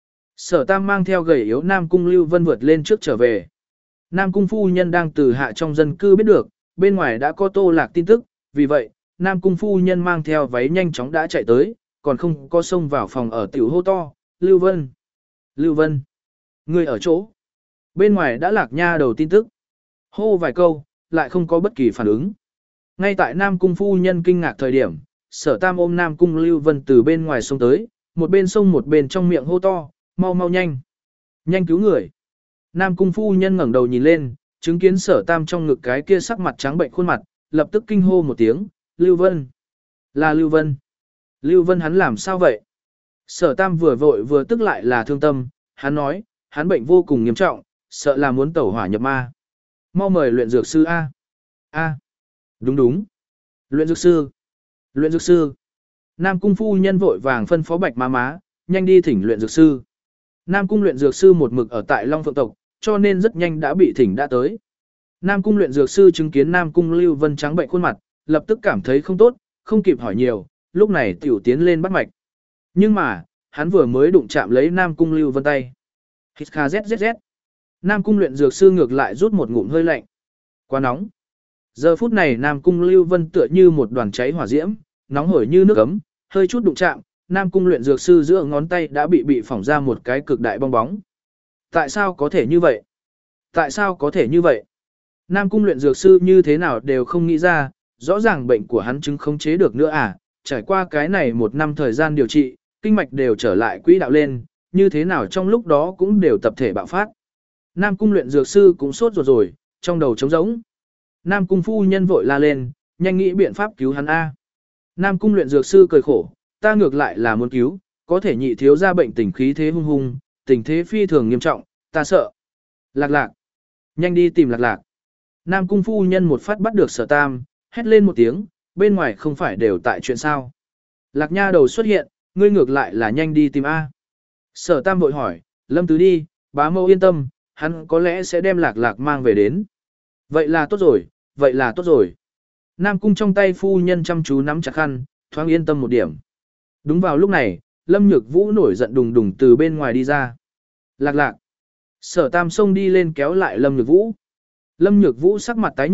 A: Sở Tam mang theo gầy yếu Nam Cung Lưu Vân vượt lên trước trở về. Nam Cung phu nhân đang từ hạ trong dân cư biết được, bên ngoài đã có Tô Lạc tin tức, vì vậy, Nam Cung phu nhân mang theo váy nhanh chóng đã chạy tới, còn không có xông vào phòng ở tiểu hô to, Lưu Vân. Lưu Vân. Người ở chỗ. Bên ngoài đã Lạc Nha đầu tin tức. Hô vài câu, lại không có bất kỳ phản ứng. Ngay tại Nam Cung phu nhân kinh ngạc thời điểm, Sở Tam ôm Nam Cung Lưu Vân từ bên ngoài xông tới, một bên xông một bên trong miệng hô to, mau mau nhanh. Nhanh cứu người. Nam Cung phu nhân ngẩng đầu nhìn lên, chứng kiến Sở Tam trong ngực cái kia sắc mặt trắng bệnh khuôn mặt, lập tức kinh hô một tiếng, Lưu Vân. Là Lưu Vân. Lưu Vân hắn làm sao vậy? Sở Tam vừa vội vừa tức lại là thương tâm, hắn nói, hắn bệnh vô cùng nghiêm trọng, sợ là muốn tẩu hỏa nhập ma. Mau mời luyện dược sư A. A. Đúng đúng. Luyện dược sư. Luyện dược sư. Nam Cung phu nhân vội vàng phân phó Bạch má má, nhanh đi thỉnh luyện dược sư. Nam Cung luyện dược sư một mực ở tại Long Phượng tộc, cho nên rất nhanh đã bị thỉnh đã tới. Nam Cung luyện dược sư chứng kiến Nam Cung Lưu Vân trắng bệnh khuôn mặt, lập tức cảm thấy không tốt, không kịp hỏi nhiều, lúc này tiểu tiến lên bắt mạch. Nhưng mà, hắn vừa mới đụng chạm lấy Nam Cung Lưu Vân tay. Hít kha zzz. Nam Cung luyện dược sư ngược lại rút một ngụm hơi lạnh. Quá nóng. Giờ phút này Nam Cung Lưu Vân tựa như một đoàn cháy hỏa diễm, nóng hổi như nước ấm, hơi chút đụng chạm, Nam Cung luyện dược sư giữa ngón tay đã bị bị phỏng ra một cái cực đại bong bóng. Tại sao có thể như vậy? Tại sao có thể như vậy? Nam Cung luyện dược sư như thế nào đều không nghĩ ra, rõ ràng bệnh của hắn chứng không chế được nữa à, trải qua cái này một năm thời gian điều trị, kinh mạch đều trở lại quỹ đạo lên, như thế nào trong lúc đó cũng đều tập thể bạo phát. Nam Cung luyện dược sư cũng sốt ruột rồi, trong đầu trống rỗng. Nam Cung phu nhân vội la lên, nhanh nghĩ biện pháp cứu hắn A. Nam Cung luyện dược sư cười khổ, ta ngược lại là muốn cứu, có thể nhị thiếu ra bệnh tình khí thế hung hung, tình thế phi thường nghiêm trọng, ta sợ. Lạc lạc. Nhanh đi tìm lạc lạc. Nam Cung phu nhân một phát bắt được Sở Tam, hét lên một tiếng, bên ngoài không phải đều tại chuyện sao. Lạc Nha đầu xuất hiện, ngươi ngược lại là nhanh đi tìm A. Sở Tam vội hỏi, Lâm Tứ đi, bá mẫu yên tâm, hắn có lẽ sẽ đem lạc lạc mang về đến. Vậy là tốt rồi, vậy là tốt rồi. Nam Cung trong tay phu nhân chăm chú nắm chặt khăn, thoáng yên tâm một điểm. Đúng vào lúc này, Lâm Nhược Vũ nổi giận đùng đùng từ bên ngoài đi ra. Lạc lạc. Sở Tam xông đi lên kéo lại Lâm Nhược Vũ. Lâm Nhược Vũ sắc mặt tái nhợt,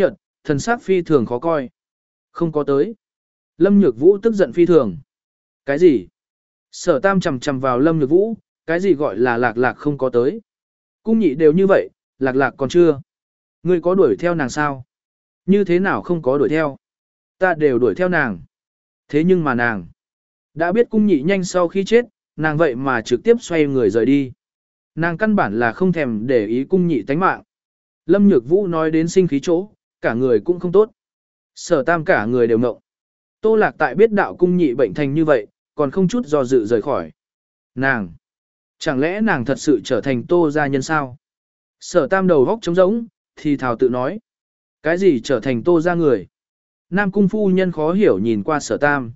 A: thần sắc phi thường khó coi. Không có tới. Lâm Nhược Vũ tức giận phi thường. Cái gì? Sở Tam chầm chầm vào Lâm Nhược Vũ, cái gì gọi là lạc lạc không có tới? Cung nhị đều như vậy, lạc lạc còn chưa. Ngươi có đuổi theo nàng sao? Như thế nào không có đuổi theo? Ta đều đuổi theo nàng. Thế nhưng mà nàng đã biết cung nhị nhanh sau khi chết, nàng vậy mà trực tiếp xoay người rời đi. Nàng căn bản là không thèm để ý cung nhị tánh mạng. Lâm Nhược Vũ nói đến sinh khí chỗ, cả người cũng không tốt. Sở Tam cả người đều ngộng. Tô Lạc tại biết đạo cung nhị bệnh thành như vậy, còn không chút do dự rời khỏi. Nàng! Chẳng lẽ nàng thật sự trở thành Tô gia nhân sao? Sở Tam đầu góc trống rỗng, thì thào tự nói. Cái gì trở thành Tô gia người? Nam cung phu nhân khó hiểu nhìn qua Sở Tam.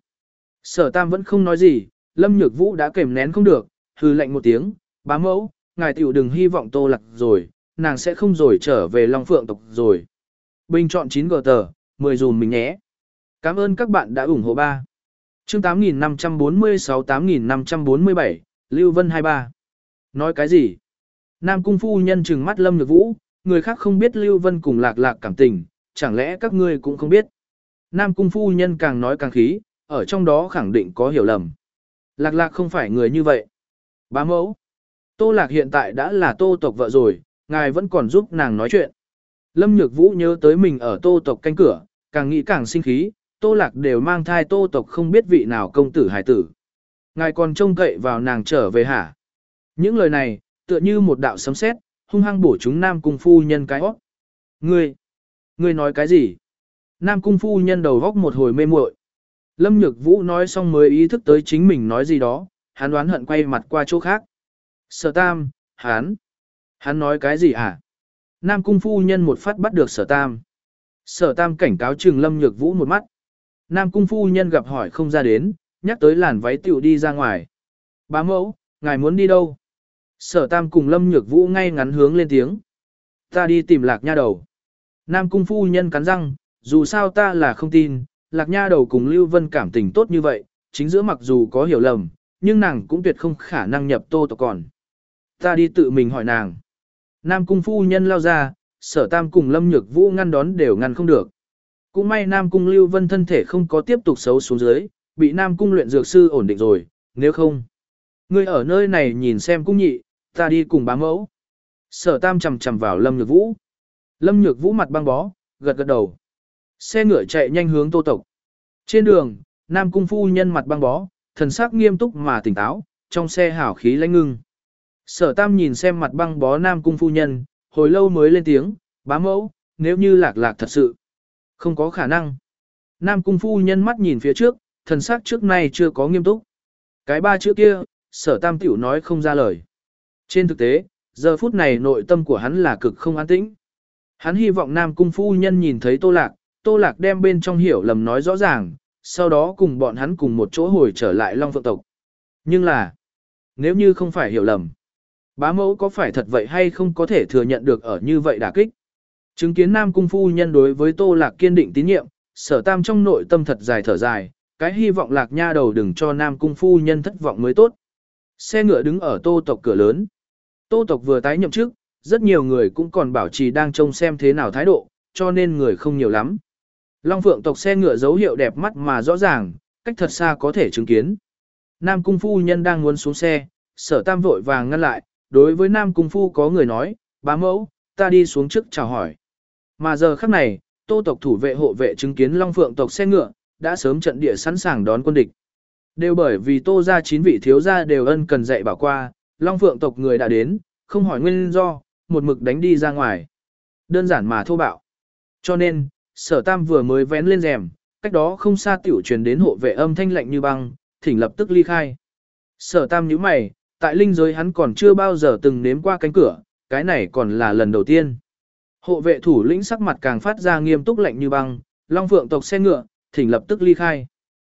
A: Sở Tam vẫn không nói gì, Lâm Nhược Vũ đã kềm nén không được, hừ lạnh một tiếng, bá mẫu, ngài tiểu đừng hy vọng Tô Lạc rồi, nàng sẽ không rồi trở về Long Phượng tộc rồi. Bình chọn chín gờ tờ, mười dùm mình nhé. Cảm ơn các bạn đã ủng hộ ba. Chương tám nghìn năm trăm bốn mươi sáu tám nghìn năm trăm bốn mươi bảy, Lưu Vân hai mươi ba. Nói cái gì? Nam cung phu nhân trừng mắt Lâm Nhược Vũ, người khác không biết Lưu Vân cùng Lạc Lạc cảm tình, chẳng lẽ các ngươi cũng không biết? Nam cung phu nhân càng nói càng khí, ở trong đó khẳng định có hiểu lầm. Lạc Lạc không phải người như vậy. Bá mẫu. Tô Lạc hiện tại đã là Tô tộc vợ rồi, ngài vẫn còn giúp nàng nói chuyện. Lâm Nhược Vũ nhớ tới mình ở Tô tộc canh cửa, càng nghĩ càng sinh khí, Tô Lạc đều mang thai Tô tộc không biết vị nào công tử hải tử. Ngài còn trông cậy vào nàng trở về hả? Những lời này, tựa như một đạo sấm sét, hung hăng bổ chúng Nam cung phu nhân cái hót. Ngươi, ngươi nói cái gì? Nam cung phu nhân đầu góc một hồi mê muội. Lâm Nhược Vũ nói xong mới ý thức tới chính mình nói gì đó, hắn đoán hận quay mặt qua chỗ khác. Sở Tam, hắn, hắn nói cái gì hả? Nam cung phu nhân một phát bắt được Sở Tam. Sở Tam cảnh cáo trừng Lâm Nhược Vũ một mắt. Nam cung phu nhân gặp hỏi không ra đến, nhắc tới làn váy tiểu đi ra ngoài. Bá mẫu, ngài muốn đi đâu? Sở Tam cùng Lâm Nhược Vũ ngay ngắn hướng lên tiếng. Ta đi tìm Lạc Nha đầu. Nam cung phu nhân cắn răng, dù sao ta là không tin, Lạc Nha đầu cùng Lưu Vân cảm tình tốt như vậy, chính giữa mặc dù có hiểu lầm, nhưng nàng cũng tuyệt không khả năng nhập Tô tộc còn. Ta đi tự mình hỏi nàng. Nam cung phu nhân lao ra, Sở Tam cùng Lâm Nhược Vũ ngăn đón đều ngăn không được. Cũng may Nam cung Lưu Vân thân thể không có tiếp tục xấu xuống dưới, bị Nam cung luyện dược sư ổn định rồi, nếu không. Ngươi ở nơi này nhìn xem cung nhị, ta đi cùng bá mẫu. Sở Tam chầm chầm vào Lâm Nhược Vũ. Lâm Nhược Vũ mặt băng bó, gật gật đầu. Xe ngựa chạy nhanh hướng Tô tộc. Trên đường, Nam cung phu nhân mặt băng bó, thần sắc nghiêm túc mà tỉnh táo, trong xe hảo khí lãnh ngưng. Sở Tam nhìn xem mặt băng bó Nam cung phu nhân, hồi lâu mới lên tiếng, bá mẫu, nếu như Lạc Lạc thật sự. Không có khả năng. Nam cung phu nhân mắt nhìn phía trước, thần sắc trước nay chưa có nghiêm túc. Cái ba chữ kia, Sở Tam tiểu nói không ra lời. Trên thực tế, giờ phút này nội tâm của hắn là cực không an tĩnh. Hắn hy vọng Nam cung phu nhân nhìn thấy Tô Lạc, Tô Lạc đem bên trong hiểu lầm nói rõ ràng, sau đó cùng bọn hắn cùng một chỗ hồi trở lại Long Phượng tộc. Nhưng là, nếu như không phải hiểu lầm, bá mẫu có phải thật vậy hay không có thể thừa nhận được ở như vậy đả kích. Chứng kiến Nam cung phu nhân đối với Tô Lạc kiên định tín nhiệm, Sở Tam trong nội tâm thật dài thở dài, cái hy vọng Lạc Nha đầu đừng cho Nam cung phu nhân thất vọng mới tốt. Xe ngựa đứng ở Tô tộc cửa lớn. Tô tộc vừa tái nhậm chức, rất nhiều người cũng còn bảo trì đang trông xem thế nào thái độ, cho nên người không nhiều lắm. Long Phượng tộc xe ngựa dấu hiệu đẹp mắt mà rõ ràng, cách thật xa có thể chứng kiến. Nam cung phu nhân đang muốn xuống xe, Sở Tam vội vàng ngăn lại, đối với Nam cung phu có người nói, bá mẫu, ta đi xuống trước chào hỏi. Mà giờ khắc này, Tô tộc thủ vệ hộ vệ chứng kiến Long Phượng tộc xe ngựa, đã sớm trận địa sẵn sàng đón quân địch. Đều bởi vì Tô gia chín vị thiếu gia đều ân cần dạy bảo qua, Long Phượng tộc người đã đến, không hỏi nguyên do, một mực đánh đi ra ngoài. Đơn giản mà thô bạo. Cho nên, Sở Tam vừa mới vén lên rèm, cách đó không xa tiểu truyền đến hộ vệ âm thanh lạnh như băng, thỉnh lập tức ly khai. Sở Tam nhíu mày, tại linh giới hắn còn chưa bao giờ từng nếm qua cánh cửa, cái này còn là lần đầu tiên. Hộ vệ thủ lĩnh sắc mặt càng phát ra nghiêm túc lạnh như băng, Long Phượng tộc xe ngựa, thỉnh lập tức ly khai.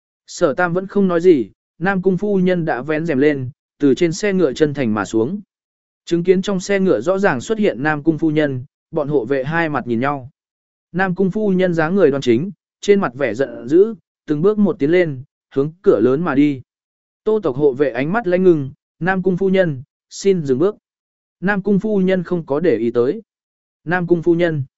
A: Sở Tam vẫn không nói gì, Nam cung phu nhân đã vén rèm lên, từ trên xe ngựa chân thành mà xuống. Chứng kiến trong xe ngựa rõ ràng xuất hiện Nam cung phu nhân, bọn hộ vệ hai mặt nhìn nhau. Nam cung phu nhân dáng người đoan chính, trên mặt vẻ giận dữ, từng bước một tiến lên, hướng cửa lớn mà đi. Tô tộc hộ vệ ánh mắt lãnh ngưng, Nam cung phu nhân, xin dừng bước. Nam cung phu nhân không có để ý tới. Nam cung phu nhân.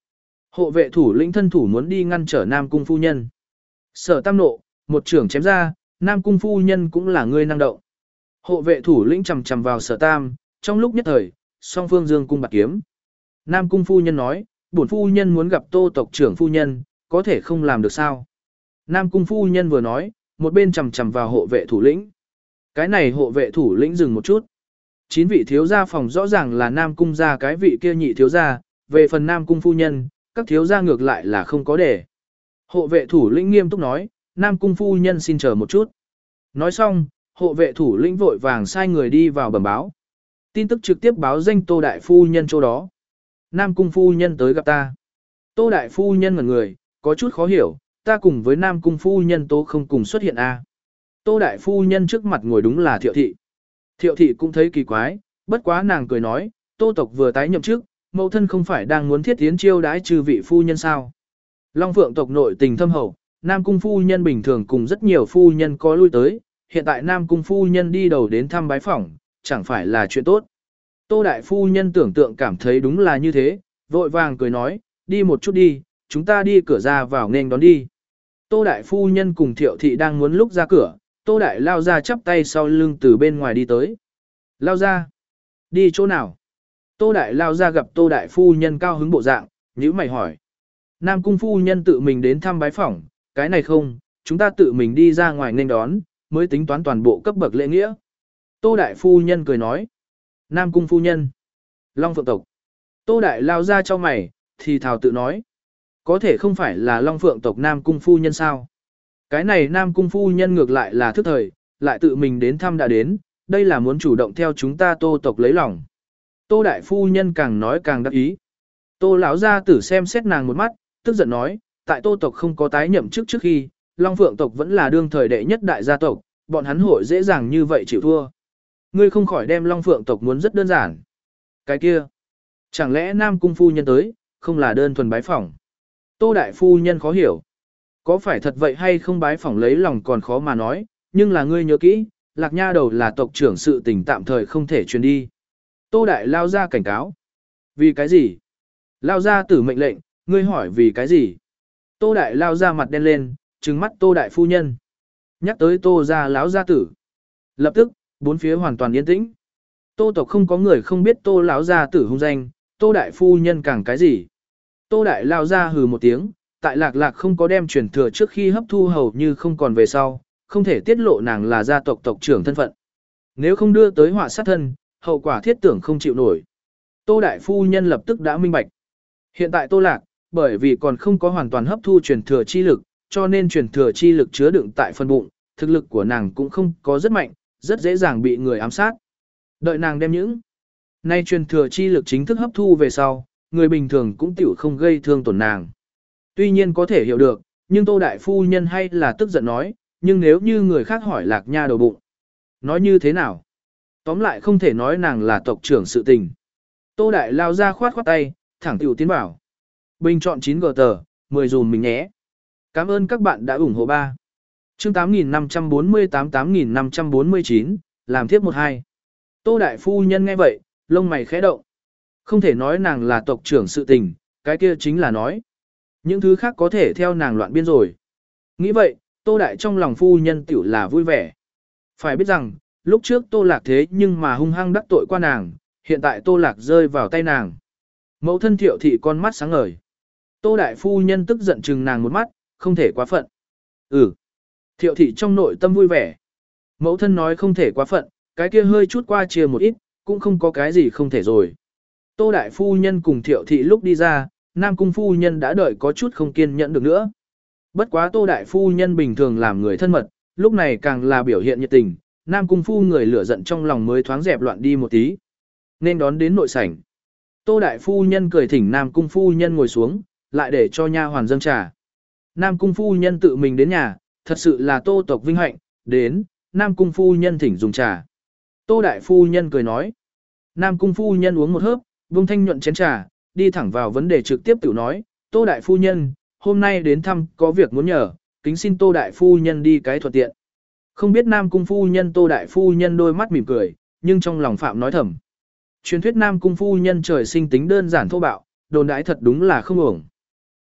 A: Hộ vệ thủ lĩnh thân thủ muốn đi ngăn trở Nam Cung phu nhân. Sở Tam nộ, một trưởng chém ra, Nam Cung phu nhân cũng là người năng động. Hộ vệ thủ lĩnh chầm chầm vào Sở Tam, trong lúc nhất thời, song phương dương cung bạc kiếm. Nam Cung phu nhân nói, bổn phu nhân muốn gặp Tô tộc trưởng phu nhân, có thể không làm được sao? Nam Cung phu nhân vừa nói, một bên chầm chầm vào hộ vệ thủ lĩnh. Cái này hộ vệ thủ lĩnh dừng một chút. Chín vị thiếu gia phòng rõ ràng là Nam Cung gia cái vị kia nhị thiếu gia, về phần Nam Cung phu nhân, các thiếu gia ngược lại là không có để. Hộ vệ thủ lĩnh nghiêm túc nói, Nam Cung phu nhân xin chờ một chút. Nói xong, hộ vệ thủ lĩnh vội vàng sai người đi vào bẩm báo. Tin tức trực tiếp báo danh Tô đại phu nhân chỗ đó. Nam Cung phu nhân tới gặp ta. Tô đại phu nhân ngẩn người, có chút khó hiểu, ta cùng với Nam Cung phu nhân Tô không cùng xuất hiện a. À. Tô đại phu nhân trước mặt ngồi đúng là Thiệu thị. Thiệu thị cũng thấy kỳ quái, bất quá nàng cười nói, Tô tộc vừa tái nhậm chức, mẫu thân không phải đang muốn thiết tiến chiêu đãi trừ vị phu nhân sao? Long Phượng tộc nội tình thâm hậu, Nam Cung phu nhân bình thường cùng rất nhiều phu nhân có lui tới, hiện tại Nam Cung phu nhân đi đầu đến thăm bái phỏng, chẳng phải là chuyện tốt. Tô đại phu nhân tưởng tượng cảm thấy đúng là như thế, vội vàng cười nói, đi một chút đi, chúng ta đi cửa ra vào nên đón đi. Tô đại phu nhân cùng Thiệu thị đang muốn lúc ra cửa, Tô đại lao ra chắp tay sau lưng từ bên ngoài đi tới. Lao ra, đi chỗ nào? Tô đại lao ra gặp Tô đại phu nhân cao hứng bộ dạng, nhíu mày hỏi. Nam Cung phu nhân tự mình đến thăm bái phỏng, cái này không, chúng ta tự mình đi ra ngoài nên đón, mới tính toán toàn bộ cấp bậc lễ nghĩa. Tô đại phu nhân cười nói. Nam Cung phu nhân, Long Phượng tộc. Tô đại lao ra cho mày, thì thào tự nói. Có thể không phải là Long Phượng tộc Nam Cung phu nhân sao? Cái này Nam Cung phu nhân ngược lại là thức thời, lại tự mình đến thăm đã đến, đây là muốn chủ động theo chúng ta Tô tộc lấy lòng. Tô đại phu nhân càng nói càng đắc ý. Tô lão gia tử xem xét nàng một mắt, tức giận nói, tại Tô tộc không có tái nhậm chức trước khi, Long Phượng tộc vẫn là đương thời đệ nhất đại gia tộc, bọn hắn hội dễ dàng như vậy chịu thua. Ngươi không khỏi đem Long Phượng tộc muốn rất đơn giản. Cái kia, chẳng lẽ Nam Cung phu nhân tới, không là đơn thuần bái phỏng? Tô đại phu nhân khó hiểu. Có phải thật vậy hay không bái phỏng lấy lòng còn khó mà nói, nhưng là ngươi nhớ kỹ, Lạc Nha đầu là tộc trưởng sự tình tạm thời không thể truyền đi. Tô đại lao ra cảnh cáo. Vì cái gì? Lao ra tử mệnh lệnh, ngươi hỏi vì cái gì? Tô đại lao ra mặt đen lên, trừng mắt Tô đại phu nhân. Nhắc tới Tô gia lão gia tử. Lập tức, bốn phía hoàn toàn yên tĩnh. Tô tộc không có người không biết Tô lão gia tử hung danh, Tô đại phu nhân càng cái gì? Tô đại lao ra hừ một tiếng, tại Lạc Lạc không có đem truyền thừa trước khi hấp thu hầu như không còn về sau, không thể tiết lộ nàng là gia tộc tộc trưởng thân phận. Nếu không đưa tới họa sát thân, hậu quả thiết tưởng không chịu nổi. Tô đại phu nhân lập tức đã minh bạch. Hiện tại Tô Lạc, bởi vì còn không có hoàn toàn hấp thu truyền thừa chi lực, cho nên truyền thừa chi lực chứa đựng tại phân bụng, thực lực của nàng cũng không có rất mạnh, rất dễ dàng bị người ám sát. Đợi nàng đem những nay truyền thừa chi lực chính thức hấp thu về sau, người bình thường cũng tiểu không gây thương tổn nàng. Tuy nhiên có thể hiểu được, nhưng Tô đại phu nhân hay là tức giận nói, nhưng nếu như người khác hỏi Lạc Nha đầu bụng, nói như thế nào? Tóm lại không thể nói nàng là tộc trưởng sự tình. Tô đại lao ra khoát khoát tay, thẳng tiểu tiến bảo. Bình chọn chín gờ tờ, mười dùm mình nhé. Cảm ơn các bạn đã ủng hộ ba. Chương tám nghìn năm trăm bốn mươi tám tám nghìn năm trăm bốn mươi chín, làm tiếp một hai. Tô đại phu nhân nghe vậy, lông mày khẽ động. Không thể nói nàng là tộc trưởng sự tình, cái kia chính là nói. Những thứ khác có thể theo nàng loạn biên rồi. Nghĩ vậy, Tô đại trong lòng phu nhân tiểu là vui vẻ. Phải biết rằng, lúc trước Tô Lạc thế nhưng mà hung hăng đắc tội qua nàng, hiện tại Tô Lạc rơi vào tay nàng. Mẫu thân Thiệu thị con mắt sáng ngời. Tô đại phu nhân tức giận chừng nàng một mắt, không thể quá phận. Ừ. Thiệu thị trong nội tâm vui vẻ. Mẫu thân nói không thể quá phận, cái kia hơi chút qua chia một ít, cũng không có cái gì không thể rồi. Tô đại phu nhân cùng Thiệu thị lúc đi ra, Nam Cung phu nhân đã đợi có chút không kiên nhẫn được nữa. Bất quá Tô đại phu nhân bình thường làm người thân mật, lúc này càng là biểu hiện nhiệt tình, Nam Cung phu người lửa giận trong lòng mới thoáng dẹp loạn đi một tí. Nên đón đến nội sảnh. Tô đại phu nhân cười thỉnh Nam Cung phu nhân ngồi xuống, lại để cho nha hoàn dâng trà. Nam Cung phu nhân tự mình đến nhà, thật sự là Tô tộc vinh hạnh, đến, Nam Cung phu nhân thỉnh dùng trà. Tô đại phu nhân cười nói. Nam Cung phu nhân uống một hớp, buông thanh nhuận chén trà, đi thẳng vào vấn đề trực tiếp tự nói, Tô đại phu nhân, hôm nay đến thăm có việc muốn nhờ, kính xin Tô đại phu nhân đi cái thuận tiện. Không biết Nam Cung phu nhân Tô đại phu nhân đôi mắt mỉm cười, nhưng trong lòng phạm nói thầm. Truyền thuyết Nam Cung phu nhân trời sinh tính đơn giản thô bạo, đồn đãi thật đúng là không ổng.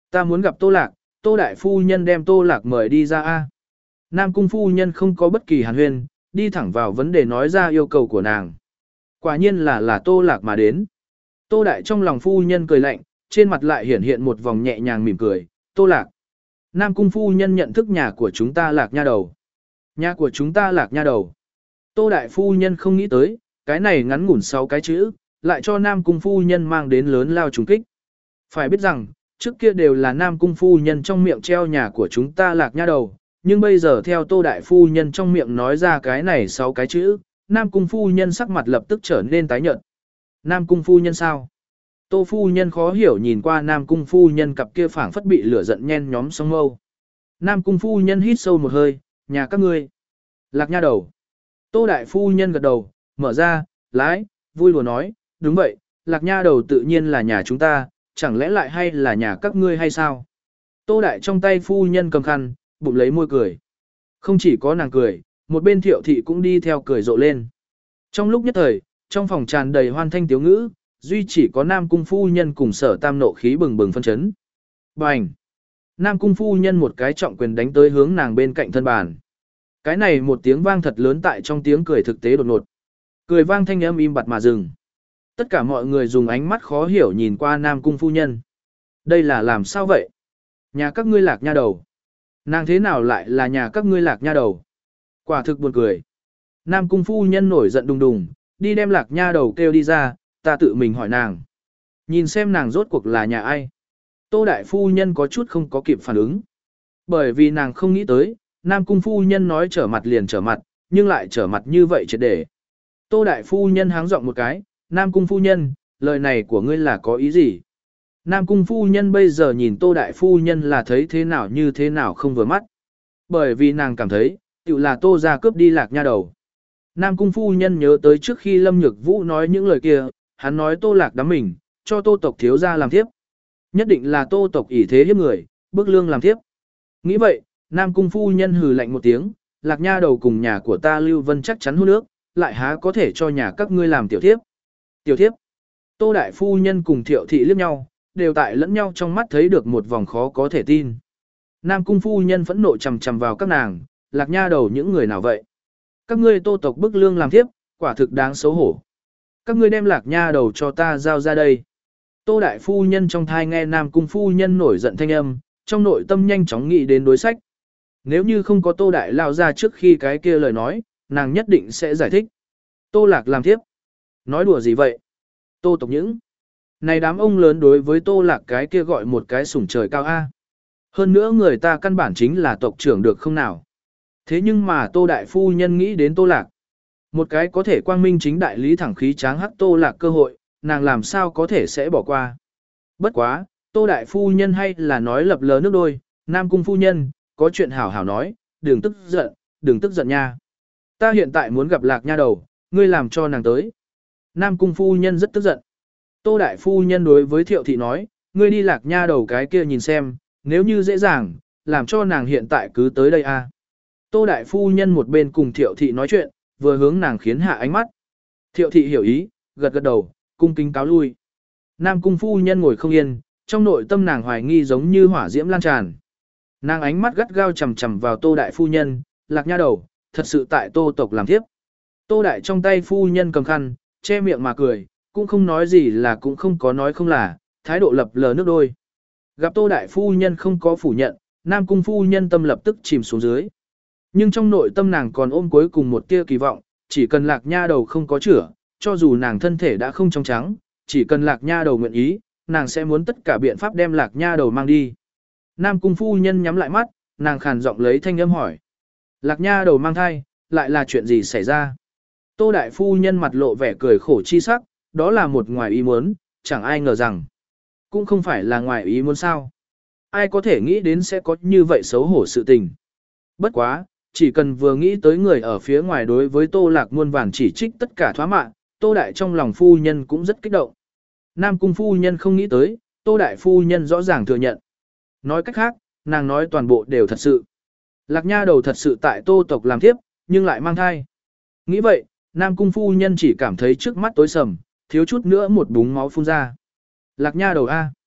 A: Ta muốn gặp Tô Lạc, Tô đại phu nhân đem Tô Lạc mời đi ra a. Nam cung phu nhân không có bất kỳ hàn huyên, đi thẳng vào vấn đề nói ra yêu cầu của nàng. Quả nhiên là là Tô Lạc mà đến. Tô đại trong lòng phu nhân cười lạnh, trên mặt lại hiển hiện một vòng nhẹ nhàng mỉm cười. Tô Lạc. Nam cung phu nhân nhận thức nhà của chúng ta Lạc nha đầu. Nhà của chúng ta Lạc nha đầu. Tô đại phu nhân không nghĩ tới, cái này ngắn ngủn sáu cái chữ, lại cho Nam cung phu nhân mang đến lớn lao trùng kích. Phải biết rằng, trước kia đều là Nam cung phu nhân trong miệng treo nhà của chúng ta Lạc nha đầu, nhưng bây giờ theo Tô đại phu nhân trong miệng nói ra cái này sáu cái chữ, Nam cung phu nhân sắc mặt lập tức trở nên tái nhợt. Nam cung phu nhân sao? Tô phu nhân khó hiểu nhìn qua Nam cung phu nhân cặp kia phảng phất bị lửa giận nhen nhóm song mâu. Nam cung phu nhân hít sâu một hơi, nhà các ngươi. Lạc nha đầu. Tô đại phu nhân gật đầu, mở ra, lái, vui lùa nói, đúng vậy, Lạc nha đầu tự nhiên là nhà chúng ta, chẳng lẽ lại hay là nhà các ngươi hay sao? Tô đại trong tay phu nhân cầm khăn, bụng lấy môi cười. Không chỉ có nàng cười, một bên Thiệu thị cũng đi theo cười rộ lên. Trong lúc nhất thời, trong phòng tràn đầy hoan thanh tiếu ngữ, duy chỉ có Nam cung phu nhân cùng Sở Tam nộ khí bừng bừng phân chấn. Bành! Nam cung phu nhân một cái trọng quyền đánh tới hướng nàng bên cạnh thân bàn. Cái này một tiếng vang thật lớn tại trong tiếng cười thực tế đột ngột. Cười vang thanh âm im bặt mà dừng. Tất cả mọi người dùng ánh mắt khó hiểu nhìn qua Nam cung phu nhân. Đây là làm sao vậy? Nhà các ngươi Lạc nha đầu. Nàng thế nào lại là nhà các ngươi Lạc nha đầu? Quả thực buồn cười. Nam cung phu nhân nổi giận đùng đùng, đi đem Lạc nha đầu kêu đi ra, ta tự mình hỏi nàng. Nhìn xem nàng rốt cuộc là nhà ai. Tô đại phu nhân có chút không có kịp phản ứng. Bởi vì nàng không nghĩ tới, Nam cung phu nhân nói trở mặt liền trở mặt, nhưng lại trở mặt như vậy triệt để. Tô đại phu nhân háng giọng một cái, Nam cung phu nhân, lời này của ngươi là có ý gì? Nam cung phu nhân bây giờ nhìn Tô đại phu nhân là thấy thế nào như thế nào không vừa mắt. Bởi vì nàng cảm thấy, tự là Tô ra cướp đi Lạc nha đầu. Nam cung phu nhân nhớ tới trước khi Lâm Nhược Vũ nói những lời kia, hắn nói Tô Lạc đắm mình, cho Tô tộc thiếu gia làm thiếp. Nhất định là Tô tộc ỷ thế hiếp người, bức lương làm thiếp. Nghĩ vậy, Nam cung phu nhân hừ lạnh một tiếng, Lạc nha đầu cùng nhà của ta Lưu Vân chắc chắn hôn nước, lại há có thể cho nhà các ngươi làm tiểu thiếp. Tiểu thiếp. Tô đại phu nhân cùng Thiệu thị liếc nhau, đều tại lẫn nhau trong mắt thấy được một vòng khó có thể tin. Nam cung phu nhân phẫn nộ chằm chằm vào các nàng, Lạc nha đầu những người nào vậy? Các ngươi Tô tộc bức lương làm thiếp, quả thực đáng xấu hổ. Các ngươi đem Lạc nha đầu cho ta giao ra đây. Tô đại phu nhân trong thai nghe Nam cung phu nhân nổi giận thanh âm, trong nội tâm nhanh chóng nghĩ đến đối sách. Nếu như không có Tô đại lao ra trước khi cái kia lời nói, nàng nhất định sẽ giải thích. Tô Lạc làm thiếp. Nói đùa gì vậy? Tô tộc những. Này đám ông lớn đối với Tô Lạc cái kia gọi một cái sủng trời cao A. Hơn nữa người ta căn bản chính là tộc trưởng được không nào. Thế nhưng mà Tô đại phu nhân nghĩ đến Tô Lạc. Một cái có thể quang minh chính đại lý thẳng khí tráng hắc Tô Lạc cơ hội, nàng làm sao có thể sẽ bỏ qua. Bất quá, Tô đại phu nhân hay là nói lập lờ nước đôi, Nam cung phu nhân, có chuyện hảo hảo nói, đừng tức giận, đừng tức giận nha. Ta hiện tại muốn gặp Lạc nha đầu, ngươi làm cho nàng tới. Nam cung phu nhân rất tức giận. Tô đại phu nhân đối với Thiệu thị nói, ngươi đi Lạc nha đầu cái kia nhìn xem, nếu như dễ dàng, làm cho nàng hiện tại cứ tới đây a. Tô đại phu nhân một bên cùng Thiệu thị nói chuyện, vừa hướng nàng khiến hạ ánh mắt. Thiệu thị hiểu ý, gật gật đầu, cung kính cáo lui. Nam cung phu nhân ngồi không yên, trong nội tâm nàng hoài nghi giống như hỏa diễm lan tràn. Nàng ánh mắt gắt gao chằm chằm vào Tô đại phu nhân, Lạc nha đầu, thật sự tại Tô tộc làm thiếp. Tô đại trong tay phu nhân cầm khăn, che miệng mà cười, cũng không nói gì là cũng không có nói không là, thái độ lập lờ nước đôi. Gặp Tô đại phu nhân không có phủ nhận, Nam cung phu nhân tâm lập tức chìm xuống dưới. Nhưng trong nội tâm nàng còn ôm cuối cùng một tia kỳ vọng, chỉ cần Lạc nha đầu không có chữa, cho dù nàng thân thể đã không trong trắng, chỉ cần Lạc nha đầu nguyện ý, nàng sẽ muốn tất cả biện pháp đem Lạc nha đầu mang đi. Nam cung phu nhân nhắm lại mắt, nàng khàn giọng lấy thanh âm hỏi. Lạc nha đầu mang thai, lại là chuyện gì xảy ra? Tô đại phu nhân mặt lộ vẻ cười khổ chi sắc, đó là một ngoài ý muốn, chẳng ai ngờ rằng. Cũng không phải là ngoài ý muốn sao. Ai có thể nghĩ đến sẽ có như vậy xấu hổ sự tình. Bất quá, chỉ cần vừa nghĩ tới người ở phía ngoài đối với Tô Lạc muôn vàn chỉ trích tất cả thoá mạ, Tô đại trong lòng phu nhân cũng rất kích động. Nam cung phu nhân không nghĩ tới, Tô đại phu nhân rõ ràng thừa nhận. Nói cách khác, nàng nói toàn bộ đều thật sự. Lạc nha đầu thật sự tại Tô tộc làm thiếp, nhưng lại mang thai. Nghĩ vậy, Nam cung phu nhân chỉ cảm thấy trước mắt tối sầm, thiếu chút nữa một búng máu phun ra. Lạc nha đầu A.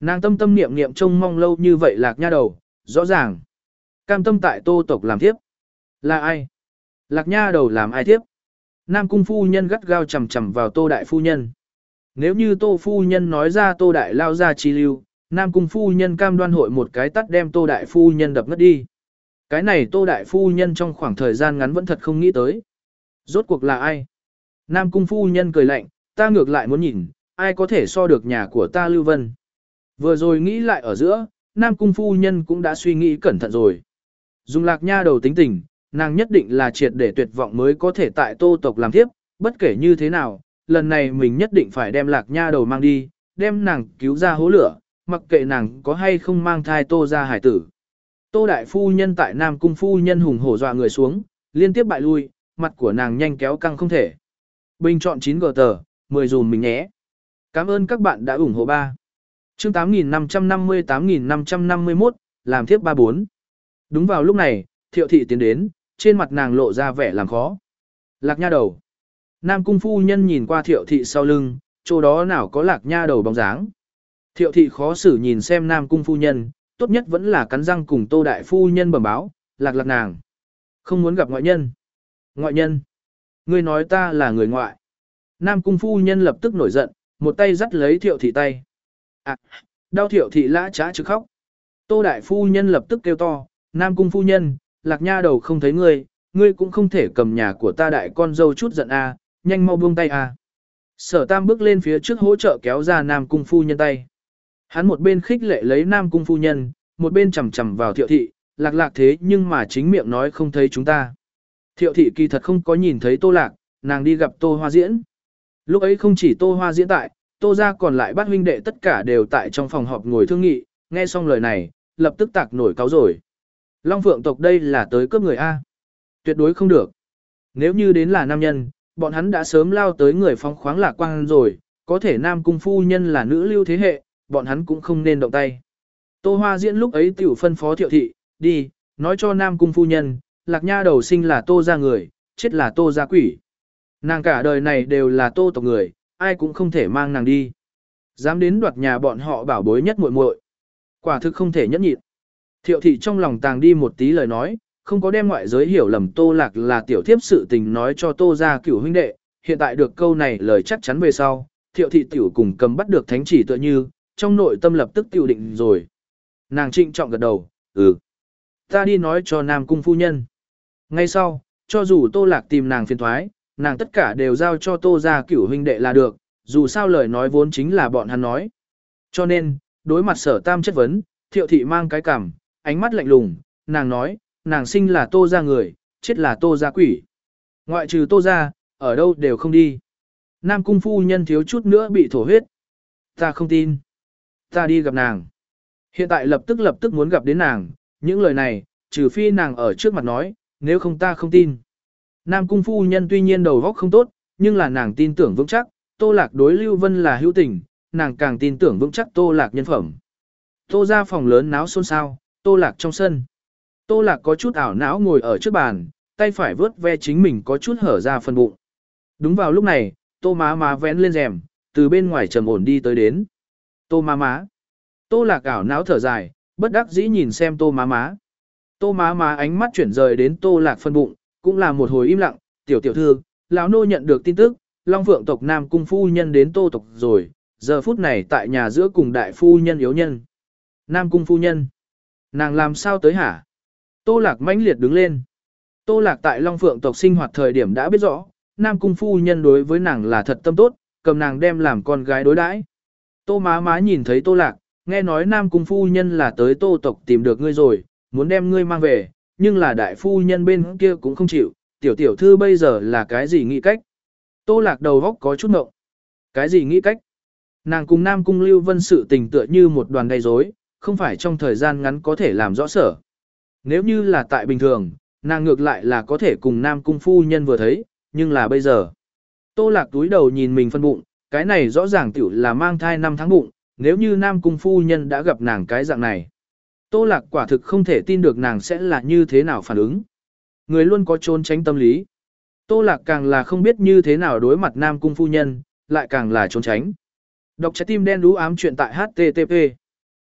A: Nàng tâm tâm niệm niệm trông mong lâu như vậy lạc nha đầu, rõ ràng. Cam tâm tại tô tộc làm tiếp. Là ai? Lạc nha đầu làm ai tiếp? Nam cung phu nhân gắt gao chầm chầm vào tô đại phu nhân. Nếu như tô phu nhân nói ra tô đại lao ra chi lưu, Nam cung phu nhân cam đoan hội một cái tắt đem tô đại phu nhân đập ngất đi. Cái này tô đại phu nhân trong khoảng thời gian ngắn vẫn thật không nghĩ tới. Rốt cuộc là ai? Nam cung phu nhân cười lạnh, ta ngược lại muốn nhìn, ai có thể so được nhà của ta Lưu Vân. Vừa rồi nghĩ lại ở giữa, Nam cung phu nhân cũng đã suy nghĩ cẩn thận rồi. Dùng lạc nha đầu tính tình, nàng nhất định là triệt để tuyệt vọng mới có thể tại tô tộc làm tiếp, bất kể như thế nào, lần này mình nhất định phải đem lạc nha đầu mang đi, đem nàng cứu ra hố lửa, mặc kệ nàng có hay không mang thai tô ra hải tử. Tô đại phu nhân tại Nam cung phu nhân hùng hổ dọa người xuống, liên tiếp bại lui, mặt của nàng nhanh kéo căng không thể. Bình chọn chín gờ tờ, mười dùm mình nhé. Cảm ơn các bạn đã ủng hộ ba. Chương tám nghìn năm trăm năm mươi tám nghìn năm trăm năm mươi mốt, làm thiếp ba bốn. Đúng vào lúc này, Thiệu thị tiến đến, trên mặt nàng lộ ra vẻ làm khó. Lạc nha đầu. Nam cung phu nhân nhìn qua Thiệu thị sau lưng, chỗ đó nào có lạc nha đầu bóng dáng. Thiệu thị khó xử nhìn xem Nam cung phu nhân, tốt nhất vẫn là cắn răng cùng tô đại phu nhân bẩm báo, lạc lạc nàng. Không muốn gặp ngoại nhân. Ngoại nhân. Ngươi nói ta là người ngoại. Nam cung phu nhân lập tức nổi giận, một tay dắt lấy Thiệu thị tay. À, đau Thiệu thị lã trá chứ khóc. Tô đại phu nhân lập tức kêu to, Nam cung phu nhân, lạc nha đầu không thấy ngươi, ngươi cũng không thể cầm nhà của ta đại con dâu chút giận a, nhanh mau buông tay a. Sở Tam bước lên phía trước hỗ trợ kéo ra Nam cung phu nhân tay. Hắn một bên khích lệ lấy Nam cung phu nhân, một bên chầm chầm vào Thiệu thị, lạc lạc thế nhưng mà chính miệng nói không thấy chúng ta. Thiệu thị kỳ thật không có nhìn thấy Tô Lạc, nàng đi gặp Tô Hoa Diễn. Lúc ấy không chỉ Tô Hoa Diễn tại, Tô gia còn lại bát huynh đệ tất cả đều tại trong phòng họp ngồi thương nghị, nghe xong lời này, lập tức tạc nổi cáu rồi. Long Phượng tộc đây là tới cướp người A. Tuyệt đối không được. Nếu như đến là nam nhân, bọn hắn đã sớm lao tới người phong khoáng lạc quang rồi, có thể Nam cung phu nhân là nữ lưu thế hệ, bọn hắn cũng không nên động tay. Tô Hoa Diễn lúc ấy tiểu phân phó Thiệu thị, đi, nói cho Nam cung phu nhân, lạc nha đầu sinh là Tô gia người, chết là Tô gia quỷ. Nàng cả đời này đều là Tô tộc người, ai cũng không thể mang nàng đi. Dám đến đoạt nhà bọn họ bảo bối nhất muội muội, quả thực không thể nhẫn nhịn. Thiệu thị trong lòng tàng đi một tí lời nói, không có đem ngoại giới hiểu lầm Tô Lạc là tiểu thiếp sự tình nói cho Tô gia cửu huynh đệ, hiện tại được câu này lời chắc chắn về sau, Thiệu thị tiểu cùng cầm bắt được thánh chỉ tựa như, trong nội tâm lập tức tiểu định rồi. Nàng trịnh trọng gật đầu, ừ. Ta đi nói cho Nam cung phu nhân. Ngay sau, cho dù Tô Lạc tìm nàng phiền thoái, nàng tất cả đều giao cho Tô gia cửu huynh đệ là được, dù sao lời nói vốn chính là bọn hắn nói. Cho nên, đối mặt Sở Tam chất vấn, Thiệu thị mang cái cằm, ánh mắt lạnh lùng, nàng nói, nàng sinh là Tô gia người, chết là Tô gia quỷ. Ngoại trừ Tô gia, ở đâu đều không đi. Nam cung phu nhân thiếu chút nữa bị thổ huyết. Ta không tin. Ta đi gặp nàng. Hiện tại lập tức lập tức muốn gặp đến nàng, những lời này, trừ phi nàng ở trước mặt nói, nếu không ta không tin. Nam cung phu nhân tuy nhiên đầu óc không tốt, nhưng là nàng tin tưởng vững chắc, Tô Lạc đối Lưu Vân là hữu tình, nàng càng tin tưởng vững chắc Tô Lạc nhân phẩm. Tô ra phòng lớn náo xôn xao, Tô Lạc trong sân. Tô Lạc có chút ảo não ngồi ở trước bàn, tay phải vớt ve chính mình có chút hở ra phần bụng. Đúng vào lúc này, Tô má má vén lên rèm, từ bên ngoài trầm ổn đi tới đến. Tô má má. Tô Lạc ảo não thở dài, bất đắc dĩ nhìn xem Tô má má. Tô má má ánh mắt chuyển rời đến Tô Lạc phân bụng, cũng là một hồi im lặng, tiểu tiểu thư, lão nô nhận được tin tức, Long Phượng tộc Nam cung phu nhân đến Tô tộc rồi, giờ phút này tại nhà giữa cùng đại phu nhân yếu nhân. Nam cung phu nhân, nàng làm sao tới hả? Tô Lạc mãnh liệt đứng lên. Tô Lạc tại Long Phượng tộc sinh hoạt thời điểm đã biết rõ, Nam cung phu nhân đối với nàng là thật tâm tốt, cầm nàng đem làm con gái đối đãi. Tô má má nhìn thấy Tô Lạc, nghe nói Nam cung phu nhân là tới Tô tộc tìm được ngươi rồi, muốn đem ngươi mang về, nhưng là đại phu nhân bên kia cũng không chịu, tiểu tiểu thư bây giờ là cái gì nghĩ cách? Tô Lạc đầu góc có chút ngộng. Cái gì nghĩ cách? Nàng cùng Nam cung Lưu Vân sự tình tựa như một đoàn gây rối, không phải trong thời gian ngắn có thể làm rõ sở. Nếu như là tại bình thường, nàng ngược lại là có thể cùng Nam cung phu nhân vừa thấy, nhưng là bây giờ. Tô Lạc túi đầu nhìn mình phân bụng, cái này rõ ràng tiểu là mang thai năm tháng bụng, nếu như Nam cung phu nhân đã gặp nàng cái dạng này. Tô Lạc quả thực không thể tin được nàng sẽ là như thế nào phản ứng. Người luôn có trốn tránh tâm lý. Tô Lạc càng là không biết như thế nào đối mặt Nam cung phu nhân, lại càng là trốn tránh. Đọc trái tim đen đú ám chuyện tại hát tê tê pê.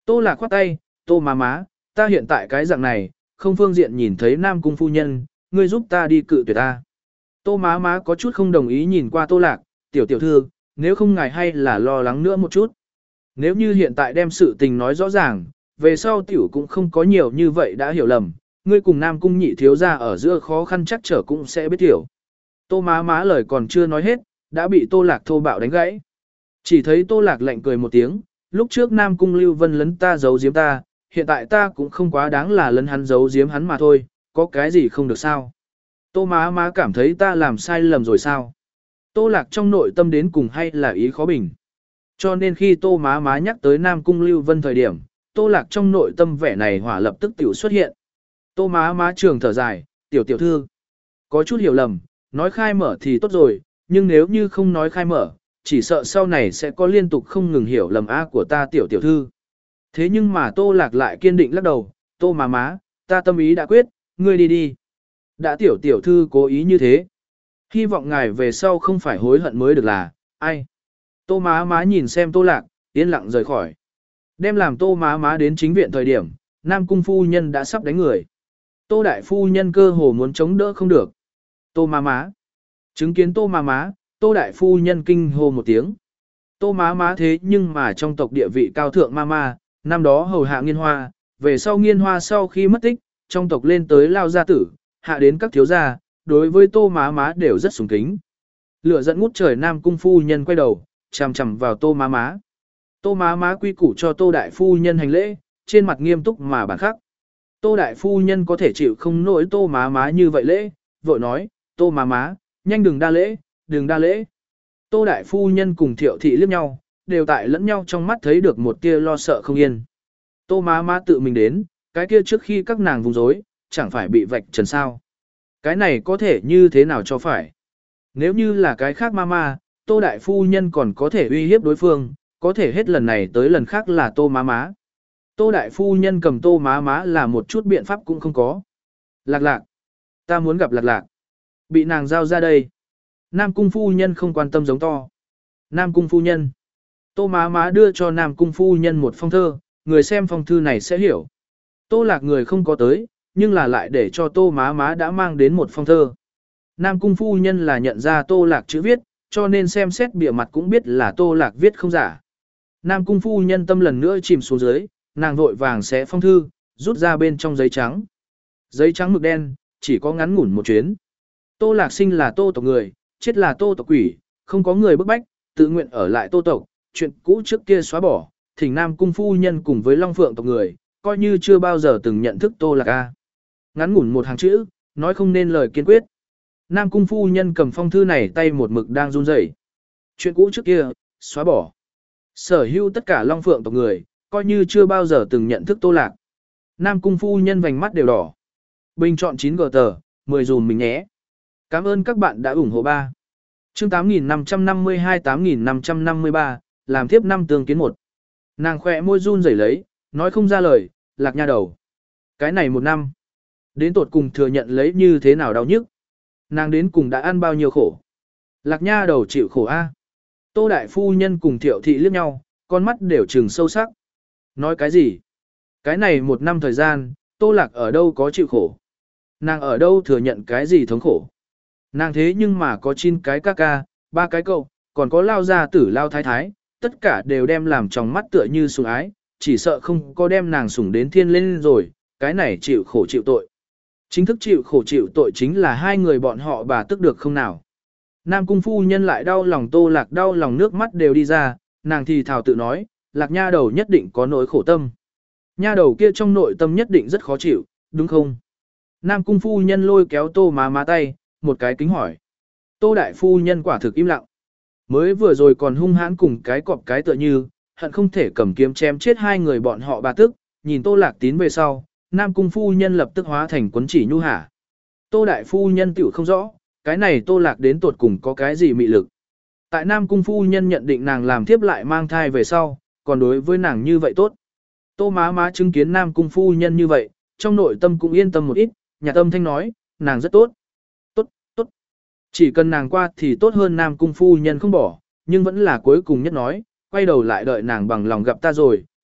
A: Tô Lạc khoát tay, Tô má má, ta hiện tại cái dạng này, không phương diện nhìn thấy Nam Cung phu nhân, ngươi giúp ta đi cự tuyệt ta. Tô má má có chút không đồng ý nhìn qua Tô Lạc, tiểu tiểu thư, nếu không ngài hay là lo lắng nữa một chút. Nếu như hiện tại đem sự tình nói rõ ràng, về sau tiểu cũng không có nhiều như vậy đã hiểu lầm, ngươi cùng Nam Cung nhị thiếu gia ở giữa khó khăn chắc trở cũng sẽ biết hiểu. Tô má má lời còn chưa nói hết, đã bị Tô Lạc thô bạo đánh gãy. Chỉ thấy Tô Lạc lạnh cười một tiếng, lúc trước Nam Cung Lưu Vân lấn ta giấu giếm ta, hiện tại ta cũng không quá đáng là lấn hắn giấu giếm hắn mà thôi, có cái gì không được sao. Tô má má cảm thấy ta làm sai lầm rồi sao. Tô Lạc trong nội tâm đến cùng hay là ý khó bình. Cho nên khi Tô má má nhắc tới Nam Cung Lưu Vân thời điểm, Tô Lạc trong nội tâm vẻ này hỏa lập tức tiểu xuất hiện. Tô má má trường thở dài, tiểu tiểu thư. Có chút hiểu lầm, nói khai mở thì tốt rồi, nhưng nếu như không nói khai mở, chỉ sợ sau này sẽ có liên tục không ngừng hiểu lầm A của ta tiểu tiểu thư. Thế nhưng mà Tô Lạc lại kiên định lắc đầu, Tô má má, ta tâm ý đã quyết, ngươi đi đi. Đã tiểu tiểu thư cố ý như thế. Hy vọng ngài về sau không phải hối hận mới được là, ai. Tô má má nhìn xem Tô Lạc, yên lặng rời khỏi. Đem làm Tô má má đến chính viện thời điểm, Nam Cung phu nhân đã sắp đánh người. Tô đại phu nhân cơ hồ muốn chống đỡ không được. Tô má má. Chứng kiến Tô má má, Tô đại phu nhân kinh hô một tiếng. Tô má má thế nhưng mà trong tộc địa vị cao thượng ma ma, năm đó hầu hạ nghiên hoa, về sau nghiên hoa sau khi mất tích, trong tộc lên tới lao gia tử, hạ đến các thiếu gia, đối với Tô má má đều rất sùng kính. Lửa giận ngút trời Nam Cung phu nhân quay đầu, chằm chằm vào Tô má má. Tô má má quy củ cho Tô đại phu nhân hành lễ, trên mặt nghiêm túc mà bản khắc. Tô đại phu nhân có thể chịu không nổi Tô má má như vậy lễ, vội nói, Tô má má, nhanh đừng đa lễ, đừng đa lễ. Tô đại phu nhân cùng Thiệu thị liếc nhau, đều tại lẫn nhau trong mắt thấy được một tia lo sợ không yên. Tô má má tự mình đến, cái kia trước khi các nàng vùng dối, chẳng phải bị vạch trần sao. Cái này có thể như thế nào cho phải. Nếu như là cái khác ma ma, Tô đại phu nhân còn có thể uy hiếp đối phương, có thể hết lần này tới lần khác là Tô má má. Tô đại phu nhân cầm Tô má má là một chút biện pháp cũng không có. Lạc lạc. Ta muốn gặp lạc lạc. Bị nàng giao ra đây. Nam cung phu nhân không quan tâm giống to. Nam cung phu nhân. Tô má má đưa cho Nam cung phu nhân một phong thơ, người xem phong thư này sẽ hiểu. Tô lạc người không có tới, nhưng là lại để cho Tô má má đã mang đến một phong thơ. Nam cung phu nhân là nhận ra Tô lạc chữ viết, cho nên xem xét bìa mặt cũng biết là Tô lạc viết không giả. Nam cung phu nhân tâm lần nữa chìm xuống dưới, nàng vội vàng xé phong thư, rút ra bên trong giấy trắng. Giấy trắng mực đen, chỉ có ngắn ngủn một chuyến. Tô lạc sinh là Tô tộc người, chết là Tô tộc quỷ, không có người bức bách, tự nguyện ở lại Tô tộc, chuyện cũ trước kia xóa bỏ, thỉnh Nam cung phu nhân cùng với Long Phượng tộc người, coi như chưa bao giờ từng nhận thức Tô lạc a. Ngắn ngủn một hàng chữ, nói không nên lời kiên quyết. Nam cung phu nhân cầm phong thư này tay một mực đang run rẩy. Chuyện cũ trước kia, xóa bỏ. Sở hữu tất cả Long Phượng tộc người, coi như chưa bao giờ từng nhận thức Tô lạc. Nam cung phu nhân vành mắt đều đỏ. Bình chọn chín gờ tờ, mười dùm mình nhé. Cảm ơn các bạn đã ủng hộ ba. Chương tám nghìn năm trăm năm mươi hai tám nghìn năm trăm năm mươi ba, làm thiếp năm tương kiến một. Nàng khỏe môi run rẩy lấy, nói không ra lời, lạc nha đầu. Cái này một năm. Đến tột cùng thừa nhận lấy như thế nào đau nhức. Nàng đến cùng đã ăn bao nhiêu khổ. Lạc nha đầu chịu khổ a. Tô đại phu nhân cùng Thiệu thị liếc nhau, con mắt đều trừng sâu sắc. Nói cái gì? Cái này một năm thời gian, Tô lạc ở đâu có chịu khổ. Nàng ở đâu thừa nhận cái gì thống khổ. Nàng thế nhưng mà có chín cái ca ca, ba cái cậu, còn có lao gia tử lao thái thái, tất cả đều đem làm trong mắt tựa như sủng ái, chỉ sợ không có đem nàng sủng đến thiên lên rồi, cái này chịu khổ chịu tội. Chính thức chịu khổ chịu tội chính là hai người bọn họ bà tức được không nào. Nam cung phu nhân lại đau lòng Tô lạc đau lòng nước mắt đều đi ra, nàng thì thào tự nói, lạc nha đầu nhất định có nỗi khổ tâm. Nha đầu kia trong nội tâm nhất định rất khó chịu, đúng không? Nam cung phu nhân lôi kéo Tô má má tay, một cái kính hỏi. Tô đại phu nhân quả thực im lặng. Mới vừa rồi còn hung hãn cùng cái cọp cái tựa như, hận không thể cầm kiếm chém chết hai người bọn họ bà tức, nhìn Tô lạc tín về sau, Nam cung phu nhân lập tức hóa thành quấn chỉ nhu hả. Tô đại phu nhân tiểu không rõ, cái này Tô lạc đến tột cùng có cái gì mị lực. Tại Nam cung phu nhân nhận định nàng làm thiếp lại mang thai về sau, còn đối với nàng như vậy tốt. Tô má má chứng kiến Nam cung phu nhân như vậy, trong nội tâm cũng yên tâm một ít, nhà tâm thanh nói, nàng rất tốt. Tốt, tốt. Chỉ cần nàng qua thì tốt hơn Nam cung phu nhân không bỏ, nhưng vẫn là cuối cùng nhất nói, quay đầu lại đợi nàng bằng lòng gặp ta rồi,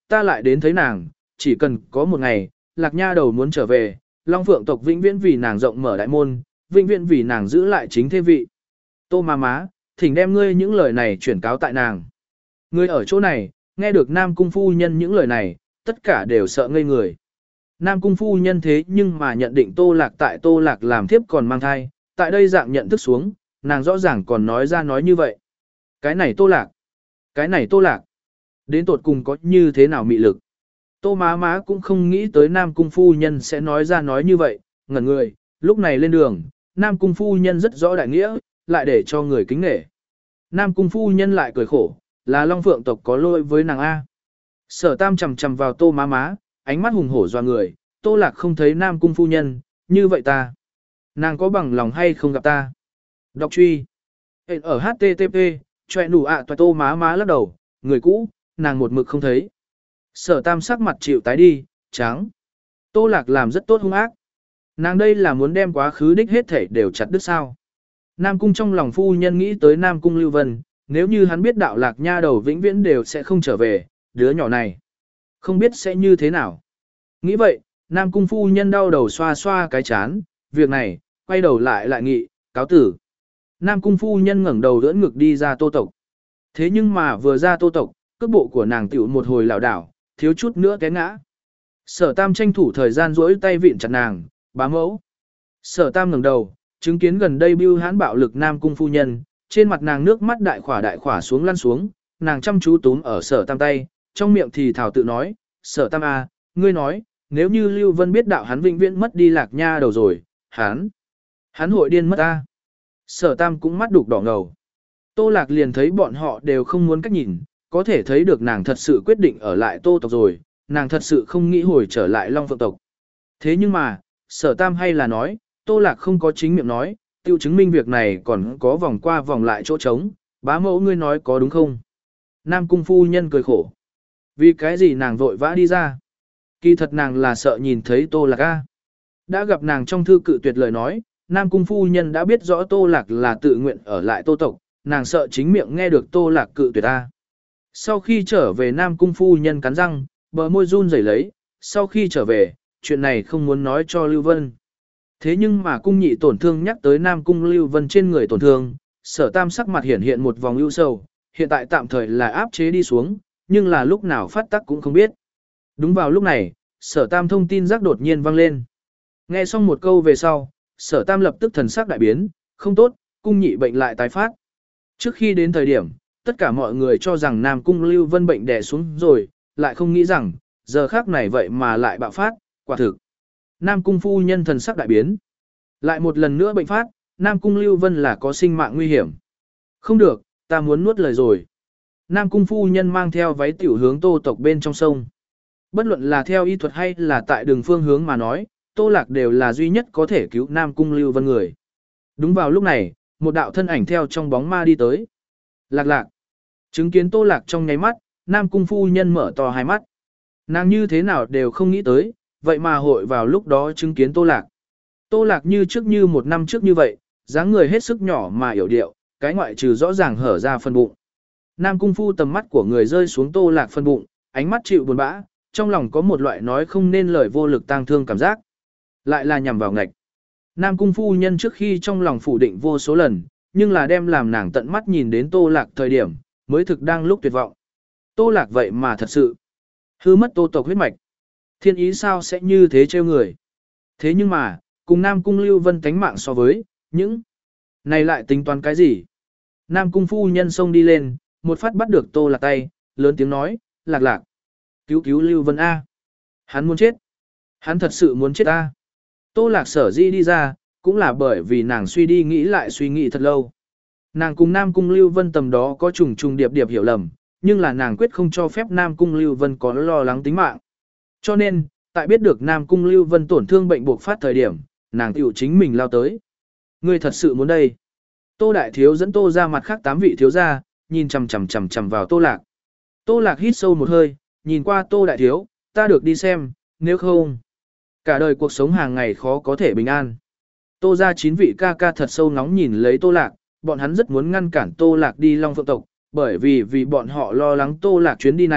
A: ta lại đến thấy nàng, chỉ cần có một ngày, lạc nha đầu muốn trở về, Long Phượng tộc vĩnh viễn vì nàng rộng mở đại môn, vĩnh viễn vì nàng giữ lại chính thế vị. Tô má má, thỉnh đem ngươi những lời này chuyển cáo tại nàng. Ngươi ở chỗ này, nghe được Nam Cung phu nhân những lời này, tất cả đều sợ ngây người. Nam Cung phu nhân thế nhưng mà nhận định Tô Lạc tại Tô Lạc làm thiếp còn mang thai, tại đây dạng nhận thức xuống, nàng rõ ràng còn nói ra nói như vậy. Cái này Tô Lạc, cái này Tô Lạc, đến tột cùng có như thế nào mị lực. Tô má má cũng không nghĩ tới Nam Cung phu nhân sẽ nói ra nói như vậy, ngẩn người, lúc này lên đường, Nam Cung phu nhân rất rõ đại nghĩa, lại để cho người kính nể. Nam Cung phu nhân lại cười khổ, là Long Phượng tộc có lỗi với nàng A. Sở Tam chầm chầm vào Tô má má, ánh mắt hùng hổ doa người, Tô Lạc không thấy Nam Cung phu nhân, như vậy ta. Nàng có bằng lòng hay không gặp ta? Đọc truy. Ở hát tê tê pê, choẹ nụ ạ toài Tô má má lắc đầu, người cũ, nàng một mực không thấy. Sở Tam sắc mặt chịu tái đi, trắng. Tô Lạc làm rất tốt hung ác. Nàng đây là muốn đem quá khứ đích hết thể đều chặt đứt sao. Nam Cung trong lòng phu nhân nghĩ tới Nam Cung Lưu Vân, nếu như hắn biết đạo Lạc nha đầu vĩnh viễn đều sẽ không trở về, đứa nhỏ này. Không biết sẽ như thế nào. Nghĩ vậy, Nam Cung phu nhân đau đầu xoa xoa cái chán, việc này, quay đầu lại lại nghị, cáo tử. Nam Cung phu nhân ngẩng đầu đỡ ngực đi ra Tô tộc. Thế nhưng mà vừa ra Tô tộc, cước bộ của nàng tiểu một hồi lảo đảo, thiếu chút nữa té ngã. Sở Tam tranh thủ thời gian duỗi tay vịn chặt nàng, bá mẫu. Sở Tam ngẩng đầu, chứng kiến gần đây bưu hãn bạo lực Nam Cung phu nhân, trên mặt nàng nước mắt đại khỏa đại khỏa xuống lăn xuống, nàng chăm chú túm ở Sở Tam tay, trong miệng thì thảo tự nói, Sở Tam a, ngươi nói, nếu như Lưu Vân biết đạo hắn vĩnh viễn mất đi Lạc nha đầu rồi, hắn, hắn hội điên mất ta. Sở Tam cũng mắt đục đỏ ngầu. Tô Lạc liền thấy bọn họ đều không muốn cách nhìn, có thể thấy được nàng thật sự quyết định ở lại Tô tộc rồi, nàng thật sự không nghĩ hồi trở lại Long Phượng tộc. Thế nhưng mà, Sở Tam hay là nói, Tô Lạc không có chính miệng nói, tiêu chứng minh việc này còn có vòng qua vòng lại chỗ trống, bá mẫu ngươi nói có đúng không? Nam Cung phu nhân cười khổ. Vì cái gì nàng vội vã đi ra? Kỳ thật nàng là sợ nhìn thấy Tô Lạc a. Đã gặp nàng trong thư cự tuyệt lời nói, Nam Cung phu nhân đã biết rõ Tô Lạc là tự nguyện ở lại Tô tộc, nàng sợ chính miệng nghe được Tô Lạc cự tuyệt a. Sau khi trở về Nam Cung phu nhân cắn răng, bờ môi run rẩy lấy, sau khi trở về, chuyện này không muốn nói cho Lưu Vân. Thế nhưng mà cung nhị tổn thương nhắc tới Nam Cung Lưu Vân trên người tổn thương, Sở Tam sắc mặt hiển hiện một vòng ưu sầu, hiện tại tạm thời là áp chế đi xuống, nhưng là lúc nào phát tắc cũng không biết. Đúng vào lúc này, Sở Tam thông tin rắc đột nhiên vang lên. Nghe xong một câu về sau, Sở Tam lập tức thần sắc đại biến, không tốt, cung nhị bệnh lại tái phát. Trước khi đến thời điểm, tất cả mọi người cho rằng Nam Cung Lưu Vân bệnh đè xuống rồi, lại không nghĩ rằng, giờ khác này vậy mà lại bạo phát, quả thực. Nam Cung phu nhân thần sắc đại biến. Lại một lần nữa bệnh phát, Nam Cung Lưu Vân là có sinh mạng nguy hiểm. Không được, ta muốn nuốt lời rồi. Nam Cung phu nhân mang theo váy tiểu hướng Tô tộc bên trong sông. Bất luận là theo y thuật hay là tại đường phương hướng mà nói, Tô Lạc đều là duy nhất có thể cứu Nam Cung Lưu Vân người. Đúng vào lúc này, một đạo thân ảnh theo trong bóng ma đi tới. Lạc lạc. Chứng kiến Tô Lạc trong nháy mắt, Nam Cung phu nhân mở to hai mắt. Nàng như thế nào đều không nghĩ tới, vậy mà hội vào lúc đó chứng kiến Tô Lạc. Tô Lạc như trước như một năm trước như vậy, dáng người hết sức nhỏ mà yểu điệu, cái ngoại trừ rõ ràng hở ra phân bụng. Nam Cung phu tầm mắt của người rơi xuống Tô Lạc phân bụng, ánh mắt chịu buồn bã, trong lòng có một loại nói không nên lời vô lực tang thương cảm giác. Lại là nhằm vào ngạch. Nam Cung phu nhân trước khi trong lòng phủ định vô số lần, nhưng là đem làm nàng tận mắt nhìn đến Tô Lạc thời điểm, mới thực đang lúc tuyệt vọng. Tô Lạc vậy mà thật sự hư mất Tô tộc huyết mạch. Thiên ý sao sẽ như thế trêu người. Thế nhưng mà, cùng Nam Cung Lưu Vân tánh mạng so với, những này lại tính toán cái gì? Nam Cung phu nhân xông đi lên, một phát bắt được Tô Lạc tay, lớn tiếng nói, Lạc lạc. Cứu cứu Lưu Vân A. Hắn muốn chết. Hắn thật sự muốn chết A. Tô Lạc sở di đi ra, cũng là bởi vì nàng suy đi nghĩ lại suy nghĩ thật lâu. Nàng cùng Nam Cung Lưu Vân tầm đó có trùng trùng điệp điệp hiểu lầm, nhưng là nàng quyết không cho phép Nam Cung Lưu Vân có lo lắng tính mạng. Cho nên, tại biết được Nam Cung Lưu Vân tổn thương bệnh buộc phát thời điểm, nàng tiểu chính mình lao tới. Ngươi thật sự muốn đây. Tô Đại Thiếu dẫn Tô ra mặt khác tám vị thiếu gia, nhìn chằm chằm chằm chằm vào Tô Lạc. Tô Lạc hít sâu một hơi, nhìn qua Tô Đại Thiếu, ta được đi xem, nếu không, cả đời cuộc sống hàng ngày khó có thể bình an. Tô ra chín vị ca ca thật sâu nóng nhìn lấy Tô Lạc, bọn hắn rất muốn ngăn cản Tô Lạc đi Long Phượng tộc, bởi vì vì bọn họ lo lắng Tô Lạc chuyến đi này,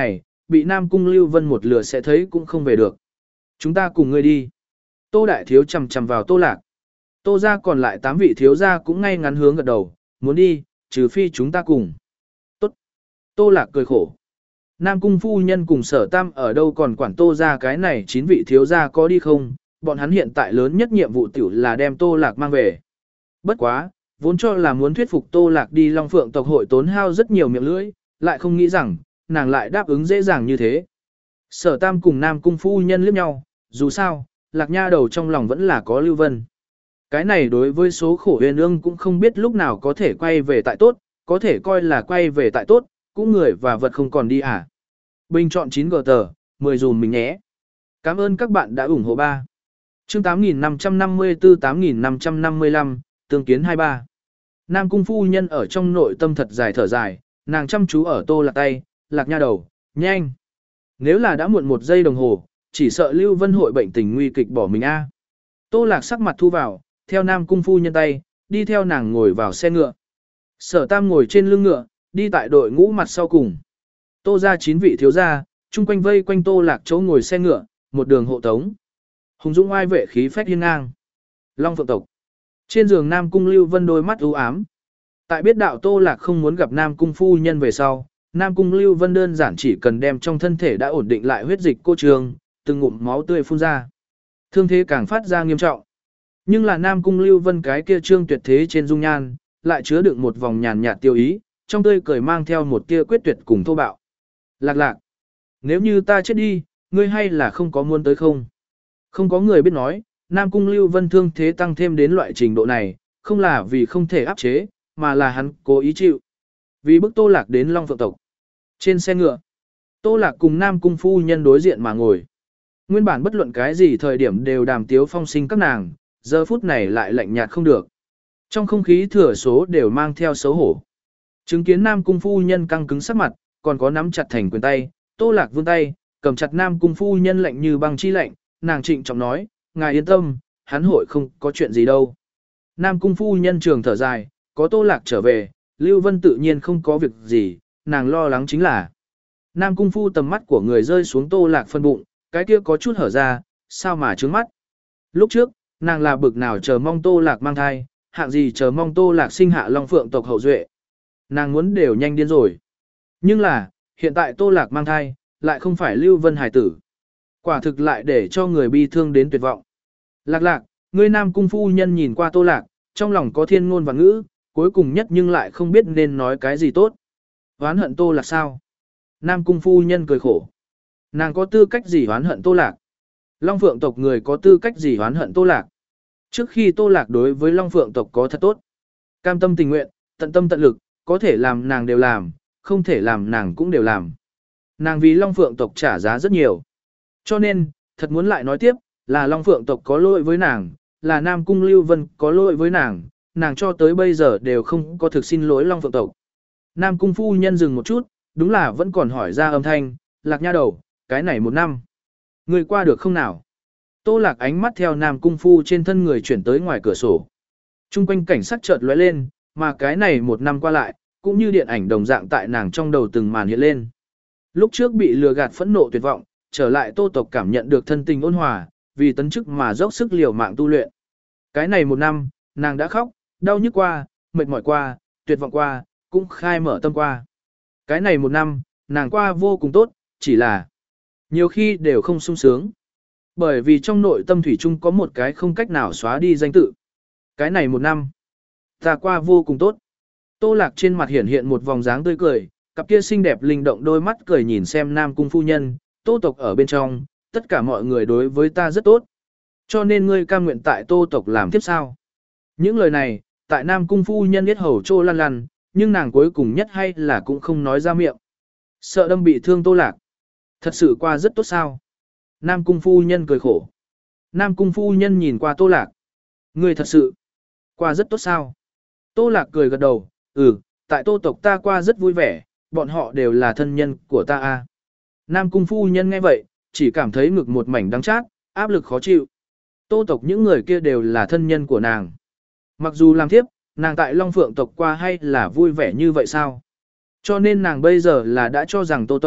A: bị Nam Cung Lưu Vân một lửa sẽ thấy cũng không về được. Chúng ta cùng ngươi đi. Tô Đại Thiếu chầm chầm vào Tô Lạc. Tô gia còn lại tám vị thiếu gia cũng ngay ngắn hướng gật đầu, muốn đi, trừ phi chúng ta cùng. Tốt. Tô Lạc cười khổ. Nam Cung phu nhân cùng Sở Tam ở đâu còn quản Tô gia cái này chín vị thiếu gia có đi không, bọn hắn hiện tại lớn nhất nhiệm vụ tiểu là đem Tô Lạc mang về. Bất quá, vốn cho là muốn thuyết phục Tô Lạc đi Long Phượng tộc hội tốn hao rất nhiều miệng lưỡi, lại không nghĩ rằng, nàng lại đáp ứng dễ dàng như thế. Sở Tam cùng Nam Cung phu nhân liếc nhau, dù sao, Lạc Nha đầu trong lòng vẫn là có Lưu Vân. Cái này đối với số khổ huyền ương cũng không biết lúc nào có thể quay về tại tốt, có thể coi là quay về tại tốt, cũng người và vật không còn đi à. Bình chọn chín gờ tờ, mười dùm mình nhé. Cảm ơn các bạn đã ủng hộ ba. Chương tám nghìn năm trăm năm mươi tư tám nghìn năm trăm năm mươi lăm, tương kiến hai ba. Nam Cung phu nhân ở trong nội tâm thật dài thở dài, nàng chăm chú ở Tô Lạc tay, Lạc Nha đầu, nhanh. Nếu là đã muộn một giây đồng hồ, chỉ sợ Lưu Vân hội bệnh tình nguy kịch bỏ mình a. Tô Lạc sắc mặt thu vào, theo Nam Cung phu nhân tay, đi theo nàng ngồi vào xe ngựa. Sở Tam ngồi trên lưng ngựa, đi tại đội ngũ mặt sau cùng. Tô ra chín vị thiếu gia, chung quanh vây quanh Tô Lạc chỗ ngồi xe ngựa, một đường hộ tống. Hùng dũng oai vệ khí phách hiên ngang. Long Phượng tộc. Trên giường Nam Cung Lưu Vân đôi mắt u ám. Tại biết đạo Tô Lạc không muốn gặp Nam Cung phu nhân về sau, Nam Cung Lưu Vân đơn giản chỉ cần đem trong thân thể đã ổn định lại huyết dịch cô trường, từng ngụm máu tươi phun ra. Thương thế càng phát ra nghiêm trọng. Nhưng là Nam Cung Lưu Vân cái kia trương tuyệt thế trên dung nhan, lại chứa đựng một vòng nhàn nhạt tiêu ý, trong tươi cười mang theo một tia quyết tuyệt cùng thô bạo. Lạc lạc, nếu như ta chết đi, ngươi hay là không có muốn tới không? Không có người biết nói, Nam Cung Lưu Vân thương thế tăng thêm đến loại trình độ này, không là vì không thể áp chế, mà là hắn cố ý chịu. Vì bức Tô Lạc đến Long Phượng tộc. Trên xe ngựa, Tô Lạc cùng Nam Cung phu nhân đối diện mà ngồi. Nguyên bản bất luận cái gì thời điểm đều đàm tiếu phong sinh các nàng, giờ phút này lại lạnh nhạt không được. Trong không khí thừa số đều mang theo xấu hổ. Chứng kiến Nam Cung phu nhân căng cứng sắc mặt, còn có nắm chặt thành quyền tay, Tô Lạc vươn tay, cầm chặt Nam Cung phu nhân lạnh như băng chi lạnh, nàng trịnh trọng nói, ngài yên tâm, hắn hội không có chuyện gì đâu. Nam Cung phu nhân trường thở dài, có Tô Lạc trở về, Lưu Vân tự nhiên không có việc gì, nàng lo lắng chính là. Nam Cung phu tầm mắt của người rơi xuống Tô Lạc phân bụng, cái kia có chút hở ra, sao mà trướng mắt. Lúc trước, nàng là bực nào chờ mong Tô Lạc mang thai, hạng gì chờ mong Tô Lạc sinh hạ Long Phượng tộc hậu duệ. Nàng muốn đều nhanh điên rồi. Nhưng là, hiện tại Tô Lạc mang thai, lại không phải Lưu Vân hài tử. Quả thực lại để cho người bi thương đến tuyệt vọng. Lạc lạc, ngươi Nam Cung phu nhân nhìn qua Tô Lạc, trong lòng có thiên ngôn và ngữ, cuối cùng nhất nhưng lại không biết nên nói cái gì tốt. Hoán hận Tô Lạc sao? Nam Cung phu nhân cười khổ. Nàng có tư cách gì hoán hận Tô Lạc? Long Phượng tộc người có tư cách gì hoán hận Tô Lạc? Trước khi Tô Lạc đối với Long Phượng tộc có thật tốt. Cam tâm tình nguyện, tận tâm tận lực, có thể làm nàng đều làm, không thể làm nàng cũng đều làm. Nàng vì Long Phượng tộc trả giá rất nhiều. Cho nên, thật muốn lại nói tiếp, là Long Phượng tộc có lỗi với nàng, là Nam Cung Lưu Vân có lỗi với nàng, nàng cho tới bây giờ đều không có thực xin lỗi Long Phượng tộc. Nam Cung phu nhân dừng một chút, đúng là vẫn còn hỏi ra âm thanh, Lạc Nha đầu, cái này một năm. Người qua được không nào? Tô Lạc ánh mắt theo Nam Cung phu trên thân người chuyển tới ngoài cửa sổ. Trung quanh cảnh sắc chợt lóe lên, mà cái này một năm qua lại, cũng như điện ảnh đồng dạng tại nàng trong đầu từng màn hiện lên. Lúc trước bị lừa gạt phẫn nộ tuyệt vọng, trở lại Tô tộc cảm nhận được thân tình ôn hòa, vì tấn chức mà dốc sức liều mạng tu luyện. Cái này một năm, nàng đã khóc, đau nhức qua, mệt mỏi qua, tuyệt vọng qua, cũng khai mở tâm qua. Cái này một năm, nàng qua vô cùng tốt, chỉ là nhiều khi đều không sung sướng. Bởi vì trong nội tâm thủy chung có một cái không cách nào xóa đi danh tự. Cái này một năm, ta qua vô cùng tốt. Tô Lạc trên mặt hiển hiện một vòng dáng tươi cười, cặp kia xinh đẹp linh động đôi mắt cười nhìn xem Nam Cung phu nhân, Tô tộc ở bên trong, tất cả mọi người đối với ta rất tốt. Cho nên ngươi cam nguyện tại Tô tộc làm tiếp sao? Những lời này, tại Nam Cung phu nhân biết hầu trô lăn lăn, nhưng nàng cuối cùng nhất hay là cũng không nói ra miệng. Sợ đâm bị thương Tô Lạc. Thật sự qua rất tốt sao? Nam Cung phu nhân cười khổ. Nam Cung phu nhân nhìn qua Tô Lạc. Ngươi thật sự qua rất tốt sao? Tô Lạc cười gật đầu, ừ, tại Tô tộc ta qua rất vui vẻ, bọn họ đều là thân nhân của ta a. Nam Cung phu nhân nghe vậy, chỉ cảm thấy ngực một mảnh đắng chát, áp lực khó chịu. Tô tộc những người kia đều là thân nhân của nàng. Mặc dù làm thiếp, nàng tại Long Phượng tộc qua hay là vui vẻ như vậy sao? Cho nên nàng bây giờ là đã cho rằng Tô tộc,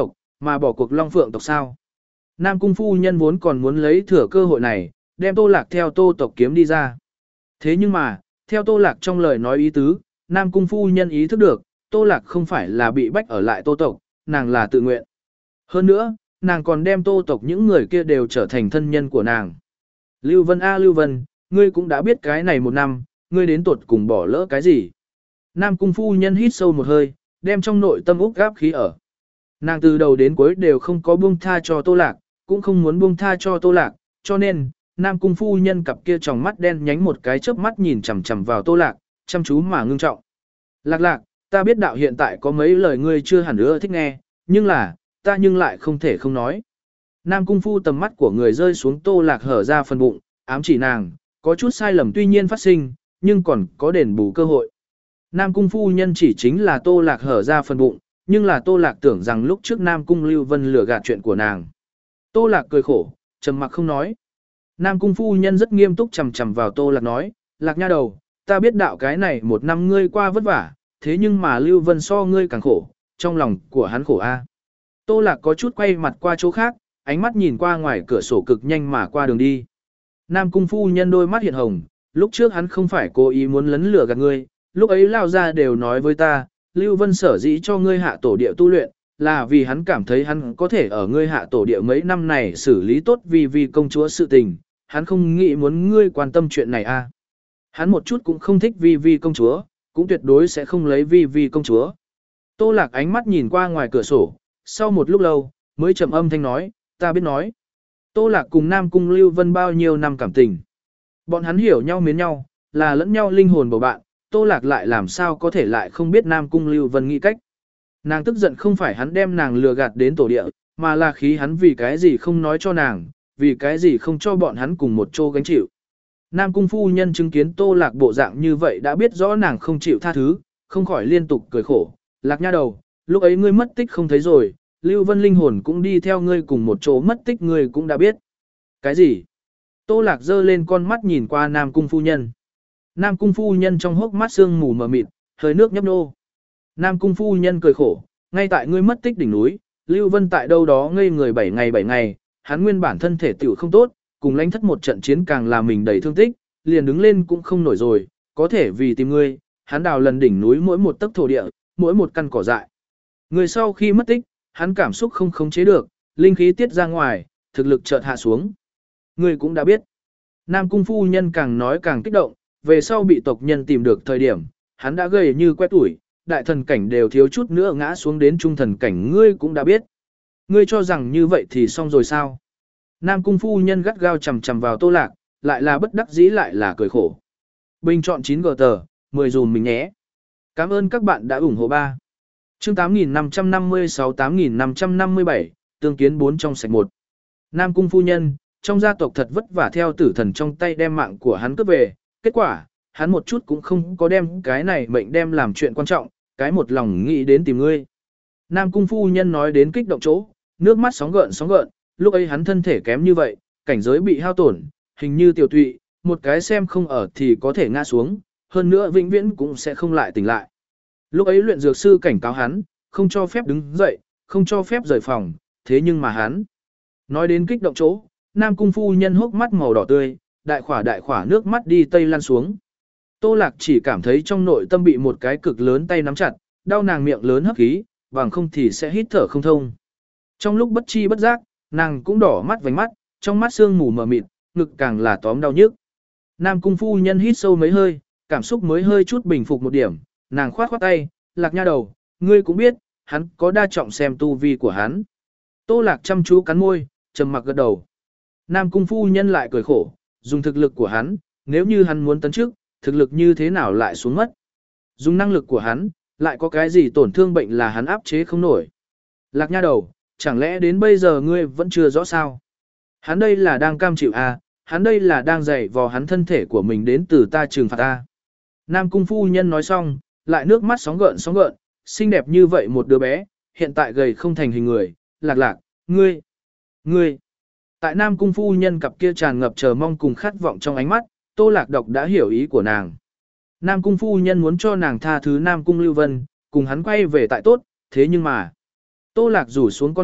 A: mà bỏ cuộc Long Phượng tộc sao? Nam Cung phu nhân vốn còn muốn lấy thừa cơ hội này, đem Tô Lạc theo Tô tộc kiếm đi ra. Thế nhưng mà, theo Tô Lạc trong lời nói ý tứ, Nam Cung phu nhân ý thức được, Tô Lạc không phải là bị bách ở lại Tô tộc, nàng là tự nguyện. Hơn nữa, nàng còn đem Tô tộc những người kia đều trở thành thân nhân của nàng. Lưu Vân a Lưu Vân, ngươi cũng đã biết cái này một năm, ngươi đến tuột cùng bỏ lỡ cái gì? Nam Cung phu nhân hít sâu một hơi, đem trong nội tâm úc gáp khí ở. Nàng từ đầu đến cuối đều không có buông tha cho Tô Lạc, cũng không muốn buông tha cho Tô Lạc, cho nên, Nam Cung phu nhân cặp kia tròng mắt đen nhánh một cái chớp mắt nhìn chằm chằm vào Tô Lạc, chăm chú mà ngưng trọng. Lạc Lạc, ta biết đạo hiện tại có mấy lời ngươi chưa hẳn ưa thích nghe, nhưng là, ta nhưng lại không thể không nói. Nam Cung phu tầm mắt của người rơi xuống Tô Lạc hở ra phần bụng, ám chỉ nàng, có chút sai lầm tuy nhiên phát sinh, nhưng còn có đền bù cơ hội. Nam Cung phu nhân chỉ chính là Tô Lạc hở ra phần bụng, nhưng là Tô Lạc tưởng rằng lúc trước Nam Cung Lưu Vân lừa gạt chuyện của nàng. Tô Lạc cười khổ, trầm mặc không nói. Nam Cung phu nhân rất nghiêm túc chằm chằm vào Tô Lạc nói, Lạc nha đầu, ta biết đạo cái này một năm ngươi qua vất vả, thế nhưng mà Lưu Vân so ngươi càng khổ, trong lòng của hắn khổ a. Tô Lạc có chút quay mặt qua chỗ khác, ánh mắt nhìn qua ngoài cửa sổ cực nhanh mà qua đường đi. Nam Cung phu nhân đôi mắt hiện hồng, lúc trước hắn không phải cố ý muốn lấn lửa gạt ngươi, lúc ấy lao ra đều nói với ta, Lưu Vân sở dĩ cho ngươi hạ tổ địa tu luyện, là vì hắn cảm thấy hắn có thể ở ngươi hạ tổ địa mấy năm này xử lý tốt vì vì công chúa sự tình, hắn không nghĩ muốn ngươi quan tâm chuyện này a. Hắn một chút cũng không thích vi vi công chúa, cũng tuyệt đối sẽ không lấy vi vi công chúa. Tô Lạc ánh mắt nhìn qua ngoài cửa sổ, sau một lúc lâu, mới trầm âm thanh nói, ta biết nói. Tô Lạc cùng Nam Cung Lưu Vân bao nhiêu năm cảm tình. Bọn hắn hiểu nhau mến nhau, là lẫn nhau linh hồn bầu bạn, Tô Lạc lại làm sao có thể lại không biết Nam Cung Lưu Vân nghĩ cách. Nàng tức giận không phải hắn đem nàng lừa gạt đến tổ địa, mà là khí hắn vì cái gì không nói cho nàng, vì cái gì không cho bọn hắn cùng một chỗ gánh chịu. Nam Cung phu nhân chứng kiến Tô Lạc bộ dạng như vậy đã biết rõ nàng không chịu tha thứ, không khỏi liên tục cười khổ. Lạc nha đầu, lúc ấy ngươi mất tích không thấy rồi, Lưu Vân linh hồn cũng đi theo ngươi cùng một chỗ mất tích ngươi cũng đã biết. Cái gì? Tô Lạc giơ lên con mắt nhìn qua Nam Cung phu nhân. Nam Cung phu nhân trong hốc mắt sương mù mờ mịt, hơi nước nhấp nô. Nam Cung phu nhân cười khổ, ngay tại ngươi mất tích đỉnh núi, Lưu Vân tại đâu đó ngây người bảy ngày bảy ngày, hắn nguyên bản thân thể tiểu không tốt, cùng lãnh thất một trận chiến càng làm mình đầy thương tích, liền đứng lên cũng không nổi rồi, có thể vì tìm ngươi, hắn đào lần đỉnh núi mỗi một tấc thổ địa, mỗi một căn cỏ dại. Người sau khi mất tích, hắn cảm xúc không khống chế được, linh khí tiết ra ngoài, thực lực chợt hạ xuống. Ngươi cũng đã biết. Nam Cung phu nhân càng nói càng kích động, về sau bị tộc nhân tìm được thời điểm, hắn đã gầy như que tuổi, đại thần cảnh đều thiếu chút nữa ngã xuống đến trung thần cảnh, ngươi cũng đã biết. Ngươi cho rằng như vậy thì xong rồi sao? Nam Cung phu nhân gắt gao chầm chầm vào Tô Lạc, lại là bất đắc dĩ lại là cười khổ. Bình chọn chín gờ tờ, mười dùm mình nhé. Cảm ơn các bạn đã ủng hộ ba. Chương tám nghìn năm trăm năm mươi sáu tám nghìn năm trăm năm mươi bảy, tương kiến bốn trong sạch một. Nam Cung phu nhân, trong gia tộc thật vất vả theo tử thần trong tay đem mạng của hắn cướp về, kết quả, hắn một chút cũng không có đem cái này mệnh đem làm chuyện quan trọng, cái một lòng nghĩ đến tìm ngươi. Nam Cung phu nhân nói đến kích động chỗ, nước mắt sóng gợn sóng gợn, lúc ấy hắn thân thể kém như vậy, cảnh giới bị hao tổn, hình như tiểu tụy, một cái xem không ở thì có thể ngã xuống, hơn nữa vĩnh viễn cũng sẽ không lại tỉnh lại. Lúc ấy luyện dược sư cảnh cáo hắn, không cho phép đứng dậy, không cho phép rời phòng, thế nhưng mà hắn nói đến kích động chỗ, Nam Cung phu nhân hốc mắt màu đỏ tươi, đại khỏa đại khỏa nước mắt đi tây lan xuống. Tô Lạc chỉ cảm thấy trong nội tâm bị một cái cực lớn tay nắm chặt, đau nàng miệng lớn hấp khí, bằng không thì sẽ hít thở không thông. Trong lúc bất chi bất giác, nàng cũng đỏ mắt vành mắt, trong mắt sương mù mờ mịt, ngực càng là tóm đau nhức. Nam Cung phu nhân hít sâu mấy hơi, cảm xúc mới hơi chút bình phục một điểm, nàng khoát khoát tay, Lạc nha đầu, ngươi cũng biết, hắn có đa trọng xem tu vi của hắn. Tô Lạc chăm chú cắn môi, trầm mặc gật đầu. Nam Cung phu nhân lại cười khổ, dùng thực lực của hắn, nếu như hắn muốn tấn chức, thực lực như thế nào lại xuống mất. Dùng năng lực của hắn, lại có cái gì tổn thương bệnh là hắn áp chế không nổi. Lạc nha đầu, chẳng lẽ đến bây giờ ngươi vẫn chưa rõ sao? Hắn đây là đang cam chịu à, hắn đây là đang dạy vò hắn thân thể của mình đến từ ta trừng phạt ta. Nam Cung phu nhân nói xong, lại nước mắt sóng gợn sóng gợn, xinh đẹp như vậy một đứa bé, hiện tại gầy không thành hình người, Lạc Lạc, ngươi, ngươi. Tại Nam Cung phu nhân cặp kia tràn ngập chờ mong cùng khát vọng trong ánh mắt, Tô Lạc đọc đã hiểu ý của nàng. Nam Cung phu nhân muốn cho nàng tha thứ Nam Cung Lưu Vân, cùng hắn quay về tại tốt, thế nhưng mà Tô Lạc rủ xuống con mắt,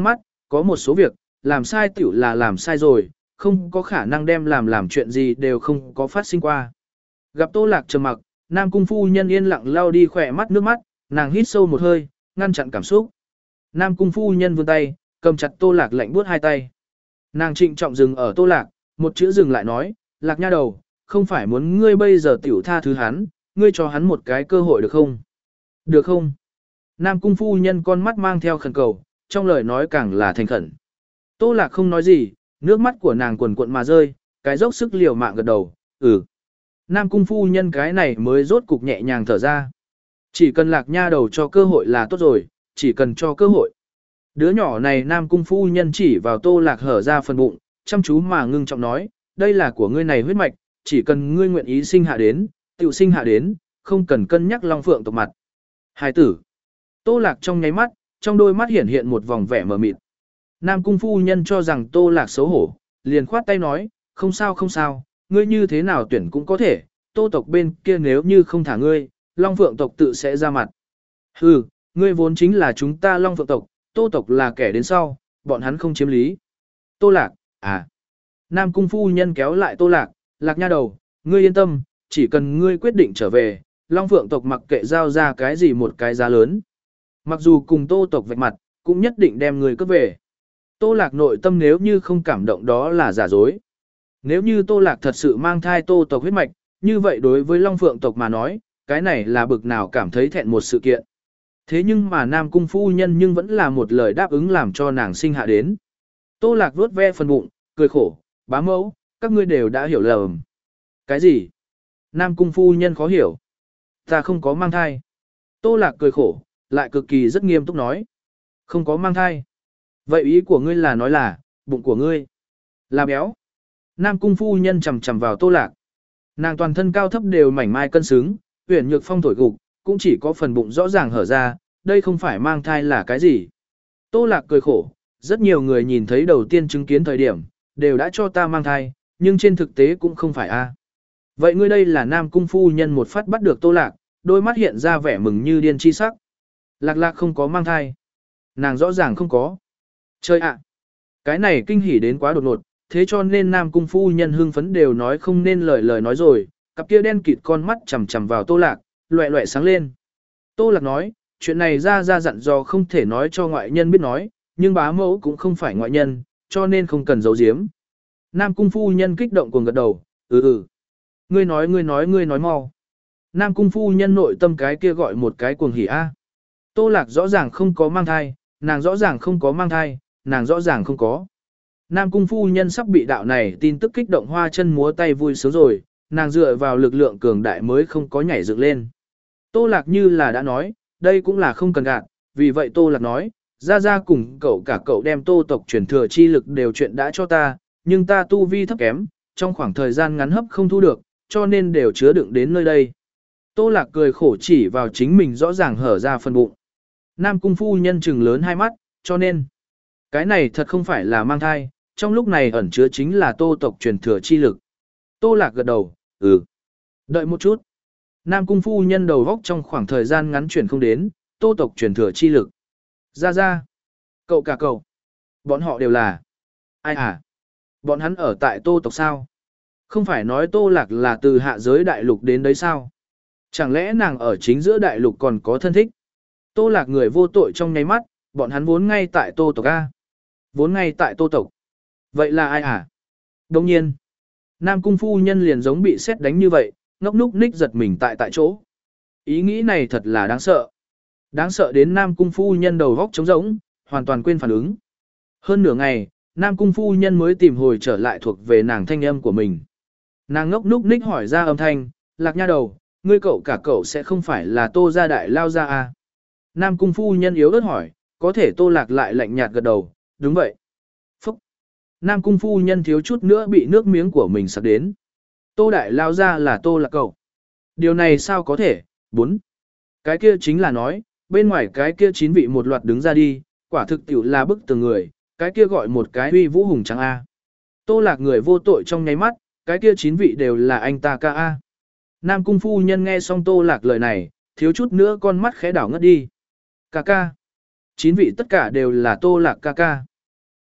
A: có một số việc, làm sai tiểu là làm sai rồi, không có khả năng đem làm làm chuyện gì đều không có phát sinh qua. Gặp Tô Lạc trầm mặc, Nam Cung phu nhân yên lặng lau đi khỏe mắt nước mắt, nàng hít sâu một hơi, ngăn chặn cảm xúc. Nam Cung phu nhân vươn tay, cầm chặt Tô Lạc lạnh buốt hai tay. Nàng trịnh trọng dừng ở Tô Lạc, một chữ dừng lại nói, Lạc nha đầu, không phải muốn ngươi bây giờ tiểu tha thứ hắn, ngươi cho hắn một cái cơ hội được không? Được không? Nam Cung phu nhân con mắt mang theo khẩn cầu, trong lời nói càng là thành khẩn. Tô Lạc không nói gì, nước mắt của nàng quần cuộn mà rơi, cái dốc sức liều mạng gật đầu, ừ. Nam Cung phu nhân cái này mới rốt cục nhẹ nhàng thở ra. Chỉ cần Lạc nha đầu cho cơ hội là tốt rồi, chỉ cần cho cơ hội. Đứa nhỏ này Nam Cung phu nhân chỉ vào Tô Lạc hở ra phần bụng, chăm chú mà ngưng trọng nói, đây là của ngươi này huyết mạch, chỉ cần ngươi nguyện ý sinh hạ đến, tiểu sinh hạ đến, không cần cân nhắc Long Phượng tộc mặt. Hài tử. Tô Lạc trong nháy mắt, trong đôi mắt hiển hiện một vòng vẻ mờ mịt. Nam Cung phu nhân cho rằng Tô Lạc xấu hổ, liền khoát tay nói, không sao không sao, ngươi như thế nào tuyển cũng có thể, Tô tộc bên kia nếu như không thả ngươi, Long Phượng tộc tự sẽ ra mặt. Hừ, ngươi vốn chính là chúng ta Long Phượng tộc, Tô tộc là kẻ đến sau, bọn hắn không chiếm lý. Tô Lạc, à. Nam Cung phu nhân kéo lại Tô Lạc, Lạc nha đầu, ngươi yên tâm, chỉ cần ngươi quyết định trở về, Long Phượng tộc mặc kệ giao ra cái gì một cái giá lớn. Mặc dù cùng Tô tộc vạch mặt, cũng nhất định đem ngươi cướp về. Tô Lạc nội tâm nếu như không cảm động đó là giả dối. Nếu như Tô Lạc thật sự mang thai Tô tộc huyết mạch, như vậy đối với Long Phượng tộc mà nói, cái này là bực nào cảm thấy thẹn một sự kiện. Thế nhưng mà Nam Cung phu nhân nhưng vẫn là một lời đáp ứng làm cho nàng sinh hạ đến. Tô Lạc vuốt ve phần bụng, cười khổ, bá mẫu, các ngươi đều đã hiểu lầm. Cái gì? Nam Cung phu nhân khó hiểu. Ta không có mang thai. Tô Lạc cười khổ, lại cực kỳ rất nghiêm túc nói. Không có mang thai. Vậy ý của ngươi là nói là, bụng của ngươi là béo. Nam Cung phu nhân chầm chầm vào Tô Lạc. Nàng toàn thân cao thấp đều mảnh mai cân xứng, uyển nhược phong thổi gục, cũng chỉ có phần bụng rõ ràng hở ra, đây không phải mang thai là cái gì. Tô Lạc cười khổ, rất nhiều người nhìn thấy đầu tiên chứng kiến thời điểm, đều đã cho ta mang thai, nhưng trên thực tế cũng không phải a. Vậy ngươi đây là Nam Cung phu nhân một phát bắt được Tô Lạc, đôi mắt hiện ra vẻ mừng như điên chi sắc. Lạc Lạc không có mang thai. Nàng rõ ràng không có. Chơi ạ. Cái này kinh hỉ đến quá đột ngột, thế cho nên Nam Cung phu nhân hưng phấn đều nói không nên lời lời nói rồi, cặp kia đen kịt con mắt chằm chằm vào Tô Lạc, loẹ loẹ sáng lên. Tô Lạc nói, chuyện này ra ra dặn dò không thể nói cho ngoại nhân biết nói, nhưng bá mẫu cũng không phải ngoại nhân, cho nên không cần giấu giếm. Nam Cung phu nhân kích động cuồng gật đầu, ừ ừ. Ngươi nói ngươi nói ngươi nói mau. Nam Cung phu nhân nội tâm cái kia gọi một cái cuồng hỉ a. Tô Lạc rõ ràng không có mang thai, nàng rõ ràng không có mang thai, nàng rõ ràng không có. Nam Cung phu nhân sắp bị đạo này tin tức kích động hoa chân múa tay vui sướng rồi, nàng dựa vào lực lượng cường đại mới không có nhảy dựng lên. Tô Lạc như là đã nói, đây cũng là không cần gạt, vì vậy Tô Lạc nói, ra ra cùng cậu cả cậu đem Tô tộc truyền thừa chi lực đều chuyện đã cho ta, nhưng ta tu vi thấp kém, trong khoảng thời gian ngắn hấp không thu được, cho nên đều chứa đựng đến nơi đây. Tô Lạc cười khổ chỉ vào chính mình rõ ràng hở ra phần bụng. Nam Cung phu nhân trừng lớn hai mắt, cho nên, cái này thật không phải là mang thai, trong lúc này ẩn chứa chính là Tô tộc truyền thừa chi lực. Tô Lạc gật đầu, ừ. Đợi một chút. Nam Cung phu nhân đầu góc trong khoảng thời gian ngắn chuyển không đến, Tô tộc truyền thừa chi lực. Ra ra. Cậu cả cậu. Bọn họ đều là. Ai à? Bọn hắn ở tại Tô tộc sao? Không phải nói Tô Lạc là từ hạ giới đại lục đến đấy sao? Chẳng lẽ nàng ở chính giữa đại lục còn có thân thích? Tô Lạc người vô tội trong nháy mắt, bọn hắn vốn ngay tại Tô tộc A. Vốn ngay tại Tô tộc. Vậy là ai à? Đồng nhiên. Nam Cung phu nhân liền giống bị sét đánh như vậy, ngốc núc ních giật mình tại tại chỗ. Ý nghĩ này thật là đáng sợ. Đáng sợ đến Nam Cung phu nhân đầu góc trống rỗng, hoàn toàn quên phản ứng. Hơn nửa ngày, Nam Cung phu nhân mới tìm hồi trở lại thuộc về nàng thanh âm của mình. Nàng ngốc núc ních hỏi ra âm thanh, Lạc nha đầu, ngươi cậu cả cậu sẽ không phải là Tô gia đại lao gia à? Nam Cung phu nhân yếu ớt hỏi, có thể Tô Lạc lại lạnh nhạt gật đầu, đúng vậy. Phúc! Nam Cung phu nhân thiếu chút nữa bị nước miếng của mình sặc đến. Tô đại lao gia là Tô Lạc cậu. Điều này sao có thể? Bốn. Cái kia chính là nói, bên ngoài cái kia chín vị một loạt đứng ra đi, quả thực tiểu là bức tường người, cái kia gọi một cái uy vũ hùng trắng A. Tô Lạc người vô tội trong nháy mắt, cái kia chín vị đều là anh ta ca A. Nam Cung phu nhân nghe xong Tô Lạc lời này, thiếu chút nữa con mắt khẽ đảo ngất đi. Ca ca. Chín vị tất cả đều là Tô Lạc ca ca.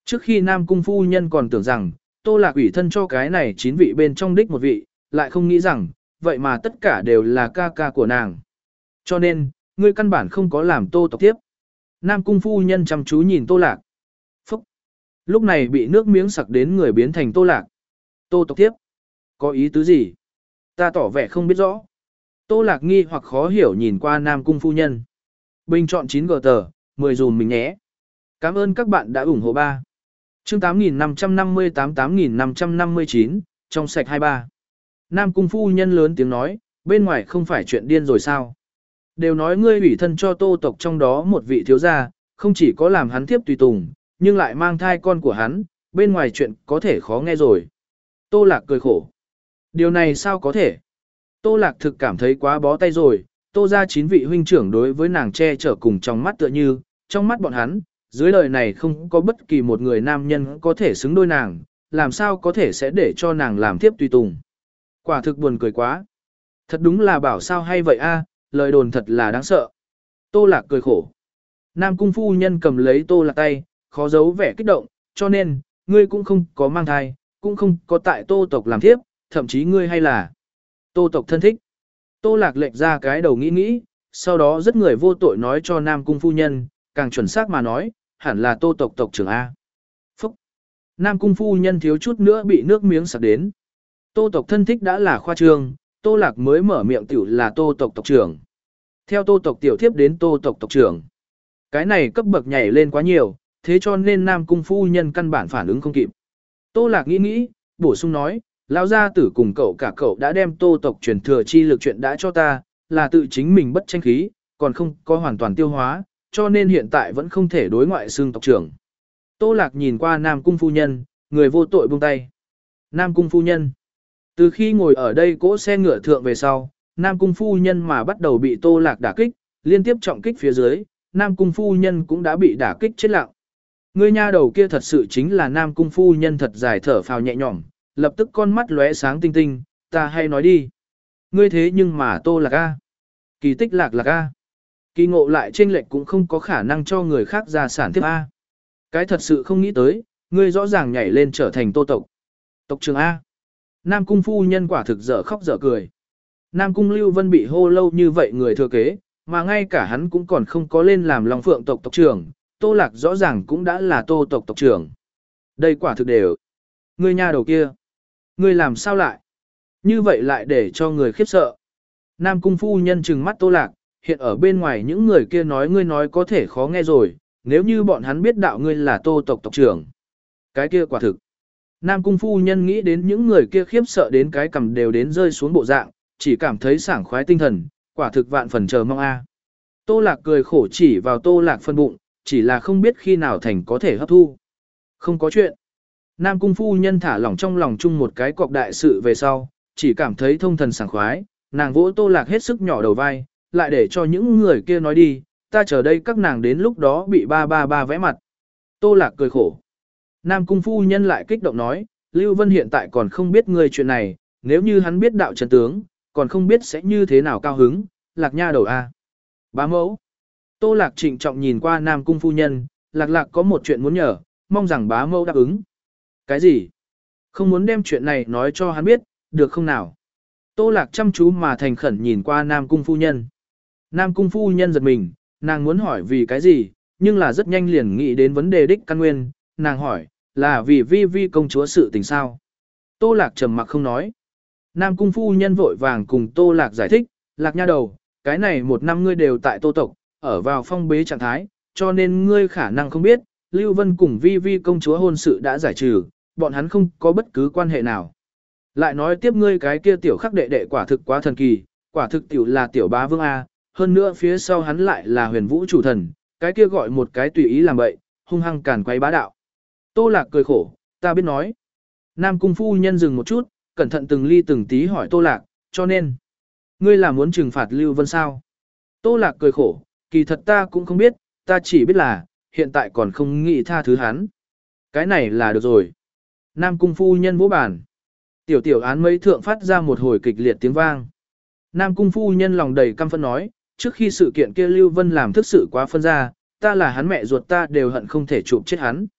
A: Trước khi Nam Cung phu nhân còn tưởng rằng, Tô Lạc ủy thân cho cái này chín vị bên trong đích một vị, lại không nghĩ rằng, vậy mà tất cả đều là ca ca của nàng. Cho nên, ngươi căn bản không có làm Tô tộc tiếp. Nam Cung phu nhân chăm chú nhìn Tô Lạc. Phúc! Lúc này bị nước miếng sặc đến người biến thành Tô Lạc. Tô tộc tiếp. Có ý tứ gì? Ta tỏ vẻ không biết rõ. Tô Lạc nghi hoặc khó hiểu nhìn qua Nam Cung phu nhân. Bình chọn chín gờ tờ, mười dùm mình nhé. Cảm ơn các bạn đã ủng hộ ba. Chương tám nghìn năm trăm năm mươi tám tám nghìn năm trăm năm mươi chín, trong sạch hai ba. Nam Cung phu nhân lớn tiếng nói, bên ngoài không phải chuyện điên rồi sao? Đều nói ngươi ủy thân cho Tô tộc trong đó một vị thiếu gia, không chỉ có làm hắn tiếp tùy tùng, nhưng lại mang thai con của hắn, bên ngoài chuyện có thể khó nghe rồi. Tô Lạc cười khổ. Điều này sao có thể? Tô Lạc thực cảm thấy quá bó tay rồi, Tô ra chín vị huynh trưởng đối với nàng che chở cùng trong mắt tựa như, trong mắt bọn hắn, dưới đời này không có bất kỳ một người nam nhân có thể xứng đôi nàng, làm sao có thể sẽ để cho nàng làm tiếp tùy tùng. Quả thực buồn cười quá. Thật đúng là bảo sao hay vậy a, lời đồn thật là đáng sợ. Tô Lạc cười khổ. Nam Cung phu nhân cầm lấy Tô Lạc tay, khó giấu vẻ kích động, cho nên, ngươi cũng không có mang thai, cũng không có tại Tô tộc làm thiếp, thậm chí ngươi hay là Tô tộc thân thích. Tô Lạc lệch ra cái đầu nghĩ nghĩ, sau đó rất người vô tội nói cho Nam Cung phu nhân, càng chuẩn xác mà nói, hẳn là Tô tộc tộc trưởng A. Phúc! Nam Cung phu nhân thiếu chút nữa bị nước miếng sặc đến. Tô tộc thân thích đã là khoa trương, Tô Lạc mới mở miệng tiểu là Tô tộc tộc trưởng. Theo Tô tộc tiểu thiếp đến Tô tộc tộc trưởng. Cái này cấp bậc nhảy lên quá nhiều, thế cho nên Nam Cung phu nhân căn bản phản ứng không kịp. Tô Lạc nghĩ nghĩ, bổ sung nói, lão gia tử cùng cậu cả cậu đã đem Tô tộc truyền thừa chi lực chuyện đã cho ta, là tự chính mình bất tranh khí, còn không có hoàn toàn tiêu hóa, cho nên hiện tại vẫn không thể đối ngoại xưng tộc trưởng. Tô Lạc nhìn qua Nam Cung phu nhân, người vô tội buông tay. Nam Cung phu nhân. Từ khi ngồi ở đây cỗ xe ngựa thượng về sau, Nam Cung phu nhân mà bắt đầu bị Tô Lạc đả kích, liên tiếp trọng kích phía dưới, Nam Cung phu nhân cũng đã bị đả kích chết lặng. Người nha đầu kia thật sự chính là Nam Cung phu nhân thật dài thở phào nhẹ nhõm, lập tức con mắt lóe sáng tinh tinh, ta hay nói đi. Ngươi thế nhưng mà Tô Lạc a, kỳ tích Lạc Lạc a, kỳ ngộ lại chênh lệch cũng không có khả năng cho người khác ra sản tiếp a. Cái thật sự không nghĩ tới, ngươi rõ ràng nhảy lên trở thành Tô tộc. Tộc trưởng A. Nam Cung phu nhân quả thực dở khóc dở cười. Nam Cung Lưu Vân bị hô lâu như vậy người thừa kế, mà ngay cả hắn cũng còn không có lên làm Long Phượng tộc tộc trưởng, Tô Lạc rõ ràng cũng đã là Tô tộc tộc trưởng. Đây quả thực đều. Ngươi nha đầu kia. Ngươi làm sao lại? Như vậy lại để cho người khiếp sợ. Nam Cung phu nhân trừng mắt Tô Lạc, hiện ở bên ngoài những người kia nói ngươi nói có thể khó nghe rồi, nếu như bọn hắn biết đạo ngươi là Tô tộc tộc trưởng. Cái kia quả thực. Nam Cung phu nhân nghĩ đến những người kia khiếp sợ đến cái cầm đều đến rơi xuống bộ dạng, chỉ cảm thấy sảng khoái tinh thần, quả thực vạn phần chờ mong a. Tô Lạc cười khổ chỉ vào Tô Lạc phân bụng, chỉ là không biết khi nào thành có thể hấp thu. Không có chuyện. Nam Cung phu nhân thả lỏng trong lòng chung một cái cọc đại sự về sau, chỉ cảm thấy thông thần sảng khoái, nàng vỗ Tô Lạc hết sức nhỏ đầu vai, lại để cho những người kia nói đi, ta chờ đây các nàng đến lúc đó bị ba ba ba vẽ mặt. Tô Lạc cười khổ. Nam Cung phu nhân lại kích động nói, Lưu Vân hiện tại còn không biết người chuyện này, nếu như hắn biết đạo chân tướng, còn không biết sẽ như thế nào cao hứng, Lạc nha đầu a. Bá mẫu. Tô Lạc trịnh trọng nhìn qua Nam Cung phu nhân, Lạc Lạc có một chuyện muốn nhờ, mong rằng bá mẫu đáp ứng. Cái gì? Không muốn đem chuyện này nói cho hắn biết, được không nào? Tô Lạc chăm chú mà thành khẩn nhìn qua Nam Cung phu nhân. Nam Cung phu nhân giật mình, nàng muốn hỏi vì cái gì, nhưng là rất nhanh liền nghĩ đến vấn đề đích căn nguyên, nàng hỏi, là vì vi vi công chúa sự tình sao? Tô Lạc trầm mặc không nói. Nam Cung phu nhân vội vàng cùng Tô Lạc giải thích, Lạc nha đầu, cái này một năm ngươi đều tại Tô tộc, ở vào phong bế trạng thái, cho nên ngươi khả năng không biết, Lưu Vân cùng vi vi công chúa hôn sự đã giải trừ, bọn hắn không có bất cứ quan hệ nào. Lại nói tiếp ngươi cái kia tiểu khắc đệ đệ quả thực quá thần kỳ, quả thực tiểu là tiểu bá vương A, hơn nữa phía sau hắn lại là huyền vũ chủ thần, cái kia gọi một cái tùy ý làm bậy, hung hăng càn quấy bá đạo. Tô Lạc cười khổ, ta biết nói. Nam Cung phu nhân dừng một chút, cẩn thận từng ly từng tí hỏi Tô Lạc, cho nên, ngươi là muốn trừng phạt Lưu Vân sao? Tô Lạc cười khổ, kỳ thật ta cũng không biết, ta chỉ biết là, hiện tại còn không nghĩ tha thứ hắn. Cái này là được rồi. Nam Cung phu nhân vỗ bàn. Tiểu tiểu án mấy thượng phát ra một hồi kịch liệt tiếng vang. Nam Cung phu nhân lòng đầy căm phẫn nói, trước khi sự kiện kia Lưu Vân làm thức sự quá phân ra, ta là hắn mẹ ruột ta đều hận không thể chụp chết hắn.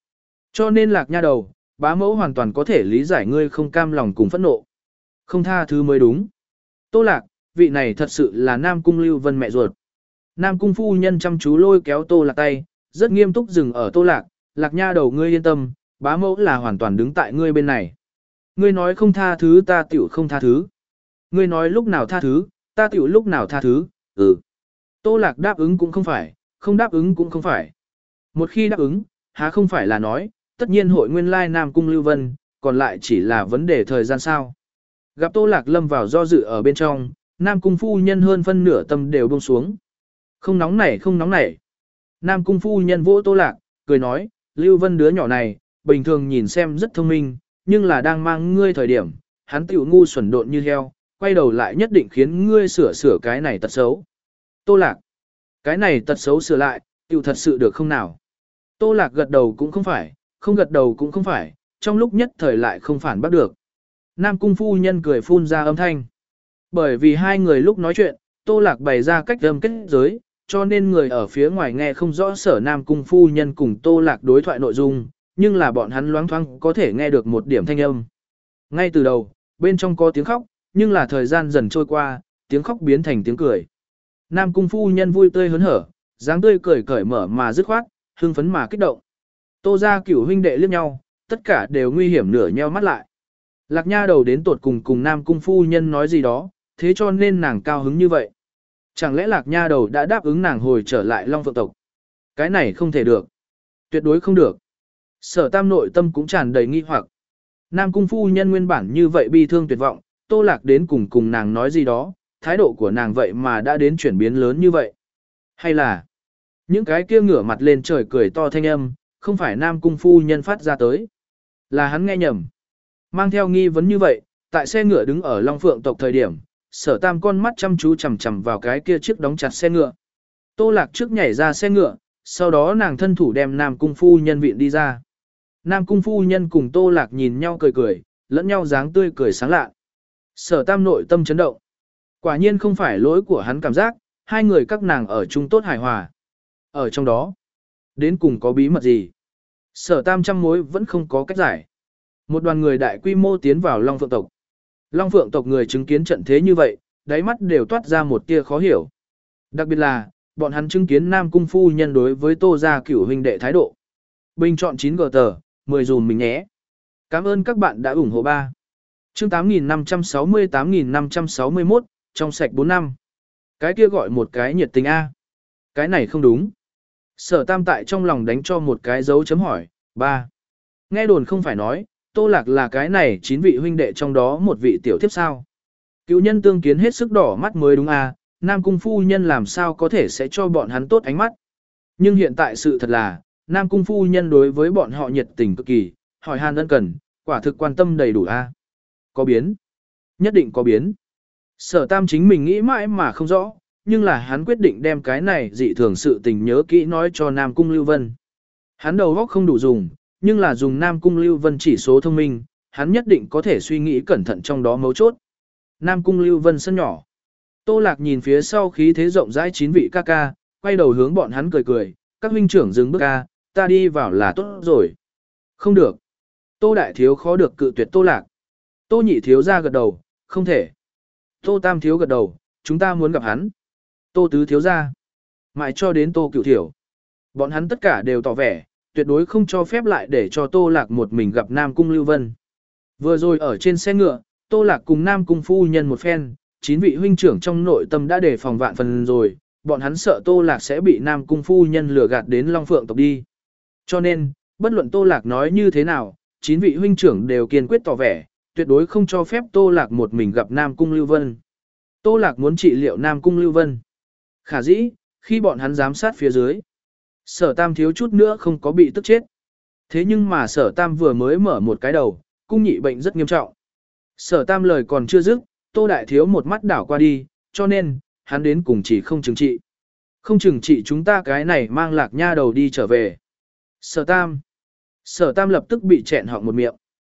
A: Cho nên lạc nha đầu, bá mẫu hoàn toàn có thể lý giải ngươi không cam lòng cùng phẫn nộ. Không tha thứ mới đúng. Tô lạc, vị này thật sự là Nam Cung Lưu Vân mẹ ruột. Nam Cung phu nhân chăm chú lôi kéo Tô lạc tay, rất nghiêm túc dừng ở Tô lạc, lạc nha đầu ngươi yên tâm, bá mẫu là hoàn toàn đứng tại ngươi bên này. Ngươi nói không tha thứ ta tiểu không tha thứ. Ngươi nói lúc nào tha thứ, ta tiểu lúc nào tha thứ, ừ. Tô lạc đáp ứng cũng không phải, không đáp ứng cũng không phải. Một khi đáp ứng, há không phải là nói, tất nhiên hội nguyên lai Nam Cung Lưu Vân, còn lại chỉ là vấn đề thời gian sao. Gặp Tô Lạc lâm vào do dự ở bên trong, Nam Cung phu nhân hơn phân nửa tâm đều buông xuống. Không nóng nảy không nóng nảy. Nam Cung phu nhân vỗ Tô Lạc, cười nói, Lưu Vân đứa nhỏ này, bình thường nhìn xem rất thông minh, nhưng là đang mang ngươi thời điểm, hắn tiểu ngu xuẩn độn như heo, quay đầu lại nhất định khiến ngươi sửa sửa cái này tật xấu. Tô Lạc, cái này tật xấu sửa lại, tiểu thật sự được không nào? Tô Lạc gật đầu cũng không phải, không gật đầu cũng không phải, trong lúc nhất thời lại không phản bắt được. Nam Cung phu nhân cười phun ra âm thanh. Bởi vì hai người lúc nói chuyện, Tô Lạc bày ra cách âm kết giới, cho nên người ở phía ngoài nghe không rõ sở Nam Cung phu nhân cùng Tô Lạc đối thoại nội dung, nhưng là bọn hắn loáng thoáng có thể nghe được một điểm thanh âm. Ngay từ đầu, bên trong có tiếng khóc, nhưng là thời gian dần trôi qua, tiếng khóc biến thành tiếng cười. Nam Cung phu nhân vui tươi hớn hở, dáng tươi cười cởi mở mà dứt khoát, hưng phấn mà kích động. Tô gia cửu huynh đệ liếc nhau, tất cả đều nguy hiểm nửa nheo mắt lại. Lạc nha đầu đến tột cùng cùng Nam Cung phu nhân nói gì đó, thế cho nên nàng cao hứng như vậy. Chẳng lẽ Lạc nha đầu đã đáp ứng nàng hồi trở lại Long Phượng tộc? Cái này không thể được. Tuyệt đối không được. Sở Tam nội tâm cũng tràn đầy nghi hoặc. Nam Cung phu nhân nguyên bản như vậy bi thương tuyệt vọng, Tô Lạc đến cùng cùng nàng nói gì đó, thái độ của nàng vậy mà đã đến chuyển biến lớn như vậy. Hay là những cái kia ngửa mặt lên trời cười to thanh âm, không phải Nam Cung phu nhân phát ra tới. Là hắn nghe nhầm. Mang theo nghi vấn như vậy, tại xe ngựa đứng ở Long Phượng tộc thời điểm, Sở Tam con mắt chăm chú chằm chằm vào cái kia chiếc đóng chặt xe ngựa. Tô Lạc trước nhảy ra xe ngựa, sau đó nàng thân thủ đem Nam Cung phu nhân viện đi ra. Nam Cung phu nhân cùng Tô Lạc nhìn nhau cười cười, lẫn nhau dáng tươi cười sáng lạ. Sở Tam nội tâm chấn động. Quả nhiên không phải lỗi của hắn cảm giác, hai người các nàng ở chung tốt hài hòa. Ở trong đó, đến cùng có bí mật gì? Sở Tam trăm mối vẫn không có cách giải. Một đoàn người đại quy mô tiến vào Long Phượng tộc. Long Phượng tộc người chứng kiến trận thế như vậy, đáy mắt đều toát ra một tia khó hiểu. Đặc biệt là, bọn hắn chứng kiến Nam Cung phu nhân đối với Tô gia cửu huynh đệ thái độ. Bình chọn chín gờ tờ, mười dùm mình nhé. Cảm ơn các bạn đã ủng hộ ba. Chương tám nghìn năm trăm sáu mươi tám nghìn năm trăm sáu mươi mốt, trong sạch bốn năm. Cái kia gọi một cái nhiệt tình A. Cái này không đúng. Sở Tam tại trong lòng đánh cho một cái dấu chấm hỏi, ba. Nghe đồn không phải nói, Tô Lạc là cái này chín vị huynh đệ trong đó một vị tiểu thiếp sao. Cựu nhân tương kiến hết sức đỏ mắt mới đúng A, Nam Cung phu nhân làm sao có thể sẽ cho bọn hắn tốt ánh mắt. Nhưng hiện tại sự thật là, Nam Cung phu nhân đối với bọn họ nhiệt tình cực kỳ, hỏi han ân cần, quả thực quan tâm đầy đủ A. Có biến. Nhất định có biến. Sở Tam chính mình nghĩ mãi mà không rõ, nhưng là hắn quyết định đem cái này dị thường sự tình nhớ kỹ nói cho Nam Cung Lưu Vân. Hắn đầu óc không đủ dùng, nhưng là dùng Nam Cung Lưu Vân chỉ số thông minh, hắn nhất định có thể suy nghĩ cẩn thận trong đó mấu chốt. Nam Cung Lưu Vân sân nhỏ. Tô Lạc nhìn phía sau khí thế rộng rãi chín vị ca ca, quay đầu hướng bọn hắn cười cười, các huynh trưởng dừng bước ca, ta đi vào là tốt rồi. Không được. Tô Đại Thiếu khó được cự tuyệt Tô Lạc. Tô Nhị Thiếu ra gật đầu, không thể. Tô Tam Thiếu gật đầu, chúng ta muốn gặp hắn. Tô Tứ Thiếu ra. Mãi cho đến Tô Cửu Thiểu. Bọn hắn tất cả đều tỏ vẻ, tuyệt đối không cho phép lại để cho Tô Lạc một mình gặp Nam Cung Lưu Vân. Vừa rồi ở trên xe ngựa, Tô Lạc cùng Nam Cung phu nhân một phen, chín vị huynh trưởng trong nội tâm đã đề phòng vạn phần rồi, bọn hắn sợ Tô Lạc sẽ bị Nam Cung phu nhân lừa gạt đến Long Phượng tộc đi. Cho nên, bất luận Tô Lạc nói như thế nào, chín vị huynh trưởng đều kiên quyết tỏ vẻ, tuyệt đối không cho phép Tô Lạc một mình gặp Nam Cung Lưu Vân. Tô Lạc muốn trị liệu Nam Cung Lưu Vân. Khả dĩ, khi bọn hắn giám sát phía dưới, Sở Tam thiếu chút nữa không có bị tức chết. Thế nhưng mà Sở Tam vừa mới mở một cái đầu, cung nhị bệnh rất nghiêm trọng. Sở Tam lời còn chưa dứt, Tô Đại Thiếu một mắt đảo qua đi, cho nên, hắn đến cùng chỉ không chừng trị. Không chừng trị chúng ta cái này mang Lạc nha đầu đi trở về. Sở Tam. Sở Tam lập tức bị chẹn họng một miệng.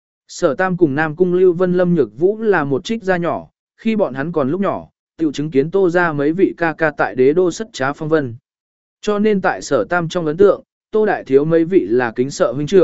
A: Sở Tam cùng Nam Cung Lưu Vân Lâm Nhược Vũ là một trích gia nhỏ, khi bọn hắn còn lúc nhỏ, tiểu chứng kiến Tô ra mấy vị ca ca tại đế đô sất trá phong vân. Cho nên tại Sở Tam trong ấn tượng, Tô Đại Thiếu mấy vị là kính sợ huynh trưởng,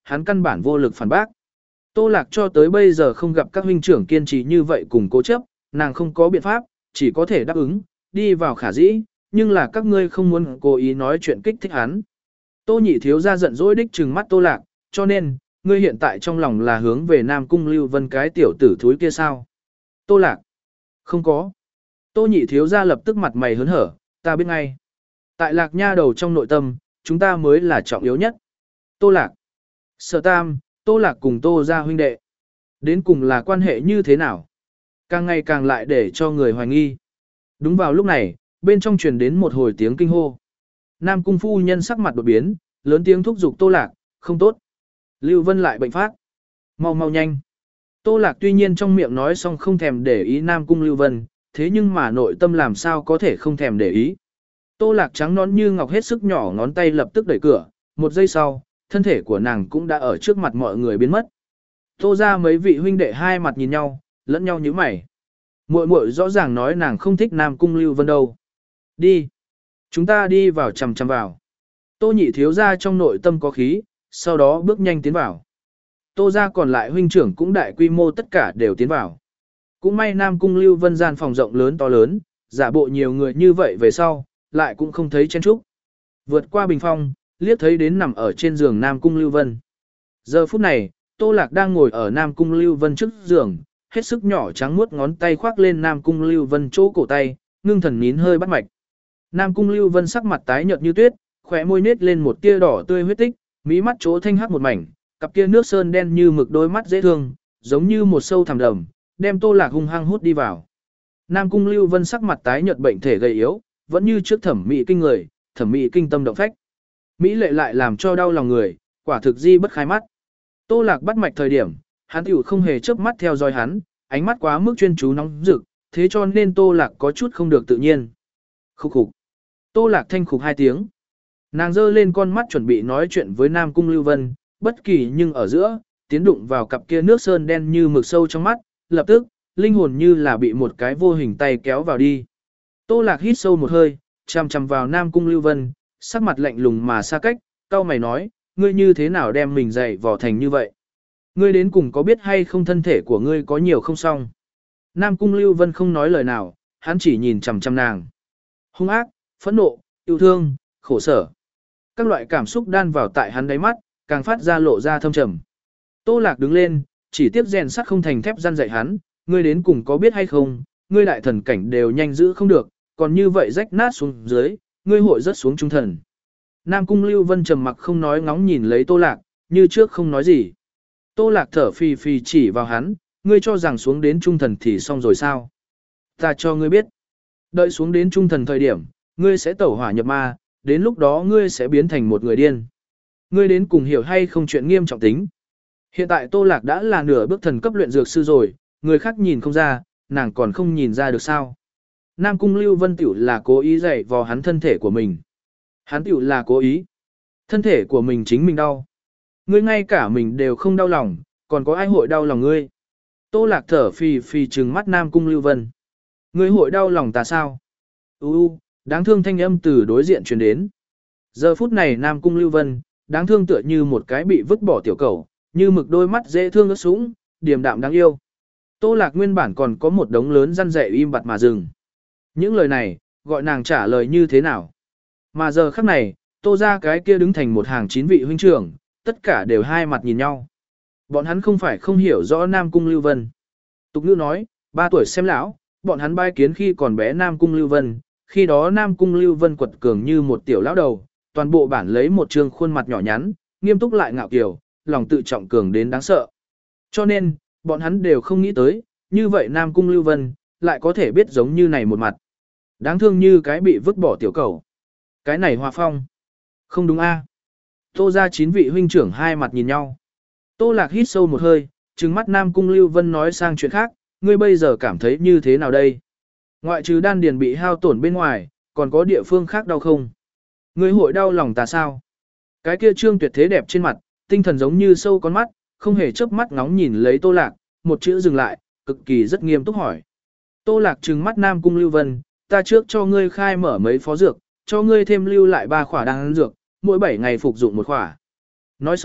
A: hắn căn bản vô lực phản bác. Tô Lạc cho tới bây giờ không gặp các huynh trưởng kiên trì như vậy cùng cố chấp, nàng không có biện pháp, chỉ có thể đáp ứng, đi vào khả dĩ, nhưng là các ngươi không muốn cố ý nói chuyện kích thích hắn. Tô Nhị thiếu gia giận dỗi đích trừng mắt Tô Lạc, cho nên, ngươi hiện tại trong lòng là hướng về Nam Cung Lưu Vân cái tiểu tử thúi kia sao? Tô Lạc, không có. Tô Nhị thiếu gia lập tức mặt mày hớn hở, ta biết ngay. Tại Lạc Nha đầu trong nội tâm, chúng ta mới là trọng yếu nhất. Tô Lạc, Sở Tam, Tô Lạc cùng Tô gia huynh đệ. Đến cùng là quan hệ như thế nào? Càng ngày càng lại để cho người hoài nghi. Đúng vào lúc này, bên trong truyền đến một hồi tiếng kinh hô. Nam Cung phu nhân sắc mặt đột biến, lớn tiếng thúc giục Tô Lạc, không tốt. Lưu Vân lại bệnh phát. Mau mau nhanh. Tô Lạc tuy nhiên trong miệng nói xong không thèm để ý Nam Cung Lưu Vân, thế nhưng mà nội tâm làm sao có thể không thèm để ý. Tô Lạc trắng nón như ngọc hết sức nhỏ ngón tay lập tức đẩy cửa, một giây sau, thân thể của nàng cũng đã ở trước mặt mọi người biến mất. Tô ra mấy vị huynh đệ hai mặt nhìn nhau, lẫn nhau nhíu mày. Muội muội rõ ràng nói nàng không thích Nam Cung Lưu Vân đâu. Đi. Chúng ta đi vào chằm chằm vào. Tô Nhị thiếu gia trong nội tâm có khí, sau đó bước nhanh tiến vào. Tô gia còn lại huynh trưởng cũng đại quy mô tất cả đều tiến vào. Cũng may Nam Cung Lưu Vân gian phòng rộng lớn to lớn, giả bộ nhiều người như vậy về sau, lại cũng không thấy chen trúc. Vượt qua bình phong, liếc thấy đến nằm ở trên giường Nam Cung Lưu Vân. Giờ phút này, Tô Lạc đang ngồi ở Nam Cung Lưu Vân trước giường, hết sức nhỏ trắng muốt ngón tay khoác lên Nam Cung Lưu Vân chỗ cổ tay, ngưng thần nín hơi bắt mạch. Nam Cung Lưu Vân sắc mặt tái nhợt như tuyết, khóe môi nết lên một tia đỏ tươi huyết tích, mí mắt chỗ thanh hắc một mảnh, cặp kia nước sơn đen như mực đôi mắt dễ thương, giống như một sâu thẳm đầm, đem Tô Lạc hung hăng hút đi vào. Nam Cung Lưu Vân sắc mặt tái nhợt bệnh thể gầy yếu, vẫn như trước thẩm mỹ kinh người, thẩm mỹ kinh tâm động phách. Mỹ lệ lại làm cho đau lòng người, quả thực di bất khai mắt. Tô Lạc bắt mạch thời điểm, hắn tiểu không hề chớp mắt theo dõi hắn, ánh mắt quá mức chuyên chú nóng rực, thế cho nên Tô Lạc có chút không được tự nhiên. Khúc khục. Tô Lạc thanh khục hai tiếng. Nàng giơ lên con mắt chuẩn bị nói chuyện với Nam Cung Lưu Vân, bất kỳ nhưng ở giữa, tiến đụng vào cặp kia nước sơn đen như mực sâu trong mắt, lập tức, linh hồn như là bị một cái vô hình tay kéo vào đi. Tô Lạc hít sâu một hơi, chằm chằm vào Nam Cung Lưu Vân, sắc mặt lạnh lùng mà xa cách, cau mày nói, ngươi như thế nào đem mình dày vò thành như vậy? Ngươi đến cùng có biết hay không thân thể của ngươi có nhiều không xong? Nam Cung Lưu Vân không nói lời nào, hắn chỉ nhìn chằm chằm nàng. Hung ác, phẫn nộ, yêu thương, khổ sở. Các loại cảm xúc đan vào tại hắn đáy mắt, càng phát ra lộ ra thâm trầm. Tô Lạc đứng lên, chỉ tiếc rèn sắt không thành thép răn dạy hắn, ngươi đến cùng có biết hay không, ngươi đại thần cảnh đều nhanh giữ không được, còn như vậy rách nát xuống dưới, ngươi hội rớt xuống trung thần. Nam Cung Lưu Vân trầm mặc không nói ngóng nhìn lấy Tô Lạc, như trước không nói gì. Tô Lạc thở phì phì chỉ vào hắn, ngươi cho rằng xuống đến trung thần thì xong rồi sao? Ta cho ngươi biết. Đợi xuống đến trung thần thời điểm, ngươi sẽ tẩu hỏa nhập ma, đến lúc đó ngươi sẽ biến thành một người điên. Ngươi đến cùng hiểu hay không chuyện nghiêm trọng tính. Hiện tại Tô Lạc đã là nửa bước thần cấp luyện dược sư rồi, người khác nhìn không ra, nàng còn không nhìn ra được sao. Nam Cung Lưu Vân tiểu là cố ý dạy vò hắn thân thể của mình. Hắn tiểu là cố ý. Thân thể của mình chính mình đau. Ngươi ngay cả mình đều không đau lòng, còn có ai hội đau lòng ngươi. Tô Lạc thở phì phì trừng mắt Nam Cung Lưu Vân. Ngươi hội đau lòng ta sao? U u, đáng thương thanh âm từ đối diện truyền đến. Giờ phút này Nam Cung Lưu Vân, đáng thương tựa như một cái bị vứt bỏ tiểu cẩu, như mực đôi mắt dễ thương ướt sũng, điềm đạm đáng yêu. Tô Lạc nguyên bản còn có một đống lớn răn dạy im bặt mà dừng. Những lời này, gọi nàng trả lời như thế nào? Mà giờ khắc này, Tô ra cái kia đứng thành một hàng chín vị huynh trưởng, tất cả đều hai mặt nhìn nhau. Bọn hắn không phải không hiểu rõ Nam Cung Lưu Vân. Tục ngữ nói, ba tuổi xem lão, bọn hắn bai kiến khi còn bé Nam Cung Lưu Vân, khi đó Nam Cung Lưu Vân quật cường như một tiểu lão đầu, toàn bộ bản lấy một trương khuôn mặt nhỏ nhắn, nghiêm túc lại ngạo kiều, lòng tự trọng cường đến đáng sợ. Cho nên, bọn hắn đều không nghĩ tới, như vậy Nam Cung Lưu Vân, lại có thể biết giống như này một mặt. Đáng thương như cái bị vứt bỏ tiểu cầu. Cái này hòa phong. Không đúng a? Tô ra chín vị huynh trưởng hai mặt nhìn nhau. Tô Lạc hít sâu một hơi, trừng mắt Nam Cung Lưu Vân nói sang chuyện khác, ngươi bây giờ cảm thấy như thế nào đây? Ngoại trừ đan điền bị hao tổn bên ngoài, còn có địa phương khác đau không? Ngươi hội đau lòng ta sao? Cái kia trương tuyệt thế đẹp trên mặt, tinh thần giống như sâu con mắt, không hề chớp mắt ngóng nhìn lấy Tô Lạc, một chữ dừng lại, cực kỳ rất nghiêm túc hỏi. Tô Lạc trừng mắt Nam Cung Lưu Vân, ta trước cho ngươi khai mở mấy phó dược, cho ngươi thêm lưu lại ba khỏa đan dược, mỗi bảy ngày phục dụng một khỏa. Nói xong,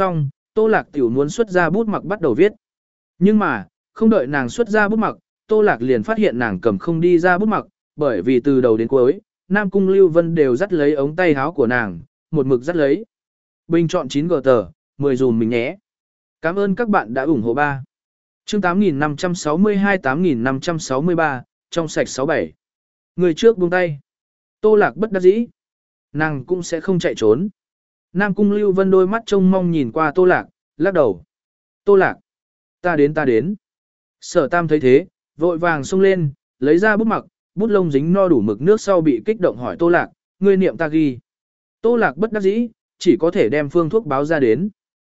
A: Tô Lạc tiểu muốn xuất ra bút mặc bắt đầu viết. Nhưng mà, không đợi nàng xuất ra bút mặc, Tô Lạc liền phát hiện nàng cầm không đi ra bút mặc, bởi vì từ đầu đến cuối, Nam Cung Lưu Vân đều dắt lấy ống tay áo của nàng, một mực dắt lấy. Bình chọn chín gờ tờ, mười dùm mình nhé. Cảm ơn các bạn đã ủng hộ ba. Chương tám nghìn năm trăm sáu mươi hai tám nghìn năm trăm sáu mươi ba, trong sạch sáu bảy. Người trước buông tay. Tô Lạc bất đắc dĩ. Nàng cũng sẽ không chạy trốn. Nam Cung Lưu Vân đôi mắt trông mong nhìn qua Tô Lạc, lắc đầu. Tô Lạc. Ta đến ta đến. Sở Tam thấy thế, vội vàng xông lên, lấy ra bút mặc, bút lông dính no đủ mực nước sau bị kích động hỏi Tô Lạc, ngươi niệm ta ghi. Tô Lạc bất đắc dĩ, chỉ có thể đem phương thuốc báo ra đến.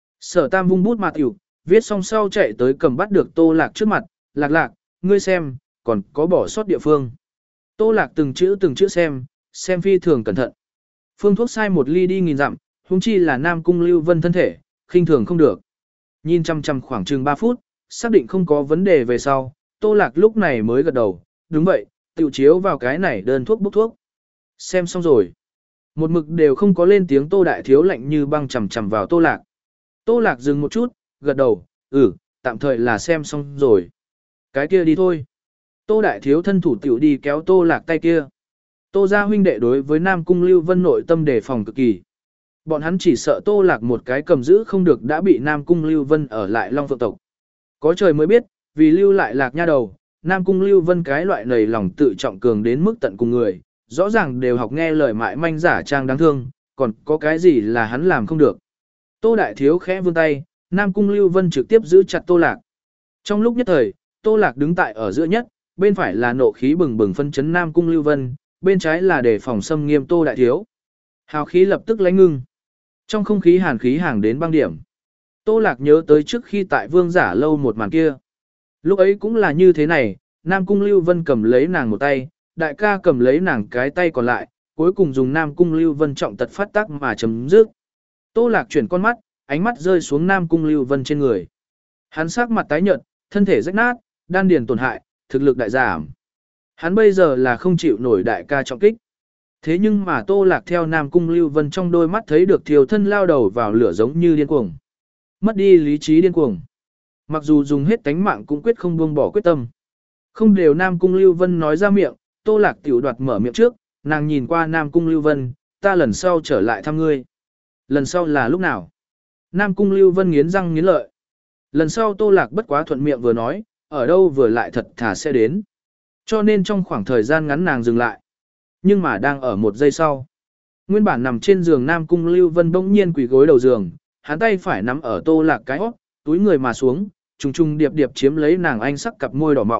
A: Sở Tam vung bút mà tiểu, viết xong sau chạy tới cầm bắt được Tô Lạc trước mặt, Lạc Lạc, ngươi xem, còn có bỏ sót địa phương. Tô Lạc từng chữ từng chữ xem, xem phi thường cẩn thận. Phương thuốc sai một ly đi nghìn dặm, huống chi là Nam Cung Lưu Vân thân thể, khinh thường không được. Nhìn chăm chăm khoảng chừng ba phút, xác định không có vấn đề về sau, Tô Lạc lúc này mới gật đầu, đúng vậy, tiểu chiếu vào cái này đơn thuốc bốc thuốc. Xem xong rồi. Một mực đều không có lên tiếng Tô Đại Thiếu lạnh như băng chầm chầm vào Tô Lạc. Tô Lạc dừng một chút, gật đầu, ừ, tạm thời là xem xong rồi. Cái kia đi thôi. Tô Đại Thiếu thân thủ tiểu đi kéo Tô Lạc tay kia. Tô gia huynh đệ đối với Nam Cung Lưu Vân nội tâm đề phòng cực kỳ. Bọn hắn chỉ sợ Tô Lạc một cái cầm giữ không được đã bị Nam Cung Lưu Vân ở lại Long Phượng tộc. Có trời mới biết, vì lưu lại Lạc nha đầu, Nam Cung Lưu Vân cái loại nầy lòng tự trọng cường đến mức tận cùng người, rõ ràng đều học nghe lời mại manh giả trang đáng thương, còn có cái gì là hắn làm không được. Tô Đại Thiếu khẽ vươn tay, Nam Cung Lưu Vân trực tiếp giữ chặt Tô Lạc. Trong lúc nhất thời, Tô Lạc đứng tại ở giữa nhất, bên phải là nộ khí bừng bừng phân chấn Nam Cung Lưu Vân, bên trái là đề phòng xâm nghiêm Tô Đại Thiếu. Hào khí lập tức lãnh ngưng. Trong không khí hàn khí hàng đến băng điểm. Tô Lạc nhớ tới trước khi tại Vương Giả lâu một màn kia. Lúc ấy cũng là như thế này, Nam Cung Lưu Vân cầm lấy nàng một tay, đại ca cầm lấy nàng cái tay còn lại, cuối cùng dùng Nam Cung Lưu Vân trọng tật phát tác mà chấm dứt. Tô Lạc chuyển con mắt, ánh mắt rơi xuống Nam Cung Lưu Vân trên người. Hắn sắc mặt tái nhợt, thân thể rách nát, đan điền tổn hại, thực lực đại giảm. Hắn bây giờ là không chịu nổi đại ca trọng kích. Thế nhưng mà Tô Lạc theo Nam Cung Lưu Vân trong đôi mắt thấy được thiều thân lao đầu vào lửa giống như điên cuồng. Mất đi lý trí điên cuồng. Mặc dù dùng hết tánh mạng cũng quyết không buông bỏ quyết tâm. Không đều Nam Cung Lưu Vân nói ra miệng, Tô Lạc tiểu đoạt mở miệng trước, nàng nhìn qua Nam Cung Lưu Vân, ta lần sau trở lại thăm ngươi. Lần sau là lúc nào? Nam Cung Lưu Vân nghiến răng nghiến lợi. Lần sau Tô Lạc bất quá thuận miệng vừa nói, ở đâu vừa lại thật thà sẽ đến. Cho nên trong khoảng thời gian ngắn nàng dừng lại. Nhưng mà đang ở một giây sau. Nguyên bản nằm trên giường Nam Cung Lưu Vân bỗng nhiên quỳ gối đầu giường, hắn tay phải nắm ở Tô Lạc cái óc, túi người mà xuống, trùng trùng điệp điệp chiếm lấy nàng anh sắc cặp môi đỏ mọng.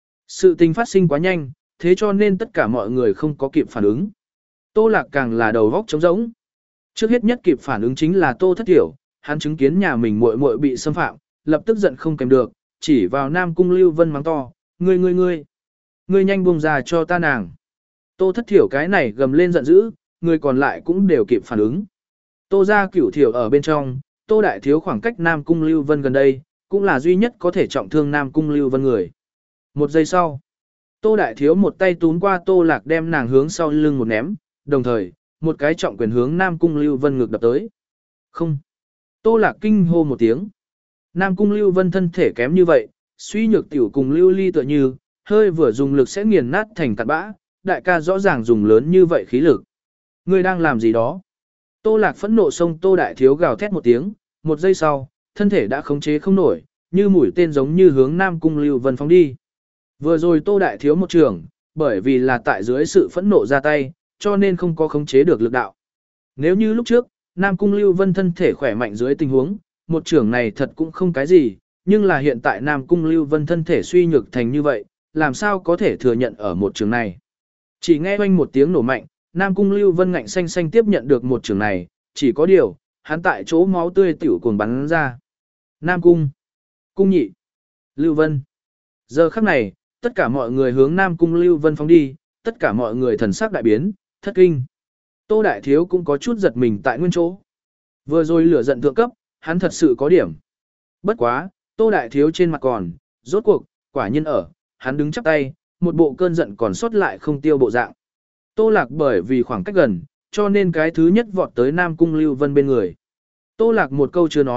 A: Sự tình phát sinh quá nhanh, thế cho nên tất cả mọi người không có kịp phản ứng. Tô Lạc càng là đầu góc trống rỗng. Trước hết nhất kịp phản ứng chính là Tô Thất Tiểu, hắn chứng kiến nhà mình muội muội bị xâm phạm, lập tức giận không kèm được, chỉ vào Nam Cung Lưu Vân mắng to, ngươi ngươi ngươi, ngươi nhanh buông ra cho ta nàng. Tô Thất Thiểu cái này gầm lên giận dữ, người còn lại cũng đều kịp phản ứng. Tô gia Cửu Thiểu ở bên trong, Tô Đại Thiếu khoảng cách Nam Cung Lưu Vân gần đây, cũng là duy nhất có thể trọng thương Nam Cung Lưu Vân người. Một giây sau, Tô Đại Thiếu một tay túm qua Tô Lạc đem nàng hướng sau lưng một ném, đồng thời, một cái trọng quyền hướng Nam Cung Lưu Vân ngược đập tới. Không. Tô Lạc kinh hô một tiếng. Nam Cung Lưu Vân thân thể kém như vậy, suy nhược tiểu cùng Lưu Ly tựa như, hơi vừa dùng lực sẽ nghiền nát thành cặn bã, đại ca rõ ràng dùng lớn như vậy khí lực. Ngươi đang làm gì đó? Tô Lạc phẫn nộ xông Tô Đại Thiếu gào thét một tiếng, một giây sau, thân thể đã khống chế không nổi, như mũi tên giống như hướng Nam Cung Lưu Vân phóng đi. Vừa rồi Tô Đại Thiếu một trường, bởi vì là tại dưới sự phẫn nộ ra tay, cho nên không có khống chế được lực đạo. Nếu như lúc trước, Nam Cung Lưu Vân thân thể khỏe mạnh dưới tình huống, một trường này thật cũng không cái gì, nhưng là hiện tại Nam Cung Lưu Vân thân thể suy nhược thành như vậy, làm sao có thể thừa nhận ở một trường này. Chỉ nghe oanh một tiếng nổ mạnh, Nam Cung Lưu Vân ngạnh xanh xanh tiếp nhận được một trường này, chỉ có điều, hắn tại chỗ máu tươi tiểu cuồng bắn ra. Nam Cung, Cung nhị, Lưu Vân. Giờ khắc này, tất cả mọi người hướng Nam Cung Lưu Vân phóng đi, tất cả mọi người thần sắc đại biến, thất kinh. Tô Đại Thiếu cũng có chút giật mình tại nguyên chỗ. Vừa rồi lửa giận thượng cấp, hắn thật sự có điểm. Bất quá, Tô Đại Thiếu trên mặt còn, rốt cuộc, quả nhiên ở, hắn đứng chắp tay, một bộ cơn giận còn sót lại không tiêu bộ dạng. Tô Lạc bởi vì khoảng cách gần, cho nên cái thứ nhất vọt tới Nam Cung Lưu Vân bên người. Tô Lạc một câu chưa nói,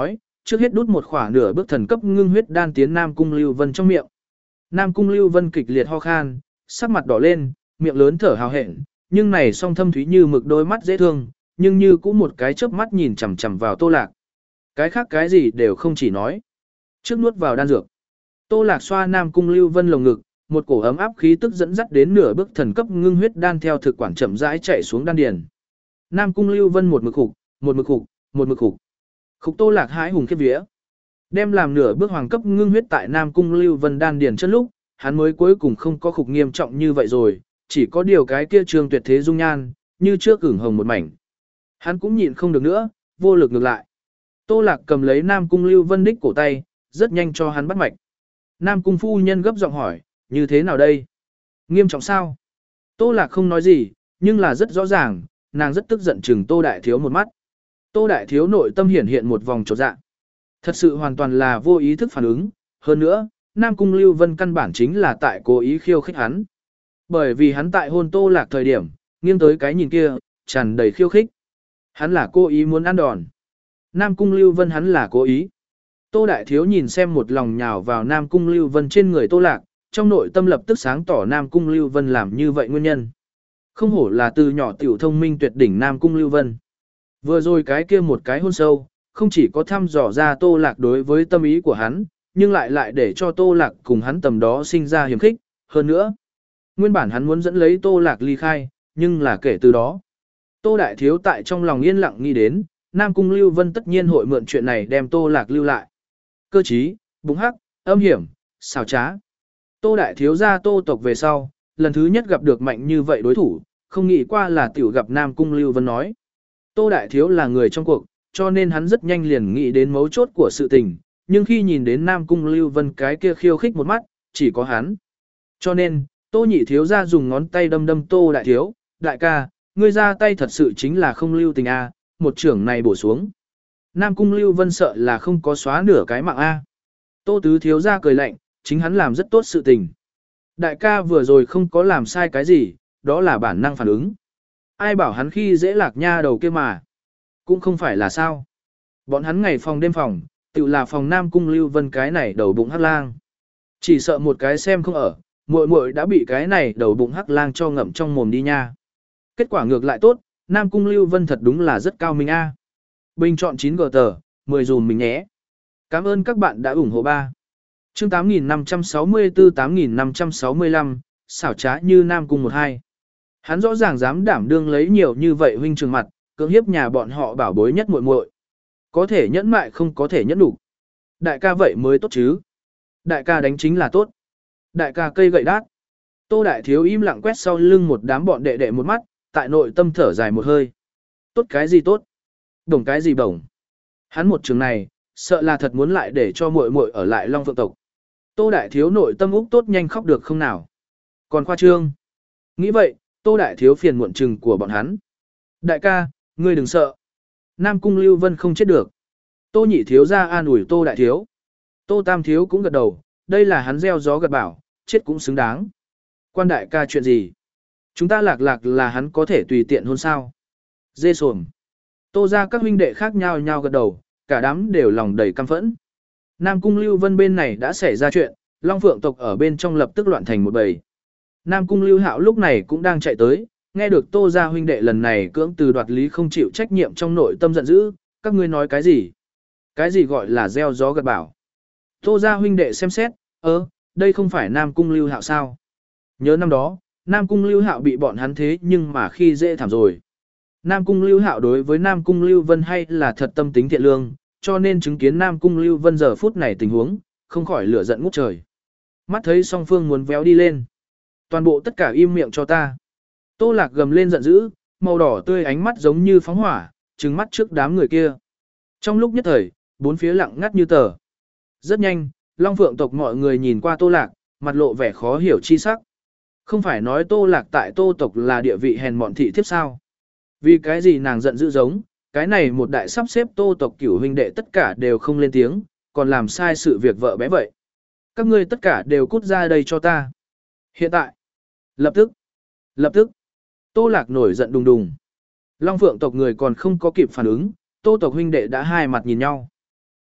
A: Trước hết đút một khỏa nửa bước thần cấp ngưng huyết đan tiến Nam Cung Lưu Vân trong miệng. Nam Cung Lưu Vân kịch liệt ho khan, sắc mặt đỏ lên, miệng lớn thở hào hẹn, nhưng này song thâm thúy như mực đôi mắt dễ thương, nhưng như cũng một cái chớp mắt nhìn chằm chằm vào Tô Lạc. Cái khác cái gì đều không chỉ nói. Trước nuốt vào đan dược. Tô Lạc xoa Nam Cung Lưu Vân lồng ngực, một cổ ấm áp khí tức dẫn dắt đến nửa bước thần cấp ngưng huyết đan theo thực quản chậm rãi chạy xuống đan điền. Nam Cung Lưu Vân một mực khục, một mực khục, một mực khục. Khục Tô Lạc hái hùng khiếp vía. Đem làm nửa bước hoàng cấp ngưng huyết tại Nam Cung Lưu Vân đan điền chân lúc, hắn mới cuối cùng không có khục nghiêm trọng như vậy rồi, chỉ có điều cái kia trường tuyệt thế dung nhan, như trước ửng hồng một mảnh. Hắn cũng nhịn không được nữa, vô lực ngược lại. Tô Lạc cầm lấy Nam Cung Lưu Vân đích cổ tay, rất nhanh cho hắn bắt mạch. Nam Cung phu nhân gấp giọng hỏi, như thế nào đây? Nghiêm trọng sao? Tô Lạc không nói gì, nhưng là rất rõ ràng, nàng rất tức giận chừng Tô Đại Thiếu một mắt. Tô Đại Thiếu nội tâm hiển hiện một vòng chột dạ. Thật sự hoàn toàn là vô ý thức phản ứng, hơn nữa, Nam Cung Lưu Vân căn bản chính là tại cố ý khiêu khích hắn. Bởi vì hắn tại hôn Tô Lạc thời điểm, nghiêng tới cái nhìn kia, tràn đầy khiêu khích. Hắn là cố ý muốn ăn đòn. Nam Cung Lưu Vân hắn là cố ý. Tô Đại Thiếu nhìn xem một lòng nhào vào Nam Cung Lưu Vân trên người Tô Lạc, trong nội tâm lập tức sáng tỏ Nam Cung Lưu Vân làm như vậy nguyên nhân. Không hổ là từ nhỏ tiểu thông minh tuyệt đỉnh Nam Cung Lưu Vân. Vừa rồi cái kia một cái hôn sâu, không chỉ có thăm dò ra Tô Lạc đối với tâm ý của hắn, nhưng lại lại để cho Tô Lạc cùng hắn tầm đó sinh ra hiểm khích, hơn nữa. Nguyên bản hắn muốn dẫn lấy Tô Lạc ly khai, nhưng là kể từ đó. Tô Đại Thiếu tại trong lòng yên lặng nghĩ đến, Nam Cung Lưu Vân tất nhiên hội mượn chuyện này đem Tô Lạc lưu lại. Cơ trí, búng hắc, âm hiểm, xảo trá. Tô Đại Thiếu gia Tô tộc về sau, lần thứ nhất gặp được mạnh như vậy đối thủ, không nghĩ qua là tiểu gặp Nam Cung Lưu Vân nói. Tô Đại Thiếu là người trong cuộc, cho nên hắn rất nhanh liền nghĩ đến mấu chốt của sự tình, nhưng khi nhìn đến Nam Cung Lưu Vân cái kia khiêu khích một mắt, chỉ có hắn. Cho nên, Tô Nhị Thiếu gia dùng ngón tay đâm đâm Tô Đại Thiếu, đại ca, ngươi ra tay thật sự chính là không lưu tình a, một trưởng này bổ xuống. Nam Cung Lưu Vân sợ là không có xóa nửa cái mạng a. Tô Tứ Thiếu gia cười lạnh, chính hắn làm rất tốt sự tình. Đại ca vừa rồi không có làm sai cái gì, đó là bản năng phản ứng. Ai bảo hắn khi dễ lạc nha đầu kia mà. Cũng không phải là sao. Bọn hắn ngày phòng đêm phòng, tự là phòng Nam Cung Lưu Vân cái này đầu bụng hắc lang. Chỉ sợ một cái xem không ở, muội muội đã bị cái này đầu bụng hắc lang cho ngậm trong mồm đi nha. Kết quả ngược lại tốt, Nam Cung Lưu Vân thật đúng là rất cao minh a. Bình chọn chín g tờ, mười dùm mình nhé. Cảm ơn các bạn đã ủng hộ ba. Chương tám nghìn năm trăm sáu mươi tư tám nghìn năm trăm sáu mươi lăm, xảo trá như Nam Cung một hai. Hắn rõ ràng dám đảm đương lấy nhiều như vậy huynh trường mặt, cưỡng hiếp nhà bọn họ bảo bối nhất muội muội. Có thể nhẫn mại không có thể nhẫn đủ. Đại ca vậy mới tốt chứ. Đại ca đánh chính là tốt. Đại ca cây gậy đát. Tô Đại Thiếu im lặng quét sau lưng một đám bọn đệ đệ một mắt, tại nội tâm thở dài một hơi. Tốt cái gì tốt? Đồng cái gì đồng? Hắn một trường này, sợ là thật muốn lại để cho muội muội ở lại Long Phượng tộc. Tô Đại Thiếu nội tâm úc tốt nhanh khóc được không nào? Còn khoa trương. Nghĩ vậy, Tô Đại Thiếu phiền muộn trừng của bọn hắn. Đại ca, ngươi đừng sợ. Nam Cung Lưu Vân không chết được. Tô Nhị Thiếu ra an ủi Tô Đại Thiếu. Tô Tam Thiếu cũng gật đầu, đây là hắn gieo gió gật bảo, chết cũng xứng đáng. Quan đại ca chuyện gì? Chúng ta lạc lạc là hắn có thể tùy tiện hôn sao? Dê sồm. Tô ra các huynh đệ khác nhau nhau gật đầu, cả đám đều lòng đầy căm phẫn. Nam Cung Lưu Vân bên này đã xảy ra chuyện, Long Phượng tộc ở bên trong lập tức loạn thành một bầy. Nam Cung Lưu Hạo lúc này cũng đang chạy tới, nghe được Tô gia huynh đệ lần này cưỡng từ đoạt lý không chịu trách nhiệm trong nội tâm giận dữ, các ngươi nói cái gì? Cái gì gọi là gieo gió gặt bảo? Tô gia huynh đệ xem xét, ơ, đây không phải Nam Cung Lưu Hạo sao? Nhớ năm đó, Nam Cung Lưu Hạo bị bọn hắn thế nhưng mà khi dễ thảm rồi. Nam Cung Lưu Hạo đối với Nam Cung Lưu Vân hay là thật tâm tính thiện lương, cho nên chứng kiến Nam Cung Lưu Vân giờ phút này tình huống, không khỏi lửa giận ngút trời. Mắt thấy song phương muốn véo đi lên. Toàn bộ tất cả im miệng cho ta. Tô Lạc gầm lên giận dữ, màu đỏ tươi ánh mắt giống như phóng hỏa, trừng mắt trước đám người kia. Trong lúc nhất thời, bốn phía lặng ngắt như tờ. Rất nhanh, Long Phượng tộc mọi người nhìn qua Tô Lạc, mặt lộ vẻ khó hiểu chi sắc. Không phải nói Tô Lạc tại Tô tộc là địa vị hèn mọn thị thiếp sao? Vì cái gì nàng giận dữ giống, cái này một đại sắp xếp Tô tộc cửu huynh đệ tất cả đều không lên tiếng, còn làm sai sự việc vợ bé vậy. Các ngươi tất cả đều cút ra đây cho ta. Hiện tại, lập tức, lập tức, Tô Lạc nổi giận đùng đùng. Long Phượng tộc người còn không có kịp phản ứng, Tô tộc huynh đệ đã hai mặt nhìn nhau.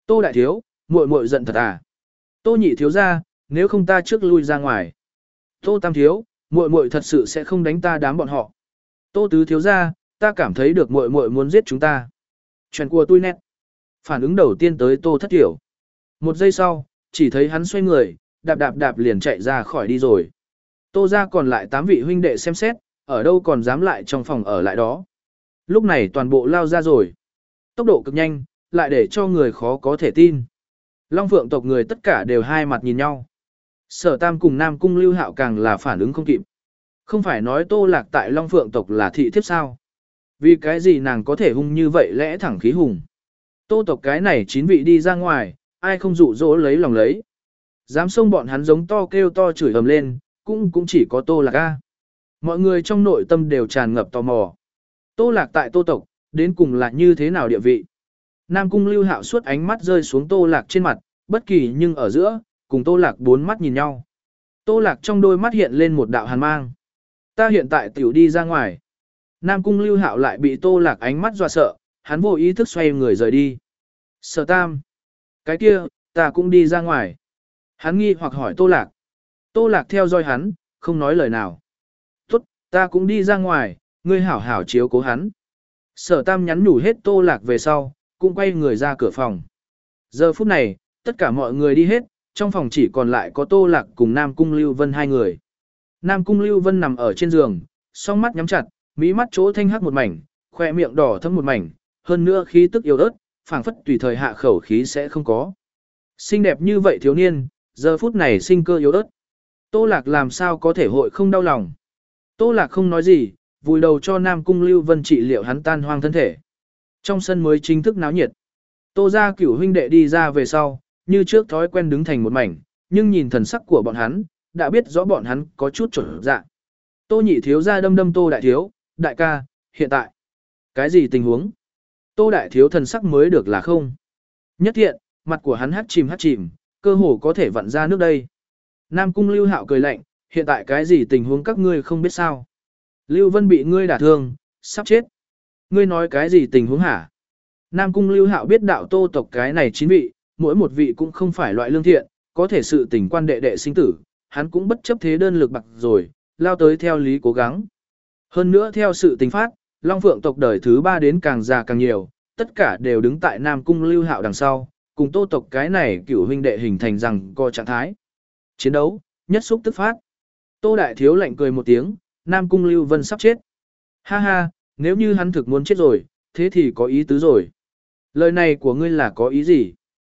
A: Tô đại thiếu, muội muội giận thật à? Tô nhị thiếu ra, nếu không ta trước lui ra ngoài. Tô tam thiếu, muội muội thật sự sẽ không đánh ta đám bọn họ. Tô tứ thiếu ra, ta cảm thấy được muội muội muốn giết chúng ta. Chuyện của tôi nét. Phản ứng đầu tiên tới Tô thất tiểu. Một giây sau, chỉ thấy hắn xoay người, đạp đạp đạp liền chạy ra khỏi đi rồi. Tô ra còn lại tám vị huynh đệ xem xét, ở đâu còn dám lại trong phòng ở lại đó. Lúc này toàn bộ lao ra rồi. Tốc độ cực nhanh, lại để cho người khó có thể tin. Long Phượng tộc người tất cả đều hai mặt nhìn nhau. Sở Tam cùng Nam Cung Lưu Hạo càng là phản ứng không kịp. Không phải nói Tô Lạc tại Long Phượng tộc là thị thiếp sao? Vì cái gì nàng có thể hung như vậy lẽ thẳng khí hùng? Tô tộc cái này chín vị đi ra ngoài, ai không dụ dỗ lấy lòng lấy. Dám xông bọn hắn giống to kêu to chửi ầm lên, cũng cũng chỉ có Tô Lạc a. Mọi người trong nội tâm đều tràn ngập tò mò. Tô Lạc tại Tô tộc, đến cùng là như thế nào địa vị? Nam Cung Lưu Hạo suốt ánh mắt rơi xuống Tô Lạc trên mặt, bất kỳ nhưng ở giữa, cùng Tô Lạc bốn mắt nhìn nhau. Tô Lạc trong đôi mắt hiện lên một đạo hàn mang. Ta hiện tại tiểu đi ra ngoài. Nam Cung Lưu Hạo lại bị Tô Lạc ánh mắt dọa sợ, hắn vô ý thức xoay người rời đi. Sở Tam. Cái kia, ta cũng đi ra ngoài. Hắn nghi hoặc hỏi Tô Lạc. Tô Lạc theo dõi hắn, không nói lời nào. Tốt, ta cũng đi ra ngoài, ngươi hảo hảo chiếu cố hắn. Sở Tam nhắn nhủ hết Tô Lạc về sau, cũng quay người ra cửa phòng. Giờ phút này, tất cả mọi người đi hết, trong phòng chỉ còn lại có Tô Lạc cùng Nam Cung Lưu Vân hai người. Nam Cung Lưu Vân nằm ở trên giường, song mắt nhắm chặt, mí mắt chỗ thanh hắc một mảnh, khoe miệng đỏ thâm một mảnh, hơn nữa khí tức yếu ớt, phảng phất tùy thời hạ khẩu khí sẽ không có. Xinh đẹp như vậy thiếu niên, giờ phút này sinh cơ yếu ớt. Tô Lạc làm sao có thể hội không đau lòng. Tô Lạc không nói gì, vùi đầu cho Nam Cung Lưu Vân trị liệu hắn tan hoang thân thể. Trong sân mới chính thức náo nhiệt. Tô gia cửu huynh đệ đi ra về sau, như trước thói quen đứng thành một mảnh, nhưng nhìn thần sắc của bọn hắn, đã biết rõ bọn hắn có chút trở dạ. Tô nhị thiếu ra đâm đâm Tô đại thiếu, đại ca, hiện tại. Cái gì tình huống? Tô đại thiếu thần sắc mới được là không. Nhất thiện, mặt của hắn hắt chìm hắt chìm, cơ hồ có thể vặn ra nước đây. Nam Cung Lưu Hạo cười lạnh, hiện tại cái gì tình huống các ngươi không biết sao? Lưu Vân bị ngươi đả thương, sắp chết. Ngươi nói cái gì tình huống hả? Nam Cung Lưu Hạo biết đạo Tô tộc cái này chín vị, mỗi một vị cũng không phải loại lương thiện, có thể sự tình quan đệ đệ sinh tử, hắn cũng bất chấp thế đơn lực bạc rồi, lao tới theo lý cố gắng. Hơn nữa theo sự tình phát, Long Phượng tộc đời thứ ba đến càng già càng nhiều, tất cả đều đứng tại Nam Cung Lưu Hạo đằng sau, cùng Tô tộc cái này cửu huynh đệ hình thành rằng co trạng thái. Chiến đấu, nhất xúc tức phát. Tô đại thiếu lạnh cười một tiếng, Nam Cung Lưu Vân sắp chết. Ha ha, nếu như hắn thực muốn chết rồi, thế thì có ý tứ rồi. Lời này của ngươi là có ý gì?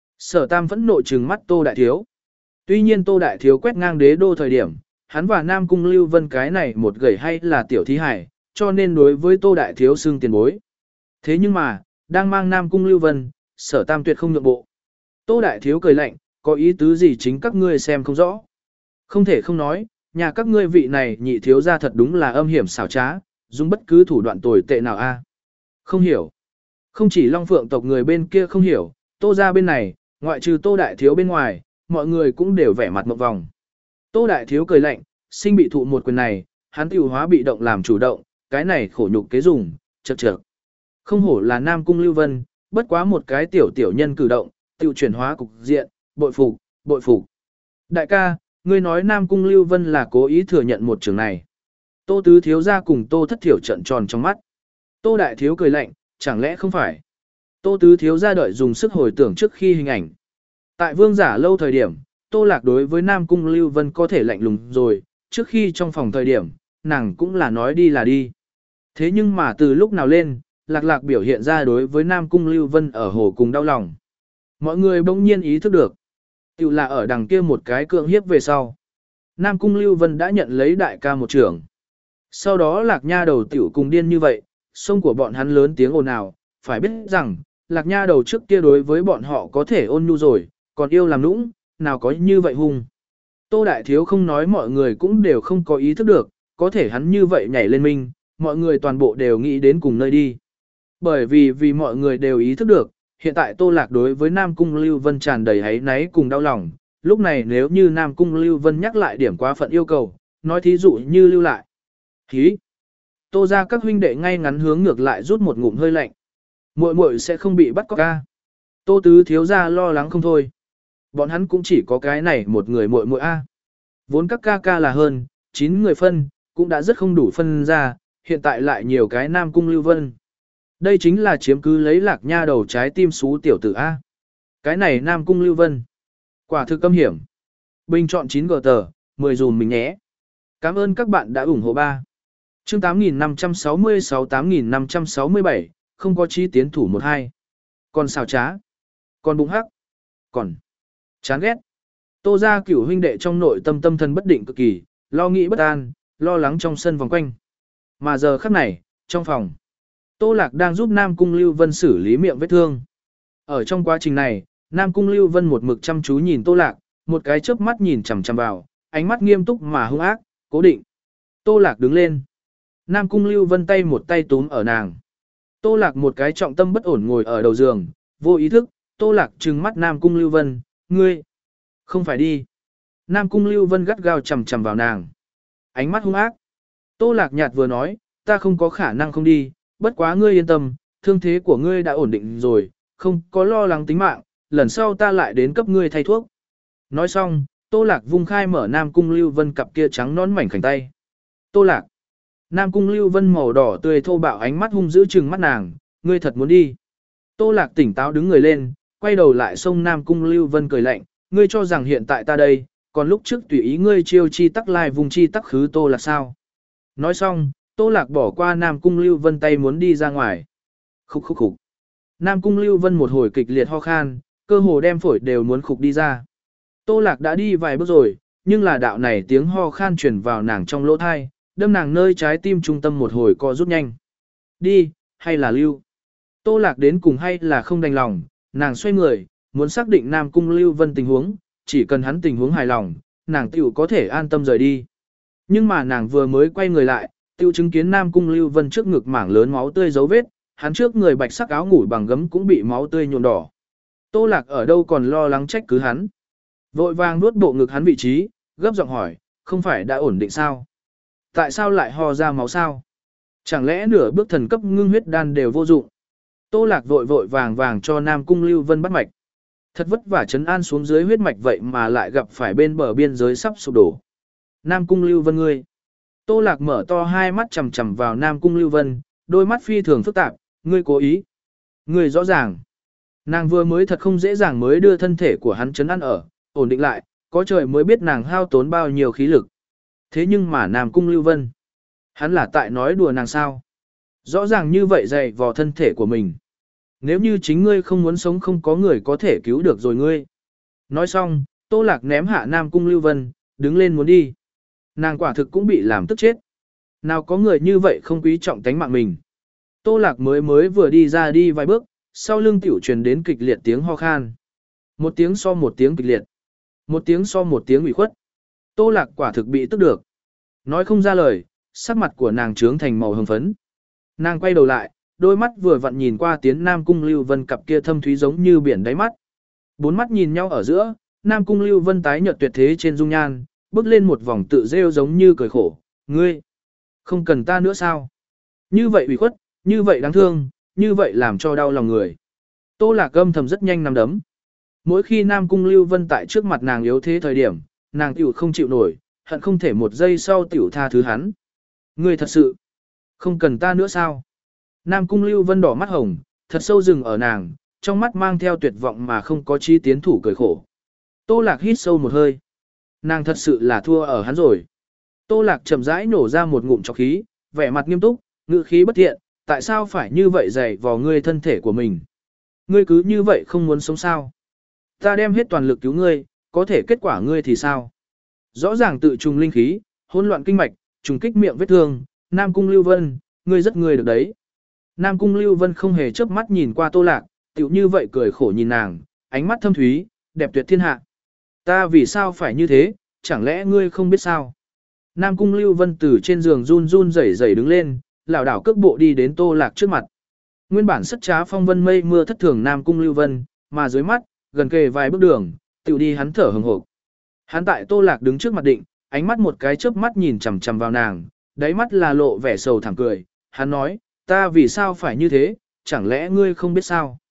A: Sở Tam vẫn nộ trừng mắt Tô đại thiếu. Tuy nhiên Tô đại thiếu quét ngang đế đô thời điểm, hắn và Nam Cung Lưu Vân cái này một gầy hay là tiểu thí hải, cho nên đối với Tô đại thiếu xưng tiền bối. Thế nhưng mà, đang mang Nam Cung Lưu Vân, Sở Tam tuyệt không nhượng bộ. Tô đại thiếu cười lạnh, có ý tứ gì chính các ngươi xem không rõ. Không thể không nói, nhà các ngươi vị này nhị thiếu ra thật đúng là âm hiểm xảo trá, dùng bất cứ thủ đoạn tồi tệ nào a. Không hiểu. Không chỉ Long Phượng tộc người bên kia không hiểu, Tô ra bên này, ngoại trừ Tô đại thiếu bên ngoài, mọi người cũng đều vẻ mặt mộng vòng. Tô đại thiếu cười lạnh, sinh bị thụ một quyền này, hắn tiêu hóa bị động làm chủ động, cái này khổ nhục kế dùng, chật chật. Không hổ là Nam Cung Lưu Vân, bất quá một cái tiểu tiểu nhân cử động, tiêu chuyển hóa cục diện, bội phục, bội phục. Đại ca, ngươi nói Nam Cung Lưu Vân là cố ý thừa nhận một trường này. Tô tứ thiếu ra cùng Tô thất thiểu trận tròn trong mắt. Tô đại thiếu cười lạnh, chẳng lẽ không phải. Tô tứ thiếu ra đợi dùng sức hồi tưởng trước khi hình ảnh. Tại vương giả lâu thời điểm, Tô Lạc đối với Nam Cung Lưu Vân có thể lạnh lùng rồi, trước khi trong phòng thời điểm, nàng cũng là nói đi là đi. Thế nhưng mà từ lúc nào lên, Lạc Lạc biểu hiện ra đối với Nam Cung Lưu Vân ở hồ cùng đau lòng. Mọi người bỗng nhiên ý thức được. Tiểu là ở đằng kia một cái cưỡng hiếp về sau. Nam Cung Lưu Vân đã nhận lấy đại ca một trưởng. Sau đó Lạc Nha đầu tiểu cùng điên như vậy, sông của bọn hắn lớn tiếng ồn ào, phải biết rằng, Lạc Nha đầu trước kia đối với bọn họ có thể ôn nhu rồi, còn yêu làm nũng, nào có như vậy hung. Tô đại thiếu không nói mọi người cũng đều không có ý thức được, có thể hắn như vậy nhảy lên mình, mọi người toàn bộ đều nghĩ đến cùng nơi đi. Bởi vì vì mọi người đều ý thức được, hiện tại Tô Lạc đối với Nam Cung Lưu Vân tràn đầy hấy náy cùng đau lòng, lúc này nếu như Nam Cung Lưu Vân nhắc lại điểm quá phận yêu cầu, nói thí dụ như lưu lại. Hí! Tô ra các huynh đệ ngay ngắn hướng ngược lại rút một ngụm hơi lạnh. Muội muội sẽ không bị bắt cóc ca. Tô tứ thiếu gia lo lắng không thôi. Bọn hắn cũng chỉ có cái này một người muội muội a. Vốn các ca ca là hơn, chín người phân, cũng đã rất không đủ phân ra, hiện tại lại nhiều cái Nam Cung Lưu Vân. Đây chính là chiếm cứ lấy Lạc Nha đầu trái tim xú tiểu tử A. Cái này Nam Cung Lưu Vân. Quả thực câm hiểm. Bình chọn chín gờ tờ, mười dùm mình nhé. Cảm ơn các bạn đã ủng hộ ba. Chương tám nghìn năm trăm sáu mươi sáu tám nghìn năm trăm sáu mươi bảy, không có chi tiến thủ một hai. Còn xào trá. Còn bụng hắc. Còn chán ghét. Tô gia cửu huynh đệ trong nội tâm tâm thần bất định cực kỳ, lo nghĩ bất an, lo lắng trong sân vòng quanh. Mà giờ khắc này, trong phòng, Tô Lạc đang giúp Nam Cung Lưu Vân xử lý miệng vết thương. Ở trong quá trình này, Nam Cung Lưu Vân một mực chăm chú nhìn Tô Lạc, một cái chớp mắt nhìn chằm chằm vào, ánh mắt nghiêm túc mà hung ác, cố định. Tô Lạc đứng lên. Nam Cung Lưu Vân tay một tay túm ở nàng. Tô Lạc một cái trọng tâm bất ổn ngồi ở đầu giường, vô ý thức, Tô Lạc trừng mắt Nam Cung Lưu Vân, ngươi, không phải đi. Nam Cung Lưu Vân gắt gao chằm chằm vào nàng. Ánh mắt hung ác. Tô Lạc nhạt vừa nói, ta không có khả năng không đi, bất quá ngươi yên tâm, thương thế của ngươi đã ổn định rồi, không có lo lắng tính mạng, lần sau ta lại đến cấp ngươi thay thuốc. Nói xong, Tô Lạc vung khai mở Nam Cung Lưu Vân cặp kia trắng nón mảnh khảnh tay. Tô Lạc. Nam Cung Lưu Vân màu đỏ tươi thô bạo ánh mắt hung dữ trừng mắt nàng, ngươi thật muốn đi. Tô Lạc tỉnh táo đứng người lên, quay đầu lại xông Nam Cung Lưu Vân cười lạnh, ngươi cho rằng hiện tại ta đây, còn lúc trước tùy ý ngươi chiêu chi tắc lai vùng chi tắc khứ Tô Lạc sao. Nói xong, Tô Lạc bỏ qua Nam Cung Lưu Vân tay muốn đi ra ngoài. Khúc khúc khúc. Nam Cung Lưu Vân một hồi kịch liệt ho khan, cơ hồ đem phổi đều muốn khục đi ra. Tô Lạc đã đi vài bước rồi, nhưng là đạo này tiếng ho khan truyền vào nàng trong lỗ thai, đâm nàng nơi trái tim trung tâm một hồi co rút nhanh. Đi, hay là lưu? Tô Lạc đến cùng hay là không đành lòng, nàng xoay người, muốn xác định Nam Cung Lưu Vân tình huống, chỉ cần hắn tình huống hài lòng, nàng tiểu có thể an tâm rời đi. Nhưng mà nàng vừa mới quay người lại, tiêu chứng kiến Nam Cung Lưu Vân trước ngực mảng lớn máu tươi dấu vết, hắn trước người bạch sắc áo ngủ bằng gấm cũng bị máu tươi nhuộm đỏ. Tô Lạc ở đâu còn lo lắng trách cứ hắn. Vội vàng nuốt bộ ngực hắn vị trí, gấp giọng hỏi, không phải đã ổn định sao? Tại sao lại ho ra máu sao? Chẳng lẽ nửa bước thần cấp ngưng huyết đan đều vô dụng? Tô Lạc vội vội vàng vàng cho Nam Cung Lưu Vân bắt mạch. Thật vất vả trấn an xuống dưới huyết mạch vậy mà lại gặp phải bên bờ biên giới sắp sụp đổ. Nam Cung Lưu Vân ngươi. Tô Lạc mở to hai mắt chằm chằm vào Nam Cung Lưu Vân, đôi mắt phi thường phức tạp, ngươi cố ý. Ngươi rõ ràng. Nàng vừa mới thật không dễ dàng mới đưa thân thể của hắn trấn an ở, ổn định lại, có trời mới biết nàng hao tốn bao nhiêu khí lực. Thế nhưng mà Nam Cung Lưu Vân, hắn là tại nói đùa nàng sao? Rõ ràng như vậy dày vò thân thể của mình. Nếu như chính ngươi không muốn sống không có người có thể cứu được rồi ngươi. Nói xong, Tô Lạc ném hạ Nam Cung Lưu Vân, đứng lên muốn đi. Nàng quả thực cũng bị làm tức chết. Nào có người như vậy không quý trọng tánh mạng mình. Tô Lạc mới mới vừa đi ra đi vài bước, sau lưng tiểu truyền đến kịch liệt tiếng ho khan. Một tiếng so một tiếng kịch liệt. Một tiếng so một tiếng ủy khuất. Tô Lạc quả thực bị tức được. Nói không ra lời, sắc mặt của nàng trướng thành màu hồng phấn. Nàng quay đầu lại, đôi mắt vừa vặn nhìn qua tiến Nam Cung Lưu Vân cặp kia thâm thúy giống như biển đáy mắt. Bốn mắt nhìn nhau ở giữa, Nam Cung Lưu Vân tái nhợt tuyệt thế trên dung nhan, bước lên một vòng tự rêu giống như cười khổ. Ngươi, không cần ta nữa sao? Như vậy ủy khuất, như vậy đáng thương, như vậy làm cho đau lòng người. Tô Lạc âm thầm rất nhanh nắm đấm. Mỗi khi Nam Cung Lưu Vân tại trước mặt nàng yếu thế thời điểm, nàng tiểu không chịu nổi, hận không thể một giây sau tiểu tha thứ hắn. Ngươi thật sự, không cần ta nữa sao? Nam Cung Lưu Vân đỏ mắt hồng, thật sâu rừng ở nàng, trong mắt mang theo tuyệt vọng mà không có chi tiến thủ cười khổ. Tô Lạc hít sâu một hơi. Nàng thật sự là thua ở hắn rồi. Tô Lạc chậm rãi nổ ra một ngụm trọc khí, vẻ mặt nghiêm túc, ngữ khí bất thiện, tại sao phải như vậy dày vò ngươi thân thể của mình? Ngươi cứ như vậy không muốn sống sao? Ta đem hết toàn lực cứu ngươi, có thể kết quả ngươi thì sao? Rõ ràng tự trùng linh khí, hỗn loạn kinh mạch, trùng kích miệng vết thương, Nam Cung Lưu Vân, ngươi rất ngươi được đấy. Nam Cung Lưu Vân không hề chớp mắt nhìn qua Tô Lạc, tiểu như vậy cười khổ nhìn nàng, ánh mắt thâm thúy, đẹp tuyệt thiên hạ. Ta vì sao phải như thế, chẳng lẽ ngươi không biết sao? Nam Cung Lưu Vân từ trên giường run run rẩy rẩy đứng lên, lảo đảo cước bộ đi đến Tô Lạc trước mặt. Nguyên bản sất trá phong vân mây mưa thất thường Nam Cung Lưu Vân, mà dưới mắt, gần kề vài bước đường, tiểu đi hắn thở hừng hực. Hắn tại Tô Lạc đứng trước mặt định, ánh mắt một cái chớp mắt nhìn chằm chằm vào nàng, đáy mắt là lộ vẻ sầu thảm cười. Hắn nói, ta vì sao phải như thế, chẳng lẽ ngươi không biết sao?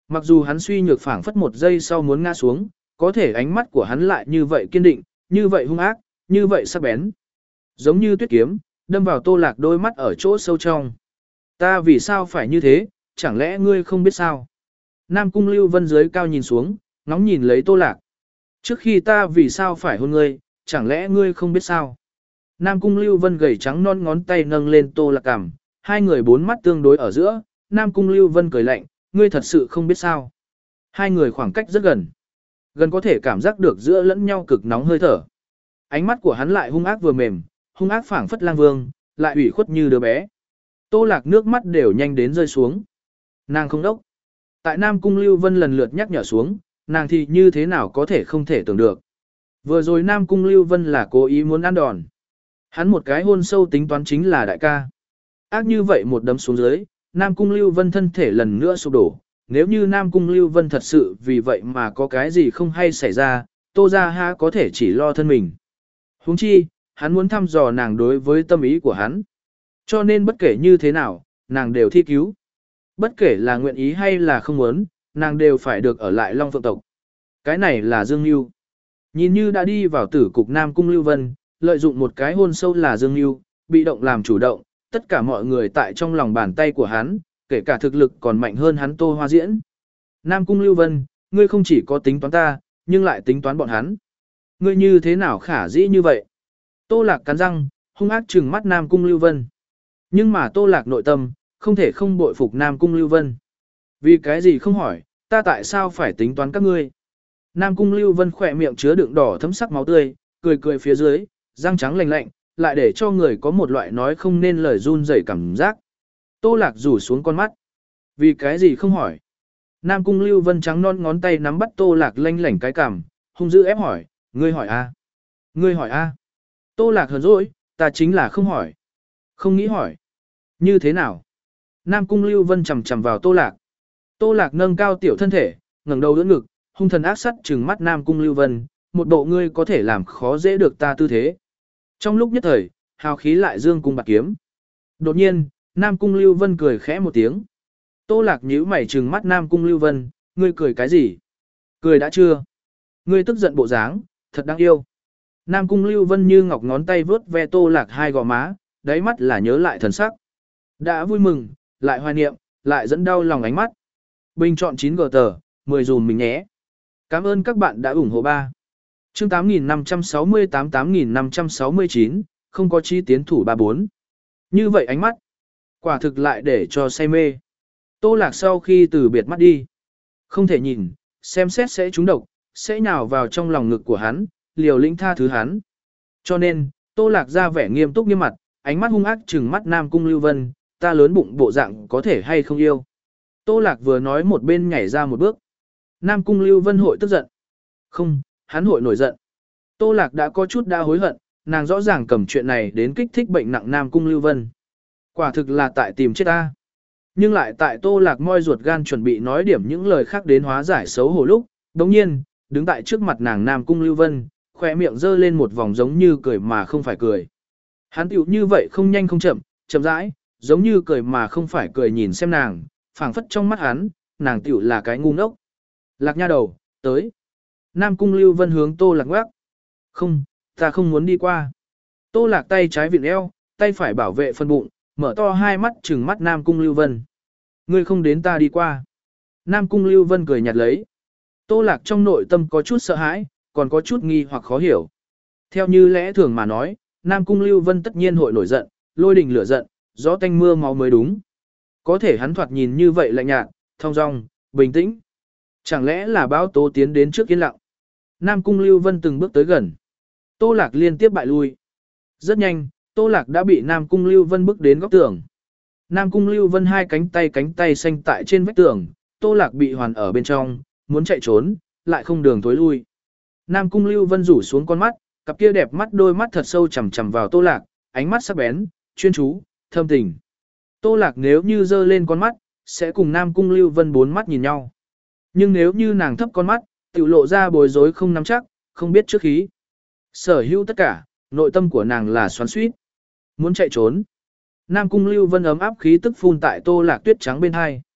A: Mặc dù hắn suy nhược phảng phất một giây sau muốn ngã xuống, có thể ánh mắt của hắn lại như vậy kiên định, như vậy hung ác, như vậy sắc bén. Giống như tuyết kiếm, đâm vào Tô Lạc đôi mắt ở chỗ sâu trong. Ta vì sao phải như thế, chẳng lẽ ngươi không biết sao? Nam Cung Lưu Vân dưới cao nhìn xuống, ngóng nhìn lấy Tô Lạc. Trước khi ta vì sao phải hôn ngươi, chẳng lẽ ngươi không biết sao? Nam Cung Lưu Vân gầy trắng non ngón tay nâng lên Tô Lạc cằm, hai người bốn mắt tương đối ở giữa, Nam Cung Lưu Vân cười lạnh, ngươi thật sự không biết sao? Hai người khoảng cách rất gần, gần có thể cảm giác được giữa lẫn nhau cực nóng hơi thở. Ánh mắt của hắn lại hung ác vừa mềm, hung ác phảng phất lang vương, lại ủy khuất như đứa bé. Tô Lạc nước mắt đều nhanh đến rơi xuống. Nàng không đốc. Tại Nam Cung Lưu Vân lần lượt nhắc nhở xuống, nàng thì như thế nào có thể không thể tưởng được. Vừa rồi Nam Cung Lưu Vân là cố ý muốn ăn đòn. Hắn một cái hôn sâu tính toán chính là đại ca. Ác như vậy một đấm xuống dưới, Nam Cung Lưu Vân thân thể lần nữa sụp đổ. Nếu như Nam Cung Lưu Vân thật sự vì vậy mà có cái gì không hay xảy ra, Tô Gia Ha có thể chỉ lo thân mình. Huống chi, hắn muốn thăm dò nàng đối với tâm ý của hắn. Cho nên bất kể như thế nào, nàng đều thi cứu. Bất kể là nguyện ý hay là không muốn, nàng đều phải được ở lại Long Phượng tộc. Cái này là Dương Nhu. Nhìn như đã đi vào tử cục Nam Cung Lưu Vân, lợi dụng một cái hôn sâu là Dương Nhu, bị động làm chủ động, tất cả mọi người tại trong lòng bàn tay của hắn, kể cả thực lực còn mạnh hơn hắn Tô Hoa Diễn. Nam Cung Lưu Vân, ngươi không chỉ có tính toán ta, nhưng lại tính toán bọn hắn. Ngươi như thế nào khả dĩ như vậy? Tô Lạc cắn răng, hung ác trừng mắt Nam Cung Lưu Vân. Nhưng mà Tô Lạc nội tâm, không thể không bội phục Nam Cung Lưu Vân. Vì cái gì không hỏi, ta tại sao phải tính toán các ngươi? Nam Cung Lưu Vân khỏe miệng chứa đựng đỏ thấm sắc máu tươi, cười cười phía dưới, răng trắng lạnh lạnh, lại để cho người có một loại nói không nên lời run rẩy cảm giác. Tô Lạc rủ xuống con mắt. Vì cái gì không hỏi? Nam Cung Lưu Vân trắng non ngón tay nắm bắt Tô Lạc lanh lảnh cái cằm, hung dữ ép hỏi, ngươi hỏi a? Ngươi hỏi a? Tô Lạc hờn dỗi, ta chính là không hỏi. Không nghĩ hỏi. Như thế nào? Nam Cung Lưu Vân chầm chầm vào Tô Lạc. Tô Lạc nâng cao tiểu thân thể, ngẩng đầu đỡ ngực, hung thần ác sắt trừng mắt Nam Cung Lưu Vân, một bộ ngươi có thể làm khó dễ được ta tư thế. Trong lúc nhất thời, hào khí lại dương cung bạc kiếm. Đột nhiên, Nam Cung Lưu Vân cười khẽ một tiếng. Tô Lạc nhíu mày trừng mắt Nam Cung Lưu Vân, ngươi cười cái gì? Cười đã chưa? Ngươi tức giận bộ dáng, thật đáng yêu. Nam Cung Lưu Vân như ngọc ngón tay vướt ve Tô Lạc hai gò má, đáy mắt là nhớ lại thần sắc. Đã vui mừng, lại hoài niệm, lại dẫn đau lòng ánh mắt. Bình chọn chín gờ tờ, mười dùm mình nhé. Cảm ơn các bạn đã ủng hộ ba. Chương tám nghìn năm trăm sáu mươi tám tám nghìn năm trăm sáu mươi chín, không có chi tiến thủ ba bốn. Như vậy ánh mắt, quả thực lại để cho say mê. Tô Lạc sau khi từ biệt mắt đi, không thể nhìn, xem xét sẽ trúng độc, sẽ nhào vào trong lòng ngực của hắn, liều lĩnh tha thứ hắn. Cho nên, Tô Lạc ra vẻ nghiêm túc nghiêm mặt, ánh mắt hung ác trừng mắt Nam Cung Lưu Vân, ta lớn bụng bộ dạng có thể hay không yêu. Tô Lạc vừa nói một bên nhảy ra một bước. Nam Cung Lưu Vân hội tức giận. Không, hắn hội nổi giận. Tô Lạc đã có chút đã hối hận, nàng rõ ràng cầm chuyện này đến kích thích bệnh nặng Nam Cung Lưu Vân. Quả thực là tại tìm chết ta. Nhưng lại tại Tô Lạc moi ruột gan chuẩn bị nói điểm những lời khác đến hóa giải xấu hổ lúc, đồng nhiên, đứng tại trước mặt nàng Nam Cung Lưu Vân, khỏe miệng dơ lên một vòng giống như cười mà không phải cười. Hắn tiểu như vậy không nhanh không chậm, chậm rãi, giống như cười mà không phải cười nhìn xem nàng, phảng phất trong mắt hắn, nàng tiểu là cái ngu ngốc. Lạc nha đầu, tới. Nam Cung Lưu Vân hướng Tô Lạc ngoác. Không, ta không muốn đi qua. Tô Lạc tay trái vịn eo, tay phải bảo vệ phần bụng, mở to hai mắt trừng mắt Nam Cung Lưu Vân. Ngươi không đến ta đi qua. Nam Cung Lưu Vân cười nhạt lấy. Tô Lạc trong nội tâm có chút sợ hãi, còn có chút nghi hoặc khó hiểu. Theo như lẽ thường mà nói, Nam Cung Lưu Vân tất nhiên hội nổi giận, lôi đình lửa giận, gió tanh mưa máu mới đúng. Có thể hắn thoạt nhìn như vậy lạnh nhạt, thong dong, bình tĩnh. Chẳng lẽ là báo tố tiến đến trước yên lặng. Nam Cung Lưu Vân từng bước tới gần. Tô Lạc liên tiếp bại lui. Rất nhanh, Tô Lạc đã bị Nam Cung Lưu Vân bước đến góc tường. Nam Cung Lưu Vân hai cánh tay cánh tay xanh tại trên vách tường, Tô Lạc bị hoàn ở bên trong, muốn chạy trốn, lại không đường tối lui. Nam Cung Lưu Vân rủ xuống con mắt, cặp kia đẹp mắt đôi mắt thật sâu chằm chằm vào Tô Lạc, ánh mắt sắc bén, chuyên chú, thâm tình. Tô Lạc nếu như giơ lên con mắt, sẽ cùng Nam Cung Lưu Vân bốn mắt nhìn nhau. Nhưng nếu như nàng thấp con mắt, tiểu lộ ra bối rối không nắm chắc, không biết trước khí. Sở hữu tất cả, nội tâm của nàng là xoắn xuýt, muốn chạy trốn. Nam Cung Lưu Vân ấm áp khí tức phun tại Tô Lạc tuyết trắng bên hai.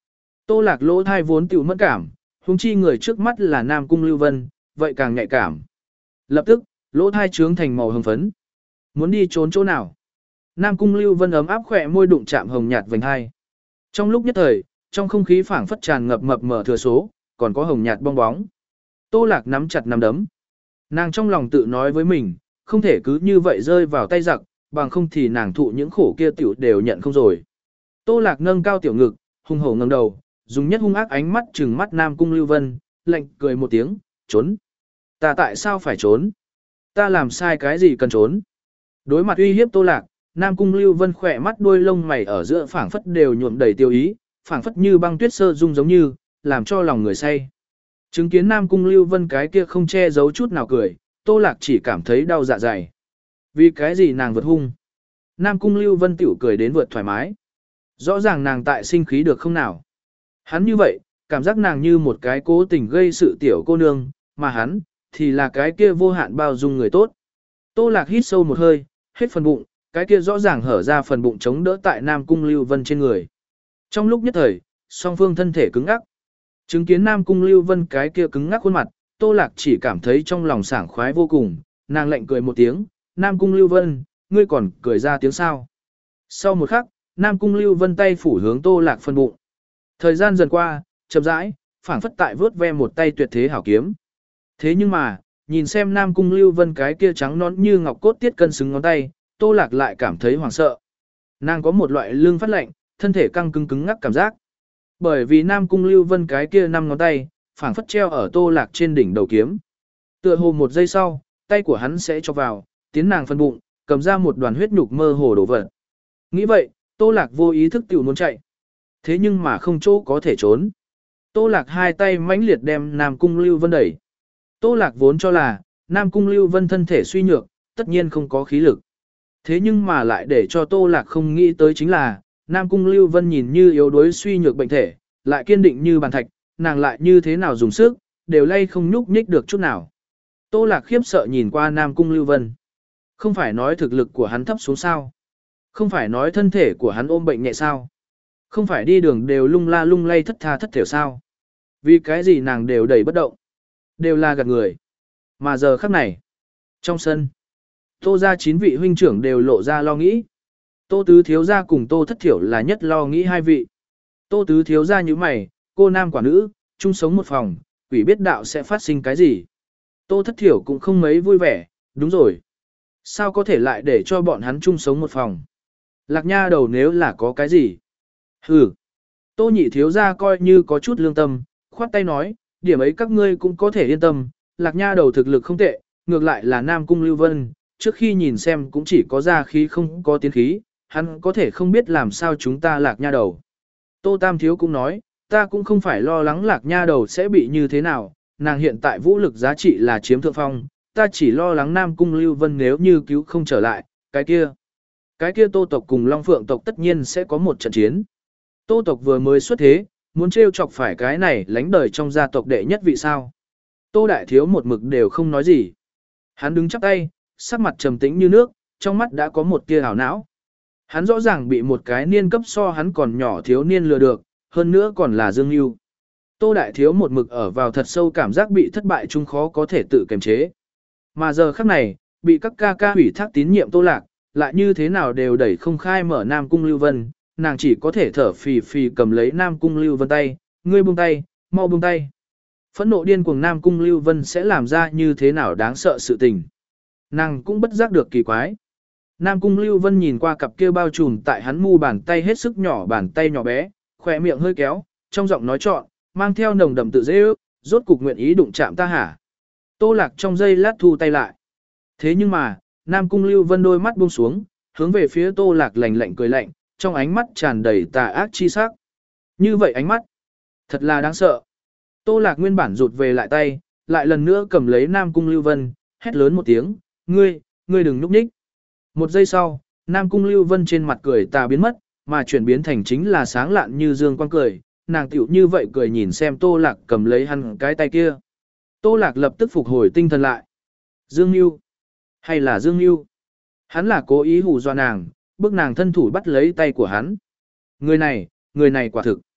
A: Tô Lạc lỗ thai vốn tiểu mất cảm, huống chi người trước mắt là Nam Cung Lưu Vân, vậy càng nhạy cảm. Lập tức, lỗ thai trướng thành màu hồng phấn. Muốn đi trốn chỗ nào? Nam Cung Lưu Vân ấm áp khỏe môi đụng chạm hồng nhạt vành hai. Trong lúc nhất thời, trong không khí phảng phất tràn ngập mập mờ thừa số, còn có hồng nhạt bong bóng. Tô Lạc nắm chặt nắm đấm. Nàng trong lòng tự nói với mình, không thể cứ như vậy rơi vào tay giặc, bằng không thì nàng thụ những khổ kia tiểu đều nhận không rồi. Tô Lạc nâng cao tiểu ngực, hung hổ ngẩng đầu, dùng nhất hung ác ánh mắt trừng mắt Nam Cung Lưu Vân, lạnh cười một tiếng, trốn. Ta tại sao phải trốn? Ta làm sai cái gì cần trốn? Đối mặt uy hiếp Tô Lạc, Nam Cung Lưu Vân khỏe mắt đuôi lông mày ở giữa phảng phất đều nhuộm đầy tiêu ý, phảng phất như băng tuyết sơ dung giống như, làm cho lòng người say. Chứng kiến Nam Cung Lưu Vân cái kia không che giấu chút nào cười, Tô Lạc chỉ cảm thấy đau dạ dày. Vì cái gì nàng vượt hung? Nam Cung Lưu Vân tiểu cười đến vượt thoải mái. Rõ ràng nàng tại sinh khí được không nào? Hắn như vậy, cảm giác nàng như một cái cố tình gây sự tiểu cô nương, mà hắn, thì là cái kia vô hạn bao dung người tốt. Tô Lạc hít sâu một hơi, hết phần bụng, cái kia rõ ràng hở ra phần bụng chống đỡ tại Nam Cung Lưu Vân trên người. Trong lúc nhất thời, song phương thân thể cứng ngắc. Chứng kiến Nam Cung Lưu Vân cái kia cứng ngắc khuôn mặt, Tô Lạc chỉ cảm thấy trong lòng sảng khoái vô cùng, nàng lạnh cười một tiếng, Nam Cung Lưu Vân, ngươi còn cười ra tiếng sao. Sau một khắc, Nam Cung Lưu Vân tay phủ hướng Tô Lạc phần bụng. Thời gian dần qua, chậm rãi, phảng phất tại vớt ve một tay tuyệt thế hảo kiếm. Thế nhưng mà, nhìn xem Nam Cung Lưu Vân cái kia trắng nõn như ngọc cốt tiết cân xứng ngón tay, Tô Lạc lại cảm thấy hoảng sợ. Nàng có một loại lưng phát lạnh, thân thể căng cứng cứng ngắc cảm giác. Bởi vì Nam Cung Lưu Vân cái kia năm ngón tay, phảng phất treo ở Tô Lạc trên đỉnh đầu kiếm. Tựa hồ một giây sau, tay của hắn sẽ cho vào, tiến nàng phân bụng, cầm ra một đoàn huyết nhục mơ hồ đổ vật. Nghĩ vậy, Tô Lạc vô ý thức tiểu muốn chạy. Thế nhưng mà không chỗ có thể trốn. Tô Lạc hai tay mãnh liệt đem Nam Cung Lưu Vân đẩy. Tô Lạc vốn cho là, Nam Cung Lưu Vân thân thể suy nhược, tất nhiên không có khí lực. Thế nhưng mà lại để cho Tô Lạc không nghĩ tới chính là, Nam Cung Lưu Vân nhìn như yếu đuối suy nhược bệnh thể, lại kiên định như bàn thạch, nàng lại như thế nào dùng sức, đều lay không nhúc nhích được chút nào. Tô Lạc khiếp sợ nhìn qua Nam Cung Lưu Vân. Không phải nói thực lực của hắn thấp xuống sao? Không phải nói thân thể của hắn ôm bệnh nhẹ sao? Không phải đi đường đều lung la lung lay thất tha thất thểu sao? Vì cái gì nàng đều đầy bất động? Đều là gạt người. Mà giờ khắc này, trong sân, Tô ra chín vị huynh trưởng đều lộ ra lo nghĩ. Tô tứ thiếu gia cùng Tô thất thiểu là nhất lo nghĩ hai vị. Tô tứ thiếu gia như mày, cô nam quả nữ, chung sống một phòng, quỷ biết đạo sẽ phát sinh cái gì. Tô thất thiểu cũng không mấy vui vẻ, đúng rồi. Sao có thể lại để cho bọn hắn chung sống một phòng? Lạc nha đầu nếu là có cái gì? Hừ. Tô nhị thiếu gia coi như có chút lương tâm, khoát tay nói, điểm ấy các ngươi cũng có thể yên tâm, lạc nha đầu thực lực không tệ, ngược lại là Nam Cung Lưu Vân, trước khi nhìn xem cũng chỉ có ra khí không có tiến khí, hắn có thể không biết làm sao chúng ta lạc nha đầu. Tô Tam thiếu cũng nói, ta cũng không phải lo lắng lạc nha đầu sẽ bị như thế nào, nàng hiện tại vũ lực giá trị là chiếm thượng phong, ta chỉ lo lắng Nam Cung Lưu Vân nếu như cứu không trở lại, cái kia. Cái kia Tô tộc cùng Long Phượng tộc tất nhiên sẽ có một trận chiến. Tô tộc vừa mới xuất thế, muốn trêu chọc phải cái này lánh đời trong gia tộc đệ nhất vị sao. Tô đại thiếu một mực đều không nói gì. Hắn đứng chắp tay, sắc mặt trầm tĩnh như nước, trong mắt đã có một tia ảo não. Hắn rõ ràng bị một cái niên cấp so hắn còn nhỏ thiếu niên lừa được, hơn nữa còn là Dương Nưu. Tô đại thiếu một mực ở vào thật sâu cảm giác bị thất bại chung khó có thể tự kiềm chế. Mà giờ khắc này, bị các ca ca hủy thác tín nhiệm Tô Lạc, lại như thế nào đều đẩy không khai mở Nam Cung Lưu Vân, nàng chỉ có thể thở phì phì cầm lấy Nam Cung Lưu Vân tay, ngươi buông tay, mau buông tay. Phẫn nộ điên cuồng Nam Cung Lưu Vân sẽ làm ra như thế nào đáng sợ sự tình. Nàng cũng bất giác được kỳ quái. Nam Cung Lưu Vân nhìn qua cặp kia bao trùm tại hắn mu bàn tay hết sức nhỏ bàn tay nhỏ bé, khỏe miệng hơi kéo, trong giọng nói trọn, mang theo nồng đậm tự dễ ước, rốt cục nguyện ý đụng chạm ta hả. Tô Lạc trong giây lát thu tay lại. Thế nhưng mà, Nam Cung Lưu Vân đôi mắt buông xuống, hướng về phía Tô Lạc lạnh lạnh cười lạnh, trong ánh mắt tràn đầy tà ác chi sắc. Như vậy ánh mắt, thật là đáng sợ. Tô Lạc nguyên bản rụt về lại tay, lại lần nữa cầm lấy Nam Cung Lưu Vân, hét lớn một tiếng, ngươi, ngươi đừng núp nhích. Một giây sau, Nam Cung Lưu Vân trên mặt cười tà biến mất, mà chuyển biến thành chính là sáng lạn như dương quang cười, nàng tiểu như vậy cười nhìn xem Tô Lạc cầm lấy hắn cái tay kia. Tô Lạc lập tức phục hồi tinh thần lại. Dương Nưu, hay là Dương Nưu? Hắn là cố ý hù dọa nàng, bước nàng thân thủ bắt lấy tay của hắn. Người này, người này quả thực.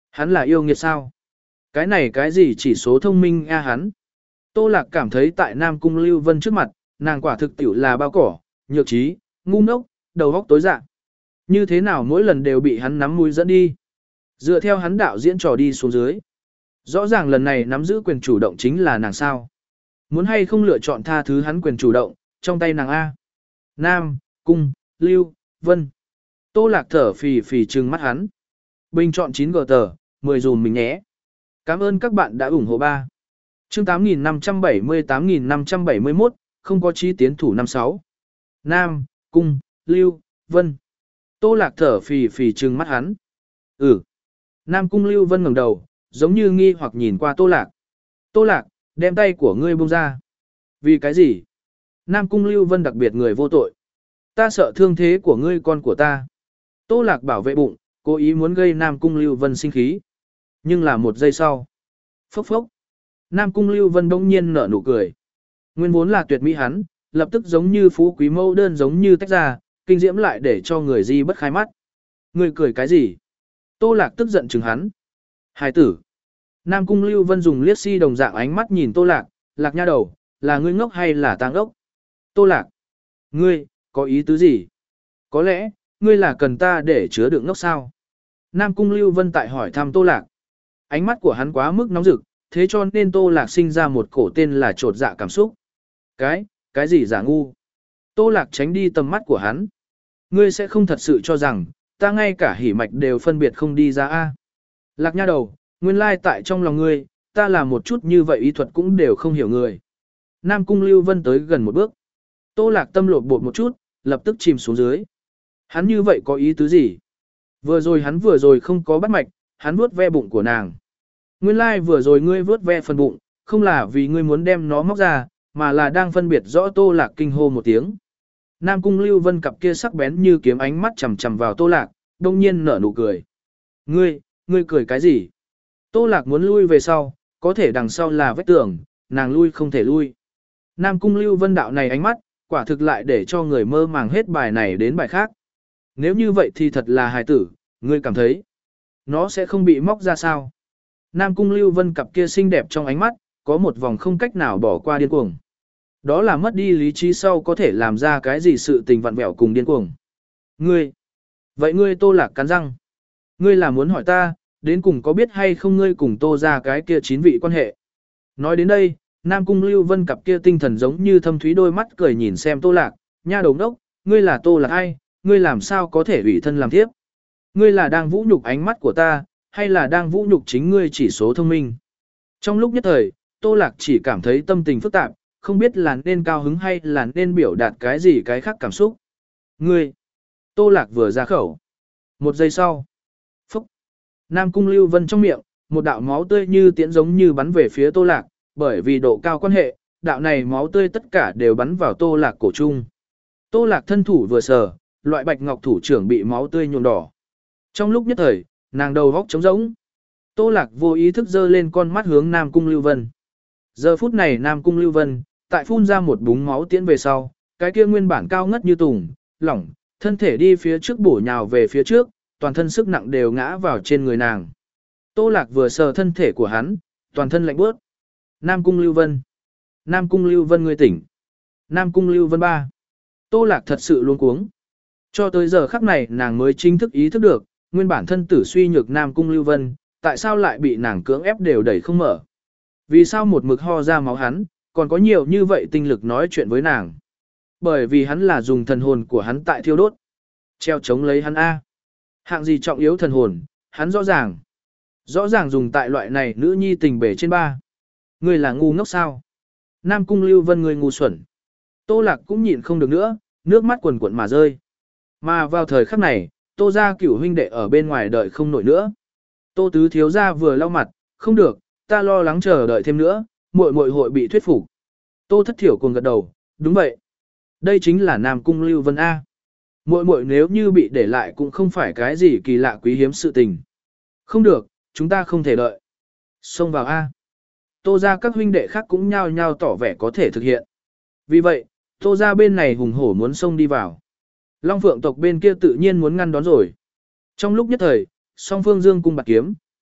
A: Hắn là yêu nghiệt sao? Cái này cái gì chỉ số thông minh a hắn? Tô Lạc cảm thấy tại Nam Cung Lưu Vân trước mặt, nàng quả thực tiểu là bao cỏ, nhược trí, ngu ngốc, đầu óc tối dạng. Như thế nào mỗi lần đều bị hắn nắm mũi dẫn đi? Dựa theo hắn đạo diễn trò đi xuống dưới. Rõ ràng lần này nắm giữ quyền chủ động chính là nàng sao. Muốn hay không lựa chọn tha thứ hắn quyền chủ động, trong tay nàng A. Nam, Cung, Lưu, Vân. Tô Lạc thở phì phì trừng mắt hắn. Bình chọn chín gờ tờ, mười dùm mình nhé. Cảm ơn các bạn đã ủng hộ ba. Chương tám nghìn năm trăm bảy mươi tám nghìn năm trăm bảy mươi mốt, không có chi tiến thủ năm sáu. Nam, Cung, Lưu, Vân. Tô Lạc thở phì phì trừng mắt hắn. Ừ. Nam Cung Lưu Vân ngẩng đầu, giống như nghi hoặc nhìn qua Tô Lạc. Tô Lạc, đem tay của ngươi buông ra. Vì cái gì? Nam Cung Lưu Vân đặc biệt người vô tội. Ta sợ thương thế của ngươi con của ta. Tô Lạc bảo vệ bụng, cố ý muốn gây Nam Cung Lưu Vân sinh khí. Nhưng là một giây sau. Phốc phốc. Nam Cung Lưu Vân bỗng nhiên nở nụ cười. Nguyên vốn là tuyệt mỹ hắn, lập tức giống như phú quý mẫu đơn giống như tách ra, kinh diễm lại để cho người di bất khai mắt. Ngươi cười cái gì? Tô Lạc tức giận chừng hắn. Hài tử. Nam Cung Lưu Vân dùng liếc si đồng dạng ánh mắt nhìn Tô Lạc, Lạc nha đầu, là ngươi ngốc hay là ta ngốc? Tô Lạc. Ngươi, có ý tứ gì? Có lẽ, ngươi là cần ta để chứa đựng ngốc sao? Nam Cung Lưu Vân tại hỏi thăm Tô Lạc. Ánh mắt của hắn quá mức nóng rực, thế cho nên Tô Lạc sinh ra một cổ tên là trột dạ cảm xúc. Cái, cái gì giả ngu? Tô Lạc tránh đi tầm mắt của hắn. Ngươi sẽ không thật sự cho rằng, ta ngay cả hỉ mạch đều phân biệt không đi ra a. Lạc nha đầu, nguyên lai tại trong lòng ngươi, ta là một chút như vậy ý thuật cũng đều không hiểu người. Nam Cung Lưu Vân tới gần một bước. Tô Lạc tâm lột bột một chút, lập tức chìm xuống dưới. Hắn như vậy có ý tứ gì? Vừa rồi hắn vừa rồi không có bắt mạch, hắn vuốt ve bụng của nàng. Nguyên lai vừa rồi ngươi vuốt ve phần bụng, không là vì ngươi muốn đem nó móc ra, mà là đang phân biệt rõ Tô Lạc kinh hô một tiếng. Nam Cung Lưu Vân cặp kia sắc bén như kiếm ánh mắt chằm chằm vào Tô Lạc, đông nhiên nở nụ cười. Ngươi, ngươi cười cái gì? Tô Lạc muốn lui về sau, có thể đằng sau là vách tường, nàng lui không thể lui. Nam Cung Lưu Vân đạo này ánh mắt, quả thực lại để cho người mơ màng hết bài này đến bài khác. Nếu như vậy thì thật là hài tử, ngươi cảm thấy, nó sẽ không bị móc ra sao? Nam Cung Lưu Vân cặp kia xinh đẹp trong ánh mắt, có một vòng không cách nào bỏ qua điên cuồng. Đó là mất đi lý trí sau có thể làm ra cái gì sự tình vặn vẹo cùng điên cuồng. Ngươi, vậy ngươi Tô Lạc cắn răng. Ngươi là muốn hỏi ta, đến cùng có biết hay không ngươi cùng Tô ra cái kia chín vị quan hệ. Nói đến đây, Nam Cung Lưu Vân cặp kia tinh thần giống như thâm thúy đôi mắt cười nhìn xem Tô Lạc, nha đầu đốc, ngươi là Tô Lạc ai, ngươi làm sao có thể ủy thân làm tiếp. Ngươi là đang vũ nhục ánh mắt của ta, hay là đang vũ nhục chính ngươi chỉ số thông minh. Trong lúc nhất thời, Tô Lạc chỉ cảm thấy tâm tình phức tạp, không biết là nên cao hứng hay là nên biểu đạt cái gì cái khác cảm xúc. Ngươi, Tô Lạc vừa ra khẩu. Một giây sau, phúc, Nam Cung Lưu Vân trong miệng, một đạo máu tươi như tiễn giống như bắn về phía Tô Lạc, bởi vì độ cao quan hệ, đạo này máu tươi tất cả đều bắn vào Tô Lạc cổ trung. Tô Lạc thân thủ vừa sờ, loại bạch ngọc thủ trưởng bị máu tươi nhuộm đỏ. Trong lúc nhất thời, nàng đầu góc trống rỗng. Tô Lạc vô ý thức giơ lên con mắt hướng Nam Cung Lưu Vân. Giờ phút này Nam Cung Lưu Vân, tại phun ra một búng máu tiễn về sau, cái kia nguyên bản cao ngất như tùng, lỏng, thân thể đi phía trước bổ nhào về phía trước, toàn thân sức nặng đều ngã vào trên người nàng. Tô Lạc vừa sờ thân thể của hắn, toàn thân lạnh bước. Nam Cung Lưu Vân. Nam Cung Lưu Vân ngươi tỉnh. Nam Cung Lưu Vân ba. Tô Lạc thật sự luống cuống. Cho tới giờ khắc này nàng mới chính thức ý thức được, nguyên bản thân tử suy nhược Nam Cung Lưu Vân, tại sao lại bị nàng cưỡng ép đều đẩy không mở. Vì sao một mực ho ra máu hắn, còn có nhiều như vậy tinh lực nói chuyện với nàng. Bởi vì hắn là dùng thần hồn của hắn tại thiêu đốt. Treo chống lấy hắn A. Hạng gì trọng yếu thần hồn, hắn rõ ràng. Rõ ràng dùng tại loại này nữ nhi tình bể trên ba. Ngươi là ngu ngốc sao? Nam Cung Lưu Vân ngươi ngu xuẩn. Tô Lạc cũng nhịn không được nữa, nước mắt quần quần mà rơi. Mà vào thời khắc này, Tô gia cửu huynh đệ ở bên ngoài đợi không nổi nữa. Tô tứ thiếu gia vừa lau mặt, không được, ta lo lắng chờ đợi thêm nữa, muội muội hội bị thuyết phục. Tô thất thiểu cùng gật đầu, đúng vậy. Đây chính là Nam Cung Lưu Vân A. Muội muội nếu như bị để lại cũng không phải cái gì kỳ lạ quý hiếm sự tình. Không được, chúng ta không thể đợi. Xông vào A. Tô gia các huynh đệ khác cũng nhao nhao tỏ vẻ có thể thực hiện. Vì vậy, Tô gia bên này hùng hổ muốn xông đi vào. Long Phượng tộc bên kia tự nhiên muốn ngăn đón rồi. Trong lúc nhất thời, song phương dương cung bạc kiếm,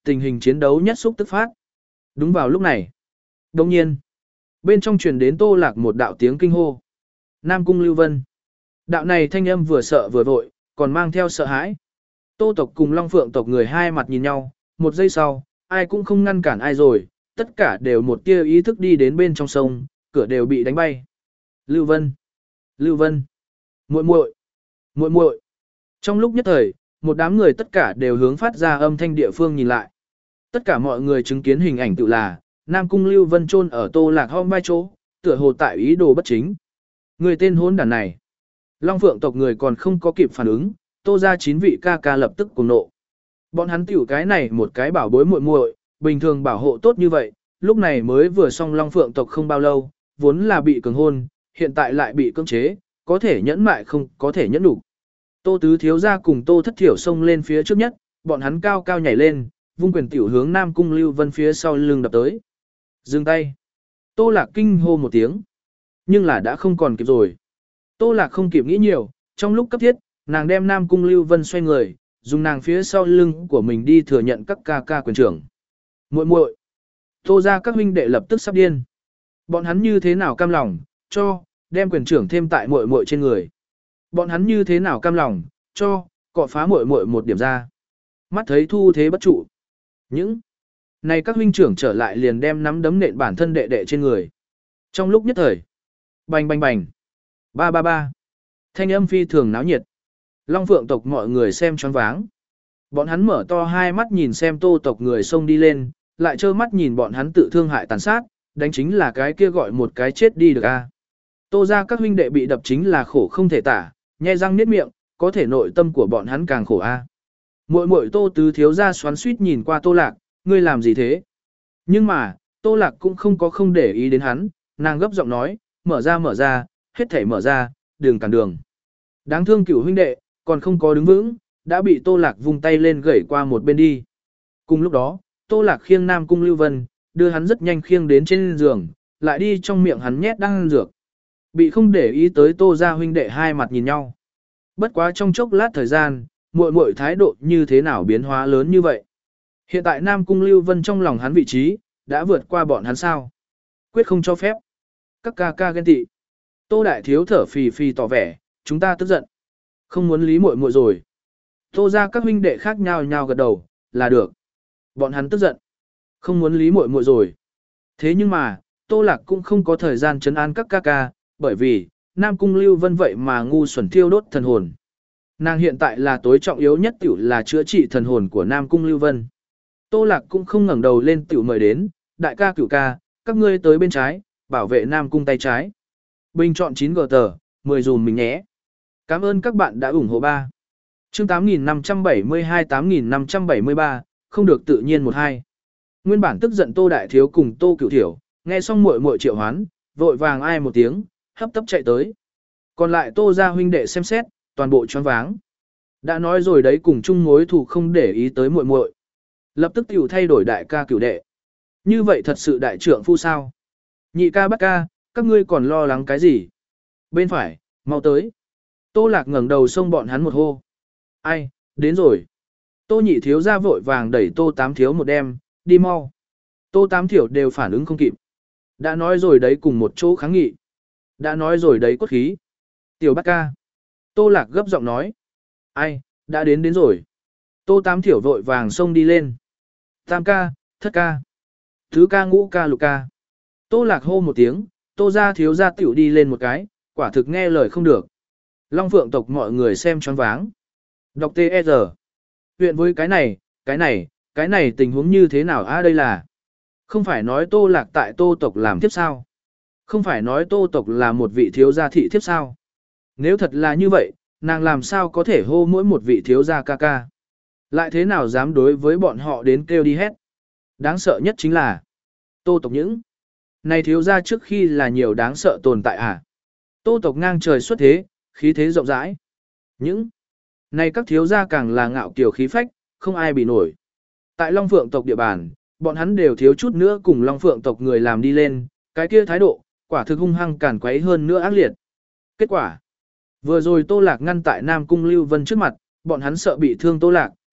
A: tình hình chiến đấu nhất xúc tức phát. Đúng vào lúc này. Đồng nhiên, bên trong truyền đến Tô Lạc một đạo tiếng kinh hô. Nam Cung Lưu Vân. Đạo này thanh âm vừa sợ vừa vội, còn mang theo sợ hãi. Tô tộc cùng Long Phượng tộc người hai mặt nhìn nhau, một giây sau, ai cũng không ngăn cản ai rồi, tất cả đều một tia ý thức đi đến bên trong sông, cửa đều bị đánh bay. Lưu Vân, Lưu Vân, muội muội, muội muội. Trong lúc nhất thời, một đám người tất cả đều hướng phát ra âm thanh địa phương nhìn lại. Tất cả mọi người chứng kiến hình ảnh tự là Nam Cung Lưu Vân chôn ở Tô Lạc hôm vai chỗ, tựa hồ tại ý đồ bất chính. Người tên hỗn đản này. Long Phượng tộc người còn không có kịp phản ứng, Tô ra chín vị ca ca lập tức cùng nộ. Bọn hắn tiểu cái này một cái bảo bối muội muội, bình thường bảo hộ tốt như vậy, lúc này mới vừa xong Long Phượng tộc không bao lâu, vốn là bị cường hôn, hiện tại lại bị cưỡng chế, có thể nhẫn mại không có thể nhẫn đủ. Tô tứ thiếu gia cùng Tô thất thiểu xông lên phía trước nhất, bọn hắn cao cao nhảy lên, vung quyền tiểu hướng Nam Cung Lưu Vân phía sau lưng đập tới. Dừng tay. Tô Lạc kinh hô một tiếng, nhưng là đã không còn kịp rồi. Tô Lạc không kịp nghĩ nhiều, trong lúc cấp thiết, nàng đem Nam Cung Lưu Vân xoay người, dùng nàng phía sau lưng của mình đi thừa nhận các ca ca quyền trưởng. Muội muội. Tô ra các huynh đệ lập tức sắp điên. Bọn hắn như thế nào cam lòng, cho, đem quyền trưởng thêm tại muội muội trên người. Bọn hắn như thế nào cam lòng, cho, cọ phá muội muội một điểm ra. Mắt thấy thu thế bất trụ. Những này các huynh trưởng trở lại liền đem nắm đấm nện bản thân đệ đệ trên người. Trong lúc nhất thời, bành bành bành, ba ba ba, thanh âm phi thường náo nhiệt. Long Phượng tộc mọi người xem choáng váng. Bọn hắn mở to hai mắt nhìn xem Tô tộc người xông đi lên, lại trơ mắt nhìn bọn hắn tự thương hại tàn sát, đánh chính là cái kia gọi một cái chết đi được a. Tô ra các huynh đệ bị đập chính là khổ không thể tả, nhe răng niết miệng, có thể nội tâm của bọn hắn càng khổ a. Muội muội Tô tứ thiếu gia xoắn xuýt nhìn qua Tô Lạc, ngươi làm gì thế? Nhưng mà, Tô Lạc cũng không có không để ý đến hắn, nàng gấp giọng nói, mở ra mở ra, hết thảy mở ra, đường cản đường. Đáng thương cửu huynh đệ, còn không có đứng vững, đã bị Tô Lạc vung tay lên gẩy qua một bên đi. Cùng lúc đó, Tô Lạc khiêng Nam Cung Lưu Vân, đưa hắn rất nhanh khiêng đến trên giường, lại đi trong miệng hắn nhét đang ăn dược. Bị không để ý tới Tô gia huynh đệ hai mặt nhìn nhau. Bất quá trong chốc lát thời gian, muội muội thái độ như thế nào biến hóa lớn như vậy. Hiện tại Nam Cung Lưu Vân trong lòng hắn vị trí, đã vượt qua bọn hắn sao. Quyết không cho phép. Các ca ca ghen tị. Tô đại thiếu thở phì phì tỏ vẻ, chúng ta tức giận. Không muốn lý muội muội rồi. Tô ra các huynh đệ khác nhau nhau gật đầu, là được. Bọn hắn tức giận. Không muốn lý muội muội rồi. Thế nhưng mà, Tô Lạc cũng không có thời gian trấn an các ca ca, bởi vì, Nam Cung Lưu Vân vậy mà ngu xuẩn thiêu đốt thần hồn. Nàng hiện tại là tối trọng yếu nhất tiểu là chữa trị thần hồn của Nam Cung Lưu Vân. Tô Lạc cũng không ngẩng đầu lên tiểu mời đến, đại ca cửu ca, các ngươi tới bên trái, bảo vệ Nam Cung tay trái. Bình chọn chín gờ tờ, mười dùm mình nhé. Cảm ơn các bạn đã ủng hộ ba. Chương tám nghìn năm trăm bảy mươi hai tám nghìn năm trăm bảy mươi ba, không được tự nhiên một hai. Nguyên bản tức giận Tô Đại Thiếu cùng Tô Cửu Thiểu, nghe xong muội muội triệu hoán, vội vàng ai một tiếng, hấp tấp chạy tới. Còn lại Tô gia huynh đệ xem xét, toàn bộ choáng váng. Đã nói rồi đấy cùng chung mối thù không để ý tới muội muội. Lập tức tiểu thay đổi đại ca cửu đệ. Như vậy thật sự đại trưởng phu sao? Nhị ca bắt ca, các ngươi còn lo lắng cái gì? Bên phải, mau tới. Tô Lạc ngẩng đầu xông bọn hắn một hô. Ai, đến rồi. Tô nhị thiếu ra vội vàng đẩy Tô tám thiếu một đem, đi mau. Tô tám thiếu đều phản ứng không kịp. Đã nói rồi đấy cùng một chỗ kháng nghị. Đã nói rồi đấy cốt khí. Tiểu bát ca. Tô Lạc gấp giọng nói. Ai, đã đến đến rồi. Tô tám thiểu vội vàng xông đi lên. Tam ca, thất ca. Thứ ca ngũ ca lục ca. Tô Lạc hô một tiếng, Tô gia thiếu gia tiểu đi lên một cái, quả thực nghe lời không được. Long Phượng tộc mọi người xem choáng váng. Đọc tê e rờ. Huyện với cái này, cái này, cái này tình huống như thế nào a đây là. Không phải nói Tô Lạc tại Tô tộc làm tiếp sao? Không phải nói Tô tộc là một vị thiếu gia thị thiếp sao? Nếu thật là như vậy, nàng làm sao có thể hô mỗi một vị thiếu gia ca ca? Lại thế nào dám đối với bọn họ đến kêu đi hết? Đáng sợ nhất chính là Tô tộc những này thiếu gia trước khi là nhiều đáng sợ tồn tại à? Tô tộc ngang trời xuất thế, khí thế rộng rãi. Những này các thiếu gia càng là ngạo kiều khí phách, không ai bị nổi. Tại Long Phượng tộc địa bàn, bọn hắn đều thiếu chút nữa cùng Long Phượng tộc người làm đi lên, cái kia thái độ, quả thực hung hăng càn quấy hơn nữa ác liệt. Kết quả, vừa rồi Tô Lạc ngăn tại Nam Cung Lưu Vân trước mặt, bọn hắn sợ bị thương Tô Lạc,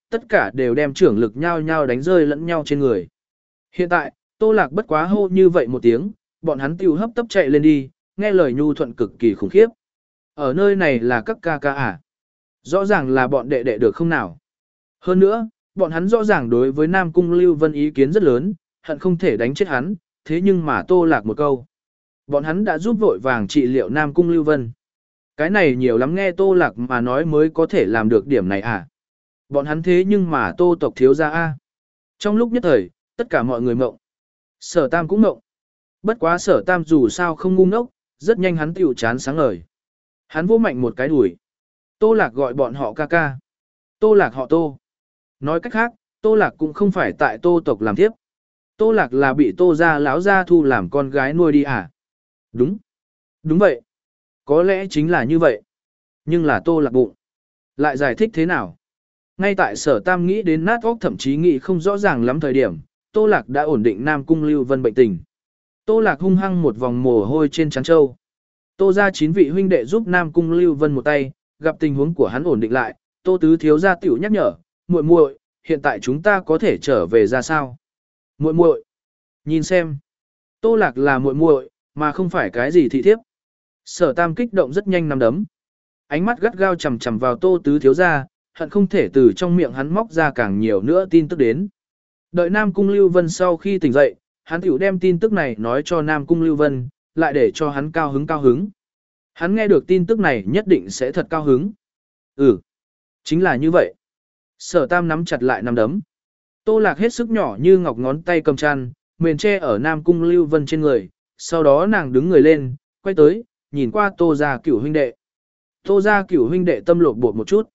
A: tất cả đều đem trưởng lực nhau nhau đánh rơi lẫn nhau trên người. Hiện tại, Tô Lạc bất quá hô như vậy một tiếng, bọn hắn tiêu hấp tấp chạy lên đi, nghe lời nhu thuận cực kỳ khủng khiếp. Ở nơi này là các ca ca à? Rõ ràng là bọn đệ đệ được không nào? Hơn nữa, bọn hắn rõ ràng đối với Nam Cung Lưu Vân ý kiến rất lớn, hận không thể đánh chết hắn, thế nhưng mà Tô Lạc một câu. Bọn hắn đã giúp vội vàng trị liệu Nam Cung Lưu Vân. Cái này nhiều lắm nghe Tô Lạc mà nói mới có thể làm được điểm này à? Bọn hắn thế nhưng mà Tô tộc thiếu gia a. Trong lúc nhất thời, tất cả mọi người mộng. Sở Tam cũng mộng. Bất quá Sở Tam dù sao không ngu ngốc, rất nhanh hắn tiểu chán sáng ngời. Hắn vô mạnh một cái đùi. Tô Lạc gọi bọn họ ca ca. Tô Lạc họ Tô. Nói cách khác, Tô Lạc cũng không phải tại Tô tộc làm tiếp. Tô Lạc là bị Tô gia lão gia thu làm con gái nuôi đi à? Đúng. Đúng vậy. Có lẽ chính là như vậy. Nhưng là Tô Lạc bụng. Lại giải thích thế nào? Ngay tại Sở Tam nghĩ đến nát óc thậm chí nghĩ không rõ ràng lắm thời điểm, Tô Lạc đã ổn định Nam Cung Lưu Vân bệnh tình. Tô Lạc hung hăng một vòng mồ hôi trên trán trâu. Tô gia chín vị huynh đệ giúp Nam Cung Lưu Vân một tay, gặp tình huống của hắn ổn định lại, Tô tứ thiếu gia tiểu nhắc nhở, "Muội muội, hiện tại chúng ta có thể trở về ra sao?" "Muội muội?" Nhìn xem. Tô Lạc là muội muội, mà không phải cái gì thị thiếp. Sở Tam kích động rất nhanh nắm đấm. Ánh mắt gắt gao chằm chằm vào Tô tứ thiếu gia, hận không thể từ trong miệng hắn móc ra càng nhiều nữa tin tức đến. Đợi Nam Cung Lưu Vân sau khi tỉnh dậy, hắn tiểu đem tin tức này nói cho Nam Cung Lưu Vân, lại để cho hắn cao hứng cao hứng. Hắn nghe được tin tức này nhất định sẽ thật cao hứng. Ừ, chính là như vậy. Sở Tam nắm chặt lại nắm đấm. Tô Lạc hết sức nhỏ như ngọc ngón tay cầm chăn, mền che ở Nam Cung Lưu Vân trên người, sau đó nàng đứng người lên, quay tới, nhìn qua Tô gia cửu huynh đệ. Tô gia cửu huynh đệ tâm lột bột một chút.